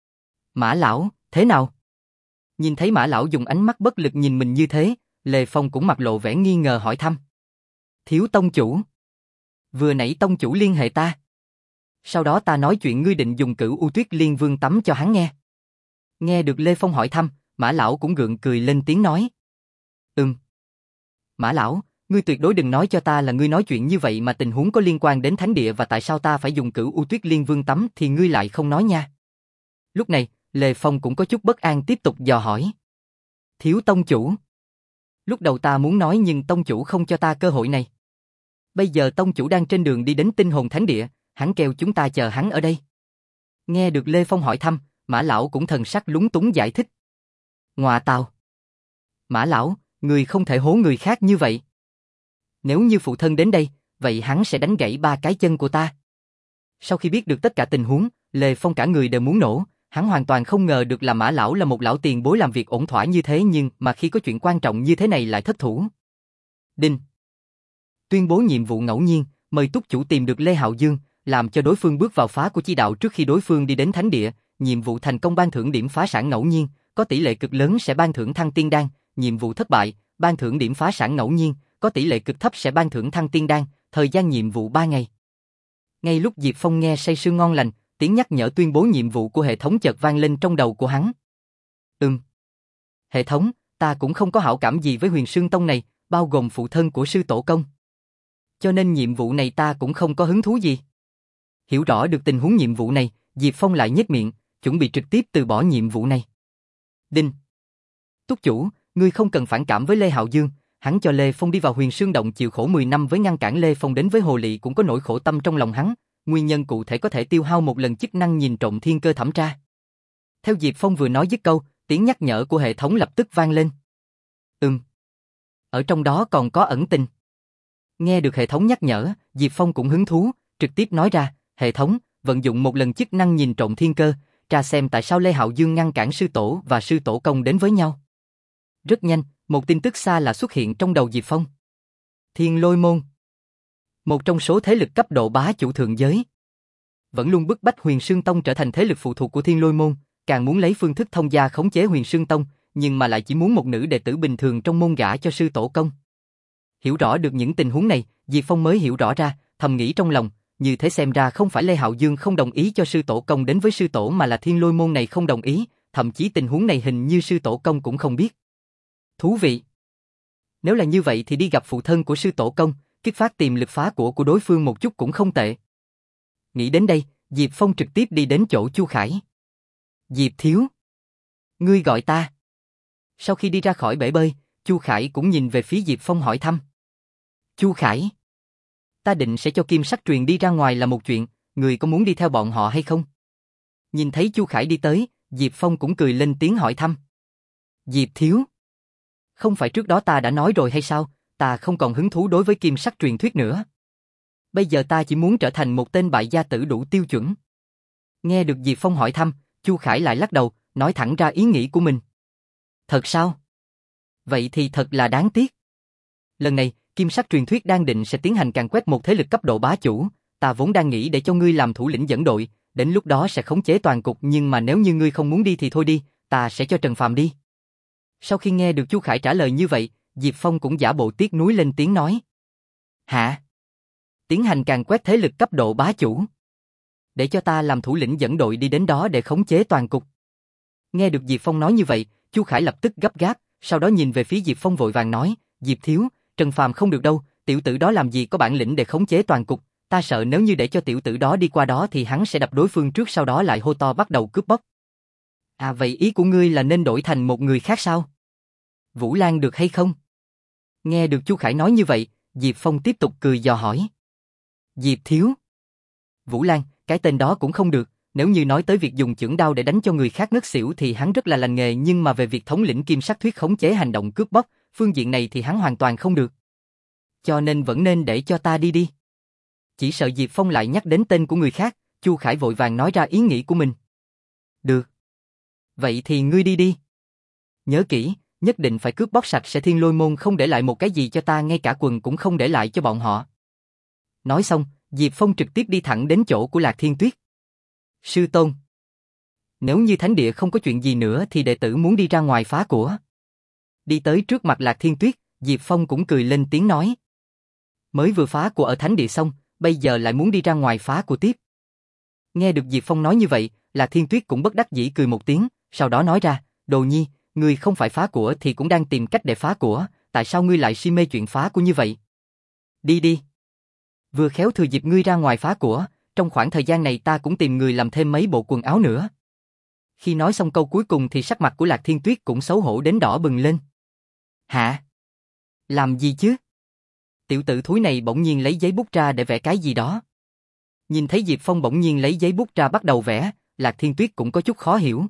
Mã lão, thế nào? Nhìn thấy Mã lão dùng ánh mắt bất lực nhìn mình như thế, Lê Phong cũng mặt lộ vẻ nghi ngờ hỏi thăm. Thiếu tông chủ. Vừa nãy tông chủ liên hệ ta. Sau đó ta nói chuyện ngươi định dùng Cửu U Tuyết Liên Vương tắm cho hắn nghe. Nghe được Lê Phong hỏi thăm, Mã lão cũng gượng cười lên tiếng nói. Ừm. Mã lão, ngươi tuyệt đối đừng nói cho ta là ngươi nói chuyện như vậy mà tình huống có liên quan đến thánh địa và tại sao ta phải dùng Cửu U Tuyết Liên Vương tắm thì ngươi lại không nói nha. Lúc này, Lê Phong cũng có chút bất an tiếp tục dò hỏi. Thiếu tông chủ. Lúc đầu ta muốn nói nhưng tông chủ không cho ta cơ hội này. Bây giờ tông chủ đang trên đường đi đến Tinh Hồn Thánh Địa, hắn kêu chúng ta chờ hắn ở đây. Nghe được Lê Phong hỏi thăm, Mã lão cũng thần sắc lúng túng giải thích. Ngọa tào. Mã lão, người không thể hố người khác như vậy. Nếu như phụ thân đến đây, vậy hắn sẽ đánh gãy ba cái chân của ta. Sau khi biết được tất cả tình huống, Lê Phong cả người đều muốn nổ, hắn hoàn toàn không ngờ được là Mã lão là một lão tiền bối làm việc ổn thỏa như thế nhưng mà khi có chuyện quan trọng như thế này lại thất thủ. Đinh. Tuyên bố nhiệm vụ ngẫu nhiên, mời túc chủ tìm được Lê Hạo Dương, làm cho đối phương bước vào phá của chi đạo trước khi đối phương đi đến thánh địa, nhiệm vụ thành công ban thưởng điểm phá sản ngẫu nhiên, có tỷ lệ cực lớn sẽ ban thưởng thăng tiên đan, nhiệm vụ thất bại, ban thưởng điểm phá sản ngẫu nhiên, có tỷ lệ cực thấp sẽ ban thưởng thăng tiên đan, thời gian nhiệm vụ ba ngày. Ngay lúc Diệp Phong nghe say sưa ngon lành, tiếng nhắc nhở tuyên bố nhiệm vụ của hệ thống chợt vang lên trong đầu của hắn. Ừm. Hệ thống, ta cũng không có hảo cảm gì với Huyền Sương Tông này, bao gồm phụ thân của sư tổ công. Cho nên nhiệm vụ này ta cũng không có hứng thú gì. Hiểu rõ được tình huống nhiệm vụ này, Diệp Phong lại nhếch miệng, chuẩn bị trực tiếp từ bỏ nhiệm vụ này. Đinh. Túc chủ, ngươi không cần phản cảm với Lê Hạo Dương, hắn cho Lê Phong đi vào Huyền Sương Động chịu khổ mười năm với ngăn cản Lê Phong đến với Hồ Lị cũng có nỗi khổ tâm trong lòng hắn, nguyên nhân cụ thể có thể tiêu hao một lần chức năng nhìn trộm thiên cơ thẩm tra. Theo Diệp Phong vừa nói dứt câu, tiếng nhắc nhở của hệ thống lập tức vang lên. Ừm. Ở trong đó còn có ẩn tình. Nghe được hệ thống nhắc nhở, Diệp Phong cũng hứng thú, trực tiếp nói ra, hệ thống, vận dụng một lần chức năng nhìn trộm thiên cơ, tra xem tại sao Lê Hạo Dương ngăn cản sư tổ và sư tổ công đến với nhau. Rất nhanh, một tin tức xa lạ xuất hiện trong đầu Diệp Phong. Thiên Lôi Môn, một trong số thế lực cấp độ bá chủ thượng giới, vẫn luôn bức bách Huyền Sương Tông trở thành thế lực phụ thuộc của Thiên Lôi Môn, càng muốn lấy phương thức thông gia khống chế Huyền Sương Tông, nhưng mà lại chỉ muốn một nữ đệ tử bình thường trong môn gả cho sư tổ công. Hiểu rõ được những tình huống này, Diệp Phong mới hiểu rõ ra, thầm nghĩ trong lòng, như thế xem ra không phải Lê Hạo Dương không đồng ý cho sư tổ công đến với sư tổ mà là Thiên Lôi Môn này không đồng ý, thậm chí tình huống này hình như sư tổ công cũng không biết. Thú vị. Nếu là như vậy thì đi gặp phụ thân của sư tổ công, kích phát tiềm lực phá của của đối phương một chút cũng không tệ. Nghĩ đến đây, Diệp Phong trực tiếp đi đến chỗ Chu Khải. Diệp thiếu. Ngươi gọi ta. Sau khi đi ra khỏi bể bơi, Chu Khải cũng nhìn về phía Diệp Phong hỏi thăm. Chu Khải. Ta định sẽ cho Kim Sắc Truyền đi ra ngoài là một chuyện, người có muốn đi theo bọn họ hay không? Nhìn thấy Chu Khải đi tới, Diệp Phong cũng cười lên tiếng hỏi thăm. Diệp thiếu. Không phải trước đó ta đã nói rồi hay sao, ta không còn hứng thú đối với Kim Sắc Truyền thuyết nữa. Bây giờ ta chỉ muốn trở thành một tên bại gia tử đủ tiêu chuẩn. Nghe được Diệp Phong hỏi thăm, Chu Khải lại lắc đầu, nói thẳng ra ý nghĩ của mình. Thật sao? Vậy thì thật là đáng tiếc. Lần này, Kim Sắc Truyền thuyết đang định sẽ tiến hành càn quét một thế lực cấp độ bá chủ, ta vốn đang nghĩ để cho ngươi làm thủ lĩnh dẫn đội, đến lúc đó sẽ khống chế toàn cục, nhưng mà nếu như ngươi không muốn đi thì thôi đi, ta sẽ cho Trần Phàm đi. Sau khi nghe được Chu Khải trả lời như vậy, Diệp Phong cũng giả bộ tiếc nuối lên tiếng nói. Hả? Tiến hành càn quét thế lực cấp độ bá chủ. Để cho ta làm thủ lĩnh dẫn đội đi đến đó để khống chế toàn cục. Nghe được Diệp Phong nói như vậy, Chu Khải lập tức gấp gáp, sau đó nhìn về phía Diệp Phong vội vàng nói, Diệp thiếu, Trần Phàm không được đâu, tiểu tử đó làm gì có bản lĩnh để khống chế toàn cục, ta sợ nếu như để cho tiểu tử đó đi qua đó thì hắn sẽ đập đối phương trước sau đó lại hô to bắt đầu cướp bóc. À vậy ý của ngươi là nên đổi thành một người khác sao? Vũ Lan được hay không? Nghe được Chu Khải nói như vậy, Diệp Phong tiếp tục cười dò hỏi. Diệp thiếu. Vũ Lan, cái tên đó cũng không được, nếu như nói tới việc dùng chưởng đao để đánh cho người khác ngất xỉu thì hắn rất là lành nghề, nhưng mà về việc thống lĩnh Kim Sắc Thuyết khống chế hành động cướp bóc, phương diện này thì hắn hoàn toàn không được. Cho nên vẫn nên để cho ta đi đi. Chỉ sợ Diệp Phong lại nhắc đến tên của người khác, Chu Khải vội vàng nói ra ý nghĩ của mình. Được. Vậy thì ngươi đi đi. Nhớ kỹ, nhất định phải cướp bóc sạch sẽ Thiên Lôi Môn, không để lại một cái gì cho ta, ngay cả quần cũng không để lại cho bọn họ. Nói xong, Diệp Phong trực tiếp đi thẳng đến chỗ của Lạc Thiên Tuyết. Sư tôn. Nếu như thánh địa không có chuyện gì nữa thì đệ tử muốn đi ra ngoài phá của. Đi tới trước mặt Lạc Thiên Tuyết, Diệp Phong cũng cười lên tiếng nói. Mới vừa phá của ở thánh địa xong, bây giờ lại muốn đi ra ngoài phá của tiếp. Nghe được Diệp Phong nói như vậy, Lạc Thiên Tuyết cũng bất đắc dĩ cười một tiếng, sau đó nói ra, Đồ Nhi, ngươi không phải phá của thì cũng đang tìm cách để phá của, tại sao ngươi lại si mê chuyện phá của như vậy? Đi đi. Vừa khéo thừa dịp ngươi ra ngoài phá của, trong khoảng thời gian này ta cũng tìm người làm thêm mấy bộ quần áo nữa. Khi nói xong câu cuối cùng thì sắc mặt của Lạc Thiên Tuyết cũng xấu hổ đến đỏ bừng lên. Hả? Làm gì chứ? Tiểu tử thúi này bỗng nhiên lấy giấy bút ra để vẽ cái gì đó. Nhìn thấy Diệp Phong bỗng nhiên lấy giấy bút ra bắt đầu vẽ, Lạc Thiên Tuyết cũng có chút khó hiểu.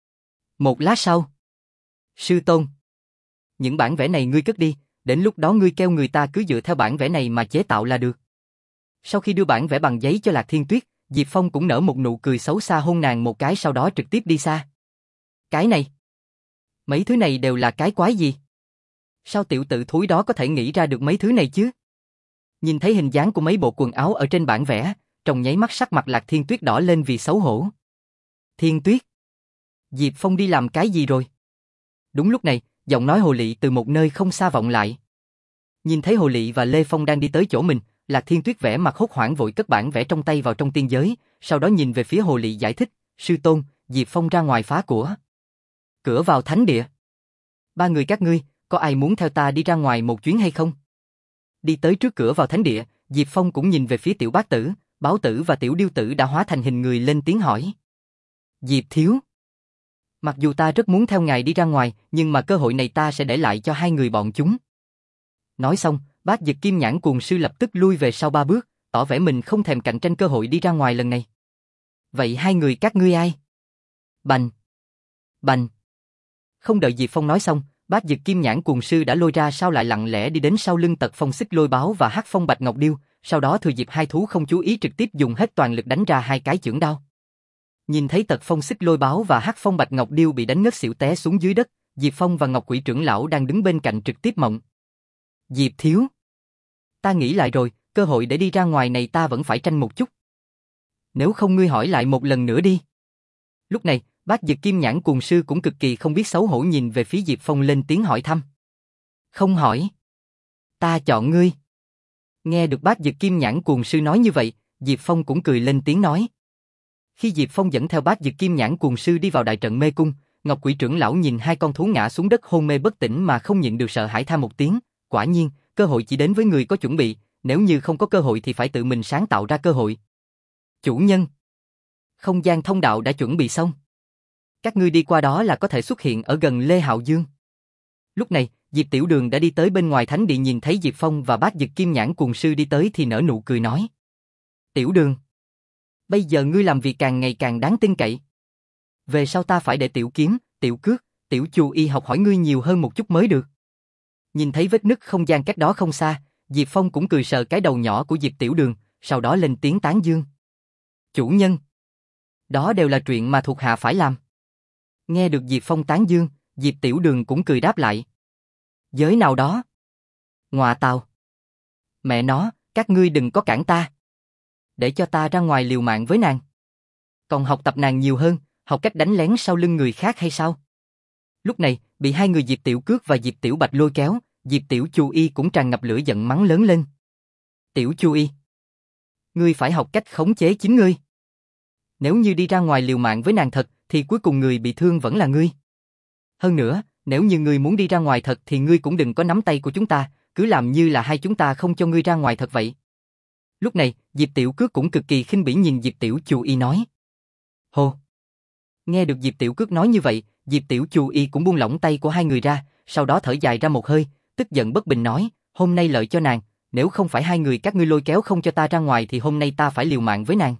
Một lát sau. Sư tôn. Những bản vẽ này ngươi cất đi, đến lúc đó ngươi kêu người ta cứ dựa theo bản vẽ này mà chế tạo là được. Sau khi đưa bản vẽ bằng giấy cho Lạc Thiên Tuyết, Diệp Phong cũng nở một nụ cười xấu xa hôn nàng một cái, sau đó trực tiếp đi xa. Cái này? Mấy thứ này đều là cái quái gì? Sao tiểu tử thúi đó có thể nghĩ ra được mấy thứ này chứ? Nhìn thấy hình dáng của mấy bộ quần áo ở trên bản vẽ, trong nháy mắt sắc mặt Lạc Thiên Tuyết đỏ lên vì xấu hổ. Thiên Tuyết, Diệp Phong đi làm cái gì rồi? Đúng lúc này, giọng nói Hồ Lị từ một nơi không xa vọng lại. Nhìn thấy Hồ Lị và Lê Phong đang đi tới chỗ mình, Lạc Thiên Tuyết vẻ mặt hốt hoảng vội cất bản vẽ trong tay vào trong tiên giới, sau đó nhìn về phía Hồ Lị giải thích, sư tôn, Diệp Phong ra ngoài phá của. Cửa vào thánh địa. Ba người các ngươi, có ai muốn theo ta đi ra ngoài một chuyến hay không? Đi tới trước cửa vào thánh địa, Diệp Phong cũng nhìn về phía tiểu bát tử, báo tử và tiểu điêu tử đã hóa thành hình người lên tiếng hỏi. Diệp thiếu. Mặc dù ta rất muốn theo ngài đi ra ngoài, nhưng mà cơ hội này ta sẽ để lại cho hai người bọn chúng. Nói xong, Bát Dực Kim Nhãn Cuồng Sư lập tức lui về sau ba bước, tỏ vẻ mình không thèm cạnh tranh cơ hội đi ra ngoài lần này. Vậy hai người các ngươi ai? Bành! Bành! Không đợi Diệp Phong nói xong, Bát Dực Kim Nhãn Cuồng Sư đã lôi ra sao lại lặng lẽ đi đến sau lưng Tật Phong Xích Lôi Báo và Hắc Phong Bạch Ngọc Điêu, sau đó thừa dịp hai thú không chú ý trực tiếp dùng hết toàn lực đánh ra hai cái chưởng đao. Nhìn thấy Tật Phong Xích Lôi Báo và Hắc Phong Bạch Ngọc Điêu bị đánh ngất xỉu té xuống dưới đất, Diệp Phong và Ngọc Quỷ trưởng lão đang đứng bên cạnh trực tiếp mộng. Diệp thiếu. Ta nghĩ lại rồi, cơ hội để đi ra ngoài này ta vẫn phải tranh một chút. Nếu không ngươi hỏi lại một lần nữa đi. Lúc này, Bát Dực Kim Nhãn Cuồng Sư cũng cực kỳ không biết xấu hổ nhìn về phía Diệp Phong lên tiếng hỏi thăm. Không hỏi. Ta chọn ngươi. Nghe được Bát Dực Kim Nhãn Cuồng Sư nói như vậy, Diệp Phong cũng cười lên tiếng nói. Khi Diệp Phong dẫn theo Bát Dực Kim Nhãn Cuồng Sư đi vào đại trận mê cung, Ngọc Quỷ trưởng lão nhìn hai con thú ngã xuống đất hôn mê bất tỉnh mà không nhịn được sợ hãi than một tiếng. Quả nhiên, cơ hội chỉ đến với người có chuẩn bị, nếu như không có cơ hội thì phải tự mình sáng tạo ra cơ hội. Chủ nhân. Không gian thông đạo đã chuẩn bị xong. Các ngươi đi qua đó là có thể xuất hiện ở gần Lê Hạo Dương. Lúc này, Diệp Tiểu Đường đã đi tới bên ngoài thánh địa, nhìn thấy Diệp Phong và Bát Dực Kim Nhãn Cuồng Sư đi tới thì nở nụ cười nói. Tiểu Đường. Bây giờ ngươi làm việc càng ngày càng đáng tin cậy. Về sau ta phải để Tiểu Kiếm, Tiểu Cước, Tiểu Chu Y học hỏi ngươi nhiều hơn một chút mới được. Nhìn thấy vết nứt không gian cách đó không xa, Diệp Phong cũng cười sờ cái đầu nhỏ của Diệp Tiểu Đường, sau đó lên tiếng tán dương. Chủ nhân. Đó đều là chuyện mà thuộc hạ phải làm. Nghe được Diệp Phong tán dương, Diệp Tiểu Đường cũng cười đáp lại. Giới nào đó. Ngọa tào. Mẹ nó, các ngươi đừng có cản ta. Để cho ta ra ngoài liều mạng với nàng. Còn học tập nàng nhiều hơn, học cách đánh lén sau lưng người khác hay sao? Lúc này, bị hai người Diệp Tiểu Cước và Diệp Tiểu Bạch lôi kéo, Diệp Tiểu Chu Y cũng tràn ngập lửa giận mắng lớn lên. Tiểu Chu Y. Ngươi phải học cách khống chế chính ngươi. Nếu như đi ra ngoài liều mạng với nàng thật, thì cuối cùng người bị thương vẫn là ngươi. Hơn nữa, nếu như ngươi muốn đi ra ngoài thật thì ngươi cũng đừng có nắm tay của chúng ta, cứ làm như là hai chúng ta không cho ngươi ra ngoài thật vậy. Lúc này, Diệp Tiểu Cước cũng cực kỳ khinh bỉ nhìn Diệp Tiểu Chu Y nói. Hồ. Nghe được Diệp Tiểu Cước nói như vậy, Diệp Tiểu Chu Y cũng buông lỏng tay của hai người ra, sau đó thở dài ra một hơi, tức giận bất bình nói, hôm nay lợi cho nàng, nếu không phải hai người các ngươi lôi kéo không cho ta ra ngoài thì hôm nay ta phải liều mạng với nàng.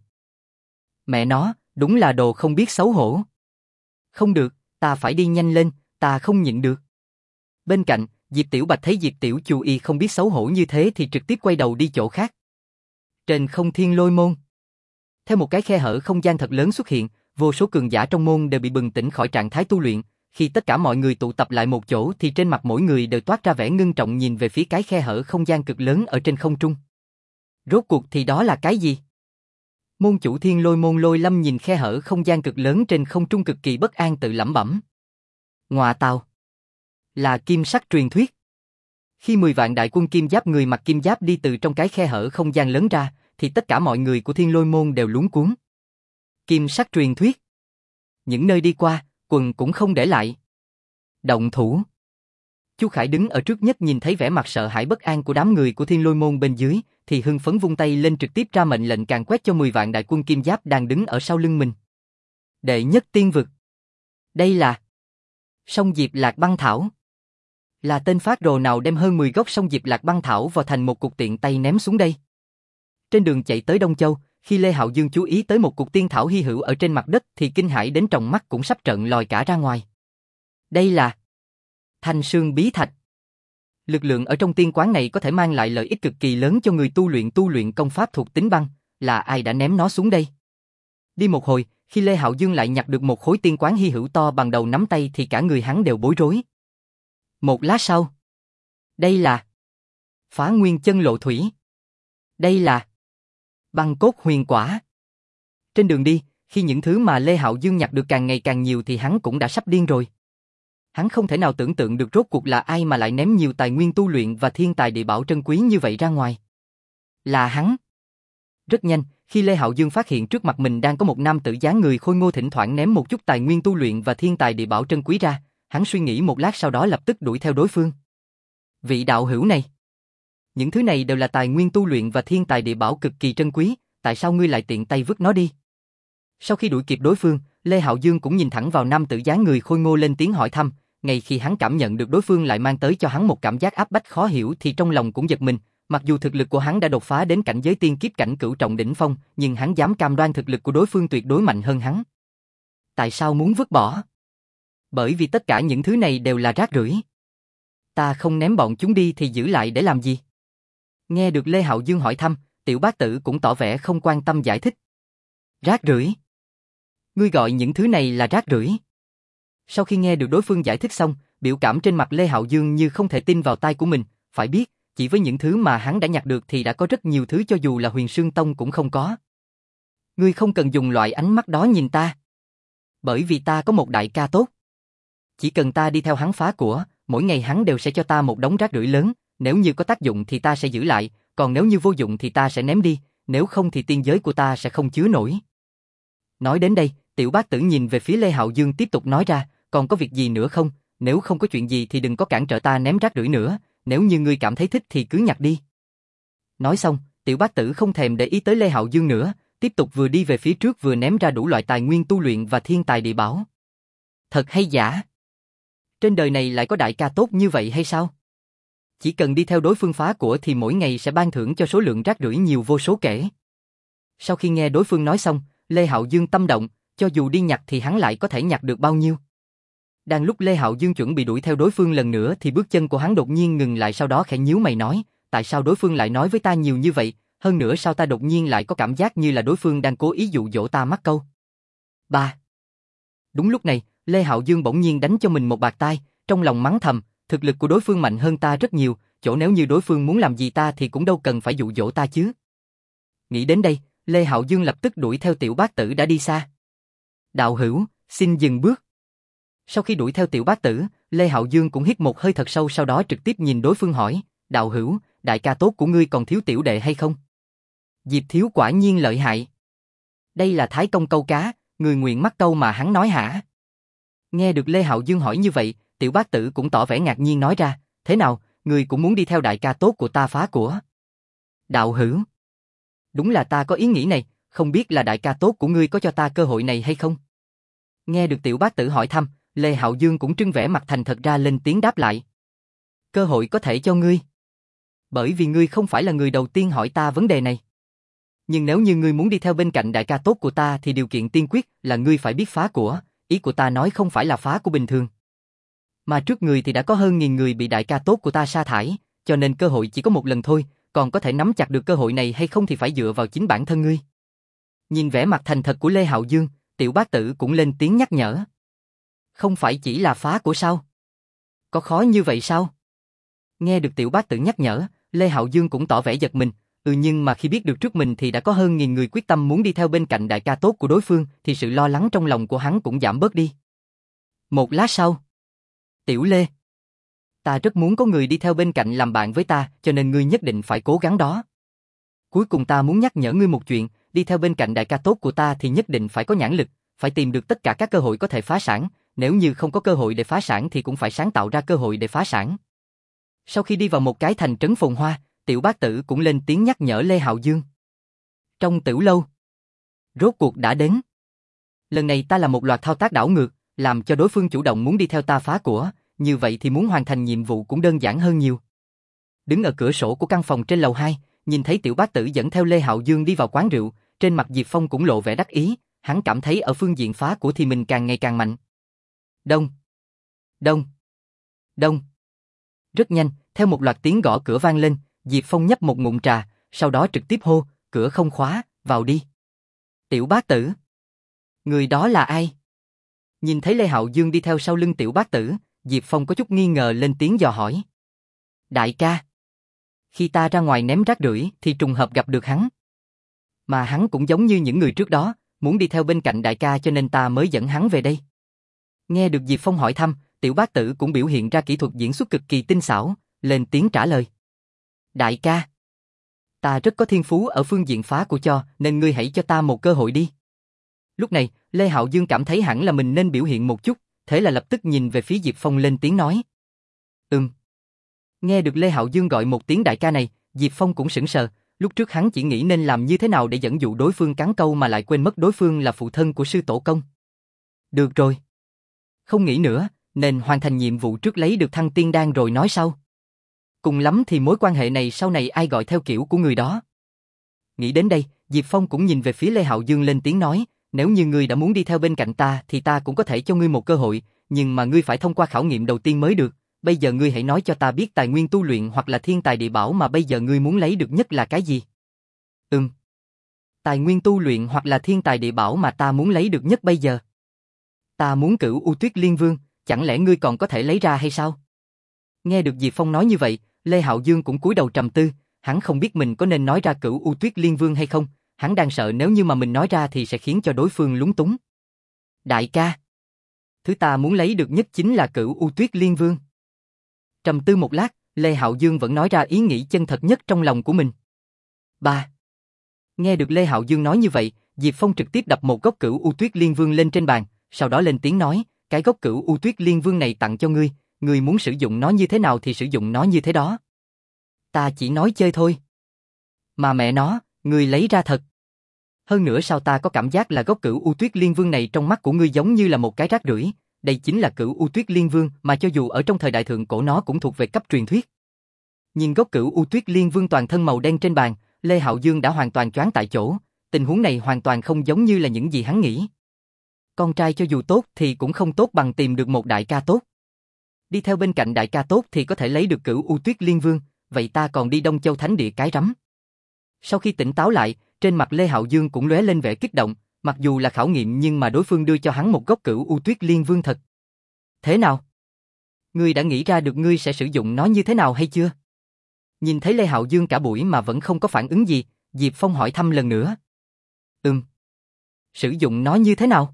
Mẹ nó, đúng là đồ không biết xấu hổ. Không được, ta phải đi nhanh lên, ta không nhịn được. Bên cạnh, Diệp Tiểu Bạch thấy Diệp Tiểu Chu Y không biết xấu hổ như thế thì trực tiếp quay đầu đi chỗ khác. Trên không thiên lôi môn. Theo một cái khe hở không gian thật lớn xuất hiện, vô số cường giả trong môn đều bị bừng tỉnh khỏi trạng thái tu luyện. Khi tất cả mọi người tụ tập lại một chỗ thì trên mặt mỗi người đều toát ra vẻ ngưng trọng nhìn về phía cái khe hở không gian cực lớn ở trên không trung. Rốt cuộc thì đó là cái gì? Môn chủ thiên lôi môn Lôi Lâm nhìn khe hở không gian cực lớn trên không trung cực kỳ bất an tự lẩm bẩm. Ngọa tào. Là kim sắc truyền thuyết. Khi mười vạn đại quân kim giáp người mặc kim giáp đi từ trong cái khe hở không gian lớn ra, thì tất cả mọi người của thiên lôi môn đều luống cuống. Kim sắc truyền thuyết. Những nơi đi qua, quần cũng không để lại. Động thủ. Chu Khải đứng ở trước nhất nhìn thấy vẻ mặt sợ hãi bất an của đám người của thiên lôi môn bên dưới, thì hưng phấn vung tay lên trực tiếp ra mệnh lệnh càn quét cho mười vạn đại quân kim giáp đang đứng ở sau lưng mình. Đệ nhất tiên vực. Đây là Sông Diệp Lạc Băng Thảo. Là tên phát rồ nào đem hơn mười gốc sông Diệp Lạc Băng Thảo vào thành một cục tiện tay ném xuống đây? Trên đường chạy tới Đông Châu, khi Lê Hạo Dương chú ý tới một cục tiên thảo hy hữu ở trên mặt đất thì kinh hãi đến tròng mắt cũng sắp trợn lòi cả ra ngoài. Đây là Thanh Sương Bí Thạch. Lực lượng ở trong tiên quán này có thể mang lại lợi ích cực kỳ lớn cho người tu luyện tu luyện công pháp thuộc tính băng, là ai đã ném nó xuống đây? Đi một hồi, khi Lê Hạo Dương lại nhặt được một khối tiên quán hy hữu to bằng đầu nắm tay thì cả người hắn đều bối rối. Một lát sau, đây là Phá Nguyên Chân Lộ Thủy. Đây là Băng Cốt Huyền Quả. Trên đường đi, khi những thứ mà Lê Hạo Dương nhặt được càng ngày càng nhiều thì hắn cũng đã sắp điên rồi. Hắn không thể nào tưởng tượng được rốt cuộc là ai mà lại ném nhiều tài nguyên tu luyện và thiên tài địa bảo trân quý như vậy ra ngoài. Là hắn. Rất nhanh, Khi Lê Hạo Dương phát hiện trước mặt mình đang có một nam tử dáng người khôi ngô thỉnh thoảng ném một chút tài nguyên tu luyện và thiên tài địa bảo trân quý ra, hắn suy nghĩ một lát sau đó lập tức đuổi theo đối phương. Vị đạo hữu này, những thứ này đều là tài nguyên tu luyện và thiên tài địa bảo cực kỳ trân quý, tại sao ngươi lại tiện tay vứt nó đi? Sau khi đuổi kịp đối phương, Lê Hạo Dương cũng nhìn thẳng vào nam tử dáng người khôi ngô lên tiếng hỏi thăm, ngay khi hắn cảm nhận được đối phương lại mang tới cho hắn một cảm giác áp bách khó hiểu thì trong lòng cũng giật mình, mặc dù thực lực của hắn đã đột phá đến cảnh giới tiên kiếp cảnh cửu trọng đỉnh phong, nhưng hắn dám cam đoan thực lực của đối phương tuyệt đối mạnh hơn hắn. Tại sao muốn vứt bỏ? Bởi vì tất cả những thứ này đều là rác rưởi. Ta không ném bọn chúng đi thì giữ lại để làm gì? Nghe được Lê Hạo Dương hỏi thăm, Tiểu Bát Tử cũng tỏ vẻ không quan tâm giải thích. Rác rưởi? Ngươi gọi những thứ này là rác rưởi? Sau khi nghe được đối phương giải thích xong, biểu cảm trên mặt Lê Hạo Dương như không thể tin vào tai của mình, phải biết, chỉ với những thứ mà hắn đã nhặt được thì đã có rất nhiều thứ cho dù là Huyền Sương Tông cũng không có. Ngươi không cần dùng loại ánh mắt đó nhìn ta. Bởi vì ta có một đại ca tốt. Chỉ cần ta đi theo hắn phá của, mỗi ngày hắn đều sẽ cho ta một đống rác rưởi lớn, nếu như có tác dụng thì ta sẽ giữ lại, còn nếu như vô dụng thì ta sẽ ném đi, nếu không thì tiên giới của ta sẽ không chứa nổi. Nói đến đây, Tiểu Bát Tử nhìn về phía Lê Hạo Dương tiếp tục nói ra, còn có việc gì nữa không? Nếu không có chuyện gì thì đừng có cản trở ta ném rác rưởi nữa, nếu như ngươi cảm thấy thích thì cứ nhặt đi. Nói xong, Tiểu Bát Tử không thèm để ý tới Lê Hạo Dương nữa, tiếp tục vừa đi về phía trước vừa ném ra đủ loại tài nguyên tu luyện và thiên tài địa bảo. Thật hay giả? Trên đời này lại có đại ca tốt như vậy hay sao? Chỉ cần đi theo đối phương phá của thì mỗi ngày sẽ ban thưởng cho số lượng rác rưởi nhiều vô số kể. Sau khi nghe đối phương nói xong, Lê Hạo Dương tâm động, cho dù đi nhặt thì hắn lại có thể nhặt được bao nhiêu. Đang lúc Lê Hạo Dương chuẩn bị đuổi theo đối phương lần nữa thì bước chân của hắn đột nhiên ngừng lại, sau đó khẽ nhíu mày nói, tại sao đối phương lại nói với ta nhiều như vậy, hơn nữa sao ta đột nhiên lại có cảm giác như là đối phương đang cố ý dụ dỗ ta mắc câu. Ba. Đúng lúc này, Lê Hạo Dương bỗng nhiên đánh cho mình một bạt tai, trong lòng mắng thầm, thực lực của đối phương mạnh hơn ta rất nhiều, chỗ nếu như đối phương muốn làm gì ta thì cũng đâu cần phải dụ dỗ ta chứ. Nghĩ đến đây, Lê Hạo Dương lập tức đuổi theo Tiểu Bát Tử đã đi xa. Đạo hữu, xin dừng bước. Sau khi đuổi theo Tiểu Bát Tử, Lê Hạo Dương cũng hít một hơi thật sâu, sau đó trực tiếp nhìn đối phương hỏi, đạo hữu, đại ca tốt của ngươi còn thiếu tiểu đệ hay không? Diệp Thiếu quả nhiên lợi hại. Đây là thái công câu cá, người nguyện mắc câu mà hắn nói hả? Nghe được Lê Hạo Dương hỏi như vậy, Tiểu Bát Tử cũng tỏ vẻ ngạc nhiên nói ra, thế nào, ngươi cũng muốn đi theo đại ca tốt của ta phá của? Đạo hữu, đúng là ta có ý nghĩ này, không biết là đại ca tốt của ngươi có cho ta cơ hội này hay không? Nghe được Tiểu Bát Tử hỏi thăm, Lê Hạo Dương cũng trưng vẻ mặt thành thật ra lên tiếng đáp lại. Cơ hội có thể cho ngươi. Bởi vì ngươi không phải là người đầu tiên hỏi ta vấn đề này. Nhưng nếu như ngươi muốn đi theo bên cạnh đại ca tốt của ta thì điều kiện tiên quyết là ngươi phải biết phá của, ý của ta nói không phải là phá của bình thường. Mà trước người thì đã có hơn nghìn người bị đại ca tốt của ta sa thải, cho nên cơ hội chỉ có một lần thôi, còn có thể nắm chặt được cơ hội này hay không thì phải dựa vào chính bản thân ngươi. Nhìn vẻ mặt thành thật của Lê Hạo Dương, Tiểu Bát Tử cũng lên tiếng nhắc nhở. Không phải chỉ là phá của sao? Có khó như vậy sao? Nghe được Tiểu Bát Tử nhắc nhở, Lê Hạo Dương cũng tỏ vẻ giật mình, ừ nhưng mà khi biết được trước mình thì đã có hơn nghìn người quyết tâm muốn đi theo bên cạnh đại ca tốt của đối phương thì sự lo lắng trong lòng của hắn cũng giảm bớt đi. Một lát sau, Tiểu Lê, ta rất muốn có người đi theo bên cạnh làm bạn với ta, cho nên ngươi nhất định phải cố gắng đó. Cuối cùng ta muốn nhắc nhở ngươi một chuyện, đi theo bên cạnh đại ca tốt của ta thì nhất định phải có nhãn lực, phải tìm được tất cả các cơ hội có thể phá sản, nếu như không có cơ hội để phá sản thì cũng phải sáng tạo ra cơ hội để phá sản. Sau khi đi vào một cái thành trấn phồn hoa, Tiểu Bát Tử cũng lên tiếng nhắc nhở Lê Hạo Dương. Trong tiểu lâu, rốt cuộc đã đến. Lần này ta làm một loạt thao tác đảo ngược, làm cho đối phương chủ động muốn đi theo ta phá của, như vậy thì muốn hoàn thành nhiệm vụ cũng đơn giản hơn nhiều. Đứng ở cửa sổ của căn phòng trên lầu hai, nhìn thấy Tiểu Bát Tử dẫn theo Lê Hạo Dương đi vào quán rượu, trên mặt Diệp Phong cũng lộ vẻ đắc ý, hắn cảm thấy ở phương diện phá của thì mình càng ngày càng mạnh. Đông, đông, đông. Rất nhanh, theo một loạt tiếng gõ cửa vang lên, Diệp Phong nhấp một ngụm trà, sau đó trực tiếp hô, cửa không khóa, vào đi. Tiểu Bát Tử. Người đó là ai? Nhìn thấy Lê Hạo Dương đi theo sau lưng Tiểu Bát Tử, Diệp Phong có chút nghi ngờ lên tiếng dò hỏi. Đại ca. Khi ta ra ngoài ném rác rưởi thì trùng hợp gặp được hắn. Mà hắn cũng giống như những người trước đó, muốn đi theo bên cạnh đại ca cho nên ta mới dẫn hắn về đây. Nghe được Diệp Phong hỏi thăm, Tiểu Bát Tử cũng biểu hiện ra kỹ thuật diễn xuất cực kỳ tinh xảo, lên tiếng trả lời. Đại ca. Ta rất có thiên phú ở phương diện phá của cho, nên ngươi hãy cho ta một cơ hội đi. Lúc này, Lê Hạo Dương cảm thấy hẳn là mình nên biểu hiện một chút, thế là lập tức nhìn về phía Diệp Phong lên tiếng nói. Ừm. Nghe được Lê Hạo Dương gọi một tiếng đại ca này, Diệp Phong cũng sững sờ, lúc trước hắn chỉ nghĩ nên làm như thế nào để dẫn dụ đối phương cắn câu mà lại quên mất đối phương là phụ thân của sư tổ công. Được rồi. Không nghĩ nữa, nên hoàn thành nhiệm vụ trước lấy được thăng tiên đan rồi nói sau. Cùng lắm thì mối quan hệ này sau này ai gọi theo kiểu của người đó. Nghĩ đến đây, Diệp Phong cũng nhìn về phía Lê Hạo Dương lên tiếng nói, nếu như ngươi đã muốn đi theo bên cạnh ta thì ta cũng có thể cho ngươi một cơ hội, nhưng mà ngươi phải thông qua khảo nghiệm đầu tiên mới được. Bây giờ ngươi hãy nói cho ta biết tài nguyên tu luyện hoặc là thiên tài địa bảo mà bây giờ ngươi muốn lấy được nhất là cái gì? Ừm. Tài nguyên tu luyện hoặc là thiên tài địa bảo mà ta muốn lấy được nhất bây giờ. Ta muốn Cửu U Tuyết Liên Vương, chẳng lẽ ngươi còn có thể lấy ra hay sao? Nghe được Diệp Phong nói như vậy, Lê Hạo Dương cũng cúi đầu trầm tư, hắn không biết mình có nên nói ra Cửu U Tuyết Liên Vương hay không, hắn đang sợ nếu như mà mình nói ra thì sẽ khiến cho đối phương lúng túng. Đại ca, thứ ta muốn lấy được nhất chính là Cửu U Tuyết Liên Vương. Trầm tư một lát, Lê Hạo Dương vẫn nói ra ý nghĩ chân thật nhất trong lòng của mình. Ba. Nghe được Lê Hạo Dương nói như vậy, Diệp Phong trực tiếp đập một gốc Cửu U Tuyết Liên Vương lên trên bàn, sau đó lên tiếng nói, cái gốc Cửu U Tuyết Liên Vương này tặng cho ngươi, ngươi muốn sử dụng nó như thế nào thì sử dụng nó như thế đó. Ta chỉ nói chơi thôi. Mà mẹ nó, ngươi lấy ra thật. Hơn nữa sao ta có cảm giác là gốc Cửu U Tuyết Liên Vương này trong mắt của ngươi giống như là một cái rác rưởi. Đây chính là Cửu U Tuyết Liên Vương mà cho dù ở trong thời đại thượng cổ nó cũng thuộc về cấp truyền thuyết. Nhìn gốc Cửu U Tuyết Liên Vương toàn thân màu đen trên bàn, Lê Hạo Dương đã hoàn toàn choáng tại chỗ, tình huống này hoàn toàn không giống như là những gì hắn nghĩ. Con trai cho dù tốt thì cũng không tốt bằng tìm được một đại ca tốt. Đi theo bên cạnh đại ca tốt thì có thể lấy được Cửu U Tuyết Liên Vương, vậy ta còn đi Đông Châu Thánh Địa cái rắm. Sau khi tỉnh táo lại, trên mặt Lê Hạo Dương cũng lóe lên vẻ kích động, mặc dù là khảo nghiệm nhưng mà đối phương đưa cho hắn một gốc Cửu U Tuyết Liên Vương thật. Thế nào? Ngươi đã nghĩ ra được ngươi sẽ sử dụng nó như thế nào hay chưa? Nhìn thấy Lê Hạo Dương cả buổi mà vẫn không có phản ứng gì, Diệp Phong hỏi thăm lần nữa. Ừm. Sử dụng nó như thế nào?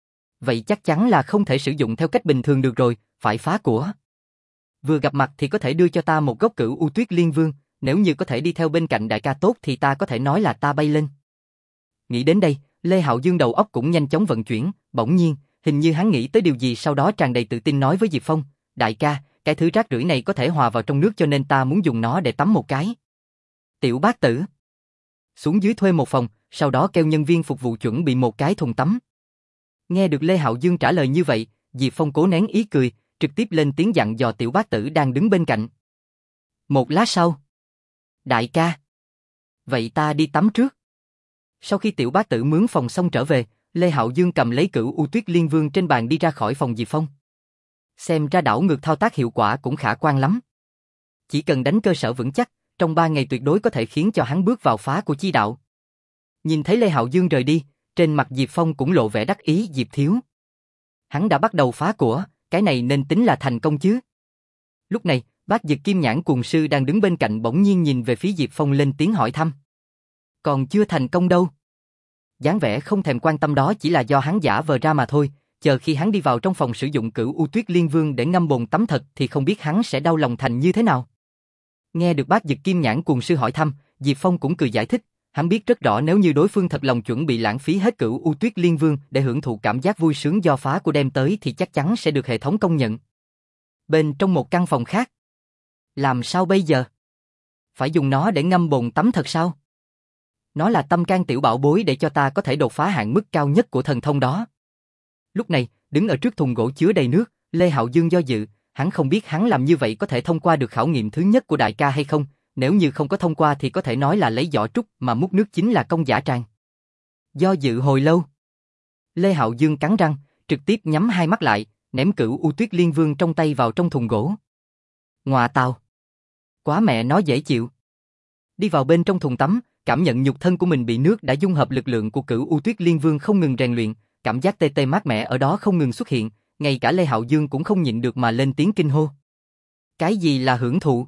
Vậy chắc chắn là không thể sử dụng theo cách bình thường được rồi, phải phá của. Vừa gặp mặt thì có thể đưa cho ta một gốc Cửu U Tuyết Liên Vương, nếu như có thể đi theo bên cạnh đại ca tốt thì ta có thể nói là ta bay lên. Nghĩ đến đây, Lê Hạo Dương đầu óc cũng nhanh chóng vận chuyển, bỗng nhiên, hình như hắn nghĩ tới điều gì sau đó tràn đầy tự tin nói với Diệp Phong, đại ca, cái thứ rác rưởi này có thể hòa vào trong nước cho nên ta muốn dùng nó để tắm một cái. Tiểu bác tử. Xuống dưới thuê một phòng, sau đó kêu nhân viên phục vụ chuẩn bị một cái thùng tắm. Nghe được Lê Hạo Dương trả lời như vậy, Diệp Phong cố nén ý cười, trực tiếp lên tiếng dặn dò tiểu bác tử đang đứng bên cạnh. Một lát sau. Đại ca. Vậy ta đi tắm trước. Sau khi tiểu bác tử mướn phòng xong trở về, Lê Hạo Dương cầm lấy Cửu U Tuyết Liên Vương trên bàn đi ra khỏi phòng Diệp Phong. Xem ra đảo ngược thao tác hiệu quả cũng khả quan lắm. Chỉ cần đánh cơ sở vững chắc, trong ba ngày tuyệt đối có thể khiến cho hắn bước vào phá của chi đạo. Nhìn thấy Lê Hạo Dương rời đi, trên mặt Diệp Phong cũng lộ vẻ đắc ý. Diệp thiếu. Hắn đã bắt đầu phá của, cái này nên tính là thành công chứ. Lúc này, Bác Dực Kim Nhãn Cuồng Sư đang đứng bên cạnh bỗng nhiên nhìn về phía Diệp Phong lên tiếng hỏi thăm. Còn chưa thành công đâu. Dáng vẻ không thèm quan tâm đó chỉ là do hắn giả vờ ra mà thôi, chờ khi hắn đi vào trong phòng sử dụng Cửu U Tuyết Liên Vương để ngâm bồn tắm thật thì không biết hắn sẽ đau lòng thành như thế nào. Nghe được Bác Dực Kim Nhãn Cuồng Sư hỏi thăm, Diệp Phong cũng cười giải thích, hắn biết rất rõ nếu như đối phương thật lòng chuẩn bị lãng phí hết Cửu U Tuyết Liên Vương để hưởng thụ cảm giác vui sướng do phá của đem tới thì chắc chắn sẽ được hệ thống công nhận. Bên trong một căn phòng khác. Làm sao bây giờ? Phải dùng nó để ngâm bồn tắm thật sao? Nó là tâm can tiểu bảo bối để cho ta có thể đột phá hạn mức cao nhất của thần thông đó. Lúc này, đứng ở trước thùng gỗ chứa đầy nước, Lê Hạo Dương do dự, hắn không biết hắn làm như vậy có thể thông qua được khảo nghiệm thứ nhất của đại ca hay không, nếu như không có thông qua thì có thể nói là lấy vỏ trúc mà múc nước chính là công giả tràng. Do dự hồi lâu, Lê Hạo Dương cắn răng, trực tiếp nhắm hai mắt lại, ném Cửu U Tuyết Liên Vương trong tay vào trong thùng gỗ. Ngoà tào! Quá mẹ nó dễ chịu! Đi vào bên trong thùng tắm, cảm nhận nhục thân của mình bị nước đã dung hợp lực lượng của Cửu U Tuyết Liên Vương không ngừng rèn luyện, cảm giác tê tê mát mẻ ở đó không ngừng xuất hiện, ngay cả Lê Hạo Dương cũng không nhịn được mà lên tiếng kinh hô. Cái gì là hưởng thụ?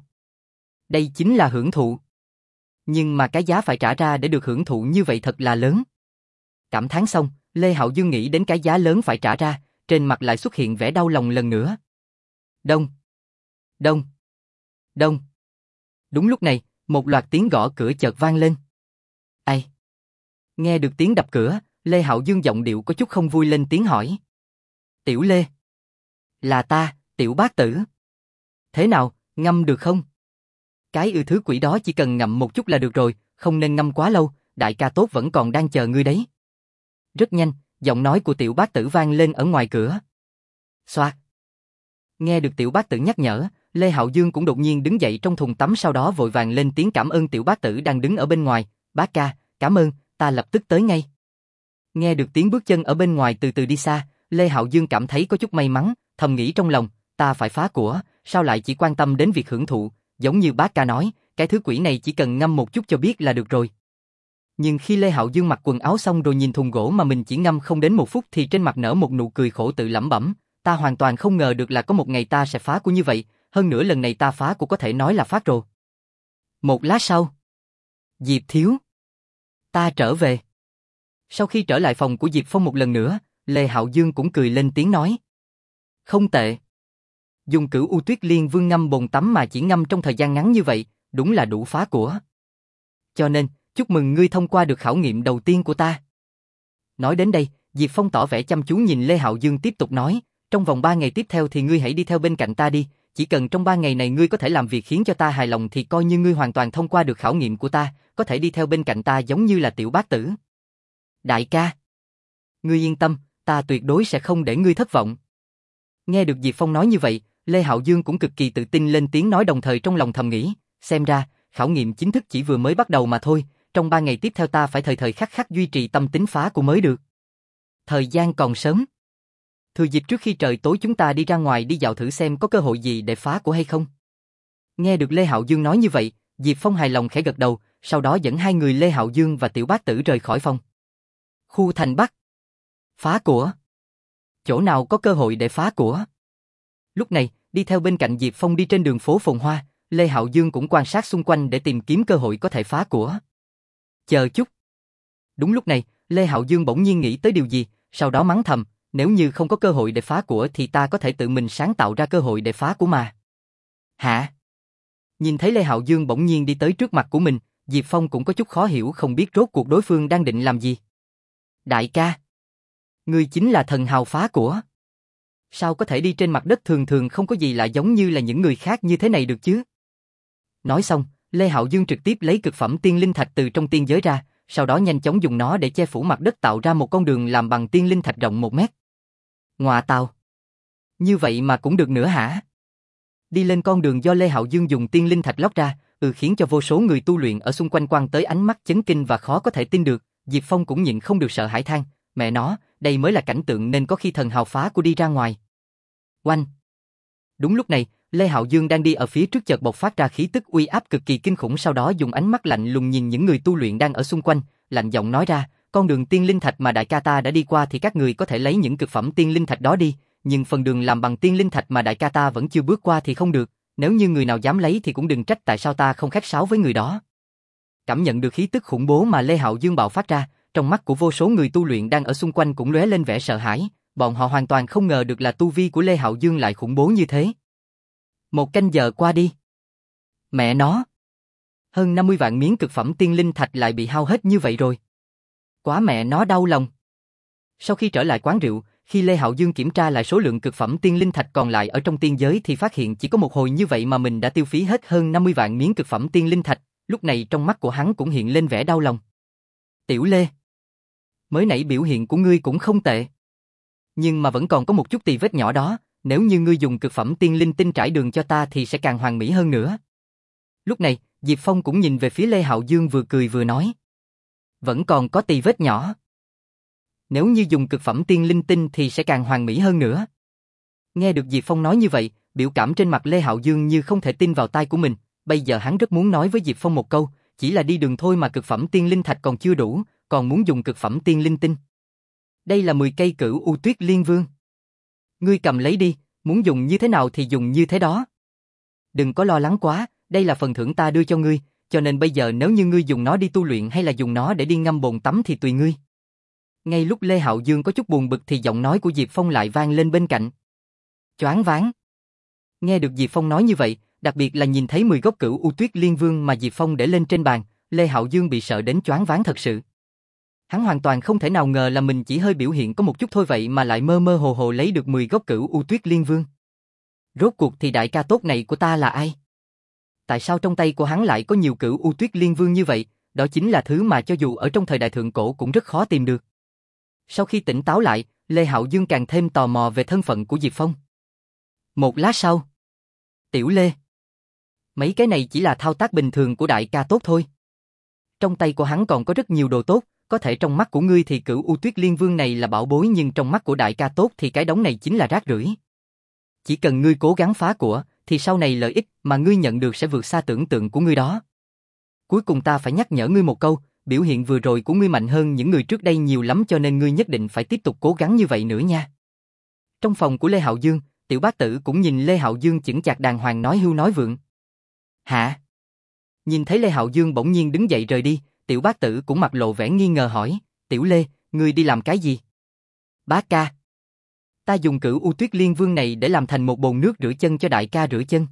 Đây chính là hưởng thụ. Nhưng mà cái giá phải trả ra để được hưởng thụ như vậy thật là lớn. Cảm thán xong, Lê Hạo Dương nghĩ đến cái giá lớn phải trả ra, trên mặt lại xuất hiện vẻ đau lòng lần nữa. Đông. Đông. Đông. Đúng lúc này, Một loạt tiếng gõ cửa chợt vang lên. Ai? Nghe được tiếng đập cửa, Lê Hạo Dương giọng điệu có chút không vui lên tiếng hỏi. Tiểu Lê. Là ta, Tiểu Bát Tử. Thế nào, ngâm được không? Cái ư thứ quỷ đó chỉ cần ngậm một chút là được rồi, không nên ngâm quá lâu, đại ca tốt vẫn còn đang chờ ngươi đấy. Rất nhanh, giọng nói của Tiểu Bát Tử vang lên ở ngoài cửa. Xoạt. Nghe được Tiểu Bát Tử nhắc nhở, Lê Hạo Dương cũng đột nhiên đứng dậy trong thùng tắm, sau đó vội vàng lên tiếng cảm ơn Tiểu Bát Tử đang đứng ở bên ngoài. Bác ca, cảm ơn, ta lập tức tới ngay. Nghe được tiếng bước chân ở bên ngoài từ từ đi xa, Lê Hạo Dương cảm thấy có chút may mắn, thầm nghĩ trong lòng, ta phải phá của, sao lại chỉ quan tâm đến việc hưởng thụ, giống như bác ca nói, cái thứ quỷ này chỉ cần ngâm một chút cho biết là được rồi. Nhưng khi Lê Hạo Dương mặc quần áo xong rồi nhìn thùng gỗ mà mình chỉ ngâm không đến một phút thì trên mặt nở một nụ cười khổ, tự lẩm bẩm, ta hoàn toàn không ngờ được là có một ngày ta sẽ phá của như vậy, hơn nữa lần này ta phá của có thể nói là phát rồ. Một lát sau, Diệp thiếu, ta trở về. Sau khi trở lại phòng của Diệp Phong một lần nữa, Lê Hạo Dương cũng cười lên tiếng nói. Không tệ. Dùng Cửu U Tuyết Liên Vương ngâm bồn tắm mà chỉ ngâm trong thời gian ngắn như vậy, đúng là đủ phá của. Cho nên, chúc mừng ngươi thông qua được khảo nghiệm đầu tiên của ta. Nói đến đây, Diệp Phong tỏ vẻ chăm chú nhìn Lê Hạo Dương tiếp tục nói, trong vòng ba ngày tiếp theo thì ngươi hãy đi theo bên cạnh ta đi, chỉ cần trong ba ngày này ngươi có thể làm việc khiến cho ta hài lòng thì coi như ngươi hoàn toàn thông qua được khảo nghiệm của ta, có thể đi theo bên cạnh ta giống như là Tiểu Bát Tử. Đại ca, ngươi yên tâm, ta tuyệt đối sẽ không để ngươi thất vọng. Nghe được Diệp Phong nói như vậy, Lê Hạo Dương cũng cực kỳ tự tin lên tiếng nói, đồng thời trong lòng thầm nghĩ, xem ra, khảo nghiệm chính thức chỉ vừa mới bắt đầu mà thôi, trong ba ngày tiếp theo ta phải thời thời khắc khắc duy trì tâm tính phá của mới được. Thời gian còn sớm. Thừa dịp trước khi trời tối chúng ta đi ra ngoài đi dạo thử xem có cơ hội gì để phá của hay không. Nghe được Lê Hạo Dương nói như vậy, Diệp Phong hài lòng khẽ gật đầu, sau đó dẫn hai người Lê Hạo Dương và Tiểu Bát Tử rời khỏi phòng. Khu thành Bắc. Phá của. Chỗ nào có cơ hội để phá của? Lúc này, đi theo bên cạnh Diệp Phong đi trên đường phố phồn hoa, Lê Hạo Dương cũng quan sát xung quanh để tìm kiếm cơ hội có thể phá của. Chờ chút. Đúng lúc này, Lê Hạo Dương bỗng nhiên nghĩ tới điều gì, sau đó mắng thầm, nếu như không có cơ hội để phá của thì ta có thể tự mình sáng tạo ra cơ hội để phá của mà. Hả? Nhìn thấy Lê Hạo Dương bỗng nhiên đi tới trước mặt của mình, Diệp Phong cũng có chút khó hiểu, không biết rốt cuộc đối phương đang định làm gì. Đại ca, ngươi chính là thần hào phá của. Sao có thể đi trên mặt đất thường thường không có gì lạ giống như là những người khác như thế này được chứ? Nói xong, Lê Hạo Dương trực tiếp lấy cực phẩm tiên linh thạch từ trong tiên giới ra, sau đó nhanh chóng dùng nó để che phủ mặt đất tạo ra một con đường làm bằng tiên linh thạch rộng một mét. Ngoà tào! Như vậy mà cũng được nữa hả? Đi lên con đường do Lê Hạo Dương dùng tiên linh thạch lót ra, ừ khiến cho vô số người tu luyện ở xung quanh quăng tới ánh mắt chấn kinh và khó có thể tin được, Diệp Phong cũng nhịn không được sợ hãi than, mẹ nó, đây mới là cảnh tượng nên có khi thần hào phá của đi ra ngoài. Oanh! Đúng lúc này, Lê Hạo Dương đang đi ở phía trước chợt bộc phát ra khí tức uy áp cực kỳ kinh khủng, sau đó dùng ánh mắt lạnh lùng nhìn những người tu luyện đang ở xung quanh, lạnh giọng nói ra, con đường tiên linh thạch mà đại ca ta đã đi qua thì các người có thể lấy những cực phẩm tiên linh thạch đó đi, nhưng phần đường làm bằng tiên linh thạch mà đại ca ta vẫn chưa bước qua thì không được, nếu như người nào dám lấy thì cũng đừng trách tại sao ta không khách sáo với người đó. Cảm nhận được khí tức khủng bố mà Lê Hạo Dương bạo phát ra, trong mắt của vô số người tu luyện đang ở xung quanh cũng lóe lên vẻ sợ hãi, bọn họ hoàn toàn không ngờ được là tu vi của Lê Hạo Dương lại khủng bố như thế. Một canh giờ qua đi. Mẹ nó! Hơn năm mươi vạn miếng cực phẩm tiên linh thạch lại bị hao hết như vậy rồi. Quá mẹ nó đau lòng. Sau khi trở lại quán rượu, khi Lê Hạo Dương kiểm tra lại số lượng cực phẩm tiên linh thạch còn lại ở trong tiên giới thì phát hiện chỉ có một hồi như vậy mà mình đã tiêu phí hết hơn năm mươi vạn miếng cực phẩm tiên linh thạch, lúc này trong mắt của hắn cũng hiện lên vẻ đau lòng. Tiểu Lê, mới nãy biểu hiện của ngươi cũng không tệ. Nhưng mà vẫn còn có một chút tì vết nhỏ đó, nếu như ngươi dùng cực phẩm tiên linh tinh trải đường cho ta thì sẽ càng hoàn mỹ hơn nữa. Lúc này, Diệp Phong cũng nhìn về phía Lê Hạo Dương vừa cười vừa nói. Vẫn còn có tì vết nhỏ. Nếu như dùng cực phẩm tiên linh tinh thì sẽ càng hoàn mỹ hơn nữa. Nghe được Diệp Phong nói như vậy, biểu cảm trên mặt Lê Hạo Dương như không thể tin vào tai của mình, bây giờ hắn rất muốn nói với Diệp Phong một câu, chỉ là đi đường thôi mà cực phẩm tiên linh thạch còn chưa đủ, còn muốn dùng cực phẩm tiên linh tinh. Đây là mười cây Cửu U Tuyết Liên Vương. Ngươi cầm lấy đi, muốn dùng như thế nào thì dùng như thế đó. Đừng có lo lắng quá, đây là phần thưởng ta đưa cho ngươi, cho nên bây giờ nếu như ngươi dùng nó đi tu luyện hay là dùng nó để đi ngâm bồn tắm thì tùy ngươi. Ngay lúc Lê Hạo Dương có chút buồn bực thì giọng nói của Diệp Phong lại vang lên bên cạnh. Choáng váng. Nghe được Diệp Phong nói như vậy, Đặc biệt là nhìn thấy mười gốc Cửu U Tuyết Liên Vương mà Diệp Phong để lên trên bàn, Lê Hạo Dương bị sợ đến choáng váng thật sự. Hắn hoàn toàn không thể nào ngờ là mình chỉ hơi biểu hiện có một chút thôi vậy mà lại mơ mơ hồ hồ lấy được mười gốc Cửu U Tuyết Liên Vương. Rốt cuộc thì đại ca tốt này của ta là ai? Tại sao trong tay của hắn lại có nhiều Cửu U Tuyết Liên Vương như vậy? Đó chính là thứ mà cho dù ở trong thời đại thượng cổ cũng rất khó tìm được. Sau khi tỉnh táo lại, Lê Hạo Dương càng thêm tò mò về thân phận của Diệp Phong. Một lát sau, Tiểu Lê, mấy cái này chỉ là thao tác bình thường của đại ca tốt thôi. Trong tay của hắn còn có rất nhiều đồ tốt, có thể trong mắt của ngươi thì Cửu U Tuyết Liên Vương này là bảo bối nhưng trong mắt của đại ca tốt thì cái đống này chính là rác rưởi. Chỉ cần ngươi cố gắng phá của, thì sau này lợi ích mà ngươi nhận được sẽ vượt xa tưởng tượng của ngươi đó. Cuối cùng ta phải nhắc nhở ngươi một câu, biểu hiện vừa rồi của ngươi mạnh hơn những người trước đây nhiều lắm cho nên ngươi nhất định phải tiếp tục cố gắng như vậy nữa nha. Trong phòng của Lê Hạo Dương, Tiểu Bác Tử cũng nhìn Lê Hạo Dương chững chạc đàng hoàng nói hưu nói vượng. Hả? Nhìn thấy Lê Hạo Dương bỗng nhiên đứng dậy rời đi, Tiểu Bác Tử cũng mặt lộ vẻ nghi ngờ hỏi, Tiểu Lê, ngươi đi làm cái gì? Bác ca. Ta dùng Cửu U Tuyết Liên Vương này để làm thành một bồn nước rửa chân cho đại ca rửa chân.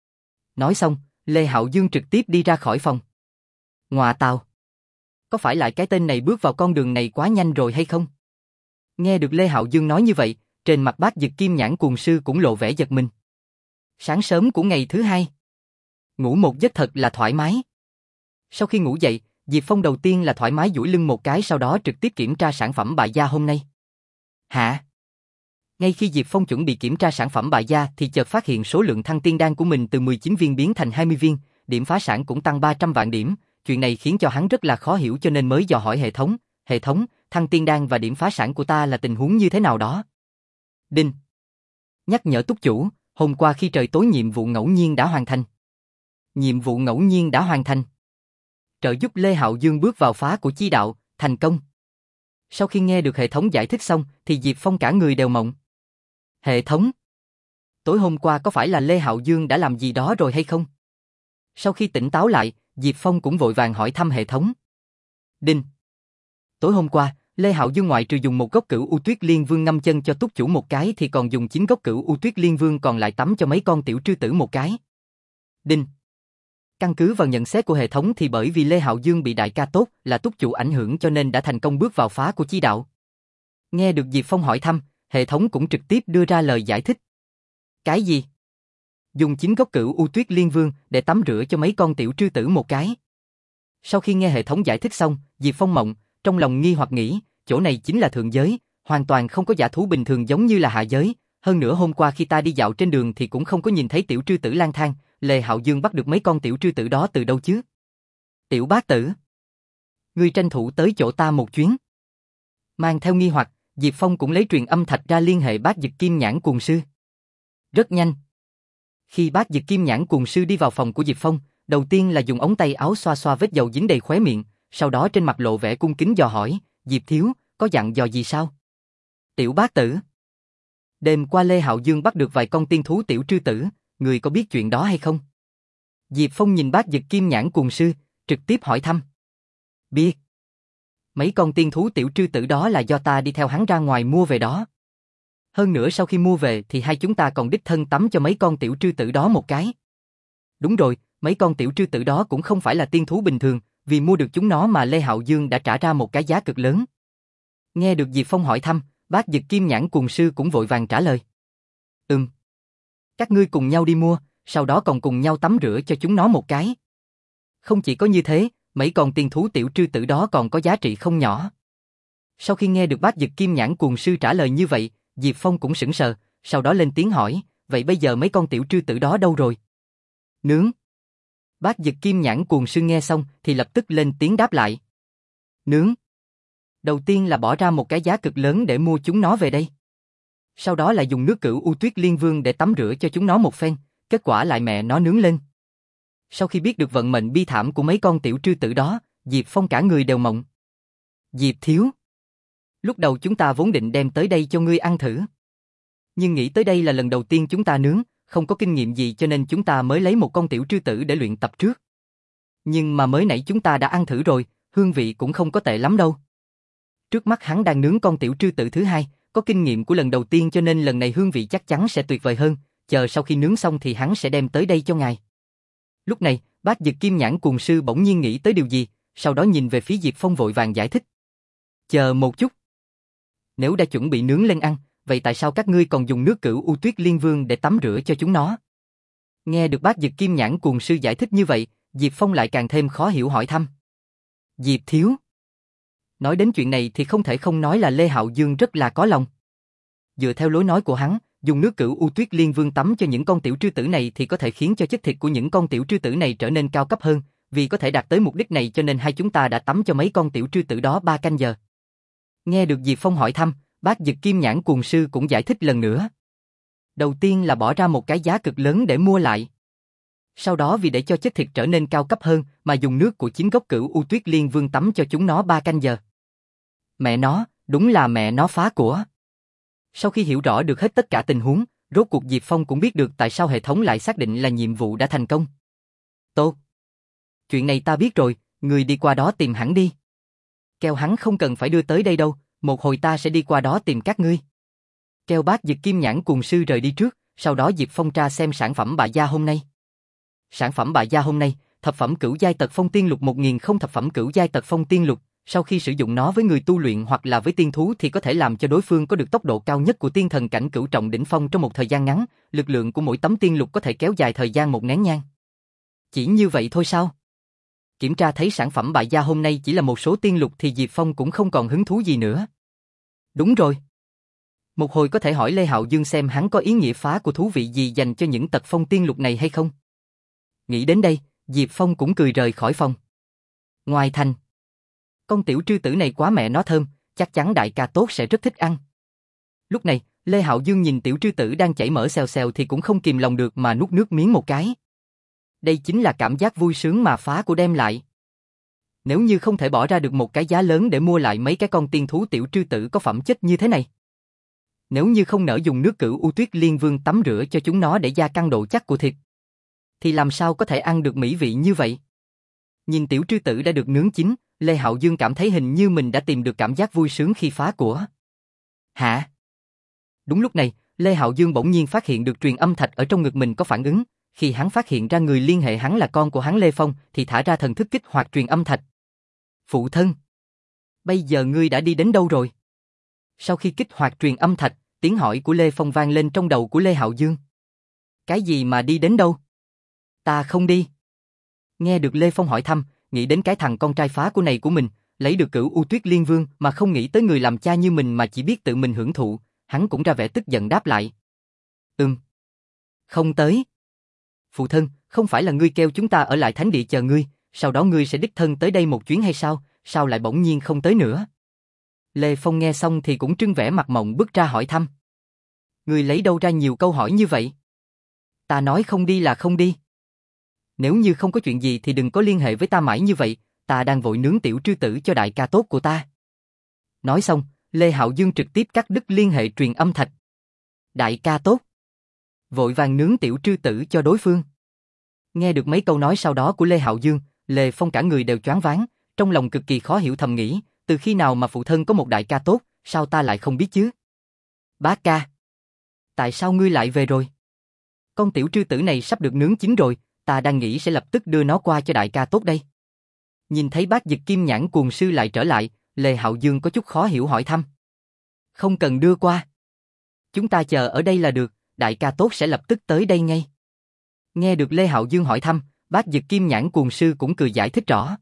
Nói xong, Lê Hạo Dương trực tiếp đi ra khỏi phòng. Ngọa tào. Có phải lại cái tên này bước vào con đường này quá nhanh rồi hay không? Nghe được Lê Hạo Dương nói như vậy, trên mặt Bác Dực Kim Nhãn Cuồng Sư cũng lộ vẻ giật mình. Sáng sớm của ngày thứ hai, ngủ một giấc thật là thoải mái. Sau khi ngủ dậy, Diệp Phong đầu tiên là thoải mái duỗi lưng một cái sau đó trực tiếp kiểm tra sản phẩm bại gia hôm nay. Hả? Ngay khi Diệp Phong chuẩn bị kiểm tra sản phẩm bại gia thì chợt phát hiện số lượng thăng tiên đan của mình từ mười chín viên biến thành hai mươi viên, điểm phá sản cũng tăng ba trăm vạn điểm. Chuyện này khiến cho hắn rất là khó hiểu cho nên mới dò hỏi hệ thống, hệ thống, thăng tiên đan và điểm phá sản của ta là tình huống như thế nào đó? Đinh. Nhắc nhở túc chủ, hôm qua khi trời tối nhiệm vụ ngẫu nhiên đã hoàn thành. Nhiệm vụ ngẫu nhiên đã hoàn thành. Trợ giúp Lê Hạo Dương bước vào phá của chi đạo, thành công. Sau khi nghe được hệ thống giải thích xong thì Diệp Phong cả người đều mộng. Hệ thống. Tối hôm qua có phải là Lê Hạo Dương đã làm gì đó rồi hay không? Sau khi tỉnh táo lại, Diệp Phong cũng vội vàng hỏi thăm hệ thống. Đinh. Tối hôm qua, Lê Hạo Dương ngoại trừ dùng một gốc Cửu U Tuyết Liên Vương ngâm chân cho túc chủ một cái thì còn dùng chín gốc Cửu U Tuyết Liên Vương còn lại tắm cho mấy con tiểu trư tử một cái. Đinh. Căn cứ vào nhận xét của hệ thống thì bởi vì Lê Hạo Dương bị đại ca tốt là túc chủ ảnh hưởng cho nên đã thành công bước vào phá của chi đạo. Nghe được Diệp Phong hỏi thăm, hệ thống cũng trực tiếp đưa ra lời giải thích. Cái gì? Dùng chín gốc Cửu U Tuyết Liên Vương để tắm rửa cho mấy con tiểu trư tử một cái. Sau khi nghe hệ thống giải thích xong, Diệp Phong mộng, trong lòng nghi hoặc nghĩ, chỗ này chính là thượng giới, hoàn toàn không có dã thú bình thường giống như là hạ giới. Hơn nữa hôm qua khi ta đi dạo trên đường thì cũng không có nhìn thấy tiểu trư tử lang thang, Lê Hạo Dương bắt được mấy con tiểu trư tử đó từ đâu chứ? Tiểu Bác Tử, ngươi tranh thủ tới chỗ ta một chuyến. Mang theo nghi hoặc, Diệp Phong cũng lấy truyền âm thạch ra liên hệ Bác Dực Kim Nhãn Cuồng Sư. Rất nhanh. Khi Bác Dực Kim Nhãn Cuồng Sư đi vào phòng của Diệp Phong, đầu tiên là dùng ống tay áo xoa xoa vết dầu dính đầy khóe miệng, sau đó trên mặt lộ vẻ cung kính dò hỏi, Diệp thiếu, có dặn dò gì sao? Tiểu Bác Tử, đêm qua Lê Hạo Dương bắt được vài con tiên thú tiểu trư tử, người có biết chuyện đó hay không? Diệp Phong nhìn Bác Dực Kim Nhãn Cuồng Sư, trực tiếp hỏi thăm. Biết. Mấy con tiên thú tiểu trư tử đó là do ta đi theo hắn ra ngoài mua về đó. Hơn nữa sau khi mua về thì hai chúng ta còn đích thân tắm cho mấy con tiểu trư tử đó một cái. Đúng rồi, mấy con tiểu trư tử đó cũng không phải là tiên thú bình thường, vì mua được chúng nó mà Lê Hạo Dương đã trả ra một cái giá cực lớn. Nghe được Diệp Phong hỏi thăm, Bác Dực Kim Nhãn Cuồng Sư cũng vội vàng trả lời. Ừm. Các ngươi cùng nhau đi mua, sau đó còn cùng nhau tắm rửa cho chúng nó một cái. Không chỉ có như thế, mấy con tiên thú tiểu trư tử đó còn có giá trị không nhỏ. Sau khi nghe được Bác Dực Kim Nhãn Cuồng Sư trả lời như vậy, Diệp Phong cũng sững sờ, sau đó lên tiếng hỏi, vậy bây giờ mấy con tiểu trư tử đó đâu rồi? Nướng. Bác Dực Kim Nhãn Cuồng Sư nghe xong thì lập tức lên tiếng đáp lại. Nướng. Đầu tiên là bỏ ra một cái giá cực lớn để mua chúng nó về đây. Sau đó lại dùng nước Cửu U Tuyết Liên Vương để tắm rửa cho chúng nó một phen, kết quả lại mẹ nó nướng lên. Sau khi biết được vận mệnh bi thảm của mấy con tiểu trư tử đó, Diệp Phong cả người đều mộng. Diệp thiếu. Lúc đầu chúng ta vốn định đem tới đây cho ngươi ăn thử. Nhưng nghĩ tới đây là lần đầu tiên chúng ta nướng, không có kinh nghiệm gì cho nên chúng ta mới lấy một con tiểu trư tử để luyện tập trước. Nhưng mà mới nãy chúng ta đã ăn thử rồi, hương vị cũng không có tệ lắm đâu. Trước mắt hắn đang nướng con tiểu trư tử thứ hai, có kinh nghiệm của lần đầu tiên cho nên lần này hương vị chắc chắn sẽ tuyệt vời hơn, chờ sau khi nướng xong thì hắn sẽ đem tới đây cho ngài. Lúc này, Bác Dực Kim Nhãn Cuồng Sư bỗng nhiên nghĩ tới điều gì, sau đó nhìn về phía Diệp Phong vội vàng giải thích. Chờ một chút. Nếu đã chuẩn bị nướng lên ăn, vậy tại sao các ngươi còn dùng nước Cửu U Tuyết Liên Vương để tắm rửa cho chúng nó? Nghe được Bác Dực Kim Nhãn Cuồng Sư giải thích như vậy, Diệp Phong lại càng thêm khó hiểu hỏi thăm. Diệp thiếu. Nói đến chuyện này thì không thể không nói là Lê Hạo Dương rất là có lòng. Dựa theo lối nói của hắn, dùng nước Cửu U Tuyết Liên Vương tắm cho những con tiểu trư tử này thì có thể khiến cho chất thịt của những con tiểu trư tử này trở nên cao cấp hơn, vì có thể đạt tới mục đích này cho nên hai chúng ta đã tắm cho mấy con tiểu trư tử đó ba canh giờ. Nghe được Diệp Phong hỏi thăm, Bác Dực Kim Nhãn Cuồng Sư cũng giải thích lần nữa. Đầu tiên là bỏ ra một cái giá cực lớn để mua lại. Sau đó vì để cho chất thịt trở nên cao cấp hơn mà dùng nước của chính gốc Cửu U Tuyết Liên Vương tắm cho chúng nó ba canh giờ. Mẹ nó, đúng là mẹ nó phá của. Sau khi hiểu rõ được hết tất cả tình huống, rốt cuộc Diệp Phong cũng biết được tại sao hệ thống lại xác định là nhiệm vụ đã thành công. Tốt. Chuyện này ta biết rồi, người đi qua đó tìm hắn đi. Kêu hắn không cần phải đưa tới đây đâu, một hồi ta sẽ đi qua đó tìm các ngươi. Kêu Bác Dực Kim Nhãn Cuồng Sư rời đi trước, sau đó Diệp Phong tra xem sản phẩm bạ gia hôm nay. Sản phẩm bạ gia hôm nay, thập phẩm cửu giai tật phong tiên lục một nghìn không thập phẩm cửu giai tật phong tiên lục, sau khi sử dụng nó với người tu luyện hoặc là với tiên thú thì có thể làm cho đối phương có được tốc độ cao nhất của tiên thần cảnh cửu trọng đỉnh phong trong một thời gian ngắn, lực lượng của mỗi tấm tiên lục có thể kéo dài thời gian một nén nhang. Chỉ như vậy thôi sao? Kiểm tra thấy sản phẩm bạ gia hôm nay chỉ là một số tiên lục thì Diệp Phong cũng không còn hứng thú gì nữa. Đúng rồi. Một hồi có thể hỏi Lê Hạo Dương xem hắn có ý nghĩa phá của thú vị gì dành cho những tật phong tiên lục này hay không? Nghĩ đến đây, Diệp Phong cũng cười rời khỏi phòng. Ngoài thành, con tiểu trư tử này quá mẹ nó thơm, chắc chắn đại ca tốt sẽ rất thích ăn. Lúc này, Lê Hạo Dương nhìn tiểu trư tử đang chảy mỡ xèo xèo thì cũng không kìm lòng được mà nuốt nước miếng một cái. Đây chính là cảm giác vui sướng mà phá của đem lại. Nếu như không thể bỏ ra được một cái giá lớn để mua lại mấy cái con tiên thú tiểu trư tử có phẩm chất như thế này. Nếu như không nỡ dùng nước Cửu U Tuyết Liên Vương tắm rửa cho chúng nó để gia tăng độ chắc của thịt, thì làm sao có thể ăn được mỹ vị như vậy? Nhìn tiểu trư tử đã được nướng chín, Lê Hạo Dương cảm thấy hình như mình đã tìm được cảm giác vui sướng khi phá của. Hả? Đúng lúc này, Lê Hạo Dương bỗng nhiên phát hiện được truyền âm thạch ở trong ngực mình có phản ứng. Khi hắn phát hiện ra người liên hệ hắn là con của hắn Lê Phong thì thả ra thần thức kích hoạt truyền âm thạch. Phụ thân! Bây giờ ngươi đã đi đến đâu rồi? Sau khi kích hoạt truyền âm thạch, tiếng hỏi của Lê Phong vang lên trong đầu của Lê Hạo Dương. Cái gì mà đi đến đâu? Ta không đi. Nghe được Lê Phong hỏi thăm, nghĩ đến cái thằng con trai phá của này của mình, lấy được Cửu U Tuyết Liên Vương mà không nghĩ tới người làm cha như mình mà chỉ biết tự mình hưởng thụ, hắn cũng ra vẻ tức giận đáp lại. Ừm. Không tới. Phụ thân, không phải là ngươi kêu chúng ta ở lại thánh địa chờ ngươi, sau đó ngươi sẽ đích thân tới đây một chuyến hay sao, sao lại bỗng nhiên không tới nữa? Lê Phong nghe xong thì cũng trưng vẻ mặt mộng bức ra hỏi thăm. Ngươi lấy đâu ra nhiều câu hỏi như vậy? Ta nói không đi là không đi. Nếu như không có chuyện gì thì đừng có liên hệ với ta mãi như vậy, ta đang vội nướng tiểu trư tử cho đại ca tốt của ta. Nói xong, Lê Hạo Dương trực tiếp cắt đứt liên hệ truyền âm thạch. Đại ca tốt. Vội vàng nướng tiểu trư tử cho đối phương. Nghe được mấy câu nói sau đó của Lê Hạo Dương, Lê Phong cả người đều choáng váng, trong lòng cực kỳ khó hiểu thầm nghĩ, từ khi nào mà phụ thân có một đại ca tốt, sao ta lại không biết chứ? Bác ca. Tại sao ngươi lại về rồi? Con tiểu trư tử này sắp được nướng chín rồi, ta đang nghĩ sẽ lập tức đưa nó qua cho đại ca tốt đây. Nhìn thấy Bác Dực Kim Nhãn Cuồng Sư lại trở lại, Lê Hạo Dương có chút khó hiểu hỏi thăm. Không cần đưa qua. Chúng ta chờ ở đây là được, đại ca tốt sẽ lập tức tới đây ngay. Nghe được Lê Hạo Dương hỏi thăm, Bác Dực Kim Nhãn Cuồng Sư cũng cười giải thích rõ.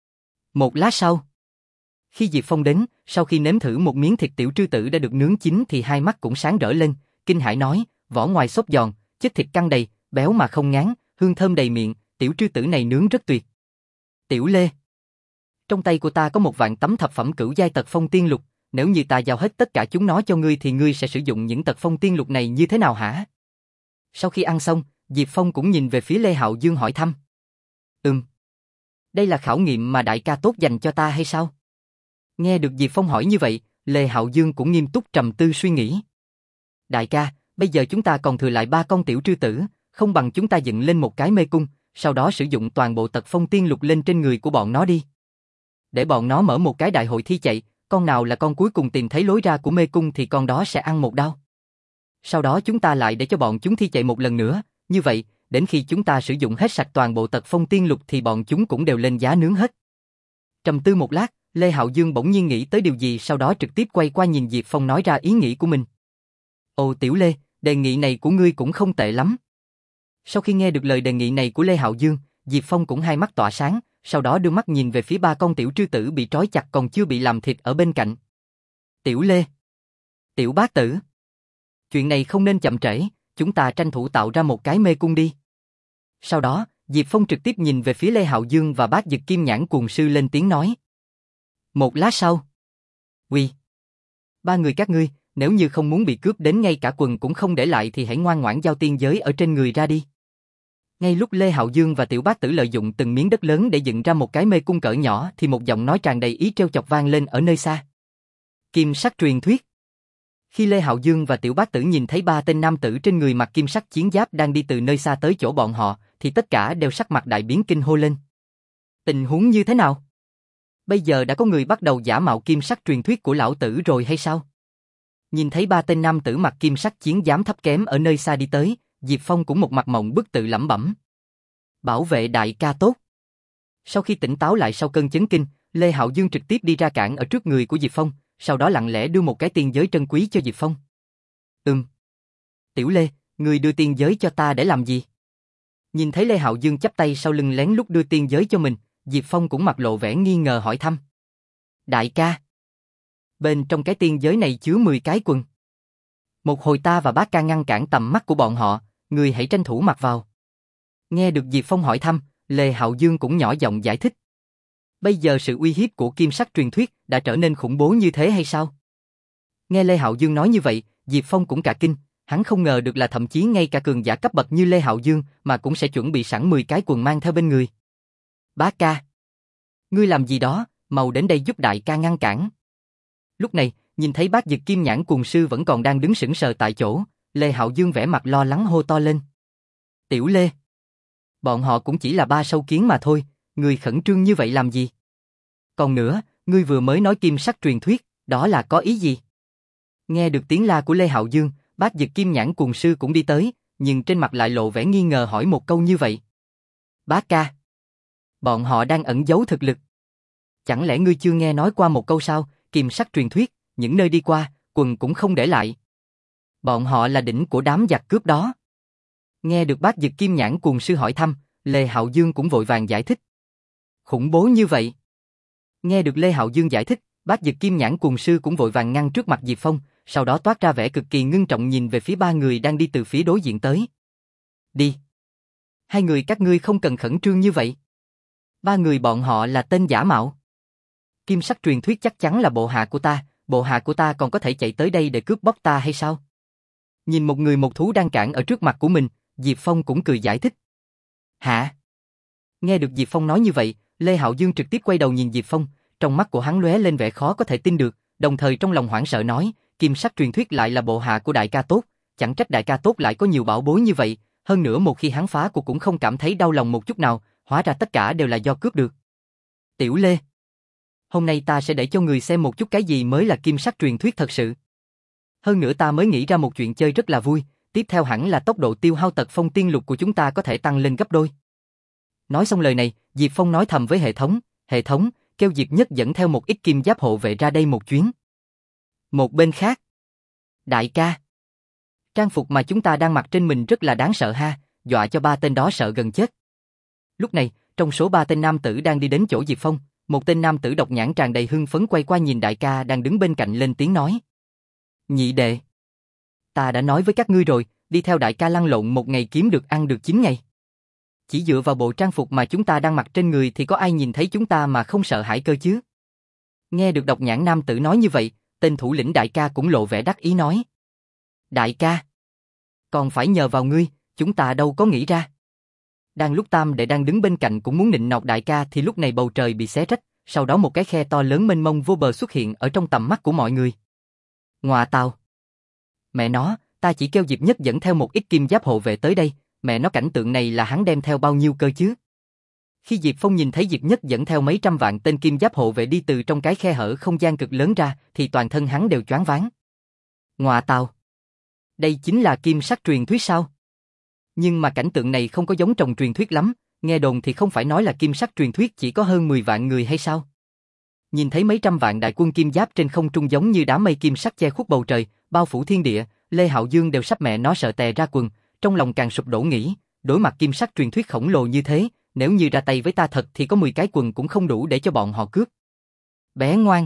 Một lát sau, khi Diệp Phong đến, sau khi nếm thử một miếng thịt tiểu trư tử đã được nướng chín thì hai mắt cũng sáng rỡ lên, kinh hãi nói, vỏ ngoài xốp giòn, chất thịt căng đầy, béo mà không ngán, hương thơm đầy miệng, tiểu trư tử này nướng rất tuyệt. Tiểu Lê, trong tay của ta có một vạn tấm thập phẩm cửu giai tật phong tiên lục, nếu như ta giao hết tất cả chúng nó cho ngươi thì ngươi sẽ sử dụng những tật phong tiên lục này như thế nào hả? Sau khi ăn xong, Diệp Phong cũng nhìn về phía Lê Hạo Dương hỏi thăm. Ừm. Đây là khảo nghiệm mà đại ca tốt dành cho ta hay sao? Nghe được Diệp Phong hỏi như vậy, Lê Hạo Dương cũng nghiêm túc trầm tư suy nghĩ. Đại ca, bây giờ chúng ta còn thừa lại ba con tiểu trư tử, không bằng chúng ta dựng lên một cái mê cung, sau đó sử dụng toàn bộ tật phong tiên lục lên trên người của bọn nó đi. Để bọn nó mở một cái đại hội thi chạy, con nào là con cuối cùng tìm thấy lối ra của mê cung thì con đó sẽ ăn một đao. Sau đó chúng ta lại để cho bọn chúng thi chạy một lần nữa, như vậy, đến khi chúng ta sử dụng hết sạch toàn bộ tật phong tiên lục thì bọn chúng cũng đều lên giá nướng hết. Trầm tư một lát, Lê Hạo Dương bỗng nhiên nghĩ tới điều gì, sau đó trực tiếp quay qua nhìn Diệp Phong nói ra ý nghĩ của mình. Ồ Tiểu Lê, đề nghị này của ngươi cũng không tệ lắm. Sau khi nghe được lời đề nghị này của Lê Hạo Dương, Diệp Phong cũng hai mắt tỏa sáng, sau đó đưa mắt nhìn về phía ba con tiểu trư tử bị trói chặt còn chưa bị làm thịt ở bên cạnh. Tiểu Lê, Tiểu Bát Tử, chuyện này không nên chậm trễ, chúng ta tranh thủ tạo ra một cái mê cung đi. Sau đó, Diệp Phong trực tiếp nhìn về phía Lê Hạo Dương và Bát Dực Kim Nhãn Cuồng Sư lên tiếng nói. Một lát sau, Uy, ba người các ngươi, nếu như không muốn bị cướp đến ngay cả quần cũng không để lại thì hãy ngoan ngoãn giao tiên giới ở trên người ra đi. Ngay lúc Lê Hạo Dương và Tiểu Bát Tử lợi dụng từng miếng đất lớn để dựng ra một cái mê cung cỡ nhỏ thì một giọng nói tràn đầy ý trêu chọc vang lên ở nơi xa. Kim sắc truyền thuyết. Khi Lê Hạo Dương và Tiểu Bát Tử nhìn thấy ba tên nam tử trên người mặc kim sắc chiến giáp đang đi từ nơi xa tới chỗ bọn họ, thì tất cả đều sắc mặt đại biến kinh hô lên. Tình huống như thế nào? Bây giờ đã có người bắt đầu giả mạo kim sắc truyền thuyết của lão tử rồi hay sao? Nhìn thấy ba tên nam tử mặc kim sắc chiến giáp thấp kém ở nơi xa đi tới, Diệp Phong cũng một mặt mộng bức tự lẩm bẩm. Bảo vệ đại ca tốt. Sau khi tỉnh táo lại sau cơn chấn kinh, Lê Hạo Dương trực tiếp đi ra cản ở trước người của Diệp Phong, sau đó lặng lẽ đưa một cái tiên giới trân quý cho Diệp Phong. Ừm. Tiểu Lê, ngươi đưa tiên giới cho ta để làm gì? Nhìn thấy Lê Hạo Dương chắp tay sau lưng lén lút đưa tiên giới cho mình, Diệp Phong cũng mặt lộ vẻ nghi ngờ hỏi thăm. Đại ca, bên trong cái tiên giới này chứa mười cái quần. Một hồi ta và bác ca ngăn cản tầm mắt của bọn họ, người hãy tranh thủ mặc vào. Nghe được Diệp Phong hỏi thăm, Lê Hạo Dương cũng nhỏ giọng giải thích. Bây giờ sự uy hiếp của kim sắc truyền thuyết đã trở nên khủng bố như thế hay sao? Nghe Lê Hạo Dương nói như vậy, Diệp Phong cũng cả kinh, hắn không ngờ được là thậm chí ngay cả cường giả cấp bậc như Lê Hạo Dương mà cũng sẽ chuẩn bị sẵn mười cái quần mang theo bên người. Bác ca, ngươi làm gì đó, mau đến đây giúp đại ca ngăn cản. Lúc này, nhìn thấy Bát Dực Kim Nhãn Cuồng Sư vẫn còn đang đứng sững sờ tại chỗ, Lê Hạo Dương vẻ mặt lo lắng hô to lên. Tiểu Lê, bọn họ cũng chỉ là ba sâu kiến mà thôi, ngươi khẩn trương như vậy làm gì? Còn nữa, ngươi vừa mới nói kim sắc truyền thuyết, đó là có ý gì? Nghe được tiếng la của Lê Hạo Dương, Bát Dực Kim Nhãn Cuồng Sư cũng đi tới, nhưng trên mặt lại lộ vẻ nghi ngờ hỏi một câu như vậy. Bác ca, bọn họ đang ẩn giấu thực lực. Chẳng lẽ ngươi chưa nghe nói qua một câu sao, kim sắc truyền thuyết, những nơi đi qua, quần cũng không để lại. Bọn họ là đỉnh của đám giặc cướp đó. Nghe được Bát Dực Kim Nhãn Cuồng Sư hỏi thăm, Lê Hạo Dương cũng vội vàng giải thích. Khủng bố như vậy. Nghe được Lê Hạo Dương giải thích, Bát Dực Kim Nhãn Cuồng Sư cũng vội vàng ngăn trước mặt Diệp Phong, sau đó toát ra vẻ cực kỳ ngưng trọng nhìn về phía ba người đang đi từ phía đối diện tới. Đi. Hai người các ngươi không cần khẩn trương như vậy. Ba người bọn họ là tên giả mạo. Kim sắc truyền thuyết chắc chắn là bộ hạ của ta, bộ hạ của ta còn có thể chạy tới đây để cướp bóc ta hay sao? Nhìn một người một thú đang cản ở trước mặt của mình, Diệp Phong cũng cười giải thích. Hả? Nghe được Diệp Phong nói như vậy, Lê Hạo Dương trực tiếp quay đầu nhìn Diệp Phong, trong mắt của hắn lóe lên vẻ khó có thể tin được, đồng thời trong lòng hoảng sợ nói, kim sắc truyền thuyết lại là bộ hạ của đại ca tốt, chẳng trách đại ca tốt lại có nhiều bảo bối như vậy, hơn nữa một khi hắn phá cuộc cũng không cảm thấy đau lòng một chút nào, hóa ra tất cả đều là do cướp được. Tiểu Lê, hôm nay ta sẽ để cho người xem một chút cái gì mới là kim sắc truyền thuyết thật sự. Hơn nữa ta mới nghĩ ra một chuyện chơi rất là vui, tiếp theo hẳn là tốc độ tiêu hao tật phong tiên lục của chúng ta có thể tăng lên gấp đôi. Nói xong lời này, Diệp Phong nói thầm với hệ thống, hệ thống, kêu Diệp Nhất dẫn theo một ít kim giáp hộ vệ ra đây một chuyến. Một bên khác, đại ca, trang phục mà chúng ta đang mặc trên mình rất là đáng sợ ha, dọa cho ba tên đó sợ gần chết. Lúc này, trong số ba tên nam tử đang đi đến chỗ Diệp Phong, một tên nam tử độc nhãn tràn đầy hưng phấn quay qua nhìn đại ca đang đứng bên cạnh lên tiếng nói. Nhị đệ, ta đã nói với các ngươi rồi, đi theo đại ca lăn lộn một ngày kiếm được ăn được chín ngày. Chỉ dựa vào bộ trang phục mà chúng ta đang mặc trên người thì có ai nhìn thấy chúng ta mà không sợ hãi cơ chứ? Nghe được độc nhãn nam tử nói như vậy, tên thủ lĩnh đại ca cũng lộ vẻ đắc ý nói. Đại ca, còn phải nhờ vào ngươi, chúng ta đâu có nghĩ ra. Đang lúc tam đệ đang đứng bên cạnh cũng muốn nịnh nọt đại ca thì lúc này bầu trời bị xé rách, sau đó một cái khe to lớn mênh mông vô bờ xuất hiện ở trong tầm mắt của mọi người. Ngoà tào. Mẹ nó, ta chỉ kêu Diệp Nhất dẫn theo một ít kim giáp hộ vệ tới đây, mẹ nó cảnh tượng này là hắn đem theo bao nhiêu cơ chứ? Khi Diệp Phong nhìn thấy Diệp Nhất dẫn theo mấy trăm vạn tên kim giáp hộ vệ đi từ trong cái khe hở không gian cực lớn ra thì toàn thân hắn đều choáng váng. Ngoà tào. Đây chính là kim sắc truyền thuyết sao? Nhưng mà cảnh tượng này không có giống trong truyền thuyết lắm, nghe đồn thì không phải nói là kim sắc truyền thuyết chỉ có hơn mười vạn người hay sao? Nhìn thấy mấy trăm vạn đại quân kim giáp trên không trung giống như đám mây kim sắc che khuất bầu trời, bao phủ thiên địa, Lê Hạo Dương đều sắp mẹ nó sợ tè ra quần, trong lòng càng sụp đổ nghĩ, đối mặt kim sắc truyền thuyết khổng lồ như thế, nếu như ra tay với ta thật thì có mười cái quần cũng không đủ để cho bọn họ cướp. Bé ngoan.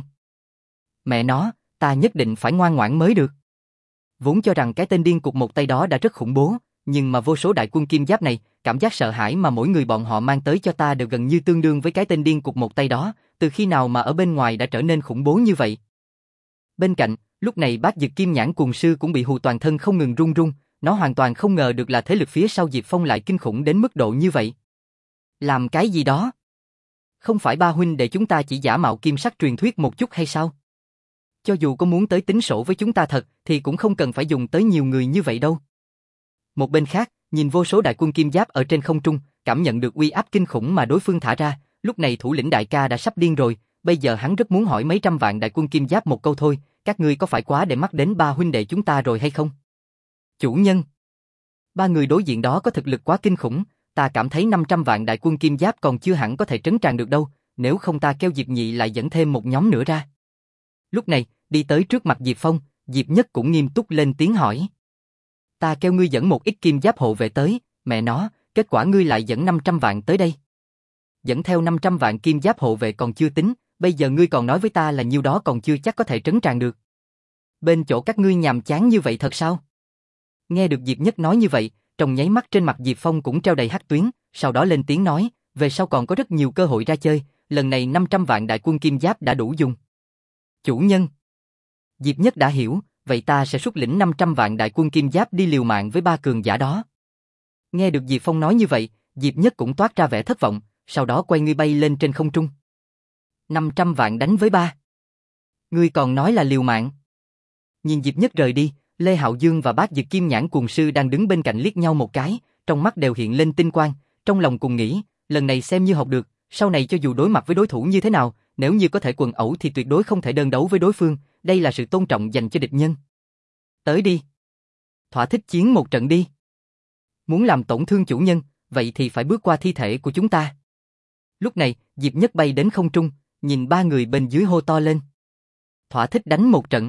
Mẹ nó, ta nhất định phải ngoan ngoãn mới được. Vốn cho rằng cái tên điên cục một tay đó đã rất khủng bố, nhưng mà vô số đại quân kim giáp này, cảm giác sợ hãi mà mỗi người bọn họ mang tới cho ta đều gần như tương đương với cái tên điên cục một tay đó, từ khi nào mà ở bên ngoài đã trở nên khủng bố như vậy. Bên cạnh, lúc này Bát Dực Kim Nhãn Cuồng Sư cũng bị hù toàn thân không ngừng run run, nó hoàn toàn không ngờ được là thế lực phía sau Diệp Phong lại kinh khủng đến mức độ như vậy. Làm cái gì đó? Không phải ba huynh để chúng ta chỉ giả mạo kim sắc truyền thuyết một chút hay sao? Cho dù có muốn tới tính sổ với chúng ta thật thì cũng không cần phải dùng tới nhiều người như vậy đâu. Một bên khác, nhìn vô số đại quân kim giáp ở trên không trung, cảm nhận được uy áp kinh khủng mà đối phương thả ra, lúc này thủ lĩnh đại ca đã sắp điên rồi, bây giờ hắn rất muốn hỏi mấy trăm vạn đại quân kim giáp một câu thôi, các ngươi có phải quá để mắt đến ba huynh đệ chúng ta rồi hay không? Chủ nhân, ba người đối diện đó có thực lực quá kinh khủng, ta cảm thấy năm trăm vạn đại quân kim giáp còn chưa hẳn có thể trấn tràn được đâu, nếu không ta kêu Diệp Nhị lại dẫn thêm một nhóm nữa ra. Lúc này, đi tới trước mặt Diệp Phong, Diệp Nhất cũng nghiêm túc lên tiếng hỏi. Ta kêu ngươi dẫn một ít kim giáp hộ vệ tới, mẹ nó, kết quả ngươi lại dẫn năm trăm vạn tới đây. Dẫn theo năm trăm vạn kim giáp hộ vệ còn chưa tính, bây giờ ngươi còn nói với ta là nhiêu đó còn chưa chắc có thể trấn tràn được. Bên chỗ các ngươi nhàm chán như vậy thật sao? Nghe được Diệp Nhất nói như vậy, trong nháy mắt trên mặt Diệp Phong cũng treo đầy hắc tuyến, sau đó lên tiếng nói, về sau còn có rất nhiều cơ hội ra chơi, lần này năm trăm vạn đại quân kim giáp đã đủ dùng. Chủ nhân. Diệp Nhất đã hiểu, vậy ta sẽ xuất lĩnh năm trăm vạn đại quân kim giáp đi liều mạng với ba cường giả đó. Nghe được Diệp Phong nói như vậy, Diệp Nhất cũng toát ra vẻ thất vọng, sau đó quay người bay lên trên không trung. năm trăm vạn đánh với ba. Ngươi còn nói là liều mạng. Nhìn Diệp Nhất rời đi, Lê Hạo Dương và Bát Dực Kim Nhãn Cuồng Sư đang đứng bên cạnh liếc nhau một cái, trong mắt đều hiện lên tinh quang, trong lòng cùng nghĩ, lần này xem như học được, sau này cho dù đối mặt với đối thủ như thế nào, nếu như có thể quần ẩu thì tuyệt đối không thể đơn đấu với đối phương, đây là sự tôn trọng dành cho địch nhân. Tới đi. Thỏa thích chiến một trận đi. Muốn làm tổn thương chủ nhân, vậy thì phải bước qua thi thể của chúng ta. Lúc này, Diệp Nhất bay đến không trung, nhìn ba người bên dưới hô to lên. Thỏa thích đánh một trận.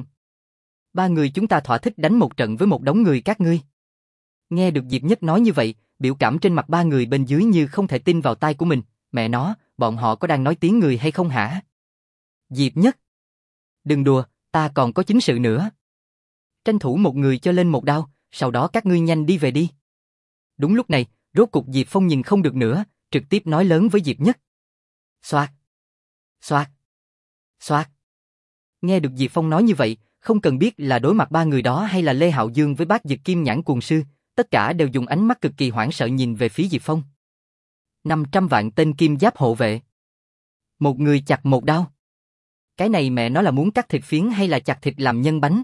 Ba người chúng ta thỏa thích đánh một trận với một đống người các ngươi. Nghe được Diệp Nhất nói như vậy, biểu cảm trên mặt ba người bên dưới như không thể tin vào tai của mình, mẹ nó, bọn họ có đang nói tiếng người hay không hả? Diệp Nhất. Đừng đùa, ta còn có chính sự nữa. Tranh thủ một người cho lên một đao, sau đó các ngươi nhanh đi về đi. Đúng lúc này, rốt cục Diệp Phong nhìn không được nữa, trực tiếp nói lớn với Diệp Nhất. Xoạt. Xoạt. Xoạt. Nghe được Diệp Phong nói như vậy, không cần biết là đối mặt ba người đó hay là Lê Hạo Dương với Bát Dực Kim Nhãn Cuồng Sư, tất cả đều dùng ánh mắt cực kỳ hoảng sợ nhìn về phía Diệp Phong. năm trăm vạn tên kim giáp hộ vệ. Một người chặt một đao. Cái này mẹ nó là muốn cắt thịt phiến hay là chặt thịt làm nhân bánh?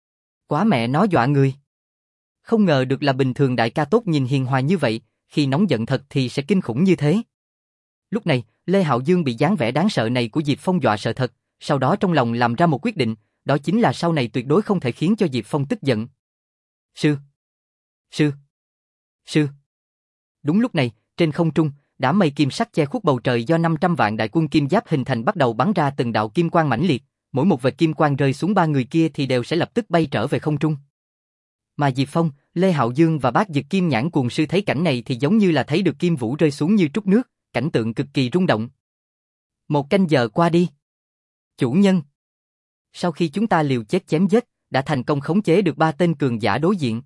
Quá mẹ nó dọa người. Không ngờ được là bình thường đại ca tốt nhìn hiền hòa như vậy, khi nóng giận thật thì sẽ kinh khủng như thế. Lúc này, Lê Hạo Dương bị dáng vẻ đáng sợ này của Diệp Phong dọa sợ thật, sau đó trong lòng làm ra một quyết định, đó chính là sau này tuyệt đối không thể khiến cho Diệp Phong tức giận. Sư! Sư! Sư! Đúng lúc này, trên không trung, đám mây kim sắc che khuất bầu trời do năm trăm vạn đại quân kim giáp hình thành bắt đầu bắn ra từng đạo kim quang mãnh liệt, mỗi một vệt kim quang rơi xuống ba người kia thì đều sẽ lập tức bay trở về không trung. Mà Diệp Phong, Lê Hạo Dương và Bát Dực Kim Nhãn Cuồng Sư thấy cảnh này thì giống như là thấy được kim vũ rơi xuống như trút nước, cảnh tượng cực kỳ rung động. Một canh giờ qua đi. Chủ nhân. Sau khi chúng ta liều chết chém giết, đã thành công khống chế được ba tên cường giả đối diện.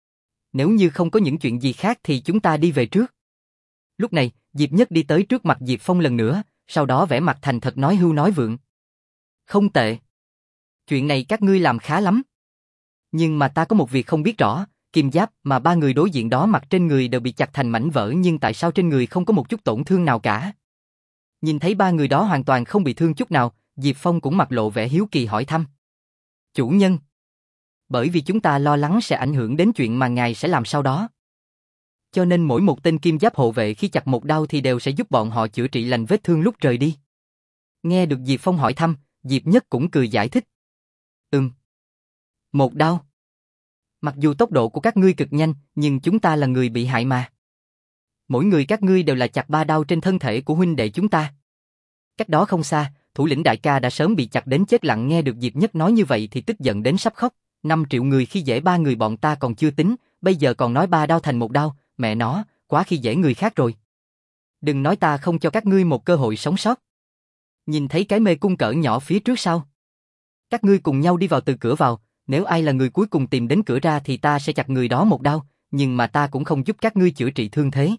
Nếu như không có những chuyện gì khác thì chúng ta đi về trước. Lúc này, Diệp Nhất đi tới trước mặt Diệp Phong lần nữa, sau đó vẻ mặt thành thật nói hưu nói vượng. Không tệ. Chuyện này các ngươi làm khá lắm. Nhưng mà ta có một việc không biết rõ, kim giáp mà ba người đối diện đó mặc trên người đều bị chặt thành mảnh vỡ nhưng tại sao trên người không có một chút tổn thương nào cả? Nhìn thấy ba người đó hoàn toàn không bị thương chút nào, Diệp Phong cũng mặt lộ vẻ hiếu kỳ hỏi thăm. Chủ nhân. Bởi vì chúng ta lo lắng sẽ ảnh hưởng đến chuyện mà ngài sẽ làm sau đó. Cho nên mỗi một tên kim giáp hộ vệ khi chặt một đao thì đều sẽ giúp bọn họ chữa trị lành vết thương lúc rời đi. Nghe được Diệp Phong hỏi thăm, Diệp Nhất cũng cười giải thích. Ừm. Một đao. Mặc dù tốc độ của các ngươi cực nhanh, nhưng chúng ta là người bị hại mà. Mỗi người các ngươi đều là chặt ba đao trên thân thể của huynh đệ chúng ta. Cách đó không xa, thủ lĩnh đại ca đã sớm bị chặt đến chết lặng, nghe được Diệp Nhất nói như vậy thì tức giận đến sắp khóc. Năm triệu người khi dễ ba người bọn ta còn chưa tính, bây giờ còn nói ba đao thành một đao, mẹ nó, quá khi dễ người khác rồi. Đừng nói ta không cho các ngươi một cơ hội sống sót. Nhìn thấy cái mê cung cỡ nhỏ phía trước sau. Các ngươi cùng nhau đi vào từ cửa vào, nếu ai là người cuối cùng tìm đến cửa ra thì ta sẽ chặt người đó một đao, nhưng mà ta cũng không giúp các ngươi chữa trị thương thế.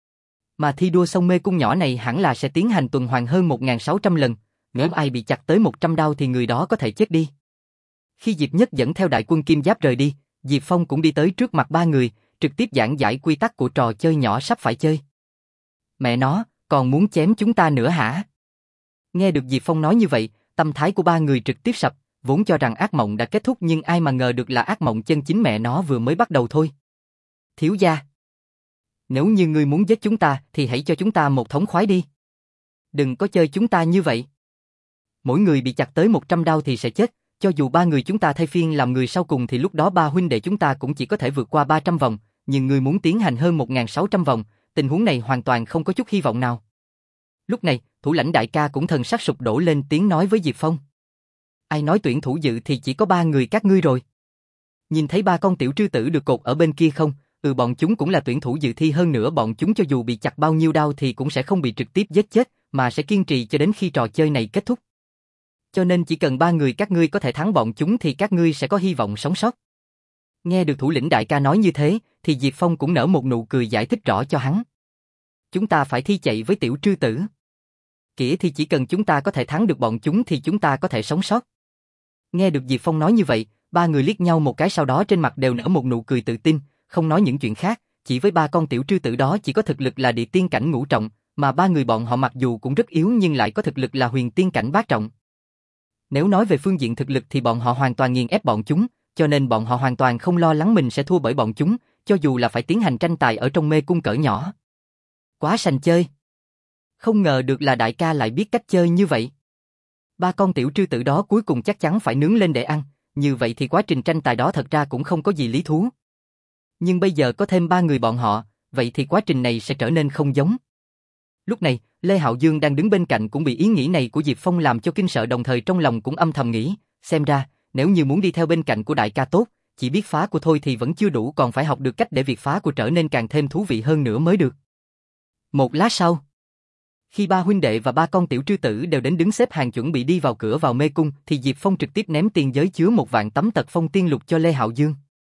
Mà thi đua sông mê cung nhỏ này hẳn là sẽ tiến hành tuần hoàn hơn một nghìn sáu trăm lần, nếu ai bị chặt tới một trăm đao thì người đó có thể chết đi. Khi Diệp Nhất dẫn theo đại quân Kim Giáp rời đi, Diệp Phong cũng đi tới trước mặt ba người, trực tiếp giảng giải quy tắc của trò chơi nhỏ sắp phải chơi. Mẹ nó, còn muốn chém chúng ta nữa hả? Nghe được Diệp Phong nói như vậy, tâm thái của ba người trực tiếp sập, vốn cho rằng ác mộng đã kết thúc nhưng ai mà ngờ được là ác mộng chân chính mẹ nó vừa mới bắt đầu thôi. Thiếu gia, nếu như ngươi muốn giết chúng ta thì hãy cho chúng ta một thống khoái đi. Đừng có chơi chúng ta như vậy. Mỗi người bị chặt tới một trăm đao thì sẽ chết, cho dù ba người chúng ta thay phiên làm người sau cùng thì lúc đó ba huynh đệ chúng ta cũng chỉ có thể vượt qua ba trăm vòng, nhưng ngươi muốn tiến hành hơn một nghìn sáu trăm vòng, tình huống này hoàn toàn không có chút hy vọng nào. Lúc này, thủ lãnh đại ca cũng thần sắc sụp đổ lên tiếng nói với Diệp Phong. Ai nói tuyển thủ dự thì chỉ có ba người các ngươi rồi. Nhìn thấy ba con tiểu trư tử được cột ở bên kia không? Ừ, bọn chúng cũng là tuyển thủ dự thi, hơn nữa bọn chúng cho dù bị chặt bao nhiêu đao thì cũng sẽ không bị trực tiếp giết chết, mà sẽ kiên trì cho đến khi trò chơi này kết thúc. Cho nên chỉ cần ba người các ngươi có thể thắng bọn chúng thì các ngươi sẽ có hy vọng sống sót. Nghe được thủ lĩnh đại ca nói như thế, thì Diệp Phong cũng nở một nụ cười giải thích rõ cho hắn. Chúng ta phải thi chạy với tiểu trư tử. Kĩa thì chỉ cần chúng ta có thể thắng được bọn chúng thì chúng ta có thể sống sót. Nghe được Diệp Phong nói như vậy, ba người liếc nhau một cái, sau đó trên mặt đều nở một nụ cười tự tin, không nói những chuyện khác, chỉ với ba con tiểu trư tử đó chỉ có thực lực là địa tiên cảnh ngũ trọng, mà ba người bọn họ mặc dù cũng rất yếu nhưng lại có thực lực là huyền tiên cảnh bát trọng. Nếu nói về phương diện thực lực thì bọn họ hoàn toàn nghiền ép bọn chúng, cho nên bọn họ hoàn toàn không lo lắng mình sẽ thua bởi bọn chúng, cho dù là phải tiến hành tranh tài ở trong mê cung cỡ nhỏ. Quá sành chơi. Không ngờ được là đại ca lại biết cách chơi như vậy. Ba con tiểu trư tử đó cuối cùng chắc chắn phải nướng lên để ăn, như vậy thì quá trình tranh tài đó thật ra cũng không có gì lý thú. Nhưng bây giờ có thêm ba người bọn họ, vậy thì quá trình này sẽ trở nên không giống. Lúc này, Lê Hạo Dương đang đứng bên cạnh cũng bị ý nghĩ này của Diệp Phong làm cho kinh sợ, đồng thời trong lòng cũng âm thầm nghĩ, xem ra, nếu như muốn đi theo bên cạnh của đại ca tốt, chỉ biết phá của thôi thì vẫn chưa đủ, còn phải học được cách để việc phá của trở nên càng thêm thú vị hơn nữa mới được. Một lát sau, khi ba huynh đệ và ba con tiểu trư tử đều đến đứng xếp hàng chuẩn bị đi vào cửa vào mê cung, thì Diệp Phong trực tiếp ném tiền giới chứa một vạn tấm tật phong tiên lục cho Lê Hạo Dương.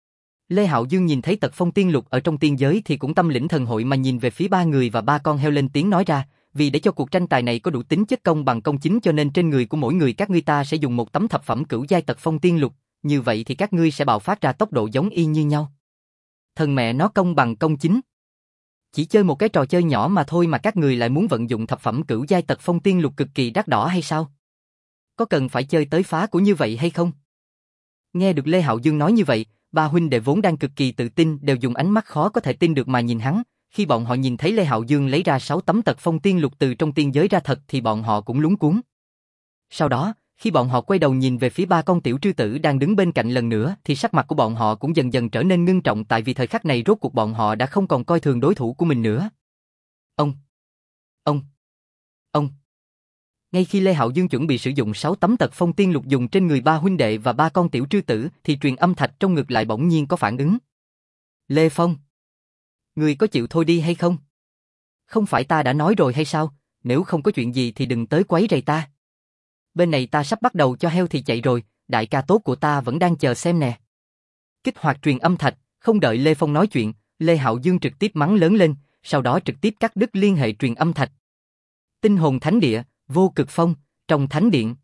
Lê Hạo Dương nhìn thấy tật phong tiên lục ở trong tiên giới thì cũng tâm lĩnh thần hội, mà nhìn về phía ba người và ba con heo lên tiếng nói ra, vì để cho cuộc tranh tài này có đủ tính chất công bằng công chính cho nên trên người của mỗi người các ngươi ta sẽ dùng một tấm thập phẩm cửu giai tật phong tiên lục, như vậy thì các ngươi sẽ bạo phát ra tốc độ giống y như nhau. Thần mẹ nó công bằng công chính. Chỉ chơi một cái trò chơi nhỏ mà thôi mà các người lại muốn vận dụng thập phẩm cửu giai tật phong tiên lục cực kỳ đắt đỏ hay sao? Có cần phải chơi tới phá của như vậy hay không? Nghe được Lê Hạo Dương nói như vậy, ba huynh đệ vốn đang cực kỳ tự tin đều dùng ánh mắt khó có thể tin được mà nhìn hắn. Khi bọn họ nhìn thấy Lê Hạo Dương lấy ra sáu tấm tật phong tiên lục từ trong tiên giới ra thật thì bọn họ cũng luống cuống. Sau đó, khi bọn họ quay đầu nhìn về phía ba con tiểu trư tử đang đứng bên cạnh lần nữa thì sắc mặt của bọn họ cũng dần dần trở nên ngưng trọng, tại vì thời khắc này rốt cuộc bọn họ đã không còn coi thường đối thủ của mình nữa. Ông! Ông! Ông! Ngay khi Lê Hạo Dương chuẩn bị sử dụng sáu tấm tật phong tiên lục dùng trên người ba huynh đệ và ba con tiểu trư tử thì truyền âm thạch trong ngực lại bỗng nhiên có phản ứng. Lê Phong! Người có chịu thôi đi hay không? Không phải ta đã nói rồi hay sao, nếu không có chuyện gì thì đừng tới quấy rầy ta. Bên này ta sắp bắt đầu cho heo thì chạy rồi, đại ca tốt của ta vẫn đang chờ xem nè. Kích hoạt truyền âm thạch, không đợi Lê Phong nói chuyện, Lê Hạo Dương trực tiếp mắng lớn lên, sau đó trực tiếp cắt đứt liên hệ truyền âm thạch. Tinh hồn thánh địa, vô cực phong, trong thánh điện.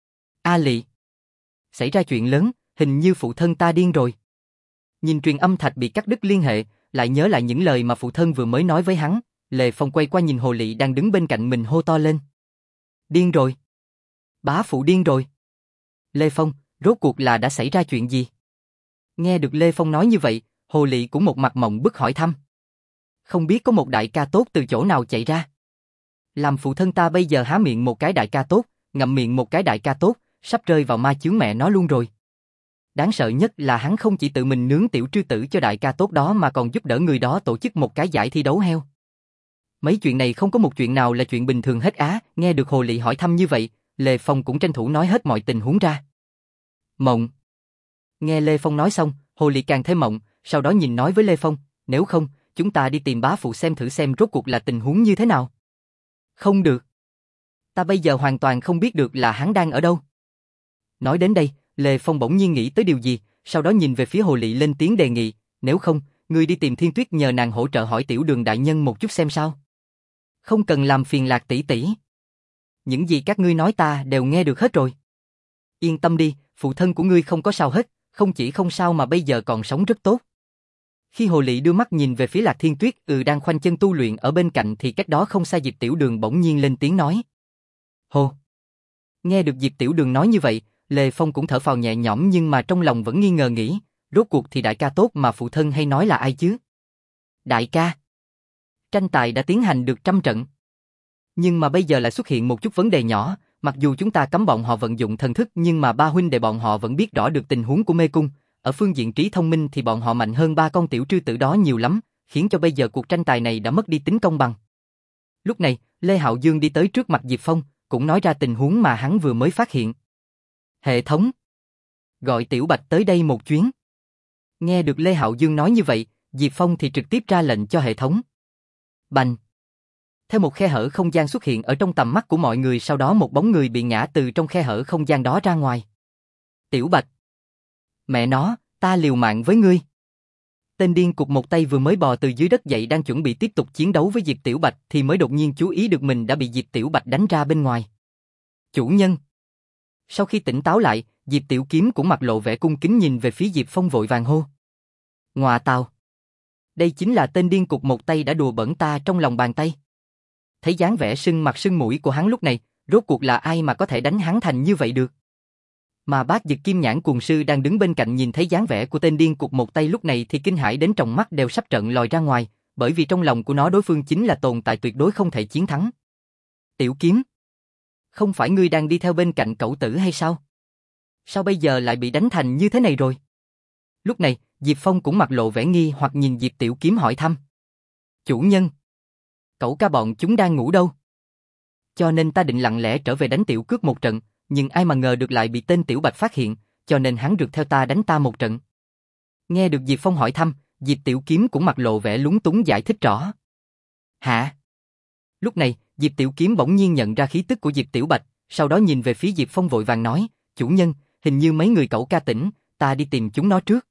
A Lị! Xảy ra chuyện lớn, hình như phụ thân ta điên rồi. Nhìn truyền âm thạch bị cắt đứt liên hệ, lại nhớ lại những lời mà phụ thân vừa mới nói với hắn, Lê Phong quay qua nhìn Hồ Lị đang đứng bên cạnh mình hô to lên. Điên rồi! Bá phụ điên rồi! Lê Phong, rốt cuộc là đã xảy ra chuyện gì? Nghe được Lê Phong nói như vậy, Hồ Lị cũng một mặt mộng bức hỏi thăm. Không biết có một đại ca tốt từ chỗ nào chạy ra. Làm phụ thân ta bây giờ há miệng một cái đại ca tốt, ngậm miệng một cái đại ca tốt, sắp rơi vào ma chướng mẹ nó luôn rồi. Đáng sợ nhất là hắn không chỉ tự mình nướng tiểu trư tử cho đại ca tốt đó mà còn giúp đỡ người đó tổ chức một cái giải thi đấu heo. Mấy chuyện này không có một chuyện nào là chuyện bình thường hết á, nghe được Hồ Lị hỏi thăm như vậy, Lê Phong cũng tranh thủ nói hết mọi tình huống ra. Mộng. Nghe Lê Phong nói xong, Hồ Lị càng thêm mộng, sau đó nhìn nói với Lê Phong, nếu không, chúng ta đi tìm bá phụ xem thử xem rốt cuộc là tình huống như thế nào. Không được. Ta bây giờ hoàn toàn không biết được là hắn đang ở đâu. Nói đến đây, Lê Phong bỗng nhiên nghĩ tới điều gì, sau đó nhìn về phía Hồ Lị lên tiếng đề nghị, nếu không, ngươi đi tìm Thiên Tuyết nhờ nàng hỗ trợ hỏi Tiểu Đường đại nhân một chút xem sao. Không cần làm phiền Lạc tỷ tỷ. Những gì các ngươi nói ta đều nghe được hết rồi. Yên tâm đi, phụ thân của ngươi không có sao hết, không chỉ không sao mà bây giờ còn sống rất tốt. Khi Hồ Lị đưa mắt nhìn về phía Lạc Thiên Tuyết ừ đang khoanh chân tu luyện ở bên cạnh thì cách đó không xa Diệp Tiểu Đường bỗng nhiên lên tiếng nói. Hồ. Nghe được Diệp Tiểu Đường nói như vậy, Lê Phong cũng thở phào nhẹ nhõm nhưng mà trong lòng vẫn nghi ngờ nghĩ, rốt cuộc thì đại ca tốt mà phụ thân hay nói là ai chứ? Đại ca. Tranh tài đã tiến hành được trăm trận. Nhưng mà bây giờ lại xuất hiện một chút vấn đề nhỏ, mặc dù chúng ta cấm bọn họ vận dụng thần thức nhưng mà ba huynh đệ bọn họ vẫn biết rõ được tình huống của mê cung, ở phương diện trí thông minh thì bọn họ mạnh hơn ba con tiểu trư tử đó nhiều lắm, khiến cho bây giờ cuộc tranh tài này đã mất đi tính công bằng. Lúc này, Lê Hạo Dương đi tới trước mặt Diệp Phong, cũng nói ra tình huống mà hắn vừa mới phát hiện. Hệ thống. Gọi Tiểu Bạch tới đây một chuyến. Nghe được Lê Hạo Dương nói như vậy, Diệp Phong thì trực tiếp ra lệnh cho hệ thống. Bành. Theo một khe hở không gian xuất hiện ở trong tầm mắt của mọi người, sau đó một bóng người bị ngã từ trong khe hở không gian đó ra ngoài. Tiểu Bạch. Mẹ nó, ta liều mạng với ngươi. Tên điên cục một tay vừa mới bò từ dưới đất dậy đang chuẩn bị tiếp tục chiến đấu với Diệp Tiểu Bạch thì mới đột nhiên chú ý được mình đã bị Diệp Tiểu Bạch đánh ra bên ngoài. Chủ nhân. Sau khi tỉnh táo lại, Diệp Tiểu Kiếm cũng mặt lộ vẻ cung kính nhìn về phía Diệp Phong vội vàng hô. Ngọa tào. Đây chính là tên điên cục một tay đã đùa bỡn ta trong lòng bàn tay. Thấy dáng vẻ sưng mặt sưng mũi của hắn lúc này, rốt cuộc là ai mà có thể đánh hắn thành như vậy được? Mà Bác Dực Kim Nhãn Cuồng Sư đang đứng bên cạnh nhìn thấy dáng vẻ của tên điên cục một tay lúc này thì kinh hãi đến trong mắt đều sắp trợn lòi ra ngoài, bởi vì trong lòng của nó đối phương chính là tồn tại tuyệt đối không thể chiến thắng. Tiểu Kiếm, không phải ngươi đang đi theo bên cạnh cẩu tử hay sao? Sao bây giờ lại bị đánh thành như thế này rồi? Lúc này, Diệp Phong cũng mặt lộ vẻ nghi hoặc nhìn Diệp Tiểu Kiếm hỏi thăm. Chủ nhân, cẩu ca bọn chúng đang ngủ đâu? Cho nên ta định lặng lẽ trở về đánh Tiểu Cước một trận, nhưng ai mà ngờ được lại bị tên Tiểu Bạch phát hiện, cho nên hắn rượt theo ta đánh ta một trận. Nghe được Diệp Phong hỏi thăm, Diệp Tiểu Kiếm cũng mặt lộ vẻ lúng túng giải thích rõ. Hả? Lúc này, Diệp Tiểu Kiếm bỗng nhiên nhận ra khí tức của Diệp Tiểu Bạch, sau đó nhìn về phía Diệp Phong vội vàng nói, chủ nhân, hình như mấy người cẩu ca tỉnh, ta đi tìm chúng nó trước.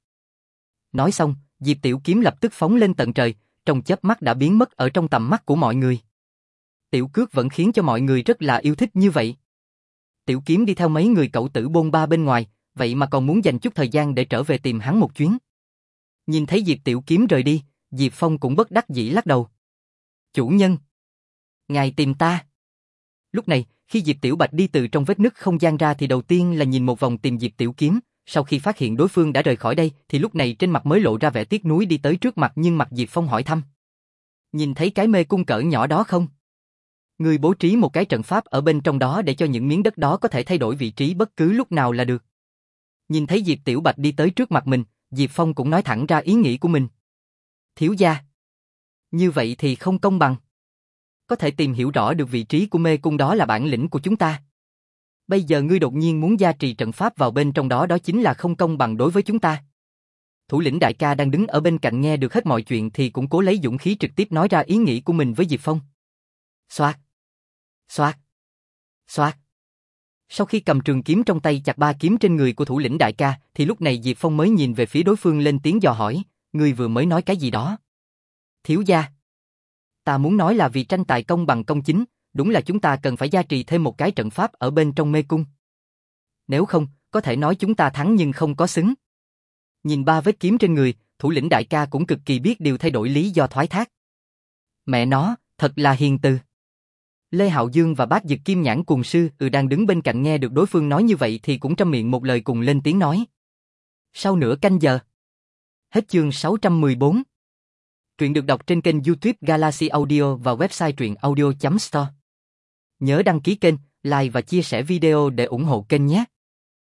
Nói xong, Diệp Tiểu Kiếm lập tức phóng lên tận trời, trong chớp mắt đã biến mất ở trong tầm mắt của mọi người. Tiểu Cước vẫn khiến cho mọi người rất là yêu thích như vậy. Tiểu Kiếm đi theo mấy người cẩu tử bôn ba bên ngoài, vậy mà còn muốn dành chút thời gian để trở về tìm hắn một chuyến. Nhìn thấy Diệp Tiểu Kiếm rời đi, Diệp Phong cũng bất đắc dĩ lắc đầu. Chủ nhân, ngài tìm ta. Lúc này, khi Diệp Tiểu Bạch đi từ trong vết nứt không gian ra thì đầu tiên là nhìn một vòng tìm Diệp Tiểu Kiếm, sau khi phát hiện đối phương đã rời khỏi đây thì lúc này trên mặt mới lộ ra vẻ tiếc nuối đi tới trước mặt nhưng mặt Diệp Phong hỏi thăm. Nhìn thấy cái mê cung cỡ nhỏ đó không? Ngươi bố trí một cái trận pháp ở bên trong đó để cho những miếng đất đó có thể thay đổi vị trí bất cứ lúc nào là được. Nhìn thấy Diệp Tiểu Bạch đi tới trước mặt mình, Diệp Phong cũng nói thẳng ra ý nghĩ của mình. Thiếu gia, như vậy thì không công bằng. Có thể tìm hiểu rõ được vị trí của mê cung đó là bản lĩnh của chúng ta. Bây giờ ngươi đột nhiên muốn gia trì trận pháp vào bên trong đó, đó chính là không công bằng đối với chúng ta. Thủ lĩnh đại ca đang đứng ở bên cạnh nghe được hết mọi chuyện thì cũng cố lấy dũng khí trực tiếp nói ra ý nghĩ của mình với Diệp Phong. Xoạt, xoạt, xoạt. Sau khi cầm trường kiếm trong tay chặt ba kiếm trên người của thủ lĩnh đại ca thì lúc này Diệp Phong mới nhìn về phía đối phương lên tiếng dò hỏi, ngươi vừa mới nói cái gì đó? Thiếu gia, ta muốn nói là vì tranh tài công bằng công chính, đúng là chúng ta cần phải gia trì thêm một cái trận pháp ở bên trong mê cung. Nếu không, có thể nói chúng ta thắng nhưng không có xứng. Nhìn ba vết kiếm trên người, thủ lĩnh đại ca cũng cực kỳ biết điều thay đổi lý do thoái thác. Mẹ nó, thật là hiền từ. Lê Hạo Dương và Bác Dực Kim Nhãn Cuồng Sư ừ đang đứng bên cạnh nghe được đối phương nói như vậy thì cũng trăm miệng một lời cùng lên tiếng nói. Sau nửa canh giờ. Hết chương sáu trăm mười bốn. Truyện được đọc trên kênh YouTube Galaxy Audio và website truyện audio chấm store. Nhớ đăng ký kênh, like và chia sẻ video để ủng hộ kênh nhé.